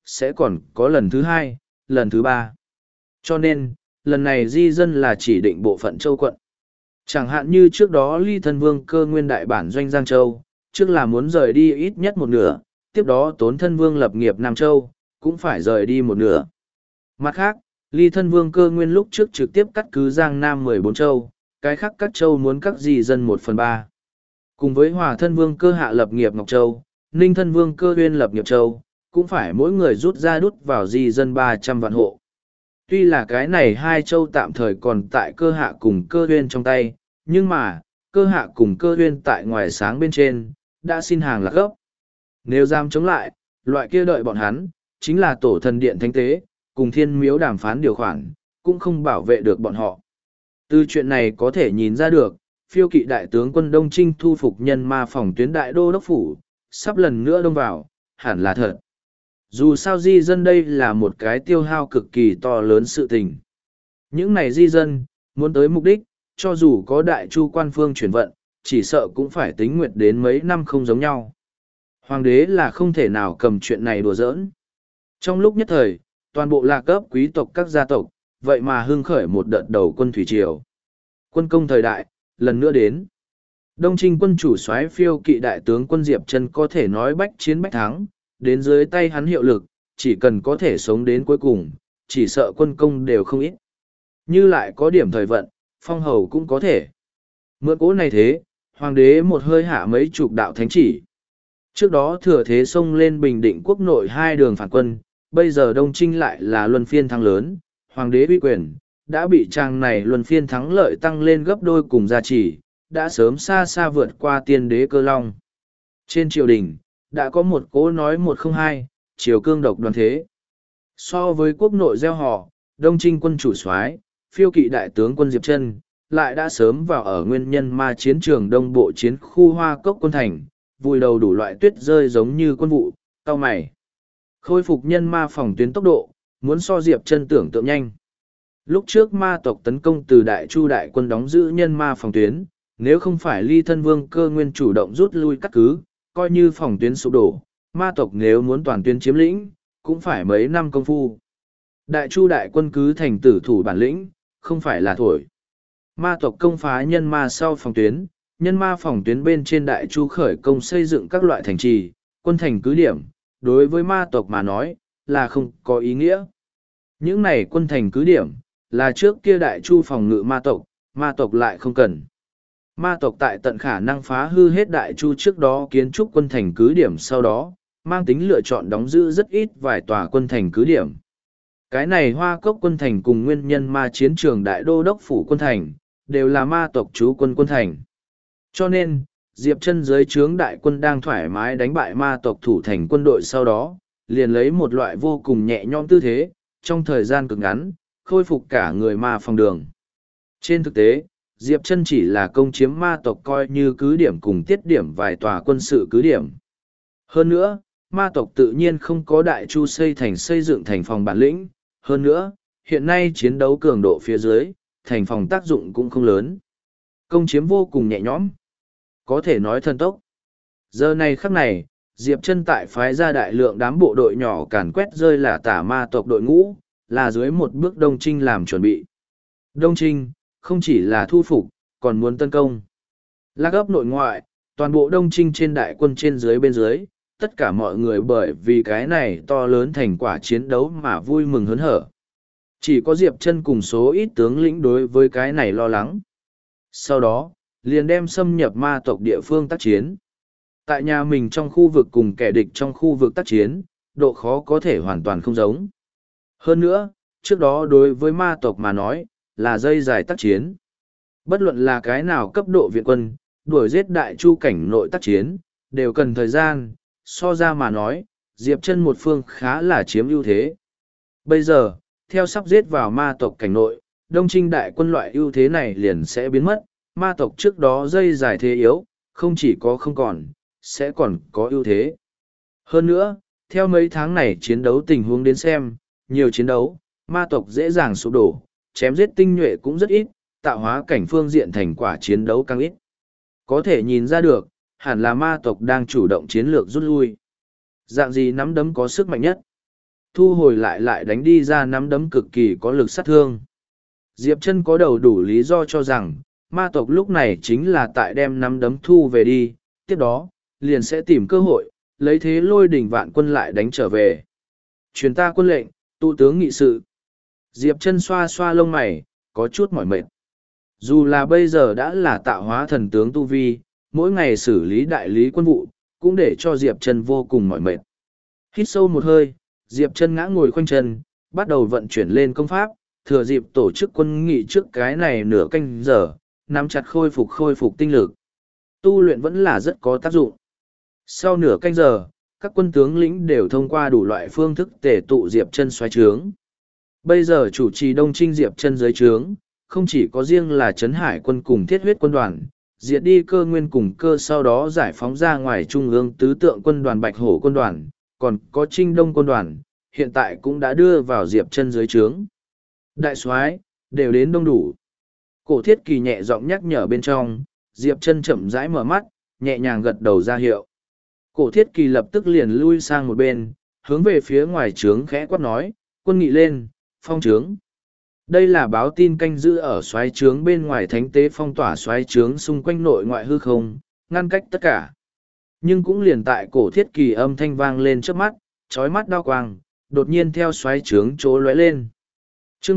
sẽ còn có lần thứ hai, lần thứ ba. Cho nên, lần này di dân là chỉ định bộ phận châu quận. Chẳng hạn như trước đó Ly Thân Vương Cơ nguyên đại bản doanh Giang Châu, trước là muốn rời đi ít nhất một nửa, tiếp đó Tốn Thân Vương lập nghiệp Nam Châu, cũng phải rời đi một nửa. Mặt khác, Ly Thân Vương Cơ nguyên lúc trước trực tiếp cắt cứ Giang Nam 14 châu, cái khác các châu muốn cắt di dân 1/3. Cùng với Hòa Thân Vương Cơ hạ lập nghiệp Ngọc Châu, Ninh Thân Vương Cơ Uyên lập nghiệp Châu, cũng phải mỗi người rút ra đút vào di dân 300 vạn hộ. Tuy là cái này hai châu tạm thời còn tại Cơ hạ cùng Cơ Uyên trong tay, nhưng mà, Cơ hạ cùng Cơ Uyên tại ngoài sáng bên trên, đã xin hàng lạc gốc. Nếu dám chống lại, loại kia đợi bọn hắn, chính là tổ thần điện thánh tế, cùng thiên miếu đàm phán điều khoản, cũng không bảo vệ được bọn họ. Từ chuyện này có thể nhìn ra được, phiêu kỵ đại tướng quân Đông Trinh thu phục nhân ma phòng tuyến đại đô đốc phủ, sắp lần nữa đông vào, hẳn là thật. Dù sao di dân đây là một cái tiêu hao cực kỳ to lớn sự tình. Những này di dân, muốn tới mục đích, cho dù có đại chu quan phương chuyển vận, chỉ sợ cũng phải tính nguyện đến mấy năm không giống nhau. Hoàng đế là không thể nào cầm chuyện này đùa giỡn. Trong lúc nhất thời, toàn bộ lạc cấp quý tộc các gia tộc, vậy mà hưng khởi một đợt đầu quân thủy triều. Quân công thời đại, lần nữa đến. Đông Trinh quân chủ soái phiêu kỵ đại tướng quân Diệp Chân có thể nói bách chiến bách thắng, đến dưới tay hắn hiệu lực, chỉ cần có thể sống đến cuối cùng, chỉ sợ quân công đều không ít. Như lại có điểm thời vận, phong hầu cũng có thể. Mượn cỗ này thế, hoàng đế một hơi hạ mấy chục đạo thánh chỉ. Trước đó thừa thế xông lên bình định quốc nội hai đường phản quân, bây giờ Đông Trinh lại là luân phiên thắng lớn, hoàng đế uy quyền, đã bị trang này luân phiên thắng lợi tăng lên gấp đôi cùng gia trì, đã sớm xa xa vượt qua tiên đế Cơ Long. Trên triều đình, đã có một cố nói 102, triều cương độc đoàn thế. So với quốc nội gieo họ, Đông Trinh quân chủ soái, phiêu kỵ đại tướng quân Diệp Chân, lại đã sớm vào ở nguyên nhân ma chiến trường đông bộ chiến khu Hoa Cốc quân thành, vùi đầu đủ loại tuyết rơi giống như quân vụ, cau mày. Khôi phục nhân ma phòng tuyến tốc độ, muốn so Diệp Chân tưởng tượng nhanh. Lúc trước ma tộc tấn công từ Đại Chu đại quân đóng giữ nhân ma phòng tuyến, nếu không phải Ly Thân Vương Cơ nguyên chủ động rút lui cắt cứ, coi như phòng tuyến sụp đổ, ma tộc nếu muốn toàn tuyến chiếm lĩnh, cũng phải mấy năm công phu. Đại Chu đại quân cứ thành tử thủ bản lĩnh, không phải là thổi. Ma tộc công phá nhân ma sau phòng tuyến, nhân ma phòng tuyến bên trên Đại Chu khởi công xây dựng các loại thành trì, quân thành cứ điểm, đối với ma tộc mà nói, là không có ý nghĩa. Những này quân thành cứ điểm, là trước kia Đại Chu phòng ngự ma tộc lại không cần. Ma tộc tại tận khả năng phá hư hết Đại Chu trước đó kiến trúc quân thành cứ điểm sau đó, mang tính lựa chọn đóng giữ rất ít vài tòa quân thành cứ điểm. Cái này Hoa Cốc quân thành cùng nguyên nhân ma chiến trường Đại Đô Đốc Phủ quân thành, đều là ma tộc trú quân quân thành. Cho nên, Diệp Chân dưới trướng đại quân đang thoải mái đánh bại ma tộc thủ thành quân đội sau đó, liền lấy một loại vô cùng nhẹ nhõm tư thế, trong thời gian cực ngắn, khôi phục cả người ma phòng đường. Trên thực tế, Diệp Chân chỉ là công chiếm ma tộc coi như cứ điểm cùng tiết điểm vài tòa quân sự cứ điểm. Hơn nữa, ma tộc tự nhiên không có Đại Chu xây dựng thành phòng bản lĩnh. Hơn nữa, hiện nay chiến đấu cường độ phía dưới, thành phòng tác dụng cũng không lớn. Công chiếm vô cùng nhẹ nhõm. Có thể nói thần tốc. Giờ này khắc này, Diệp Chân tại phái ra đại lượng đám bộ đội nhỏ càn quét rơi là tả ma tộc đội ngũ, là dưới một bước Đông Trinh làm chuẩn bị. Đông Trinh, không chỉ là thu phục, còn muốn tấn công. Lạc ấp nội ngoại, toàn bộ Đông Trinh trên đại quân trên dưới bên dưới, tất cả mọi người bởi vì cái này to lớn thành quả chiến đấu mà vui mừng hớn hở. Chỉ có Diệp Chân cùng số ít tướng lĩnh đối với cái này lo lắng. Sau đó, liền đem xâm nhập ma tộc địa phương tác chiến. Tại nhà mình trong khu vực cùng kẻ địch trong khu vực tác chiến, độ khó có thể hoàn toàn không giống. Hơn nữa, trước đó đối với ma tộc mà nói, là dây dài tác chiến. Bất luận là cái nào cấp độ viện quân, đuổi giết Đại Chu cảnh nội tác chiến, đều cần thời gian, so ra mà nói, Diệp Chân một phương khá là chiếm ưu thế. Bây giờ, theo sắp giết vào ma tộc cảnh nội, Đông Trinh đại quân loại ưu thế này liền sẽ biến mất, ma tộc trước đó dây dài thế yếu, không chỉ có không còn, sẽ còn có ưu thế. Hơn nữa, theo mấy tháng này chiến đấu tình huống đến xem, nhiều chiến đấu, ma tộc dễ dàng sụp đổ, chém giết tinh nhuệ cũng rất ít, tạo hóa cảnh phương diện thành quả chiến đấu càng ít. Có thể nhìn ra được, hẳn là ma tộc đang chủ động chiến lược rút lui. Dạng gì nắm đấm có sức mạnh nhất? thu hồi lại đánh đi ra nắm đấm cực kỳ có lực sát thương. Diệp Chân có đầu đủ lý do cho rằng, ma tộc lúc này chính là tại đem nắm đấm thu về đi, tiếp đó, liền sẽ tìm cơ hội, lấy thế lôi đỉnh vạn quân lại đánh trở về. Truyền ta quân lệnh, tụ tướng nghị sự. Diệp Chân xoa xoa lông mày, có chút mỏi mệt. Dù là bây giờ đã là tạo hóa thần tướng tu vi, mỗi ngày xử lý đại lý quân vụ, cũng để cho Diệp Chân vô cùng mỏi mệt. Hít sâu một hơi, Diệp Chân ngã ngồi khoanh chân, bắt đầu vận chuyển lên công pháp, thừa dịp tổ chức quân nghị trước cái này nửa canh giờ, nắm chặt khôi phục tinh lực. Tu luyện vẫn là rất có tác dụng. Sau nửa canh giờ, các quân tướng lĩnh đều thông qua đủ loại phương thức tề tụ Diệp Chân xoáy trướng. Bây giờ chủ trì Đông Trinh Diệp Chân dưới trướng, không chỉ có riêng là Trấn Hải quân cùng Thiết Huyết quân đoàn, diệt đi Cơ Nguyên cùng Cơ sau đó giải phóng ra ngoài trung ương tứ tượng quân đoàn Bạch Hổ quân đoàn, còn có Trinh Đông quân đoàn, hiện tại cũng đã đưa vào Diệp Chân dưới trướng. Đại soái, đều đến đông đủ. Cổ Thiết Kỳ nhẹ giọng nhắc nhở bên trong, Diệp Chân chậm rãi mở mắt, nhẹ nhàng gật đầu ra hiệu. Cổ Thiết Kỳ lập tức liền lui sang một bên, hướng về phía ngoài trướng khẽ quát nói, quân nghị lên, phong trướng. Đây là báo tin canh giữ ở xoáy trướng bên ngoài thánh tế phong tỏa xoáy trướng xung quanh nội ngoại hư không, ngăn cách tất cả. Nhưng cũng liền tại cổ Thiết Kỳ âm thanh vang lên trước mắt, chói mắt đao quang, đột nhiên theo xoáy trướng chỗ lóe lên. Chương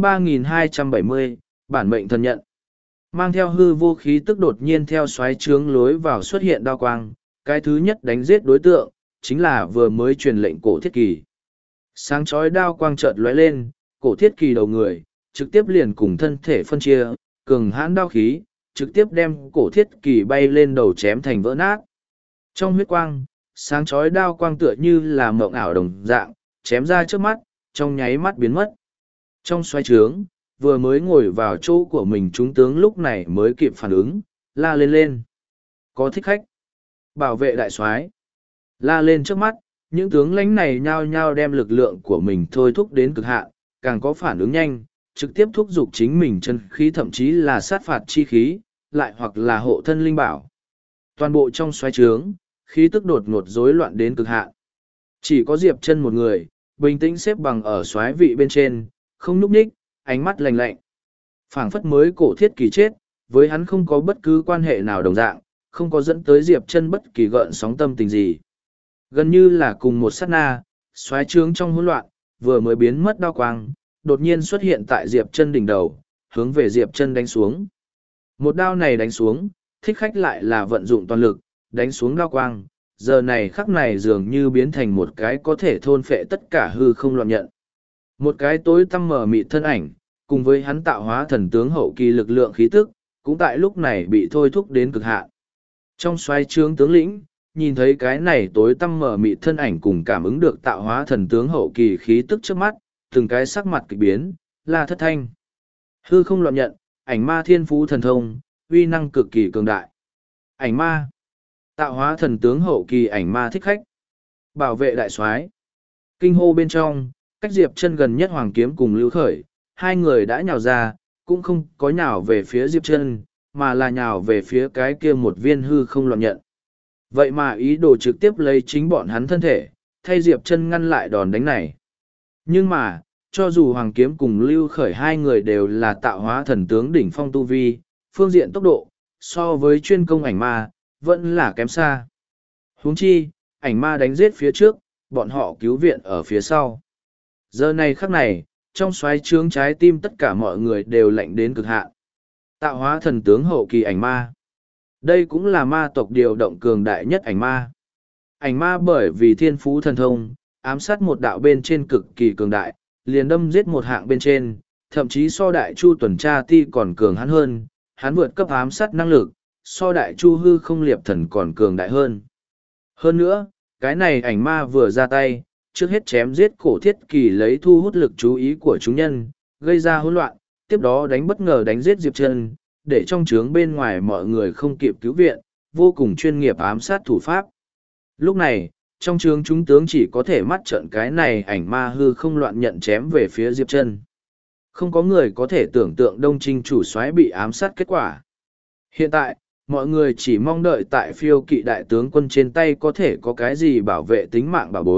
3270, bản mệnh thần nhận. Mang theo hư vô khí tức đột nhiên theo xoáy trướng lối vào xuất hiện đao quang, cái thứ nhất đánh giết đối tượng, chính là vừa mới truyền lệnh cổ Thiết Kỳ. Sáng chói đao quang chợt lóe lên, cổ Thiết Kỳ đầu người, trực tiếp liền cùng thân thể phân chia, cường hãn đao khí, trực tiếp đem cổ Thiết Kỳ bay lên đầu chém thành vỡ nát. Trong huyết quang, sáng chói đao quang tựa như là mộng ảo đồng dạng, chém ra trước mắt, trong nháy mắt biến mất. Trong xoáy trướng, vừa mới ngồi vào chỗ của mình chúng tướng lúc này mới kịp phản ứng, la lên. Có thích khách. Bảo vệ đại soái. La lên trước mắt, những tướng lãnh này nhao nhao đem lực lượng của mình thôi thúc đến cực hạn, càng có phản ứng nhanh, trực tiếp thúc giục chính mình chân khí thậm chí là sát phạt chi khí, lại hoặc là hộ thân linh bảo. Toàn bộ trong xoáy trướng, khí tức đột ngột rối loạn đến cực hạn. Chỉ có Diệp Chân một người, bình tĩnh xếp bằng ở xoáy vị bên trên, không nhúc nhích, ánh mắt lạnh lạnh. Phảng phất mới cổ Thiết Kỳ chết, với hắn không có bất cứ quan hệ nào đồng dạng, không có dẫn tới Diệp Chân bất kỳ gợn sóng tâm tình gì. Gần như là cùng một sát na, xoáy trướng trong hỗn loạn, vừa mới biến mất đao quang, đột nhiên xuất hiện tại Diệp Chân đỉnh đầu, hướng về Diệp Chân đánh xuống. Một đao này đánh xuống, thích khách lại là vận dụng toàn lực, đánh xuống đao quang, giờ này khắc này dường như biến thành một cái có thể thôn phệ tất cả hư không loạn nhận. Một cái tối tăm mờ mịt thân ảnh, cùng với hắn tạo hóa thần tướng hậu kỳ lực lượng khí tức, cũng tại lúc này bị thôi thúc đến cực hạn. Trong xoáy trướng tướng lĩnh, nhìn thấy cái này tối tăm mờ mịt thân ảnh cùng cảm ứng được tạo hóa thần tướng hậu kỳ khí tức trước mắt, từng cái sắc mặt kịch biến, là thất thanh. Hư không loạn nhận, ảnh ma thiên phú thần thông, uy năng cực kỳ cường đại. Ảnh ma, tạo hóa thần tướng hậu kỳ ảnh ma thích khách, bảo vệ đại soái. Kinh hô bên trong, cách Diệp Chân gần nhất Hoàng Kiếm cùng Lưu Khởi, hai người đã nhào ra, cũng không có nhào về phía Diệp Chân, mà là nhào về phía cái kia một viên hư không loạn nhận. Vậy mà ý đồ trực tiếp lấy chính bọn hắn thân thể, thay Diệp Chân ngăn lại đòn đánh này. Nhưng mà, cho dù Hoàng Kiếm cùng Lưu Khởi hai người đều là tạo hóa thần tướng đỉnh phong tu vi, phương diện tốc độ, so với chuyên công ảnh ma, vẫn là kém xa. Huống chi, ảnh ma đánh giết phía trước, bọn họ cứu viện ở phía sau. Giờ này khắc này, trong xoáy trướng trái tim tất cả mọi người đều lạnh đến cực hạn. Tạo hóa thần tướng hậu kỳ ảnh ma. Đây cũng là ma tộc điều động cường đại nhất ảnh ma. Ảnh ma bởi vì thiên phú thần thông, ám sát một đạo bên trên cực kỳ cường đại, liền đâm giết một hạng bên trên, thậm chí so đại chu tuần tra ti còn cường hắn hơn, hắn vượt cấp ám sát năng lực, so đại chu hư không liệp thần còn cường đại hơn. Hơn nữa, cái này ảnh ma vừa ra tay, trước hết chém giết cổ Thiết Kỳ lấy thu hút lực chú ý của chúng nhân, gây ra hỗn loạn, tiếp đó đánh bất ngờ đánh giết Diệp Chân, để trong trướng bên ngoài mọi người không kịp cứu viện, vô cùng chuyên nghiệp ám sát thủ pháp. Lúc này, trong trướng chúng tướng chỉ có thể mắt trợn cái này ảnh ma hư không loạn nhận chém về phía Diệp Chân. Không có người có thể tưởng tượng Đông Trinh chủ soái bị ám sát kết quả. Hiện tại, mọi người chỉ mong đợi tại Phiêu Kỵ đại tướng quân trên tay có thể có cái gì bảo vệ tính mạng bảo bối,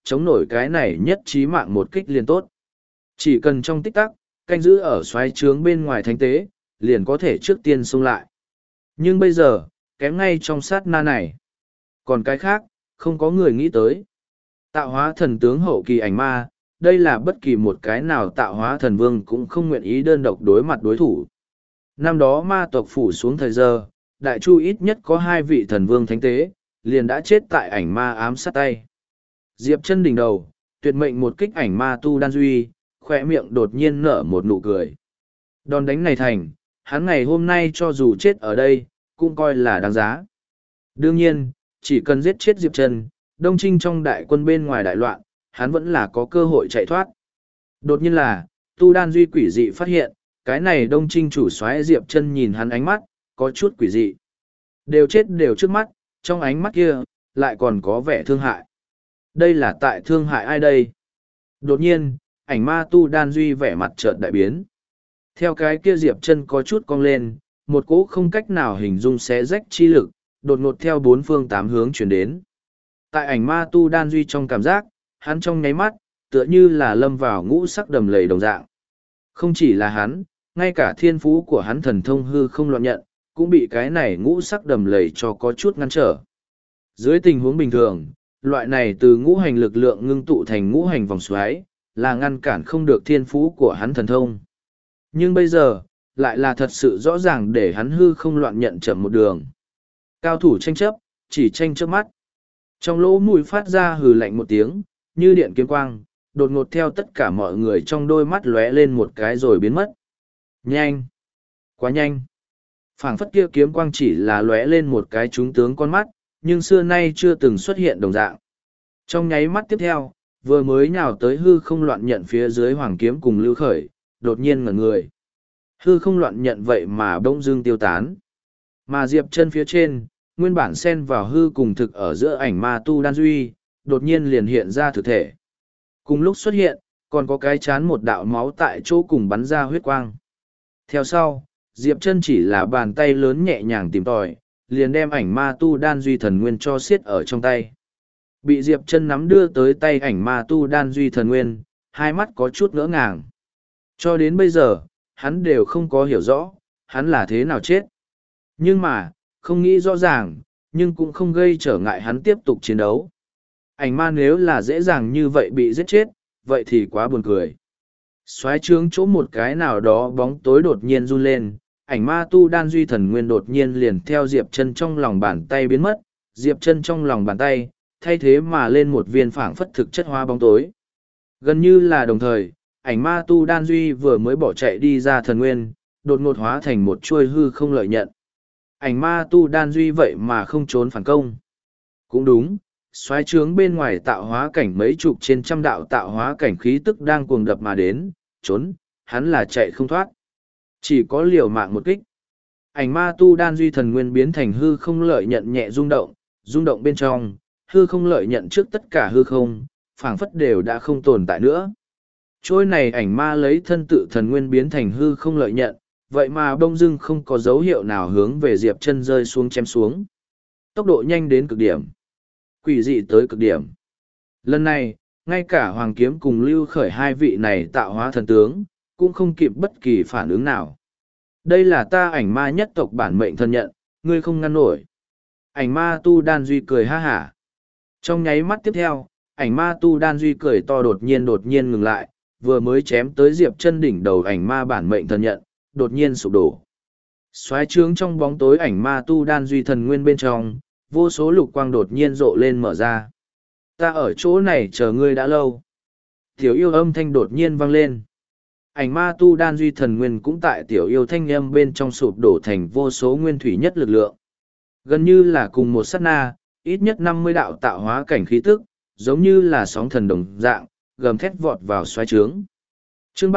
chống nổi cái này nhất trí mạng một kích liền tốt. Chỉ cần trong tích tắc, canh giữ ở xoáy trướng bên ngoài thánh tế, liền có thể trước tiên xông lại. Nhưng bây giờ, kém ngay trong sát na này. Còn cái khác, không có người nghĩ tới. Tạo hóa thần tướng hậu kỳ ảnh ma, đây là bất kỳ một cái nào tạo hóa thần vương cũng không nguyện ý đơn độc đối mặt đối thủ. Năm đó ma tộc phủ xuống thời giờ, đại chu ít nhất có 2 vị thần vương thánh tế, liền đã chết tại ảnh ma ám sát tay. Diệp chân đỉnh đầu, tuyệt mệnh một kích ảnh ma tu đan duy, khỏe miệng đột nhiên nở một nụ cười. Đòn đánh này thành, hắn ngày hôm nay cho dù chết ở đây, cũng coi là đáng giá. Đương nhiên, chỉ cần giết chết Diệp Chân, Đông Trinh trong đại quân bên ngoài đại loạn, hắn vẫn là có cơ hội chạy thoát. Đột nhiên là, tu đan duy quỷ dị phát hiện, cái này Đông Trinh chủ soái Diệp Chân nhìn hắn ánh mắt, có chút quỷ dị. Đều chết đều trước mắt, trong ánh mắt kia, lại còn có vẻ thương hại. Đây là tại thương hại ai đây? Đột nhiên, ảnh ma tu đan duy vẻ mặt chợt đại biến. Theo cái kia Diệp Chân có chút cong lên, một cỗ không cách nào hình dung xé rách chi lực, đột ngột theo 4 phương 8 hướng chuyển đến. Tại ảnh ma tu đan duy trong cảm giác, hắn trong nháy mắt, tựa như là lâm vào ngũ sắc đầm lầy đồng dạng. Không chỉ là hắn, ngay cả thiên phú của hắn thần thông hư không loạn nhận, cũng bị cái này ngũ sắc đầm lầy cho có chút ngăn trở. Dưới tình huống bình thường, loại này từ ngũ hành lực lượng ngưng tụ thành ngũ hành vòng xoáy, là ngăn cản không được thiên phú của hắn thần thông. Nhưng bây giờ, lại là thật sự rõ ràng để hắn hư không loạn nhận chậm một đường. Cao thủ tranh chấp, chỉ tranh trước mắt. Trong lỗ mũi phát ra hừ lạnh một tiếng, như điện kiếm quang, đột ngột theo tất cả mọi người trong đôi mắt lóe lên một cái rồi biến mất. Nhanh! Quá nhanh! Phảng phất kia kiếm quang chỉ là lóe lên một cái trúng tướng con mắt, nhưng xưa nay chưa từng xuất hiện đồng dạng. Trong nháy mắt tiếp theo, vừa mới nhào tới hư không loạn nhận phía dưới hoàng kiếm cùng lưu khởi, đột nhiên ngẩn người. Hư không loạn nhận vậy mà bỗng dưng tiêu tán. Mà Diệp Chân phía trên, nguyên bản xen vào hư cùng thực ở giữa ảnh ma tu đan duy, đột nhiên liền hiện ra thực thể. Cùng lúc xuất hiện, còn có cái chán một đạo máu tại chỗ cùng bắn ra huyết quang. Theo sau, Diệp Chân chỉ là bàn tay lớn nhẹ nhàng tìm tòi, liền đem ảnh ma tu đan duy thần nguyên cho xiết ở trong tay. Bị Diệp Chân nắm đưa tới tay ảnh ma tu đan duy thần nguyên, hai mắt có chút ngỡ ngàng. Cho đến bây giờ, hắn đều không có hiểu rõ, hắn là thế nào chết. Nhưng mà, không nghĩ rõ ràng, nhưng cũng không gây trở ngại hắn tiếp tục chiến đấu. Ảnh ma nếu là dễ dàng như vậy bị giết chết, vậy thì quá buồn cười. Xoáy trướng chỗ một cái nào đó bóng tối đột nhiên run lên, ảnh ma tu đan duy thần nguyên đột nhiên liền theo Diệp Chân trong lòng bàn tay biến mất, Diệp Chân trong lòng bàn tay, thay thế mà lên một viên phảng phất thực chất hóa bóng tối. Gần như là đồng thời, ảnh ma tu đan duy vừa mới bỏ chạy đi ra thần nguyên, đột ngột hóa thành một chuôi hư không lợi nhận. Ảnh ma tu đan duy vậy mà không trốn phản công. Cũng đúng, xoáy trướng bên ngoài tạo hóa cảnh mấy chục trên trăm đạo tạo hóa cảnh khí tức đang cuồng đập mà đến, trốn, hắn là chạy không thoát. Chỉ có liều mạng một kích. Ảnh ma tu đan duy thần nguyên biến thành hư không lợi nhận nhẹ rung động bên trong, hư không lợi nhận trước tất cả hư không, phảng phất đều đã không tồn tại nữa. Trôi này ảnh ma lấy thân tự thần nguyên biến thành hư không lợi nhận, vậy mà bông dưng không có dấu hiệu nào hướng về Diệp Chân rơi xuống chém xuống. Tốc độ nhanh đến cực điểm. Quỷ dị tới cực điểm. Lần này, ngay cả Hoàng Kiếm cùng Lưu Khởi hai vị này tạo hóa thần tướng, cũng không kịp bất kỳ phản ứng nào. Đây là ta ảnh ma nhất tộc bản mệnh thân nhận, ngươi không ngăn nổi. Ảnh ma tu đan duy cười ha hả. Trong nháy mắt tiếp theo, ảnh ma tu đan duy cười to đột nhiên ngừng lại, vừa mới chém tới Diệp Chân đỉnh đầu ảnh ma bản mệnh thần nhận, đột nhiên sụp đổ. Xoáy trướng trong bóng tối ảnh ma tu đan duy thần nguyên bên trong, vô số lục quang đột nhiên rộ lên mở ra. Ta ở chỗ này chờ ngươi đã lâu. Tiểu yêu âm thanh đột nhiên vang lên. Ảnh ma tu đan duy thần nguyên cũng tại tiểu yêu thanh âm bên trong sụp đổ thành vô số nguyên thủy nhất lực lượng. Gần như là cùng một sát na, ít nhất 50 đạo tạo hóa cảnh khí tức, giống như là sóng thần đồng dạng, gầm thét vọt vào xoáy trướng. Chương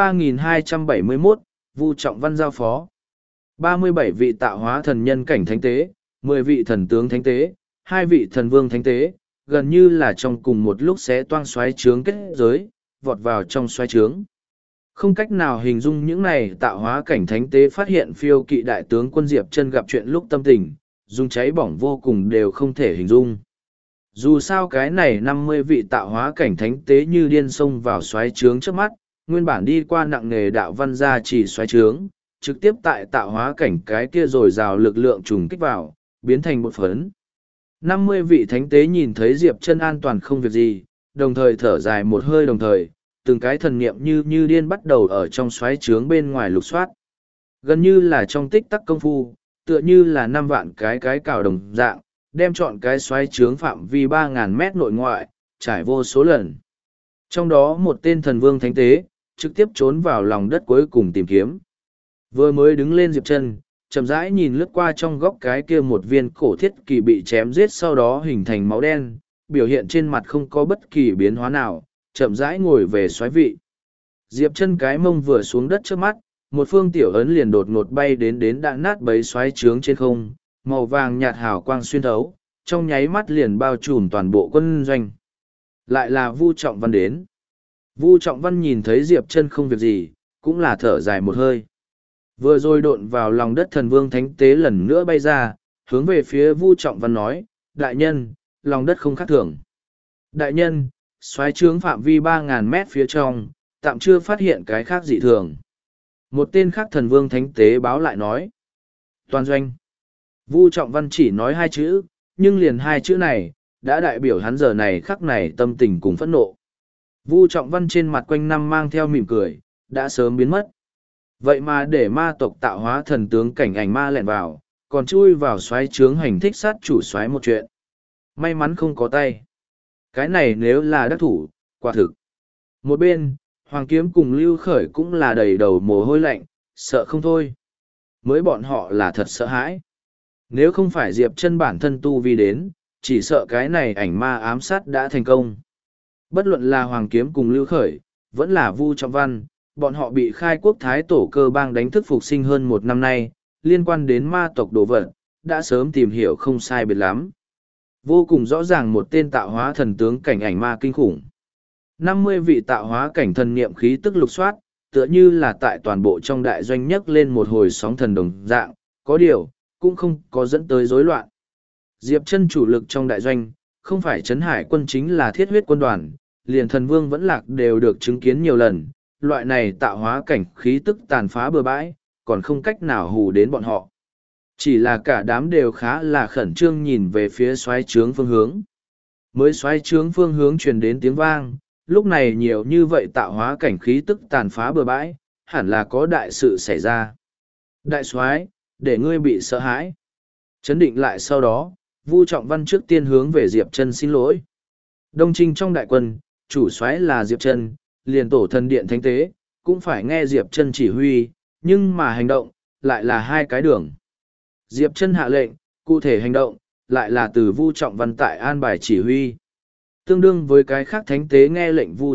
3271, Vu Trọng Văn giao phó. 37 vị tạo hóa thần nhân cảnh thánh tế, 10 vị thần tướng thánh tế, 2 vị thần vương thánh tế, gần như là trong cùng một lúc sẽ toang xoáy trướng kết giới, vọt vào trong xoáy trướng. Không cách nào hình dung những này tạo hóa cảnh thánh tế phát hiện phiêu kỵ đại tướng quân Diệp Chân gặp chuyện lúc tâm tình, dùng cháy bỏng vô cùng đều không thể hình dung. Dù sao cái này 50 vị tạo hóa cảnh thánh tế như điên xông vào xoáy trướng trước mắt, nguyên bản đi qua nặng nề đạo văn gia chỉ xoáy trướng, trực tiếp tại tạo hóa cảnh cái kia rồi rào lực lượng trùng kích vào, biến thành một phấn. 50 vị thánh tế nhìn thấy Diệp Chân an toàn không việc gì, đồng thời thở dài một hơi đồng thời, từng cái thần niệm như điên bắt đầu ở trong xoáy trướng bên ngoài lục soát. Gần như là trong tích tắc công phu, tựa như là 5 vạn cái cào đồng dạng, đem chọn cái xoáy trướng phạm vi 3.000 mét nội ngoại, trải vô số lần. Trong đó một tên thần vương thánh tế, trực tiếp trốn vào lòng đất cuối cùng tìm kiếm. Vừa mới đứng lên Diệp Chân, chậm rãi nhìn lướt qua trong góc cái kia một viên cổ thiết kỳ bị chém giết sau đó hình thành máu đen, biểu hiện trên mặt không có bất kỳ biến hóa nào, chậm rãi ngồi về xoáy vị. Diệp Chân cái mông vừa xuống đất trước mắt, một phương tiểu ấn liền đột ngột bay đến đã nát bấy xoáy trướng trên không, màu vàng nhạt hào quang xuyên thấu, trong nháy mắt liền bao trùm toàn bộ quân doanh. Lại là Vu Trọng Văn đến. Vu Trọng Văn nhìn thấy Diệp Chân không việc gì, cũng là thở dài một hơi. Vừa rồi độn vào lòng đất thần vương thánh tế lần nữa bay ra, hướng về phía Vu Trọng Văn nói, đại nhân, lòng đất không khác thường. Đại nhân, xoáy trướng phạm vi 3.000 mét phía trong, tạm chưa phát hiện cái khác dị thường. Một tên khác thần vương thánh tế báo lại nói. Toàn doanh. Vu Trọng Văn chỉ nói 2 chữ, nhưng liền 2 chữ này, đã đại biểu hắn giờ này khắc này tâm tình cùng phẫn nộ. Vu Trọng Văn trên mặt quanh năm mang theo mỉm cười, đã sớm biến mất. Vậy mà để ma tộc tạo hóa thần tướng cảnh ảnh ma lẹn vào, còn chui vào xoáy trướng hành thích sát chủ xoáy một chuyện. May mắn không có tay. Cái này nếu là đắc thủ, quả thực. Một bên, Hoàng Kiếm cùng Lưu Khởi cũng là đầy đầu mồ hôi lạnh, sợ không thôi. Mới bọn họ là thật sợ hãi. Nếu không phải Diệp Chân bản thân tu vi đến, chỉ sợ cái này ảnh ma ám sát đã thành công. Bất luận là Hoàng Kiếm cùng Lưu Khởi, vẫn là Vu Trọng Văn, bọn họ bị khai quốc thái tổ cơ bang đánh thức phục sinh hơn 1 năm nay, liên quan đến ma tộc đồ vật, đã sớm tìm hiểu không sai biệt lắm. Vô cùng rõ ràng một tên tạo hóa thần tướng cảnh ảnh ma kinh khủng. 50 vị tạo hóa cảnh thần niệm khí tức lục soát, tựa như là tại toàn bộ trong đại doanh nhấc lên một hồi sóng thần đồng dạng, có điều, cũng không có dẫn tới rối loạn. Diệp Chân chủ lực trong đại doanh, không phải Trấn Hải quân chính là Thiết Huyết quân đoàn, liền thần vương vẫn lạc đều được chứng kiến nhiều lần, loại này tạo hóa cảnh khí tức tàn phá bừa bãi, còn không cách nào hù đến bọn họ. Chỉ là cả đám đều khá là khẩn trương nhìn về phía xoáy trướng phương hướng. Mới xoáy trướng phương hướng truyền đến tiếng vang, lúc này nhiều như vậy tạo hóa cảnh khí tức tàn phá bừa bãi, hẳn là có đại sự xảy ra. Đại soái, để ngươi bị sợ hãi. Chấn định lại sau đó, Vu Trọng Văn trước tiên hướng về Diệp Chân xin lỗi. Đông Trinh trong đại quân, chủ soái là Diệp Chân, liền tổ thần điện thánh tế, cũng phải nghe Diệp Chân chỉ huy, nhưng mà hành động, lại là 2 cái đường. Diệp Chân hạ lệnh, cụ thể hành động, lại là từ Vu Trọng Văn tại an bài chỉ huy. Tương đương với cái khác thánh tế nghe lệnh Vu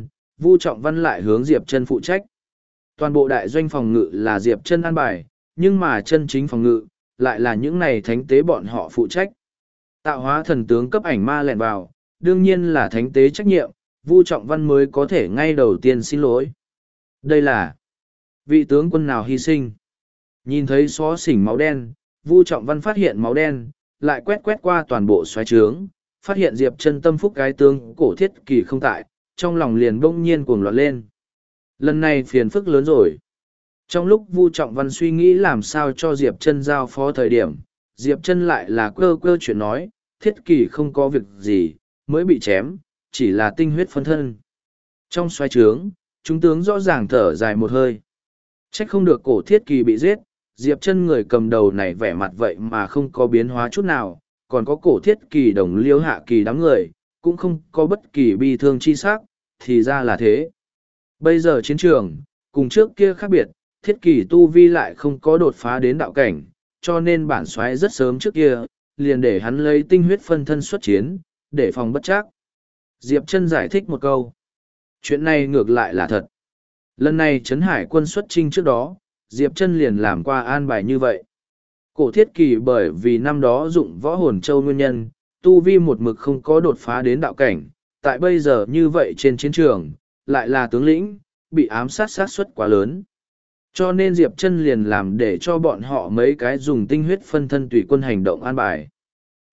Trọng Văn lại hướng Diệp Chân phụ trách. Toàn bộ đại doanh phòng ngự là Diệp Chân an bài, nhưng mà chân chính phòng ngự, lại là những này thánh tế bọn họ phụ trách. Tạo hóa thần tướng cấp ảnh ma lẹn vào, đương nhiên là thánh tế trách nhiệm, Vu Trọng Văn mới có thể ngay đầu tiên xin lỗi. Đây là vị tướng quân nào hy sinh? Nhìn thấy xó xỉnh máu đen, Vu Trọng Văn phát hiện máu đen, lại quét qua toàn bộ xoáy trướng, phát hiện Diệp Chân tâm phúc cái tướng cổ thiết kỳ không tại, trong lòng liền bỗng nhiên cuồng loạn lên. Lần này phiền phức lớn rồi. Trong lúc Vu Trọng Văn suy nghĩ làm sao cho Diệp Chân giao phó thời điểm, Diệp Chân lại là quơ chuyện nói, thiết kỳ không có việc gì, mới bị chém, chỉ là tinh huyết phân thân. Trong xoáy trướng, chúng tướng rõ ràng thở dài một hơi. Trách không được cổ thiết kỳ bị giết, Diệp Chân người cầm đầu này vẻ mặt vậy mà không có biến hóa chút nào, còn có cổ thiết kỳ đồng liêu hạ kỳ đám người, cũng không có bất kỳ bi thương chi sắc, thì ra là thế. Bây giờ chiến trường, cùng trước kia khác biệt, thiết kỳ tu vi lại không có đột phá đến đạo cảnh, cho nên bản soái rất sớm trước kia, liền để hắn lấy tinh huyết phân thân xuất chiến, để phòng bất trắc. Diệp Chân giải thích một câu. Chuyện này ngược lại là thật. Lần này Trấn Hải quân xuất chinh trước đó, Diệp Chân liền làm qua an bài như vậy. Cổ thiết kỳ bởi vì năm đó dụng võ hồn châu nguyên nhân, tu vi một mực không có đột phá đến đạo cảnh, tại bây giờ như vậy trên chiến trường, lại là tướng lĩnh, bị ám sát sát suất quá lớn. Cho nên Diệp Chân liền làm để cho bọn họ mấy cái dùng tinh huyết phân thân tùy quân hành động an bài.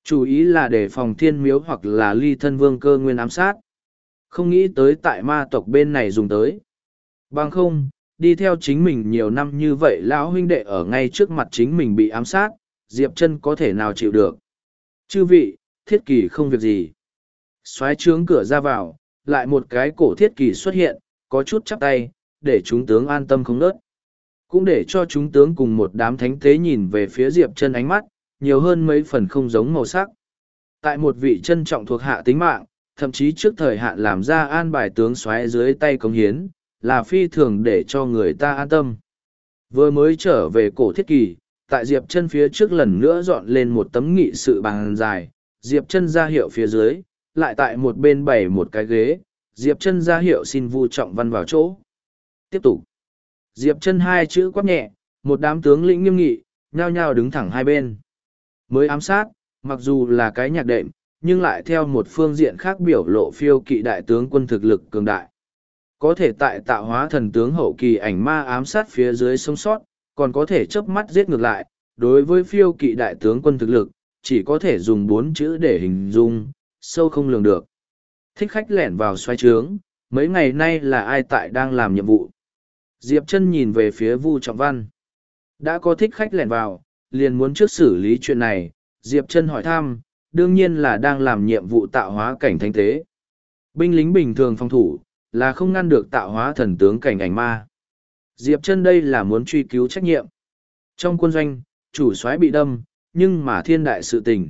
Chủ ý là để phòng thiên miếu hoặc là ly thân vương cơ nguyên ám sát. Không nghĩ tới tại ma tộc bên này dùng tới. Bằng không, đi theo chính mình nhiều năm như vậy lão huynh đệ ở ngay trước mặt chính mình bị ám sát, Diệp Chân có thể nào chịu được. Chư vị, thiết kỳ không việc gì. Xoáy trướng cửa ra vào, lại một cái cổ thiết kỳ xuất hiện, có chút chắp tay, để chúng tướng an tâm không nớt. Cũng để cho chúng tướng cùng một đám thánh tế nhìn về phía Diệp Chân ánh mắt, nhiều hơn mấy phần không giống màu sắc. Tại một vị trân trọng thuộc hạ tính mạng, thậm chí trước thời hạn làm ra an bài tướng soái dưới tay cống hiến, là phi thường để cho người ta an tâm. Vừa mới trở về cổ thiết kỳ, tại Diệp Chân phía trước lần nữa dọn lên một tấm nghị sự bàn dài, Diệp Chân ra hiệu phía dưới, lại tại một bên bày một cái ghế, Diệp Chân ra hiệu xin Vu Trọng Văn vào chỗ. Tiếp tục. Diệp Chân hai chữ quát nhẹ, một đám tướng lĩnh nghiêm nghị, nhao nhao đứng thẳng hai bên. Mới ám sát, mặc dù là cái nhạc đệm, nhưng lại theo một phương diện khác biểu lộ phiêu kỵ đại tướng quân thực lực cường đại. Có thể tại tạo hóa thần tướng hậu kỳ ảnh ma ám sát phía dưới sống sót, còn có thể chớp mắt giết ngược lại. Đối với phiêu kỵ đại tướng quân thực lực, chỉ có thể dùng 4 chữ để hình dung, sâu không lường được. Thích khách lẻn vào xoay trướng, mấy ngày nay là ai tại đang làm nhiệm vụ. Diệp Chân nhìn về phía Vu Trọng Văn. Đã có thích khách lẻn vào, liền muốn trước xử lý chuyện này, Diệp Chân hỏi thăm, đương nhiên là đang làm nhiệm vụ tạo hóa cảnh thánh tế. Binh lính bình thường phòng thủ, là không ngăn được tạo hóa thần tướng cảnh ảnh ma. Diệp Chân đây là muốn truy cứu trách nhiệm. Trong quân doanh, chủ soái bị đâm, nhưng mà thiên đại sự tình.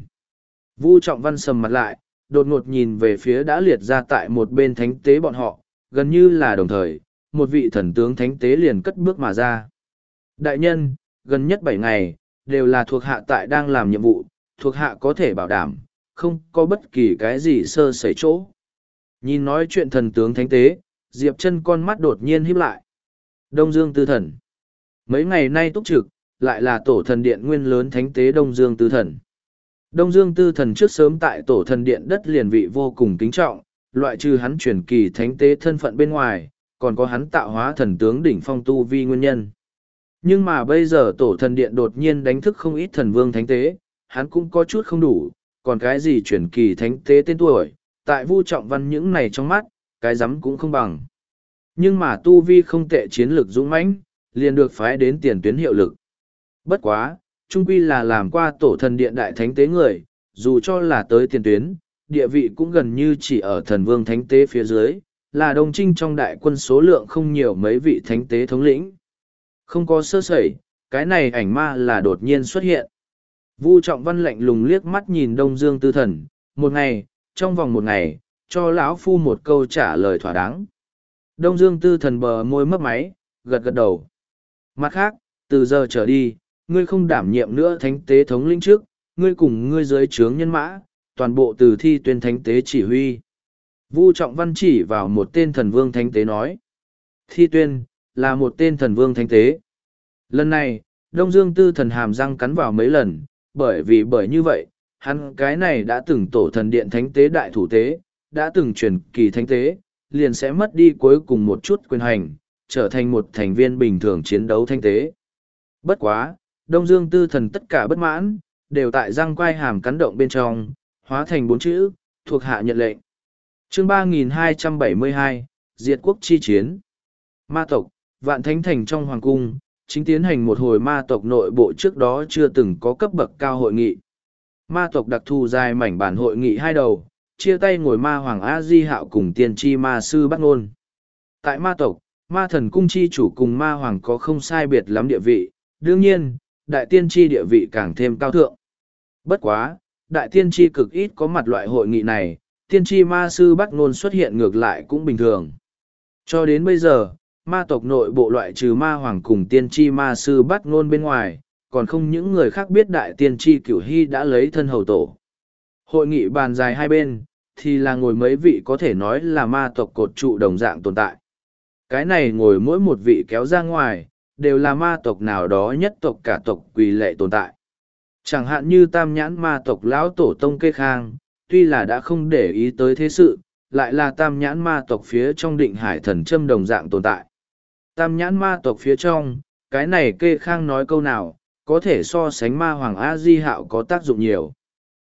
Vu Trọng Văn sầm mặt lại, đột ngột nhìn về phía đã liệt ra tại một bên thánh tế bọn họ, gần như là đồng thời, một vị thần tướng thánh tế liền cất bước mà ra. Đại nhân, gần nhất 7 ngày, đều là thuộc hạ tại đang làm nhiệm vụ, thuộc hạ có thể bảo đảm, không có bất kỳ cái gì sơ sẩy chỗ. Nhìn nói chuyện thần tướng thánh tế, Diệp Chân con mắt đột nhiên híp lại. Đông Dương Tư Thần. Mấy ngày nay túc trực, lại là tổ thần điện nguyên lớn thánh tế Đông Dương Tư Thần. Đông Dương Tư Thần trước sớm tại tổ thần điện đất liền vị vô cùng kính trọng, loại trừ hắn truyền kỳ thánh tế thân phận bên ngoài, còn có hắn tạo hóa thần tướng đỉnh phong tu vi nguyên nhân. Nhưng mà bây giờ tổ thần điện đột nhiên đánh thức không ít thần vương thánh tế, hắn cũng có chút không đủ, còn cái gì truyền kỳ thánh tế tên tuổi, tại Vu Trọng Văn những này trong mắt, cái rắm cũng không bằng. Nhưng mà tu vi không tệ chiến lược dũng mãnh, liền được phái đến tiền tuyến hiệu lực. Bất quá, trung quy là làm qua tổ thần điện đại thánh tế người, dù cho là tới tiền tuyến, địa vị cũng gần như chỉ ở thần vương thánh tế phía dưới, là đồng trinh trong đại quân số lượng không nhiều mấy vị thánh tế thống lĩnh. Không có sơ sẩy, cái này ảnh ma là đột nhiên xuất hiện. Vu Trọng Văn lạnh lùng liếc mắt nhìn Đông Dương Tư Thần, một ngày, trong vòng một ngày, cho lão phu một câu trả lời thỏa đáng. Đông Dương Tư Thần bờ môi mấp máy, gật gật đầu. Mặt khác, từ giờ trở đi, ngươi không đảm nhiệm nữa thánh tế thống lĩnh trước, ngươi cùng ngươi dưới trướng nhân mã, toàn bộ từ thi tuyên thánh tế chỉ huy. Vu Trọng Văn chỉ vào một tên thần vương thánh tế nói. Thi tuyên, là một tên thần vương thánh tế. Lần này, Đông Dương Tư Thần hàm răng cắn vào mấy lần, bởi như vậy, hắn cái này đã từng tổ thần điện thánh tế đại thủ tế, đã từng truyền kỳ thánh tế, liền sẽ mất đi cuối cùng một chút quyền hành, trở thành một thành viên bình thường chiến đấu thánh tế. Bất quá, Đông Dương Tư Thần tất cả bất mãn, đều tại răng quai hàm cắn động bên trong, hóa thành 4 chữ, thuộc hạ nhận lệnh. Chương 3272, Diệt quốc chi chiến. Ma tộc, Vạn Thánh Thành trong hoàng cung, chính tiến hành một hồi ma tộc nội bộ trước đó chưa từng có cấp bậc cao hội nghị. Ma tộc đặc thù dài mảnh bản hội nghị hai đầu, chia tay ngồi ma hoàng A Di Hạo cùng tiên tri ma sư Bắc Nôn. Tại ma tộc, ma thần cung chi chủ cùng ma hoàng có không sai biệt lắm địa vị, đương nhiên, đại tiên tri địa vị càng thêm cao thượng. Bất quá, đại tiên tri cực ít có mặt loại hội nghị này, tiên tri ma sư Bắc Nôn xuất hiện ngược lại cũng bình thường. Cho đến bây giờ, ma tộc nội bộ loại trừ ma hoàng cùng tiên tri ma sư Bắc Nôn bên ngoài, còn không những người khác biết đại tiên tri Cửu Hy đã lấy thân hầu tổ. Hội nghị bàn dài hai bên, thì là ngồi mấy vị có thể nói là ma tộc cột trụ đồng dạng tồn tại. Cái này ngồi mỗi một vị kéo ra ngoài, đều là ma tộc nào đó nhất tộc cả tộc quỳ lệ tồn tại. Chẳng hạn như tam nhãn ma tộc lão tổ tông Kê Khang, tuy là đã không để ý tới thế sự, lại là tam nhãn ma tộc phía trong định hải thần châm đồng dạng tồn tại. Tam nhãn ma tộc phía trong, cái này Kê Khang nói câu nào, có thể so sánh ma hoàng A Di Hạo có tác dụng nhiều.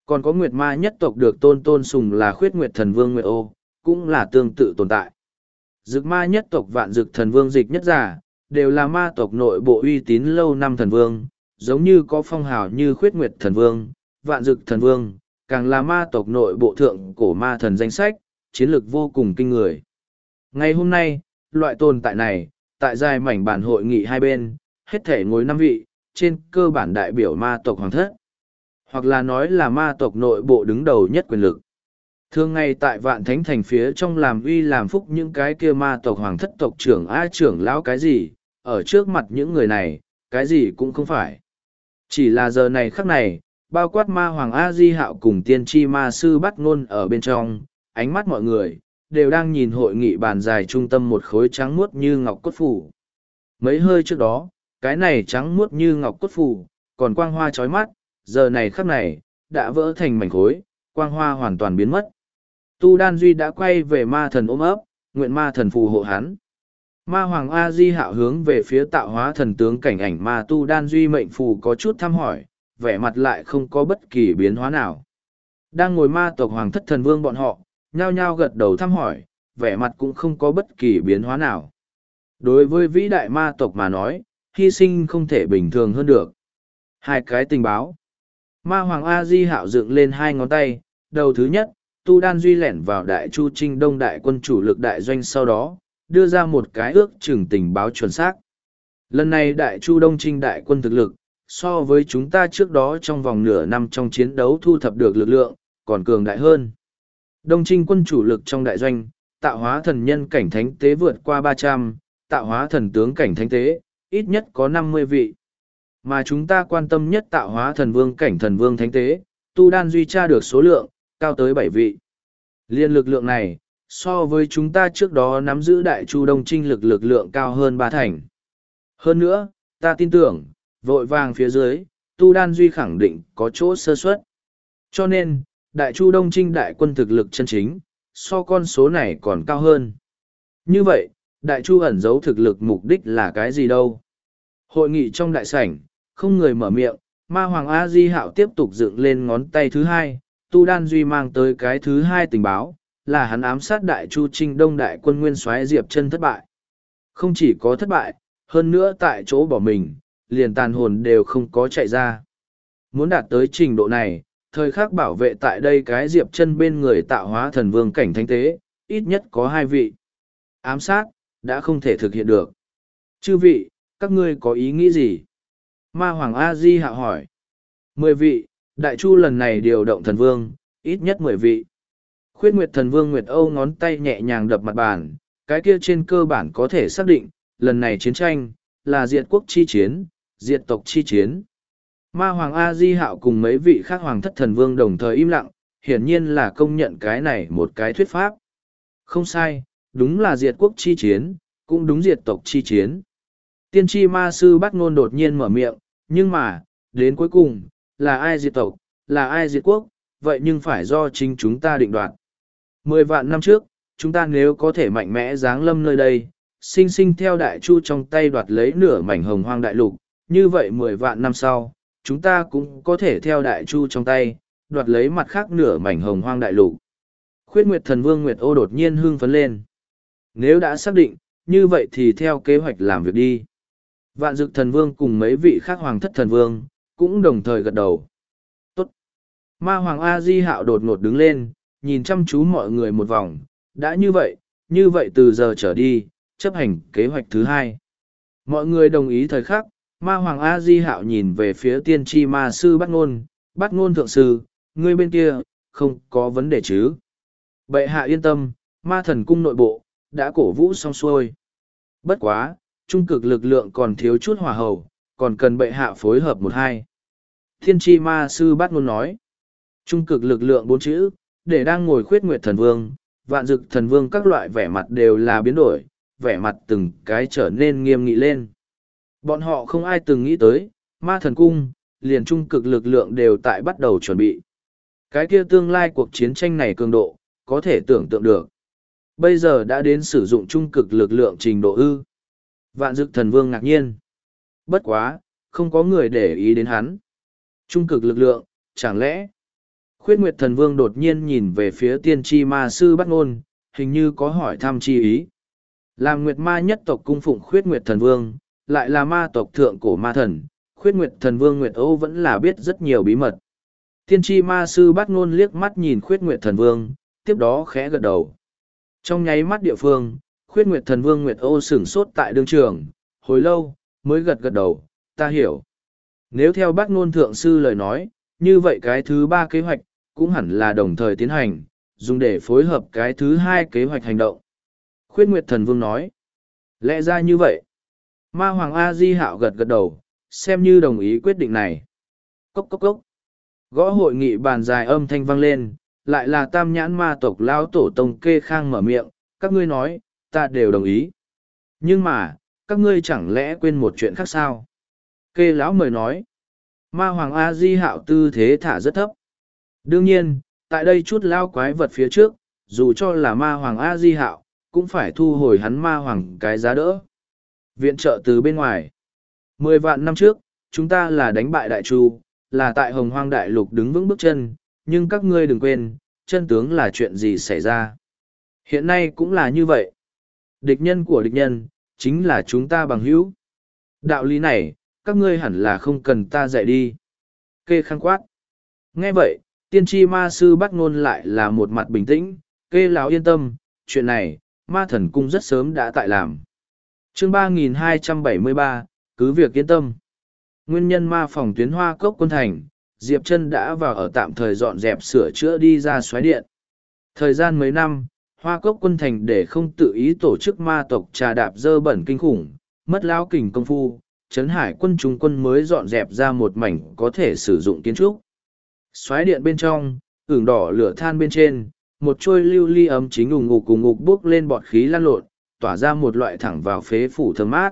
Còn có Nguyệt Ma nhất tộc được tôn sùng là Khuyết Nguyệt Thần Vương Nguyệt Ô, cũng là tương tự tồn tại. Dực Ma nhất tộc Vạn Dực Thần Vương Dịch Nhất Giả, đều là ma tộc nội bộ uy tín lâu năm thần vương, giống như có phong hào như Khuyết Nguyệt Thần Vương, Vạn Dực Thần Vương, càng là ma tộc nội bộ thượng cổ ma thần danh sách, chiến lược vô cùng kinh người. Ngày hôm nay, loại tồn tại này, tại dài mảnh bản hội nghị hai bên, hết thể ngồi 5 vị, trên cơ bản đại biểu ma tộc hoàng thất, hoặc là nói là ma tộc nội bộ đứng đầu nhất quyền lực. Thường ngày tại Vạn Thánh Thành phía trong làm uy làm phúc những cái kia ma tộc hoàng thất tộc trưởng trưởng lão cái gì, ở trước mặt những người này, cái gì cũng không phải. Chỉ là giờ này khắc này, bao quát ma hoàng A-di Hạo cùng tiên tri ma sư bắt ngôn ở bên trong, ánh mắt mọi người, đều đang nhìn hội nghị bàn dài trung tâm một khối trắng muốt như ngọc cốt phủ. Mấy hơi trước đó, cái này trắng muốt như ngọc cốt phủ, còn quang hoa chói mắt, giờ này khắc này, đã vỡ thành mảnh khối, quang hoa hoàn toàn biến mất. Tu Đan Duy đã quay về ma thần ôm ấp, nguyện ma thần phù hộ hắn. Ma Hoàng A-di Hạo hướng về phía tạo hóa thần tướng cảnh ảnh ma Tu Đan Duy mệnh phù có chút thăm hỏi, vẻ mặt lại không có bất kỳ biến hóa nào. Đang ngồi ma tộc hoàng thất thần vương bọn họ, nhao nhao gật đầu thăm hỏi, vẻ mặt cũng không có bất kỳ biến hóa nào. Đối với vĩ đại ma tộc mà nói, hy sinh không thể bình thường hơn được. Hai cái tình báo. Ma Hoàng A-di Hạo dựng lên hai ngón tay, đầu thứ nhất, Tu Đan Duy lẻn vào Đại Chu Trinh Đông đại quân chủ lực đại doanh, sau đó đưa ra một cái ước chừng tình báo chuẩn xác. Lần này Đại Chu Đông Trinh đại quân thực lực, so với chúng ta trước đó trong vòng nửa năm trong chiến đấu thu thập được lực lượng, còn cường đại hơn. Đông Trinh quân chủ lực trong đại doanh, tạo hóa thần nhân cảnh thánh tế vượt qua 300, tạo hóa thần tướng cảnh thánh tế, ít nhất có 50 vị. Mà chúng ta quan tâm nhất tạo hóa thần vương cảnh thần vương thánh tế, Tu Đan Duy tra được số lượng, cao tới 7 vị. Liên lực lượng này, so với chúng ta trước đó nắm giữ Đại Chu Đông Trinh lực lượng cao hơn 3 thành. Hơn nữa, ta tin tưởng, vội vàng phía dưới, Tu Đan Duy khẳng định có chỗ sơ suất. Cho nên, Đại Chu Đông Trinh đại quân thực lực chân chính, so con số này còn cao hơn. Như vậy, Đại Chu ẩn giấu thực lực mục đích là cái gì đâu? Hội nghị trong đại sảnh, không người mở miệng, Ma Hoàng A-di Hạo tiếp tục dựng lên ngón tay thứ hai, Tu Đan Duy mang tới cái thứ hai tình báo, là hắn ám sát Đại Chu Trinh Đông đại quân nguyên soái Diệp Chân thất bại. Không chỉ có thất bại, hơn nữa tại chỗ bỏ mình, liền tàn hồn đều không có chạy ra. Muốn đạt tới trình độ này, thời khắc bảo vệ tại đây cái Diệp Chân bên người tạo hóa thần vương cảnh thánh tế, ít nhất có 2 vị. Ám sát, đã không thể thực hiện được. Chư vị, các ngươi có ý nghĩ gì? Ma Hoàng A-di Hạo hỏi. 10 vị, Đại Chu lần này điều động thần vương, ít nhất 10 vị. Khuyết Nguyệt thần vương Nguyệt Âu ngón tay nhẹ nhàng đập mặt bàn, cái kia trên cơ bản có thể xác định, lần này chiến tranh, là diệt quốc chi chiến, diệt tộc chi chiến. Ma Hoàng A-di Hạo cùng mấy vị khác hoàng thất thần vương đồng thời im lặng, hiển nhiên là công nhận cái này một cái thuyết pháp. Không sai, đúng là diệt quốc chi chiến, cũng đúng diệt tộc chi chiến. Tiên tri ma sư bắt ngôn đột nhiên mở miệng, nhưng mà, đến cuối cùng, là ai diệt tộc, là ai diệt quốc, vậy nhưng phải do chính chúng ta định đoạt. 10 vạn năm trước, chúng ta nếu có thể mạnh mẽ giáng lâm nơi đây, sinh sinh theo Đại Chu trong tay đoạt lấy nửa mảnh hồng hoang đại lục, như vậy 10 vạn năm sau, chúng ta cũng có thể theo Đại Chu trong tay, đoạt lấy mặt khác nửa mảnh hồng hoang đại lục. Khuyết Nguyệt thần vương Nguyệt Ô đột nhiên hưng phấn lên. Nếu đã xác định, như vậy thì theo kế hoạch làm việc đi. Vạn Dực thần vương cùng mấy vị khác hoàng thất thần vương, cũng đồng thời gật đầu. Tốt. Ma Hoàng A-di Hạo đột ngột đứng lên, nhìn chăm chú mọi người một vòng. Đã như vậy từ giờ trở đi, chấp hành kế hoạch thứ hai. Mọi người đồng ý thời khắc, Ma Hoàng A-di Hạo nhìn về phía tiên tri ma sư bắt ngôn thượng sư, ngươi bên kia, không có vấn đề chứ. Bệ hạ yên tâm, ma thần cung nội bộ, đã cổ vũ xong xuôi. Bất quá, trung cực lực lượng còn thiếu chút hỏa hầu, còn cần bệ hạ phối hợp 1-2. Thiên tri ma sư bắt ngôn nói. Trung cực lực lượng 4 chữ, để đang ngồi Khuyết Nguyệt thần vương, Vạn Dực thần vương các loại vẻ mặt đều là biến đổi, vẻ mặt từng cái trở nên nghiêm nghị lên. Bọn họ không ai từng nghĩ tới, ma thần cung, liền trung cực lực lượng đều tại bắt đầu chuẩn bị. Cái kia tương lai cuộc chiến tranh này cường độ, có thể tưởng tượng được. Bây giờ đã đến sử dụng trung cực lực lượng trình độ ư. Vạn Dực thần vương ngạc nhiên. Bất quá, không có người để ý đến hắn. Trung cực lực lượng, chẳng lẽ Khuyết Nguyệt Thần Vương đột nhiên nhìn về phía tiên tri ma sư Bát Ngôn, hình như có hỏi thăm chi ý. Làm Nguyệt Ma nhất tộc cung phụng Khuyết Nguyệt Thần Vương, lại là ma tộc thượng cổ ma thần, Khuyết Nguyệt Thần Vương Nguyệt Âu vẫn là biết rất nhiều bí mật. Tiên tri ma sư Bát Ngôn liếc mắt nhìn Khuyết Nguyệt Thần Vương, tiếp đó khẽ gật đầu. Trong nháy mắt địa phương, Khuyết Nguyệt Thần Vương Nguyệt Âu sửng sốt tại đương trường, hồi lâu, mới gật gật đầu, ta hiểu. Nếu theo Bát Ngôn thượng sư lời nói, như vậy cái thứ ba kế hoạch, cũng hẳn là đồng thời tiến hành, dùng để phối hợp cái thứ hai kế hoạch hành động. Khuyết Nguyệt Thần Vương nói, lẽ ra như vậy. Ma Hoàng A Di Hạo gật gật đầu, xem như đồng ý quyết định này. Cốc cốc cốc. Gõ hội nghị bàn dài âm thanh vang lên, lại là tam nhãn ma tộc lão tổ tông Kê Khang mở miệng, các ngươi nói, ta đều đồng ý. Nhưng mà, các ngươi chẳng lẽ quên một chuyện khác sao? Kê lão mời nói, ma hoàng A Di Hạo tư thế thả rất thấp. Đương nhiên, tại đây chút lao quái vật phía trước, dù cho là ma hoàng A Di Hạo, cũng phải thu hồi hắn ma hoàng cái giá đỡ. Viện trợ từ bên ngoài. 10 vạn năm trước, chúng ta là đánh bại Đại Chu, là tại Hồng Hoang Đại Lục đứng vững bước chân, nhưng các ngươi đừng quên, chân tướng là chuyện gì xảy ra. Hiện nay cũng là như vậy. Địch nhân của địch nhân, chính là chúng ta bằng hữu. Đạo lý này, các ngươi hẳn là không cần ta dạy đi. Kê Khang quát. Nghe vậy, tiên tri ma sư Bát Ngôn lại là một mặt bình tĩnh, Kê lão yên tâm, chuyện này, ma thần cung rất sớm đã tại làm. Chương 3273, cứ việc yên tâm. Nguyên nhân ma phòng tuyến Hoa Cốc Quân Thành, Diệp Chân đã vào ở tạm thời dọn dẹp sửa chữa đi ra xoáy điện. Thời gian mấy năm, Hoa Cốc Quân Thành để không tự ý tổ chức ma tộc trà đạp dơ bẩn kinh khủng, mất lão kình công phu, Trấn Hải quân trung quân mới dọn dẹp ra một mảnh có thể sử dụng kiến trúc. Xoáy điện bên trong, ửng đỏ lửa than bên trên, một trôi lưu ly ấm chính ủng ngục cùng ngục bốc lên bọt khí lan lộn, tỏa ra một loại thẳng vào phế phủ thơm mát.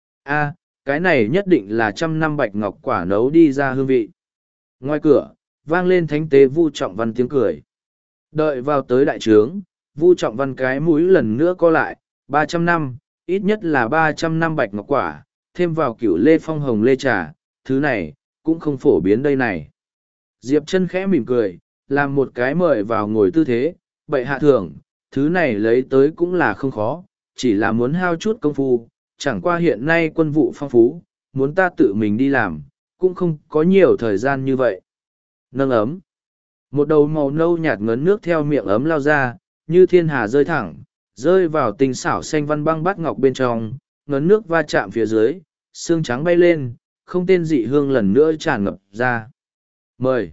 A, cái này nhất định là 100 năm bạch ngọc quả nấu đi ra hương vị. Ngoài cửa, vang lên thánh tế Vu Trọng Văn tiếng cười. Đợi vào tới đại trướng, Vu Trọng Văn cái mũi lần nữa co lại, 300 năm, ít nhất là 300 năm bạch ngọc quả, thêm vào cửu lê phong hồng lê trà, thứ này, cũng không phổ biến đây này. Diệp Chân khẽ mỉm cười, làm một cái mời vào ngồi tư thế, bệ hạ thưởng, thứ này lấy tới cũng là không khó, chỉ là muốn hao chút công phu, chẳng qua hiện nay quân vụ phong phú, muốn ta tự mình đi làm, cũng không có nhiều thời gian như vậy. Nâng ấm. Một đầu màu nâu nhạt ngấn nước theo miệng ấm lao ra, như thiên hà rơi thẳng, rơi vào tinh xảo xanh văn băng bát ngọc bên trong, ngấn nước va chạm phía dưới, xương trắng bay lên, không tên dị hương lần nữa tràn ngập ra. Mời.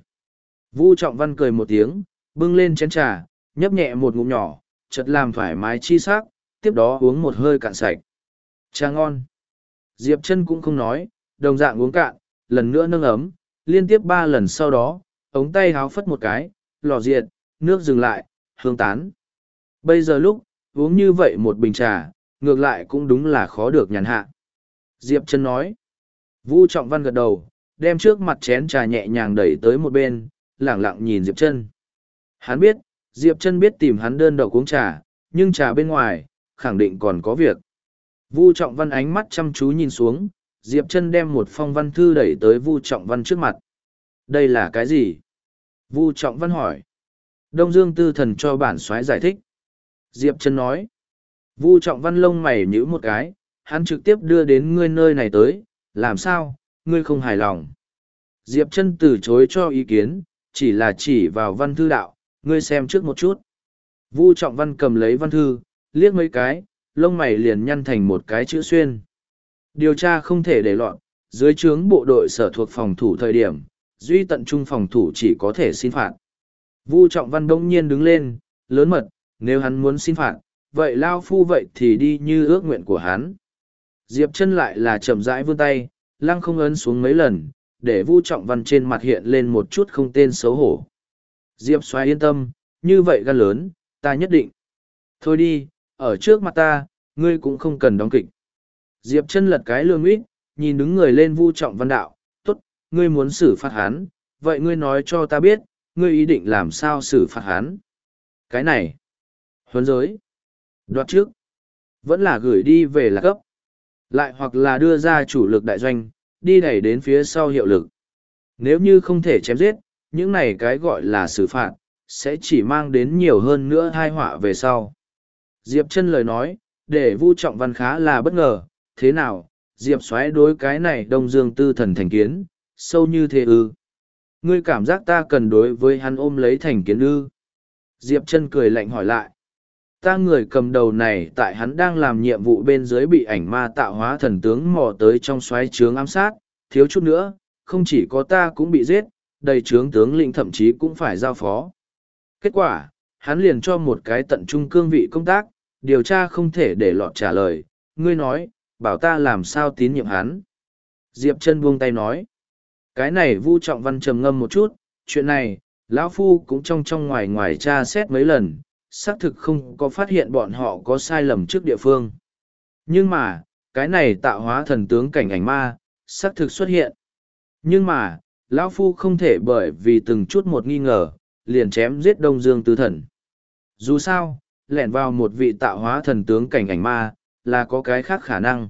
Vu Trọng Văn cười một tiếng, bưng lên chén trà, nhấp nhẹ một ngụm nhỏ, chợt làm thoải mái chi sắc, tiếp đó uống một hơi cạn sạch. Trà ngon. Diệp Chân cũng không nói, đồng dạng uống cạn, lần nữa nâng ấm, liên tiếp 3 lần sau đó, ống tay háo phất một cái, lò diệt, nước dừng lại, hương tán. Bây giờ lúc, uống như vậy một bình trà, ngược lại cũng đúng là khó được nhàn hạ. Diệp Chân nói. Vu Trọng Văn gật đầu, đem trước mặt chén trà nhẹ nhàng đẩy tới một bên, lẳng lặng nhìn Diệp Chân. Hắn biết, Diệp Chân biết tìm hắn đơn độc uống trà, nhưng trà bên ngoài, khẳng định còn có việc. Vu Trọng Văn ánh mắt chăm chú nhìn xuống, Diệp Chân đem một phong văn thư đẩy tới Vu Trọng Văn trước mặt. Đây là cái gì? Vu Trọng Văn hỏi. Đông Dương Tư Thần cho bản soái giải thích. Diệp Chân nói. Vu Trọng Văn lông mày nhíu một cái, hắn trực tiếp đưa đến ngươi nơi này tới, làm sao, ngươi không hài lòng. Diệp Chân từ chối cho ý kiến, chỉ là chỉ vào văn thư đạo, ngươi xem trước một chút. Vu Trọng Văn cầm lấy văn thư, liếc mấy cái, lông mày liền nhăn thành một cái chữ xuyên. Điều tra không thể để lọt, dưới trướng bộ đội sở thuộc phòng thủ thời điểm, duy tận trung phòng thủ chỉ có thể xin phạt. Vu Trọng Văn bỗng nhiên đứng lên, lớn mật, nếu hắn muốn xin phạt, vậy lao phu vậy thì đi như ước nguyện của hắn. Diệp Chân lại là chậm rãi vươn tay, lăng không ấn xuống mấy lần, để Vu Trọng Văn trên mặt hiện lên một chút không tên xấu hổ. Diệp Soái yên tâm, như vậy gan lớn, ta nhất định. Thôi đi, ở trước mặt ta, ngươi cũng không cần đóng kịch. Diệp Chân lật cái lương uýt, nhìn đứng người lên Vu Trọng Văn đạo, tốt, ngươi muốn xử phạt hắn, vậy ngươi nói cho ta biết, ngươi ý định làm sao xử phạt hắn. Cái này, huấn giới, đoạt trước, vẫn là gửi đi về là cấp, lại hoặc là đưa ra chủ lực đại doanh, đi đẩy đến phía sau hiệu lực. Nếu như không thể chém giết, những này cái gọi là xử phạt, sẽ chỉ mang đến nhiều hơn nữa tai họa về sau. Diệp Chân lời nói, để Vu Trọng Văn khá là bất ngờ, thế nào, Diệp Soái đối cái này Đông Dương Tư Thần thành kiến, sâu như thế ư? Ngươi cảm giác ta cần đối với hắn ôm lấy thành kiến ư? Diệp Chân cười lạnh hỏi lại. Ta người cầm đầu này tại hắn đang làm nhiệm vụ bên dưới bị ảnh ma tạo hóa thần tướng mò tới trong xoáy trướng ám sát, thiếu chút nữa, không chỉ có ta cũng bị giết, đầy trướng tướng lĩnh thậm chí cũng phải giao phó. Kết quả, hắn liền cho một cái tận trung cương vị công tác, điều tra không thể để lọt trả lời, ngươi nói, bảo ta làm sao tín nhiệm hắn. Diệp Chân buông tay nói, cái này Vu Trọng Văn trầm ngâm một chút, chuyện này, lão phu cũng trong ngoài ngoài tra xét mấy lần, xác thực không có phát hiện bọn họ có sai lầm trước địa phương. Nhưng mà, cái này tạo hóa thần tướng cảnh ảnh ma, xác thực xuất hiện. Nhưng mà, lão phu không thể bởi vì từng chút một nghi ngờ, liền chém giết Đông Dương Tư Thần. Dù sao, lẻn vào một vị tạo hóa thần tướng cảnh ảnh ma, là có cái khác khả năng.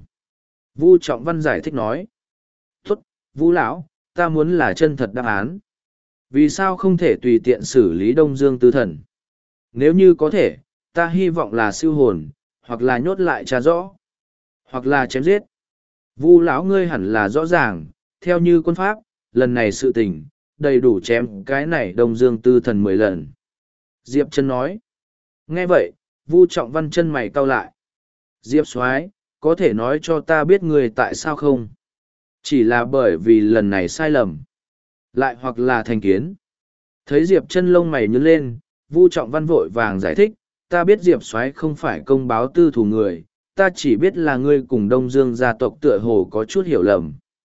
Vu Trọng Văn giải thích nói. Tốt, Vu lão, ta muốn là chân thật đáp án. Vì sao không thể tùy tiện xử lý Đông Dương Tư Thần? Nếu như có thể, ta hy vọng là siêu hồn, hoặc là nhốt lại tra rõ, hoặc là chém giết. Vu lão ngươi hẳn là rõ ràng, theo như quân pháp, lần này sự tình, đầy đủ chém cái này Đông Dương Tư Thần 10 lần. Diệp Chân nói. Nghe vậy, Vu Trọng Văn chân mày cau lại. Diệp Soái, có thể nói cho ta biết người tại sao không? Chỉ là bởi vì lần này sai lầm. Lại hoặc là thành kiến. Thấy Diệp Chân lông mày nhướng lên, Vu Trọng Văn vội vàng giải thích, ta biết Diệp Soái không phải công báo tư thủ người, ta chỉ biết là ngươi cùng Đông Dương gia tộc tựa hồ có chút hiểu lầm.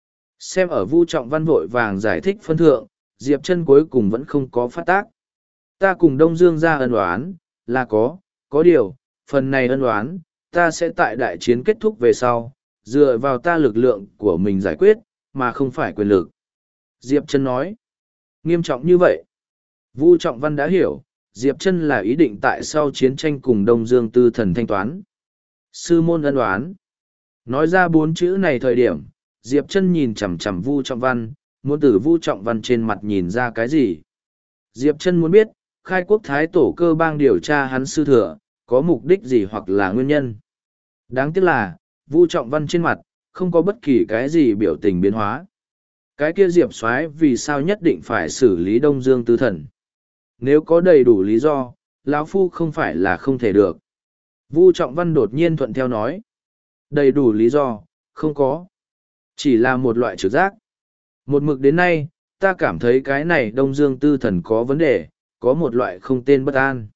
Xem ở Vu Trọng Văn vội vàng giải thích phân thượng, Diệp Chân cuối cùng vẫn không có phát tác. Ta cùng Đông Dương gia ân oán, là có điều, phần này ân oán, ta sẽ tại đại chiến kết thúc về sau, dựa vào ta lực lượng của mình giải quyết, mà không phải quyền lực. Diệp Chân nói, nghiêm trọng như vậy. Vu Trọng Văn đã hiểu, Diệp Chân là ý định tại sau chiến tranh cùng Đông Dương Tư Thần thanh toán. Sư môn ân oán. Nói ra 4 chữ này thời điểm, Diệp Chân nhìn chằm chằm Vu Trọng Văn, muốn từ Vu Trọng Văn trên mặt nhìn ra cái gì. Diệp Chân muốn biết, khai quốc thái tổ cơ bang điều tra hắn sư thừa, có mục đích gì hoặc là nguyên nhân. Đáng tiếc là, Vu Trọng Văn trên mặt, không có bất kỳ cái gì biểu tình biến hóa. Cái kia Diệp Soái vì sao nhất định phải xử lý Đông Dương Tư Thần? Nếu có đầy đủ lý do, lão phu không phải là không thể được. Vu Trọng Văn đột nhiên thuận theo nói. Đầy đủ lý do, không có. Chỉ là một loại trực giác. Một mực đến nay, ta cảm thấy cái này Đông Dương Tư Thần có vấn đề, có một loại không tên bất an.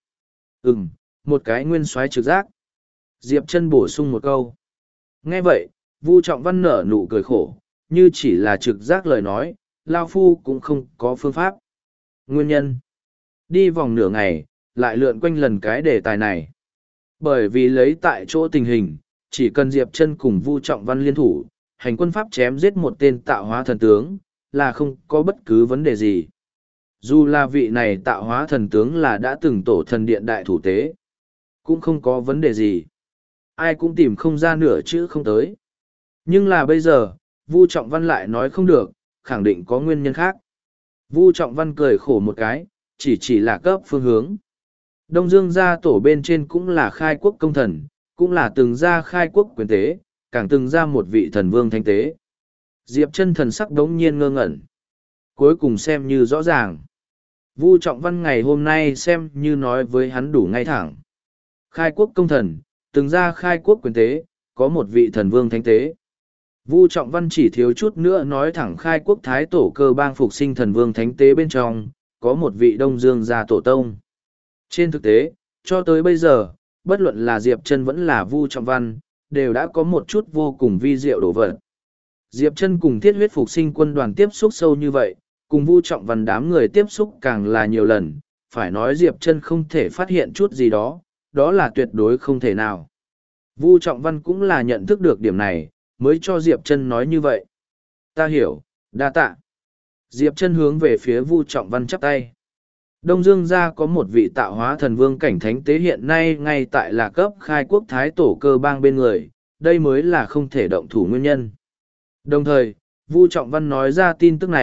Một cái nguyên soái trực giác. Diệp Chân bổ sung một câu. Nghe vậy, Vu Trọng Văn nở nụ cười khổ, như chỉ là trực giác lời nói, lao phu cũng không có phương pháp. Nguyên nhân. Đi vòng nửa ngày, lại lượn quanh lần cái đề tài này. Bởi vì lấy tại chỗ tình hình, chỉ cần Diệp Chân cùng Vu Trọng Văn liên thủ, hành quân pháp chém giết một tên tạo hóa thần tướng, là không có bất cứ vấn đề gì. Dù là vị này tạo hóa thần tướng là đã từng tổ thần điện đại thủ tế, cũng không có vấn đề gì. Ai cũng tìm không ra nửa chữ không tới. Nhưng là bây giờ, Vu Trọng Văn lại nói không được, khẳng định có nguyên nhân khác. Vu Trọng Văn cười khổ một cái, chỉ là cấp phương hướng. Đông Dương gia tổ bên trên cũng là khai quốc công thần, cũng là từng ra khai quốc quyền tế, càng từng ra một vị thần vương thánh tế. Diệp Chân thần sắc đống nhiên ngơ ngẩn. Cuối cùng xem như rõ ràng. Vu Trọng Văn ngày hôm nay xem như nói với hắn đủ ngay thẳng. Khai quốc công thần, từng ra khai quốc quyền tế, có một vị thần vương thánh tế. Vu Trọng Văn chỉ thiếu chút nữa nói thẳng khai quốc thái tổ cơ bang phục sinh thần vương thánh tế bên trong, có một vị Đông Dương gia tổ tông. Trên thực tế, cho tới bây giờ, bất luận là Diệp Chân vẫn là Vu Trọng Văn, đều đã có một chút vô cùng vi diệu đổ vật. Diệp Chân cùng Thiết Huyết Phục Sinh quân đoàn tiếp xúc sâu như vậy, cùng Vu Trọng Văn đám người tiếp xúc càng là nhiều lần, phải nói Diệp Chân không thể phát hiện chút gì đó, đó là tuyệt đối không thể nào. Vu Trọng Văn cũng là nhận thức được điểm này, mới cho Diệp Chân nói như vậy. Ta hiểu, đa tạ. Diệp Chân hướng về phía Vu Trọng Văn chắp tay. Đông Dương gia có một vị tạo hóa thần vương cảnh thánh tế hiện nay ngay tại là cấp khai quốc thái tổ cơ bang bên người, đây mới là không thể động thủ nguyên nhân. Đồng thời, Vu Trọng Văn nói ra tin tức này,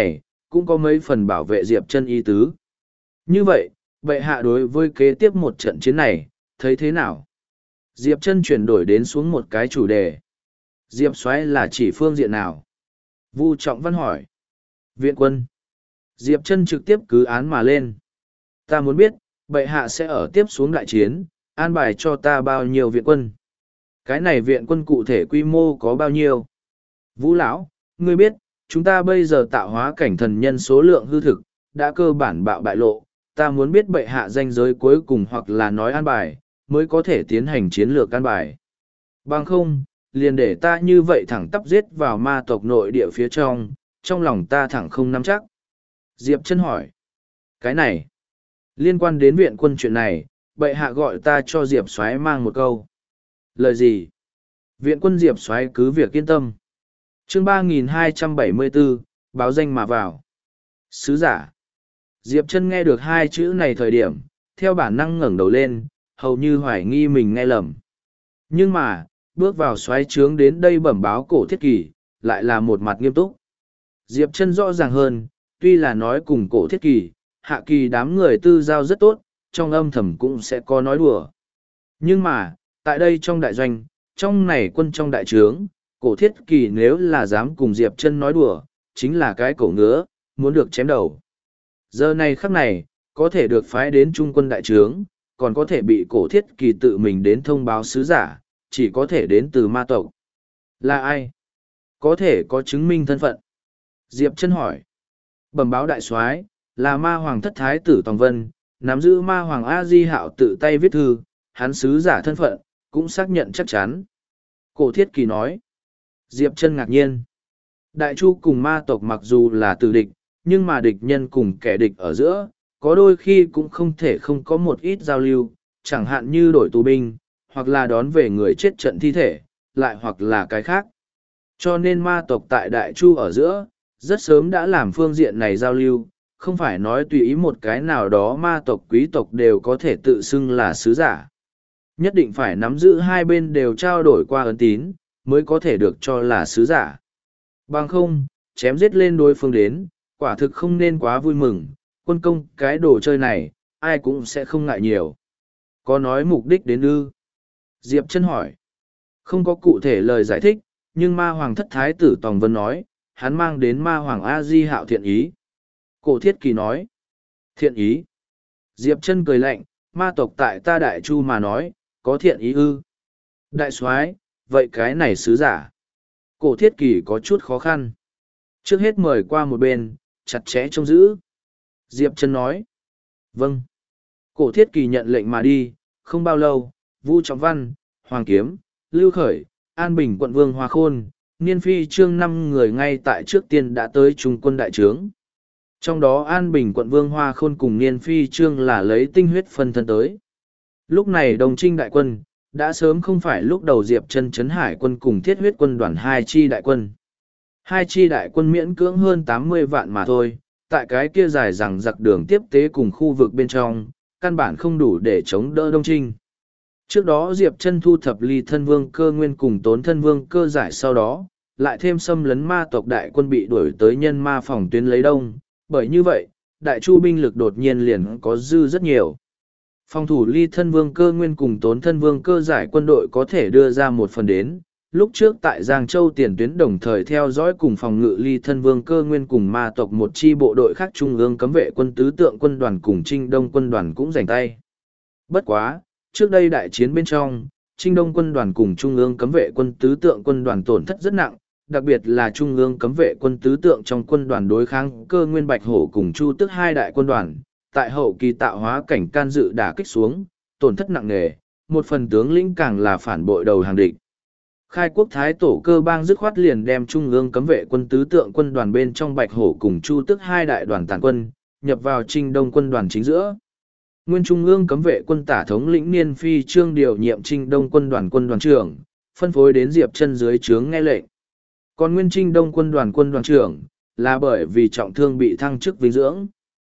cũng có mấy phần bảo vệ Diệp Chân ý tứ. Như vậy, bệ hạ đối với kế tiếp một trận chiến này, thấy thế nào? Diệp Chân chuyển đổi đến xuống một cái chủ đề. Diệp Soái là chỉ phương diện nào? Vu Trọng Văn hỏi. Viện quân. Diệp Chân trực tiếp cứ án mà lên. Ta muốn biết, bệ hạ sẽ ở tiếp xuống đại chiến, an bài cho ta bao nhiêu viện quân? Cái này viện quân cụ thể quy mô có bao nhiêu? Vũ lão, ngươi biết, chúng ta bây giờ tạo hóa cảnh thần nhân số lượng hư thực, đã cơ bản bại lộ, ta muốn biết bệ hạ danh giới cuối cùng hoặc là nói an bài, mới có thể tiến hành chiến lược an bài. Bằng không, liền để ta như vậy thẳng tắp giết vào ma tộc nội địa phía trong lòng ta thẳng không nắm chắc. Diệp Chân hỏi. Cái này, liên quan đến viện quân chuyện này, bệ hạ gọi ta cho Diệp Soái mang một câu. Lời gì? Viện quân Diệp Soái cứ việc yên tâm. Chương 3274, báo danh mà vào. Sứ giả. Diệp Chân nghe được hai chữ này thời điểm, theo bản năng ngẩng đầu lên, hầu như hoài nghi mình nghe lầm. Nhưng mà, bước vào xoáy trướng đến đây bẩm báo Cổ Thiết Kỳ, lại là một mặt nghiêm túc. Diệp Chân rõ ràng hơn, tuy là nói cùng Cổ Thiết Kỳ, Hạ Kỳ đám người tư giao rất tốt, trong âm thầm cũng sẽ có nói đùa. Nhưng mà, tại đây trong đại doanh, trong này quân trong đại trướng, Cổ Thiết Kỳ nếu là dám cùng Diệp Chân nói đùa, chính là cái cổ ngứa, muốn được chém đầu. Giờ này khắc này, có thể được phái đến trung quân đại trướng, còn có thể bị Cổ Thiết Kỳ tự mình đến thông báo sứ giả, chỉ có thể đến từ ma tộc. Là ai? Có thể có chứng minh thân phận. Diệp Chân hỏi. Bẩm báo đại soái, là ma hoàng thất thái tử Tòng Vân, nắm giữ ma hoàng A Di Hạo tự tay viết thư, hắn sứ giả thân phận, cũng xác nhận chắc chắn. Cổ Thiết Kỳ nói. Diệp Chân ngạc nhiên. Đại Chu cùng ma tộc mặc dù là tử địch, nhưng mà địch nhân cùng kẻ địch ở giữa, có đôi khi cũng không thể không có một ít giao lưu, chẳng hạn như đổi tù binh, hoặc là đón về người chết trận thi thể, lại hoặc là cái khác. Cho nên ma tộc tại Đại Chu ở giữa, rất sớm đã làm phương diện này giao lưu, không phải nói tùy ý một cái nào đó ma tộc quý tộc đều có thể tự xưng là sứ giả. Nhất định phải nắm giữ hai bên đều trao đổi qua ấn tín, mới có thể được cho là sứ giả. Bằng không, chém giết lên đối phương đến, quả thực không nên quá vui mừng, quân công cái đồ chơi này, ai cũng sẽ không ngại nhiều. Có nói mục đích đến ư? Diệp Chân hỏi. Không có cụ thể lời giải thích, nhưng ma hoàng thất thái tử Tòng Vân nói, hắn mang đến ma hoàng A Di Hạo thiện ý. Cổ Thiết Kỳ nói. Thiện ý. Diệp Chân cười lạnh, ma tộc tại ta Đại Chu mà nói, có thiện ý ư? Đại soái, vậy cái này sứ giả. Cổ Thiết Kỳ có chút khó khăn. Trước hết mời qua một bên, chặt chẽ trông giữ. Diệp Chân nói. Vâng. Cổ Thiết Kỳ nhận lệnh mà đi, không bao lâu, Vu Trọng Văn, Hoàng Kiếm, Lưu Khởi, An Bình quận vương Hoa Khôn, Niên Phi Trương 5 người ngay tại trước tiên đã tới trung quân đại trướng. Trong đó An Bình quận vương Hoa Khôn cùng Niên Phi Trương là lấy tinh huyết phân thân tới. Lúc này Đồng Trinh đại quân, đã sớm không phải lúc đầu Diệp Chân trấn hải quân cùng thiết huyết quân đoàn hai chi đại quân. Hai chi đại quân miễn cưỡng hơn 80 vạn mà thôi, tại cái kia dài rằng giặc đường tiếp tế cùng khu vực bên trong, căn bản không đủ để chống đỡ Đông Trinh. Trước đó Diệp Chân thu thập Ly Thân Vương Cơ Nguyên cùng Tốn Thân Vương Cơ Giải, sau đó lại thêm xâm lấn ma tộc đại quân bị đuổi tới nhân ma phòng tuyến lấy đông, bởi như vậy, Đại Chu binh lực đột nhiên liền có dư rất nhiều. Phòng thủ Ly Thân Vương Cơ Nguyên cùng Tốn Thân Vương Cơ Giải quân đội có thể đưa ra một phần đến, lúc trước tại Giang Châu tiền tuyến đồng thời theo dõi cùng phòng ngự Ly Thân Vương Cơ Nguyên cùng ma tộc một chi bộ đội khác trung ương cấm vệ quân tứ tượng quân đoàn cùng Trinh Đông quân đoàn cũng giành tay. Bất quá, trước đây đại chiến bên trong, Trinh Đông quân đoàn cùng trung ương cấm vệ quân tứ tượng quân đoàn tổn thất rất nặng, đặc biệt là trung ương cấm vệ quân tứ tượng trong quân đoàn đối kháng Cơ Nguyên Bạch Hổ cùng Chu Tức hai đại quân đoàn, tại hậu kỳ tạo hóa cảnh can dự đả kích xuống, tổn thất nặng nề, một phần tướng lĩnh càng là phản bội đầu hàng địch. Khai quốc thái tổ Cơ Bang dứt khoát liền đem trung ương cấm vệ quân tứ tượng quân đoàn bên trong Bạch Hổ cùng Chu Tức hai đại đoàn tàn quân, nhập vào Trinh Đông quân đoàn chính giữa. Nguyên trung ương cấm vệ quân tả thống lĩnh Niên Phi Trương điều nhiệm Trinh Đông quân đoàn trưởng, phân phối đến Diệp Chân dưới trướng nghe lệnh. Còn Nguyên Trinh Đông quân đoàn trưởng, là bởi vì trọng thương bị thăng chức vinh dưỡng.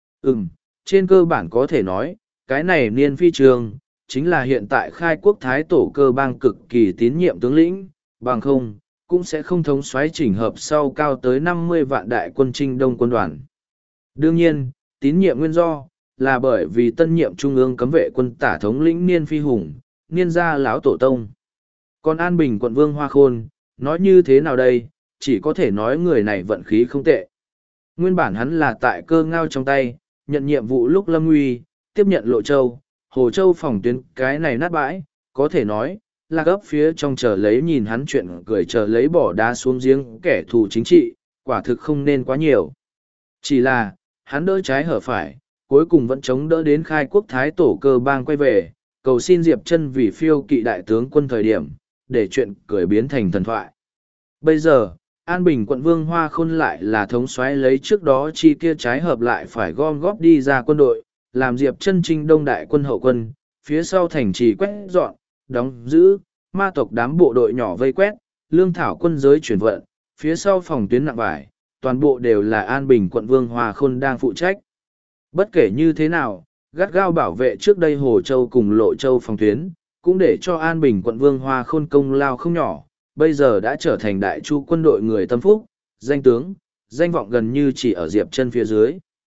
Trên cơ bản có thể nói, cái này Niên Phi Trương, chính là hiện tại khai quốc thái tổ Cơ Bang cực kỳ tín nhiệm tướng lĩnh, bằng không, cũng sẽ không thống soái chỉnh hợp sau cao tới 50 vạn đại quân Trinh Đông quân đoàn. Đương nhiên, tín nhiệm nguyên do, là bởi vì tân nhiệm trung ương cấm vệ quân tả thống lĩnh Niên Phi Hùng, Niên gia lão tổ tông. Còn An Bình quận Vương Hoa Khôn, nói như thế nào đây, chỉ có thể nói người này vận khí không tệ. Nguyên bản hắn là tại cơ ngao trong tay, nhận nhiệm vụ lúc lâm nguy, tiếp nhận Lộ Châu, Hồ Châu phòng tuyến cái này nát bãi, có thể nói, là gấp phía trong chờ lấy nhìn hắn chuyện cười chờ lấy bỏ đá xuống giếng kẻ thù chính trị, quả thực không nên quá nhiều. Chỉ là, hắn đỡ trái hở phải, cuối cùng vẫn chống đỡ đến khai quốc thái tổ cơ bang quay về, cầu xin Diệp Chân vì phiêu kỵ đại tướng quân thời điểm, để chuyện cười biến thành thần thoại. Bây giờ, An Bình quận Vương Hoa Khôn lại là thống soái lấy trước đó chi kia trái hợp lại phải gom góp đi ra quân đội, làm Diệp Chân Trinh Đông đại quân hậu quân, phía sau thành trì quét dọn, đóng giữ, ma tộc đám bộ đội nhỏ vây quét, lương thảo quân giới chuyển vận, phía sau phòng tuyến nặng vải, toàn bộ đều là An Bình quận Vương Hoa Khôn đang phụ trách. Bất kể như thế nào, gắt gao bảo vệ trước đây Hồ Châu cùng Lộ Châu phòng tuyến, cũng để cho An Bình quận Vương Hoa Khôn công lao không nhỏ, bây giờ đã trở thành đại chu quân đội người tâm phúc, danh tướng, danh vọng gần như chỉ ở Diệp Chân phía dưới.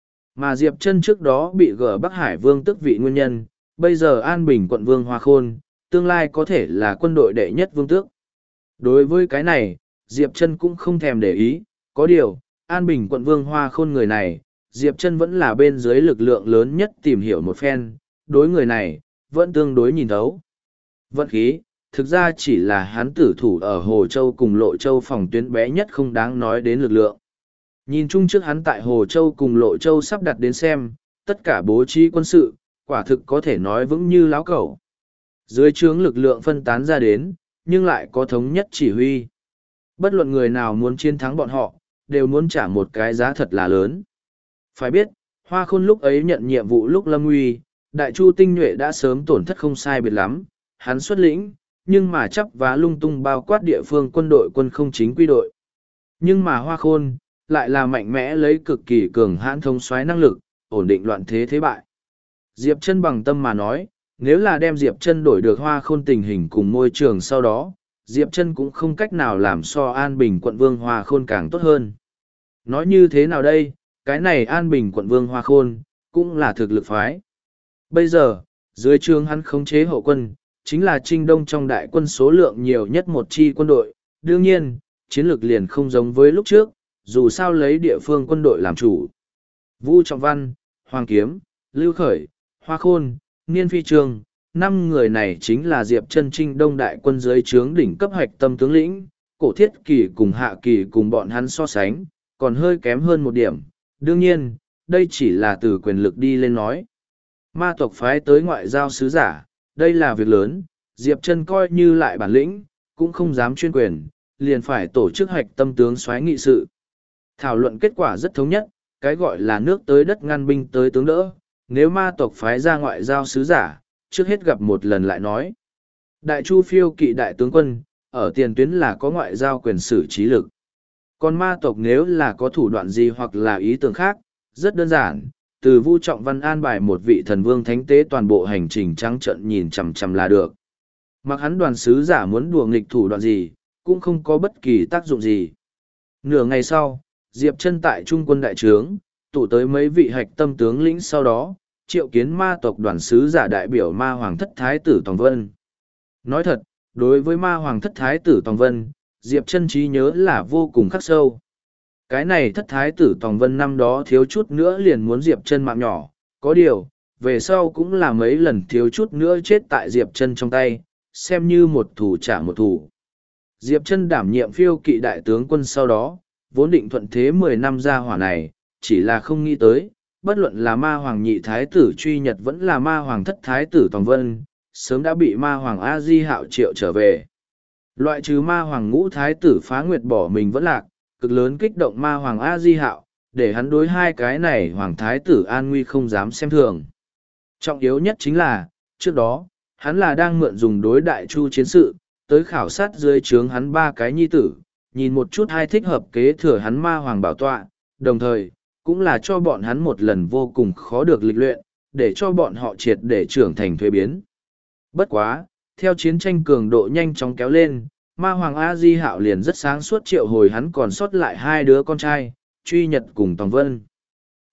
Mà Diệp Chân trước đó bị gỡ Bắc Hải Vương tước vị nguyên nhân, bây giờ An Bình quận Vương Hoa Khôn, tương lai có thể là quân đội đệ nhất vương tước. Đối với cái này, Diệp Chân cũng không thèm để ý, có điều, An Bình quận Vương Hoa Khôn người này, Diệp Chân vẫn là bên dưới lực lượng lớn nhất tìm hiểu một phen, đối người này, vẫn tương đối nhìn thấu. Vận khí, thực ra chỉ là hắn tử thủ ở Hồ Châu cùng Lộ Châu phòng tuyến bé nhất không đáng nói đến lực lượng. Nhìn chung trước hắn tại Hồ Châu cùng Lộ Châu sắp đặt đến xem, tất cả bố trí quân sự, quả thực có thể nói vững như láo cẩu. Dưới trướng lực lượng phân tán ra đến, nhưng lại có thống nhất chỉ huy. Bất luận người nào muốn chiến thắng bọn họ, đều muốn trả một cái giá thật là lớn. Phải biết, Hoa Khôn lúc ấy nhận nhiệm vụ lúc lâm nguy, Đại Chu tinh nhuệ đã sớm tổn thất không sai biệt lắm, hắn xuất lĩnh, nhưng mà chắp vá lung tung bao quát địa phương quân đội quân không chính quy đội. Nhưng mà Hoa Khôn, lại là mạnh mẽ lấy cực kỳ cường hãn thống soái năng lực, ổn định loạn thế thế bại. Diệp Chân bằng tâm mà nói, nếu là đem Diệp Chân đổi được Hoa Khôn tình hình cùng môi trường sau đó, Diệp Chân cũng không cách nào làm so An Bình quận Vương Hoa Khôn càng tốt hơn. Nói như thế nào đây, cái này An Bình quận Vương Hoa Khôn, cũng là thực lực phái. Bây giờ, dưới trướng hắn khống chế hậu quân, chính là Trinh Đông trong đại quân số lượng nhiều nhất một chi quân đội. Đương nhiên, chiến lược liền không giống với lúc trước, dù sao lấy địa phương quân đội làm chủ. Vu Trọng Văn, Hoàng Kiếm, Lưu Khởi, Hoa Khôn, Niên Phi Trương, 5 người này chính là Diệp Chân Trinh Đông đại quân dưới trướng đỉnh cấp hạch tâm tướng lĩnh, Cổ Thiết Kỳ cùng Hạ Kỳ cùng bọn hắn so sánh, còn hơi kém hơn một điểm. Đương nhiên, đây chỉ là từ quyền lực đi lên nói. Ma tộc phái tới ngoại giao sứ giả, đây là việc lớn, Diệp Chân coi như lại bản lĩnh, cũng không dám chuyên quyền, liền phải tổ chức hạch tâm tướng soái nghị sự. Thảo luận kết quả rất thống nhất, cái gọi là nước tới đất ngăn binh tới tướng đỡ, nếu ma tộc phái ra ngoại giao sứ giả, trước hết gặp một lần lại nói. Đại Chu phiêu kỵ đại tướng quân, ở tiền tuyến là có ngoại giao quyền xử trí lực. Còn ma tộc nếu là có thủ đoạn gì hoặc là ý tưởng khác, rất đơn giản, từ Vu Trọng Văn an bài một vị thần vương thánh tế toàn bộ hành trình trắng trợn nhìn chằm chằm là được. Mặc hắn đoàn sứ giả muốn đùa nghịch thủ đoạn gì, cũng không có bất kỳ tác dụng gì. Nửa ngày sau, Diệp Chân tại trung quân đại trướng, tụ tới mấy vị hạch tâm tướng lĩnh sau đó, triệu kiến ma tộc đoàn sứ giả đại biểu ma hoàng thất thái tử Tòng Vân. Nói thật, đối với ma hoàng thất thái tử Tòng Vân, Diệp Chân trí nhớ là vô cùng khắc sâu. Cái này thất thái tử Tòng Vân năm đó thiếu chút nữa liền muốn Diệp Chân mạng nhỏ, có điều, về sau cũng là mấy lần thiếu chút nữa chết tại Diệp Chân trong tay, xem như một thủ trả một thủ. Diệp Chân đảm nhiệm phiêu kỵ đại tướng quân sau đó, vốn định thuận thế 10 năm ra hỏa này, chỉ là không nghĩ tới, bất luận là ma hoàng nhị thái tử truy nhật vẫn là ma hoàng thất thái tử Tòng Vân, sớm đã bị ma hoàng A Di Hạo triệu trở về. Loại trừ ma hoàng ngũ thái tử Phá Nguyệt bỏ mình vẫn lạc, cực lớn kích động ma hoàng A Di Hạo, để hắn đối hai cái này hoàng thái tử an nguy không dám xem thường. Trọng yếu nhất chính là, trước đó, hắn là đang mượn dùng đối đại chu chiến sự, tới khảo sát dưới trướng hắn 3 cái nhi tử, nhìn một chút hai thích hợp kế thừa hắn ma hoàng bảo tọa, đồng thời, cũng là cho bọn hắn một lần vô cùng khó được lịch luyện, để cho bọn họ triệt để trưởng thành thuế biến. Bất quá, theo chiến tranh cường độ nhanh chóng kéo lên, ma hoàng A Di Hạo liền rất sáng suốt triệu hồi hắn còn sót lại 2 đứa con trai, truy nhật cùng Tòng Vân.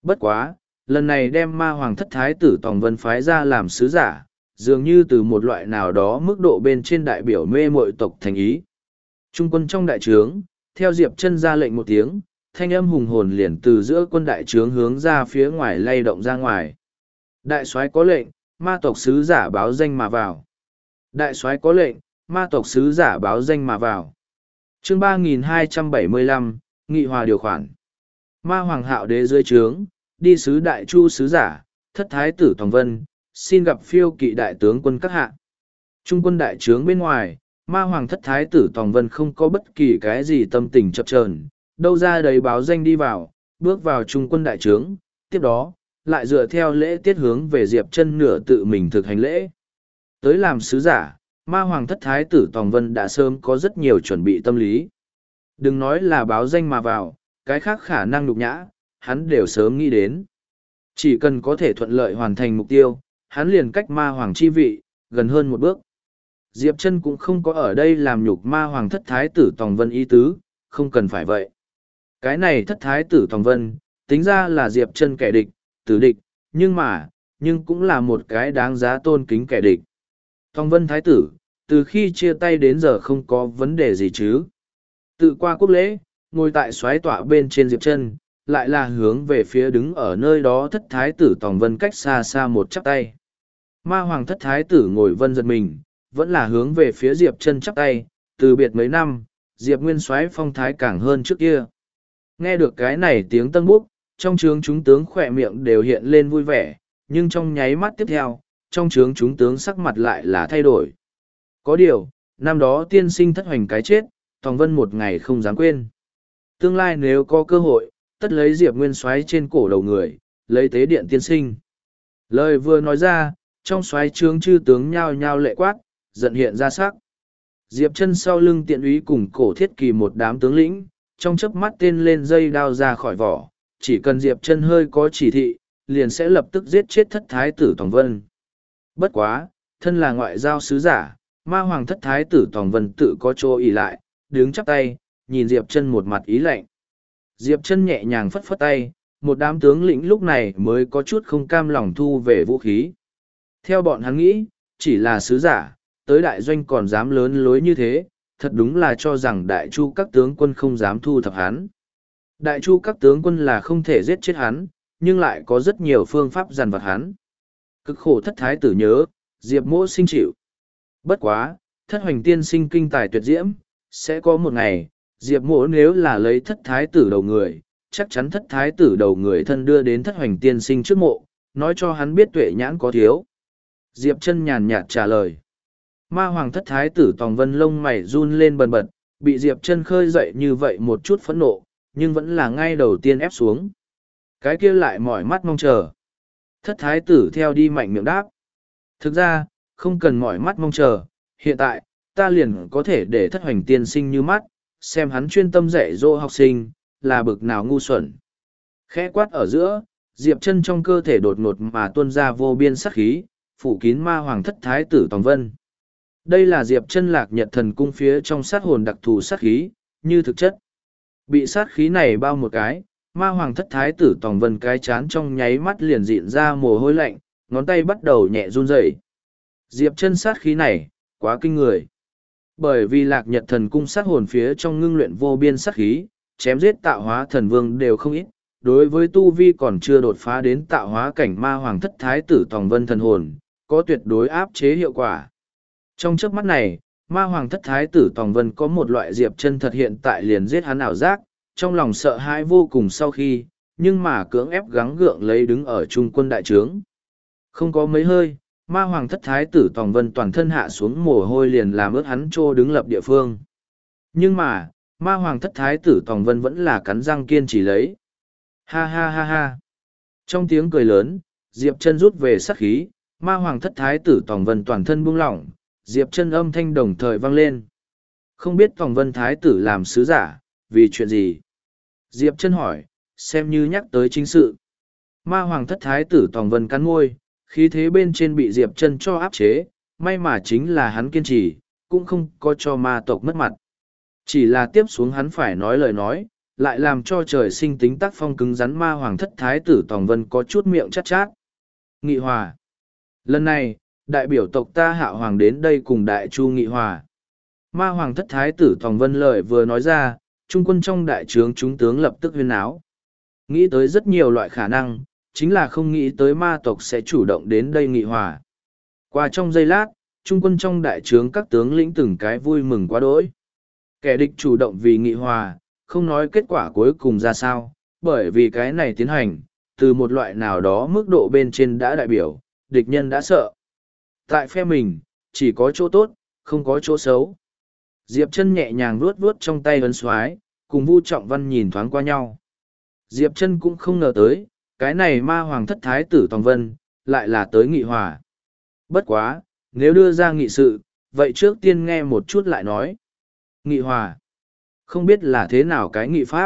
Bất quá, lần này đem ma hoàng thất thái tử Tòng Vân phái ra làm sứ giả, dường như từ một loại nào đó mức độ bên trên đại biểu mê mội tộc thành ý. Trung quân trong đại trướng, theo Diệp Chân ra lệnh một tiếng, thanh âm hùng hồn liền từ giữa quân đại trướng hướng ra phía ngoài lay động ra ngoài. Đại soái có lệnh, ma tộc sứ giả báo danh mà vào. Đại soái có lệnh, ma tộc sứ giả báo danh mà vào. Chương 3275, Nghị hòa điều khoản. Ma hoàng hạo đế dưới trướng, đi sứ đại chu sứ giả, thất thái tử Tòng Vân, xin gặp phiêu kỵ đại tướng quân các hạ. Trung quân đại trướng bên ngoài, ma hoàng thất thái tử Tòng Vân không có bất kỳ cái gì tâm tình chập chờn, đâu ra đấy báo danh đi vào, bước vào trung quân đại trướng, tiếp đó, lại dựa theo lễ tiết hướng về Diệp Chân nửa tự mình thực hành lễ. Tới làm sứ giả, ma hoàng thất thái tử Tòng Vân đã sớm có rất nhiều chuẩn bị tâm lý. Đừng nói là báo danh mà vào, cái khác khả năng nhục nhã, hắn đều sớm nghĩ đến. Chỉ cần có thể thuận lợi hoàn thành mục tiêu, hắn liền cách ma hoàng chi vị, gần hơn một bước. Diệp Chân cũng không có ở đây làm nhục ma hoàng thất thái tử Tòng Vân ý tứ, không cần phải vậy. Cái này thất thái tử Tòng Vân, tính ra là Diệp Chân kẻ địch, tử địch, nhưng cũng là một cái đáng giá tôn kính kẻ địch. Tòng Vân thái tử, từ khi chia tay đến giờ không có vấn đề gì chứ. Tự qua quốc lễ, ngồi tại soái tọa bên trên Diệp Chân, lại là hướng về phía đứng ở nơi đó thất thái tử Tòng Vân cách xa xa một chắp tay. Ma hoàng thất thái tử ngồi vân giật mình, vẫn là hướng về phía Diệp Chân chắp tay, từ biệt mấy năm, Diệp Nguyên soái phong thái càng hơn trước kia. Nghe được cái này tiếng tân búc, trong trướng chúng tướng khỏe miệng đều hiện lên vui vẻ, nhưng trong nháy mắt tiếp theo, trong trướng chúng tướng sắc mặt lại là thay đổi. Có điều, năm đó tiên sinh thất hoành cái chết, Tòng Vân một ngày không dám quên. Tương lai nếu có cơ hội, tất lấy Diệp Nguyên soái trên cổ đầu người, lấy tế điện tiên sinh. Lời vừa nói ra, trong soái trướng chư tướng nhao nhao lệ quát, giận hiện ra sắc. Diệp Chân sau lưng tiện úy cùng cổ thiết kỳ một đám tướng lĩnh, trong chớp mắt tên lên dây đao ra khỏi vỏ, chỉ cần Diệp Chân hơi có chỉ thị, liền sẽ lập tức giết chết thất thái tử Tòng Vân. Bất quá, thân là ngoại giao sứ giả, ma hoàng thất thái tử Tòng Vân tự có chỗ ỷ lại, đứng chắp tay, nhìn Diệp Chân một mặt ý lạnh. Diệp Chân nhẹ nhàng phất phất tay, một đám tướng lĩnh lúc này mới có chút không cam lòng thu về vũ khí. Theo bọn hắn nghĩ, chỉ là sứ giả, tới đại doanh còn dám lớn lối như thế, thật đúng là cho rằng đại chu các tướng quân không dám thu thập hắn. Đại chu các tướng quân là không thể giết chết hắn, nhưng lại có rất nhiều phương pháp dằn vặt hắn. Cực khổ thất thái tử nhớ, Diệp Mỗ sinh chịu. Bất quá, thất hoành tiên sinh kinh tài tuyệt diễm, sẽ có một ngày, Diệp Mỗ nếu là lấy thất thái tử đầu người, chắc chắn thất thái tử đầu người thân đưa đến thất hoành tiên sinh trước mộ, nói cho hắn biết tuệ nhãn có thiếu. Diệp Chân nhàn nhạt trả lời. Ma hoàng thất thái tử Tòng Vân lông mày run lên bần bật, bị Diệp Chân khơi dậy như vậy một chút phẫn nộ, nhưng vẫn là ngay đầu tiên ép xuống. Cái kia lại mỏi mắt mong chờ. Thất thái tử theo đi mạnh miệng đáp. Thực ra, không cần mỏi mắt mong chờ, hiện tại, ta liền có thể để thất hoành tiên sinh như mắt, xem hắn chuyên tâm dạy dỗ học sinh, là bực nào ngu xuẩn. Khẽ quát ở giữa, Diệp Chân trong cơ thể đột ngột mà tuôn ra vô biên sát khí, phủ kín ma hoàng thất thái tử Tòng Vân. Đây là Diệp Chân lạc nhật thần cung phía trong sát hồn đặc thù sát khí, như thực chất. Bị sát khí này bao một cái, ma hoàng thất thái tử Tòng Vân cái chán trong nháy mắt liền dịn ra mồ hôi lạnh, ngón tay bắt đầu nhẹ run rẩy. Diệp Chân sát khí này, quá kinh người. Bởi vì lạc nhật thần cung sát hồn phía trong ngưng luyện vô biên sát khí, chém giết tạo hóa thần vương đều không ít, đối với tu vi còn chưa đột phá đến tạo hóa cảnh ma hoàng thất thái tử Tòng Vân thần hồn, có tuyệt đối áp chế hiệu quả. Trong chớp mắt này, ma hoàng thất thái tử Tòng Vân có một loại Diệp Chân thật hiện tại liền giết hắn ảo giác, trong lòng sợ hãi vô cùng sau khi, nhưng mà cưỡng ép gắng gượng lấy đứng ở trung quân đại trướng. Không có mấy hơi, ma hoàng thất thái tử Tòng Vân toàn thân hạ xuống mồ hôi liền làm ướt hắn trô đứng lập địa phương. Nhưng mà, ma hoàng thất thái tử Tòng Vân vẫn là cắn răng kiên trì lấy. Ha ha ha ha. Trong tiếng cười lớn, Diệp Chân rút về sát khí, ma hoàng thất thái tử Tòng Vân toàn thân buông lỏng, Diệp Chân âm thanh đồng thời vang lên. Không biết Tòng Vân thái tử làm sứ giả, vì chuyện gì? Diệp Chân hỏi, xem như nhắc tới chính sự. Ma hoàng thất thái tử Tòng Vân cắn môi, khí thế bên trên bị Diệp Chân cho áp chế, may mà chính là hắn kiên trì, cũng không có cho ma tộc mất mặt. Chỉ là tiếp xuống hắn phải nói lời nói, lại làm cho trời sinh tính tác phong cứng rắn ma hoàng thất thái tử Tòng Vân có chút miệng chát chát. Nghị hòa. Lần này, đại biểu tộc ta Hạo Hoàng đến đây cùng đại chu nghị hòa. Ma hoàng thất thái tử Tòng Vân lời vừa nói ra, trung quân trong đại trướng chúng tướng lập tức huyên áo. Nghĩ tới rất nhiều loại khả năng, chính là không nghĩ tới ma tộc sẽ chủ động đến đây nghị hòa. Qua trong giây lát, trung quân trong đại trướng các tướng lĩnh từng cái vui mừng quá đỗi. Kẻ địch chủ động vì nghị hòa, không nói kết quả cuối cùng ra sao, bởi vì cái này tiến hành, từ một loại nào đó mức độ bên trên đã đại biểu, địch nhân đã sợ. Tại phe mình, chỉ có chỗ tốt, không có chỗ xấu. Diệp Chân nhẹ nhàng vuốt vuốt trong tay ấn xoái, cùng Vu Trọng Văn nhìn thoáng qua nhau. Diệp Chân cũng không ngờ tới, cái này ma hoàng thất thái tử Tòng Vân, lại là tới nghị hòa. Bất quá, nếu đưa ra nghị sự, vậy trước tiên nghe một chút lại nói. Nghị hòa. Không biết là thế nào cái nghị pháp?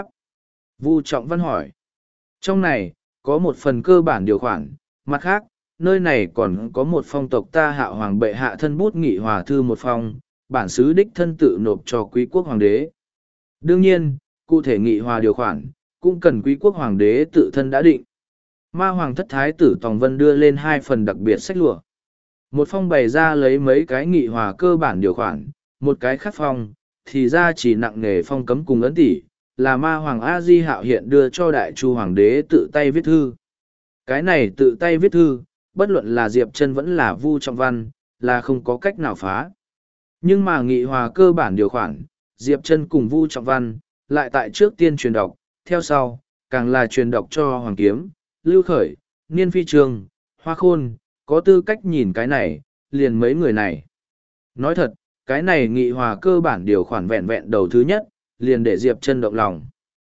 Vu Trọng Văn hỏi. Trong này, có một phần cơ bản điều khoản, mặt khác, nơi này còn có một phong tộc ta Hạo Hoàng bệ hạ thân bút nghị hòa thư một phong, bản xứ đích thân tự nộp cho quý quốc hoàng đế. Đương nhiên, cụ thể nghị hòa điều khoản, cũng cần quý quốc hoàng đế tự thân đã định. Ma hoàng thất thái tử Tòng Vân đưa lên 2 phần đặc biệt sách lụa. Một phong bày ra lấy mấy cái nghị hòa cơ bản điều khoản, một cái khác phong, thì ra chỉ nặng nghề phong cấm cùng ấn tỷ, là ma hoàng A Di Hạo hiện đưa cho đại chu hoàng đế tự tay viết thư. Cái này tự tay viết thư, bất luận là Diệp Chân vẫn là Vu Trọng Văn, là không có cách nào phá. Nhưng mà nghị hòa cơ bản điều khoản, Diệp Chân cùng Vu Trọng Văn, lại tại trước tiên truyền đọc, theo sau, càng là truyền đọc cho Hoàng Kiếm, Lưu Khởi, Niên Phi Trường, Hoa Khôn, có tư cách nhìn cái này, liền mấy người này. Nói thật, cái này nghị hòa cơ bản điều khoản vẹn vẹn đầu thứ nhất, liền để Diệp Chân động lòng.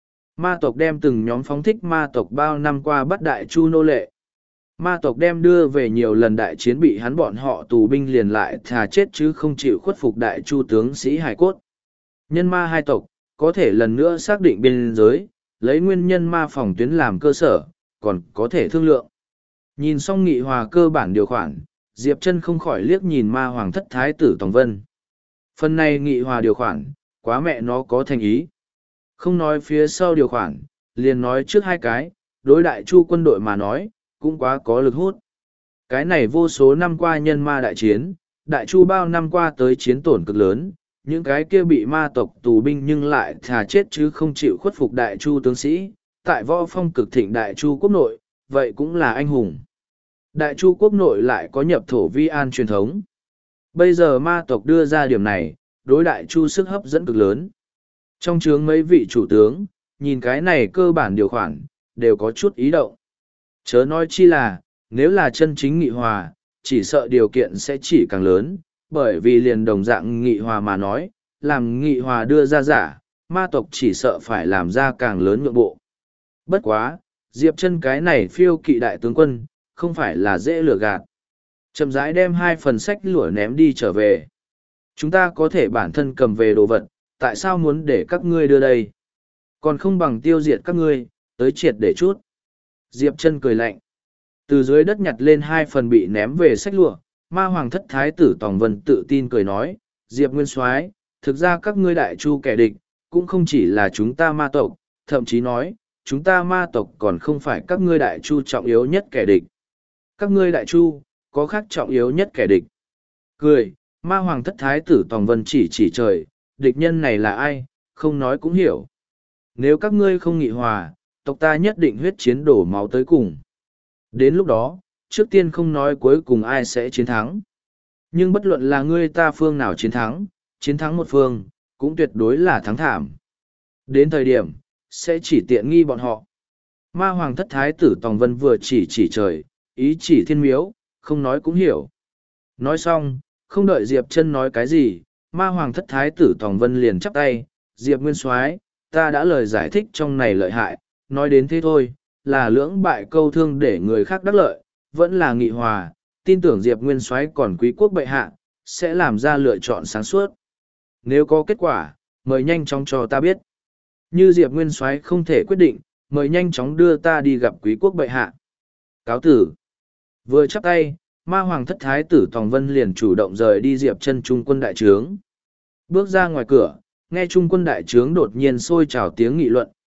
Ma tộc đem từng nhóm phóng thích ma tộc bao năm qua bắt đại chu nô lệ. Ma tộc đem đưa về nhiều lần đại chiến bị hắn bọn họ tù binh liền lại thà chết chứ không chịu khuất phục đại chu tướng sĩ hải cốt. Nhân ma hai tộc, có thể lần nữa xác định biên giới, lấy nguyên nhân ma phòng tuyến làm cơ sở, còn có thể thương lượng. Nhìn xong nghị hòa cơ bản điều khoản, Diệp Chân không khỏi liếc nhìn ma hoàng thất thái tử Tòng Vân. Phần này nghị hòa điều khoản, quá mẹ nó có thành ý. Không nói phía sau điều khoản, liền nói trước 2 cái, đối đại chu quân đội mà nói, cũng quá có lực hút. Cái này vô số năm qua nhân ma đại chiến, đại chu bao năm qua tới chiến tổn cực lớn, những cái kia bị ma tộc tù binh nhưng lại thà chết chứ không chịu khuất phục đại chu tướng sĩ, tại võ phong cực thịnh đại chu quốc nội, vậy cũng là anh hùng. Đại chu quốc nội lại có nhập thổ vi an truyền thống. Bây giờ ma tộc đưa ra điểm này, đối đại chu sức hấp dẫn cực lớn. Trong chướng mấy vị chủ tướng, nhìn cái này cơ bản điều khoản, đều có chút ý động. Chớ nói chi là, nếu là chân chính nghị hòa, chỉ sợ điều kiện sẽ chỉ càng lớn, bởi vì liền đồng dạng nghị hòa mà nói, làm nghị hòa đưa ra giả, ma tộc chỉ sợ phải làm ra càng lớn nhượng bộ. Bất quá, Diệp Chân cái này phiêu kỵ đại tướng quân, không phải là dễ lừa gạt. Chậm rãi đem 2 phần sách lụa ném đi trở về. Chúng ta có thể bản thân cầm về đồ vật, tại sao muốn để các ngươi đưa đây? Còn không bằng tiêu diệt các ngươi, tới triệt để chút. Diệp Chân cười lạnh. Từ dưới đất nhặt lên 2 phần bị ném về sách lụa, ma hoàng thất thái tử Tòng Vân tự tin cười nói, Diệp Nguyên Soái, thực ra các ngươi đại chu kẻ địch, cũng không chỉ là chúng ta ma tộc, thậm chí nói, chúng ta ma tộc còn không phải các ngươi đại chu trọng yếu nhất kẻ địch. Các ngươi đại chu, có khác trọng yếu nhất kẻ địch. Cười, ma hoàng thất thái tử Tòng Vân chỉ trời, địch nhân này là ai, không nói cũng hiểu. Nếu các ngươi không nghị hòa, tộc ta nhất định huyết chiến đổ máu tới cùng. Đến lúc đó, trước tiên không nói cuối cùng ai sẽ chiến thắng. Nhưng bất luận là ngươi ta phương nào chiến thắng một phương, cũng tuyệt đối là thắng thảm. Đến thời điểm, sẽ chỉ tiện nghi bọn họ. Ma hoàng thất thái tử Tòng Vân vừa chỉ trời, ý chỉ thiên miếu, không nói cũng hiểu. Nói xong, không đợi Diệp Chân nói cái gì, ma hoàng thất thái tử Tòng Vân liền chắp tay, Diệp Nguyên Soái, ta đã lời giải thích trong này lợi hại, nói đến thế thôi, là lưỡng bại câu thương để người khác đắc lợi, vẫn là nghị hòa, tin tưởng Diệp Nguyên Soái còn quý quốc bệ hạ, sẽ làm ra lựa chọn sáng suốt. Nếu có kết quả, mời nhanh chóng cho ta biết. Như Diệp Nguyên Soái không thể quyết định, mời nhanh chóng đưa ta đi gặp quý quốc bệ hạ. Cáo tử. Vừa chắp tay, ma hoàng thất thái tử Tòng Vân liền chủ động rời đi Diệp Chân trung quân đại trướng. Bước ra ngoài cửa, nghe trung quân đại trướng đột nhiên sôi trào tiếng nghị luận,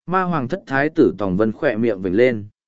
Ma hoàng thất thái tử Tòng Vân khỏe miệng vểnh lên.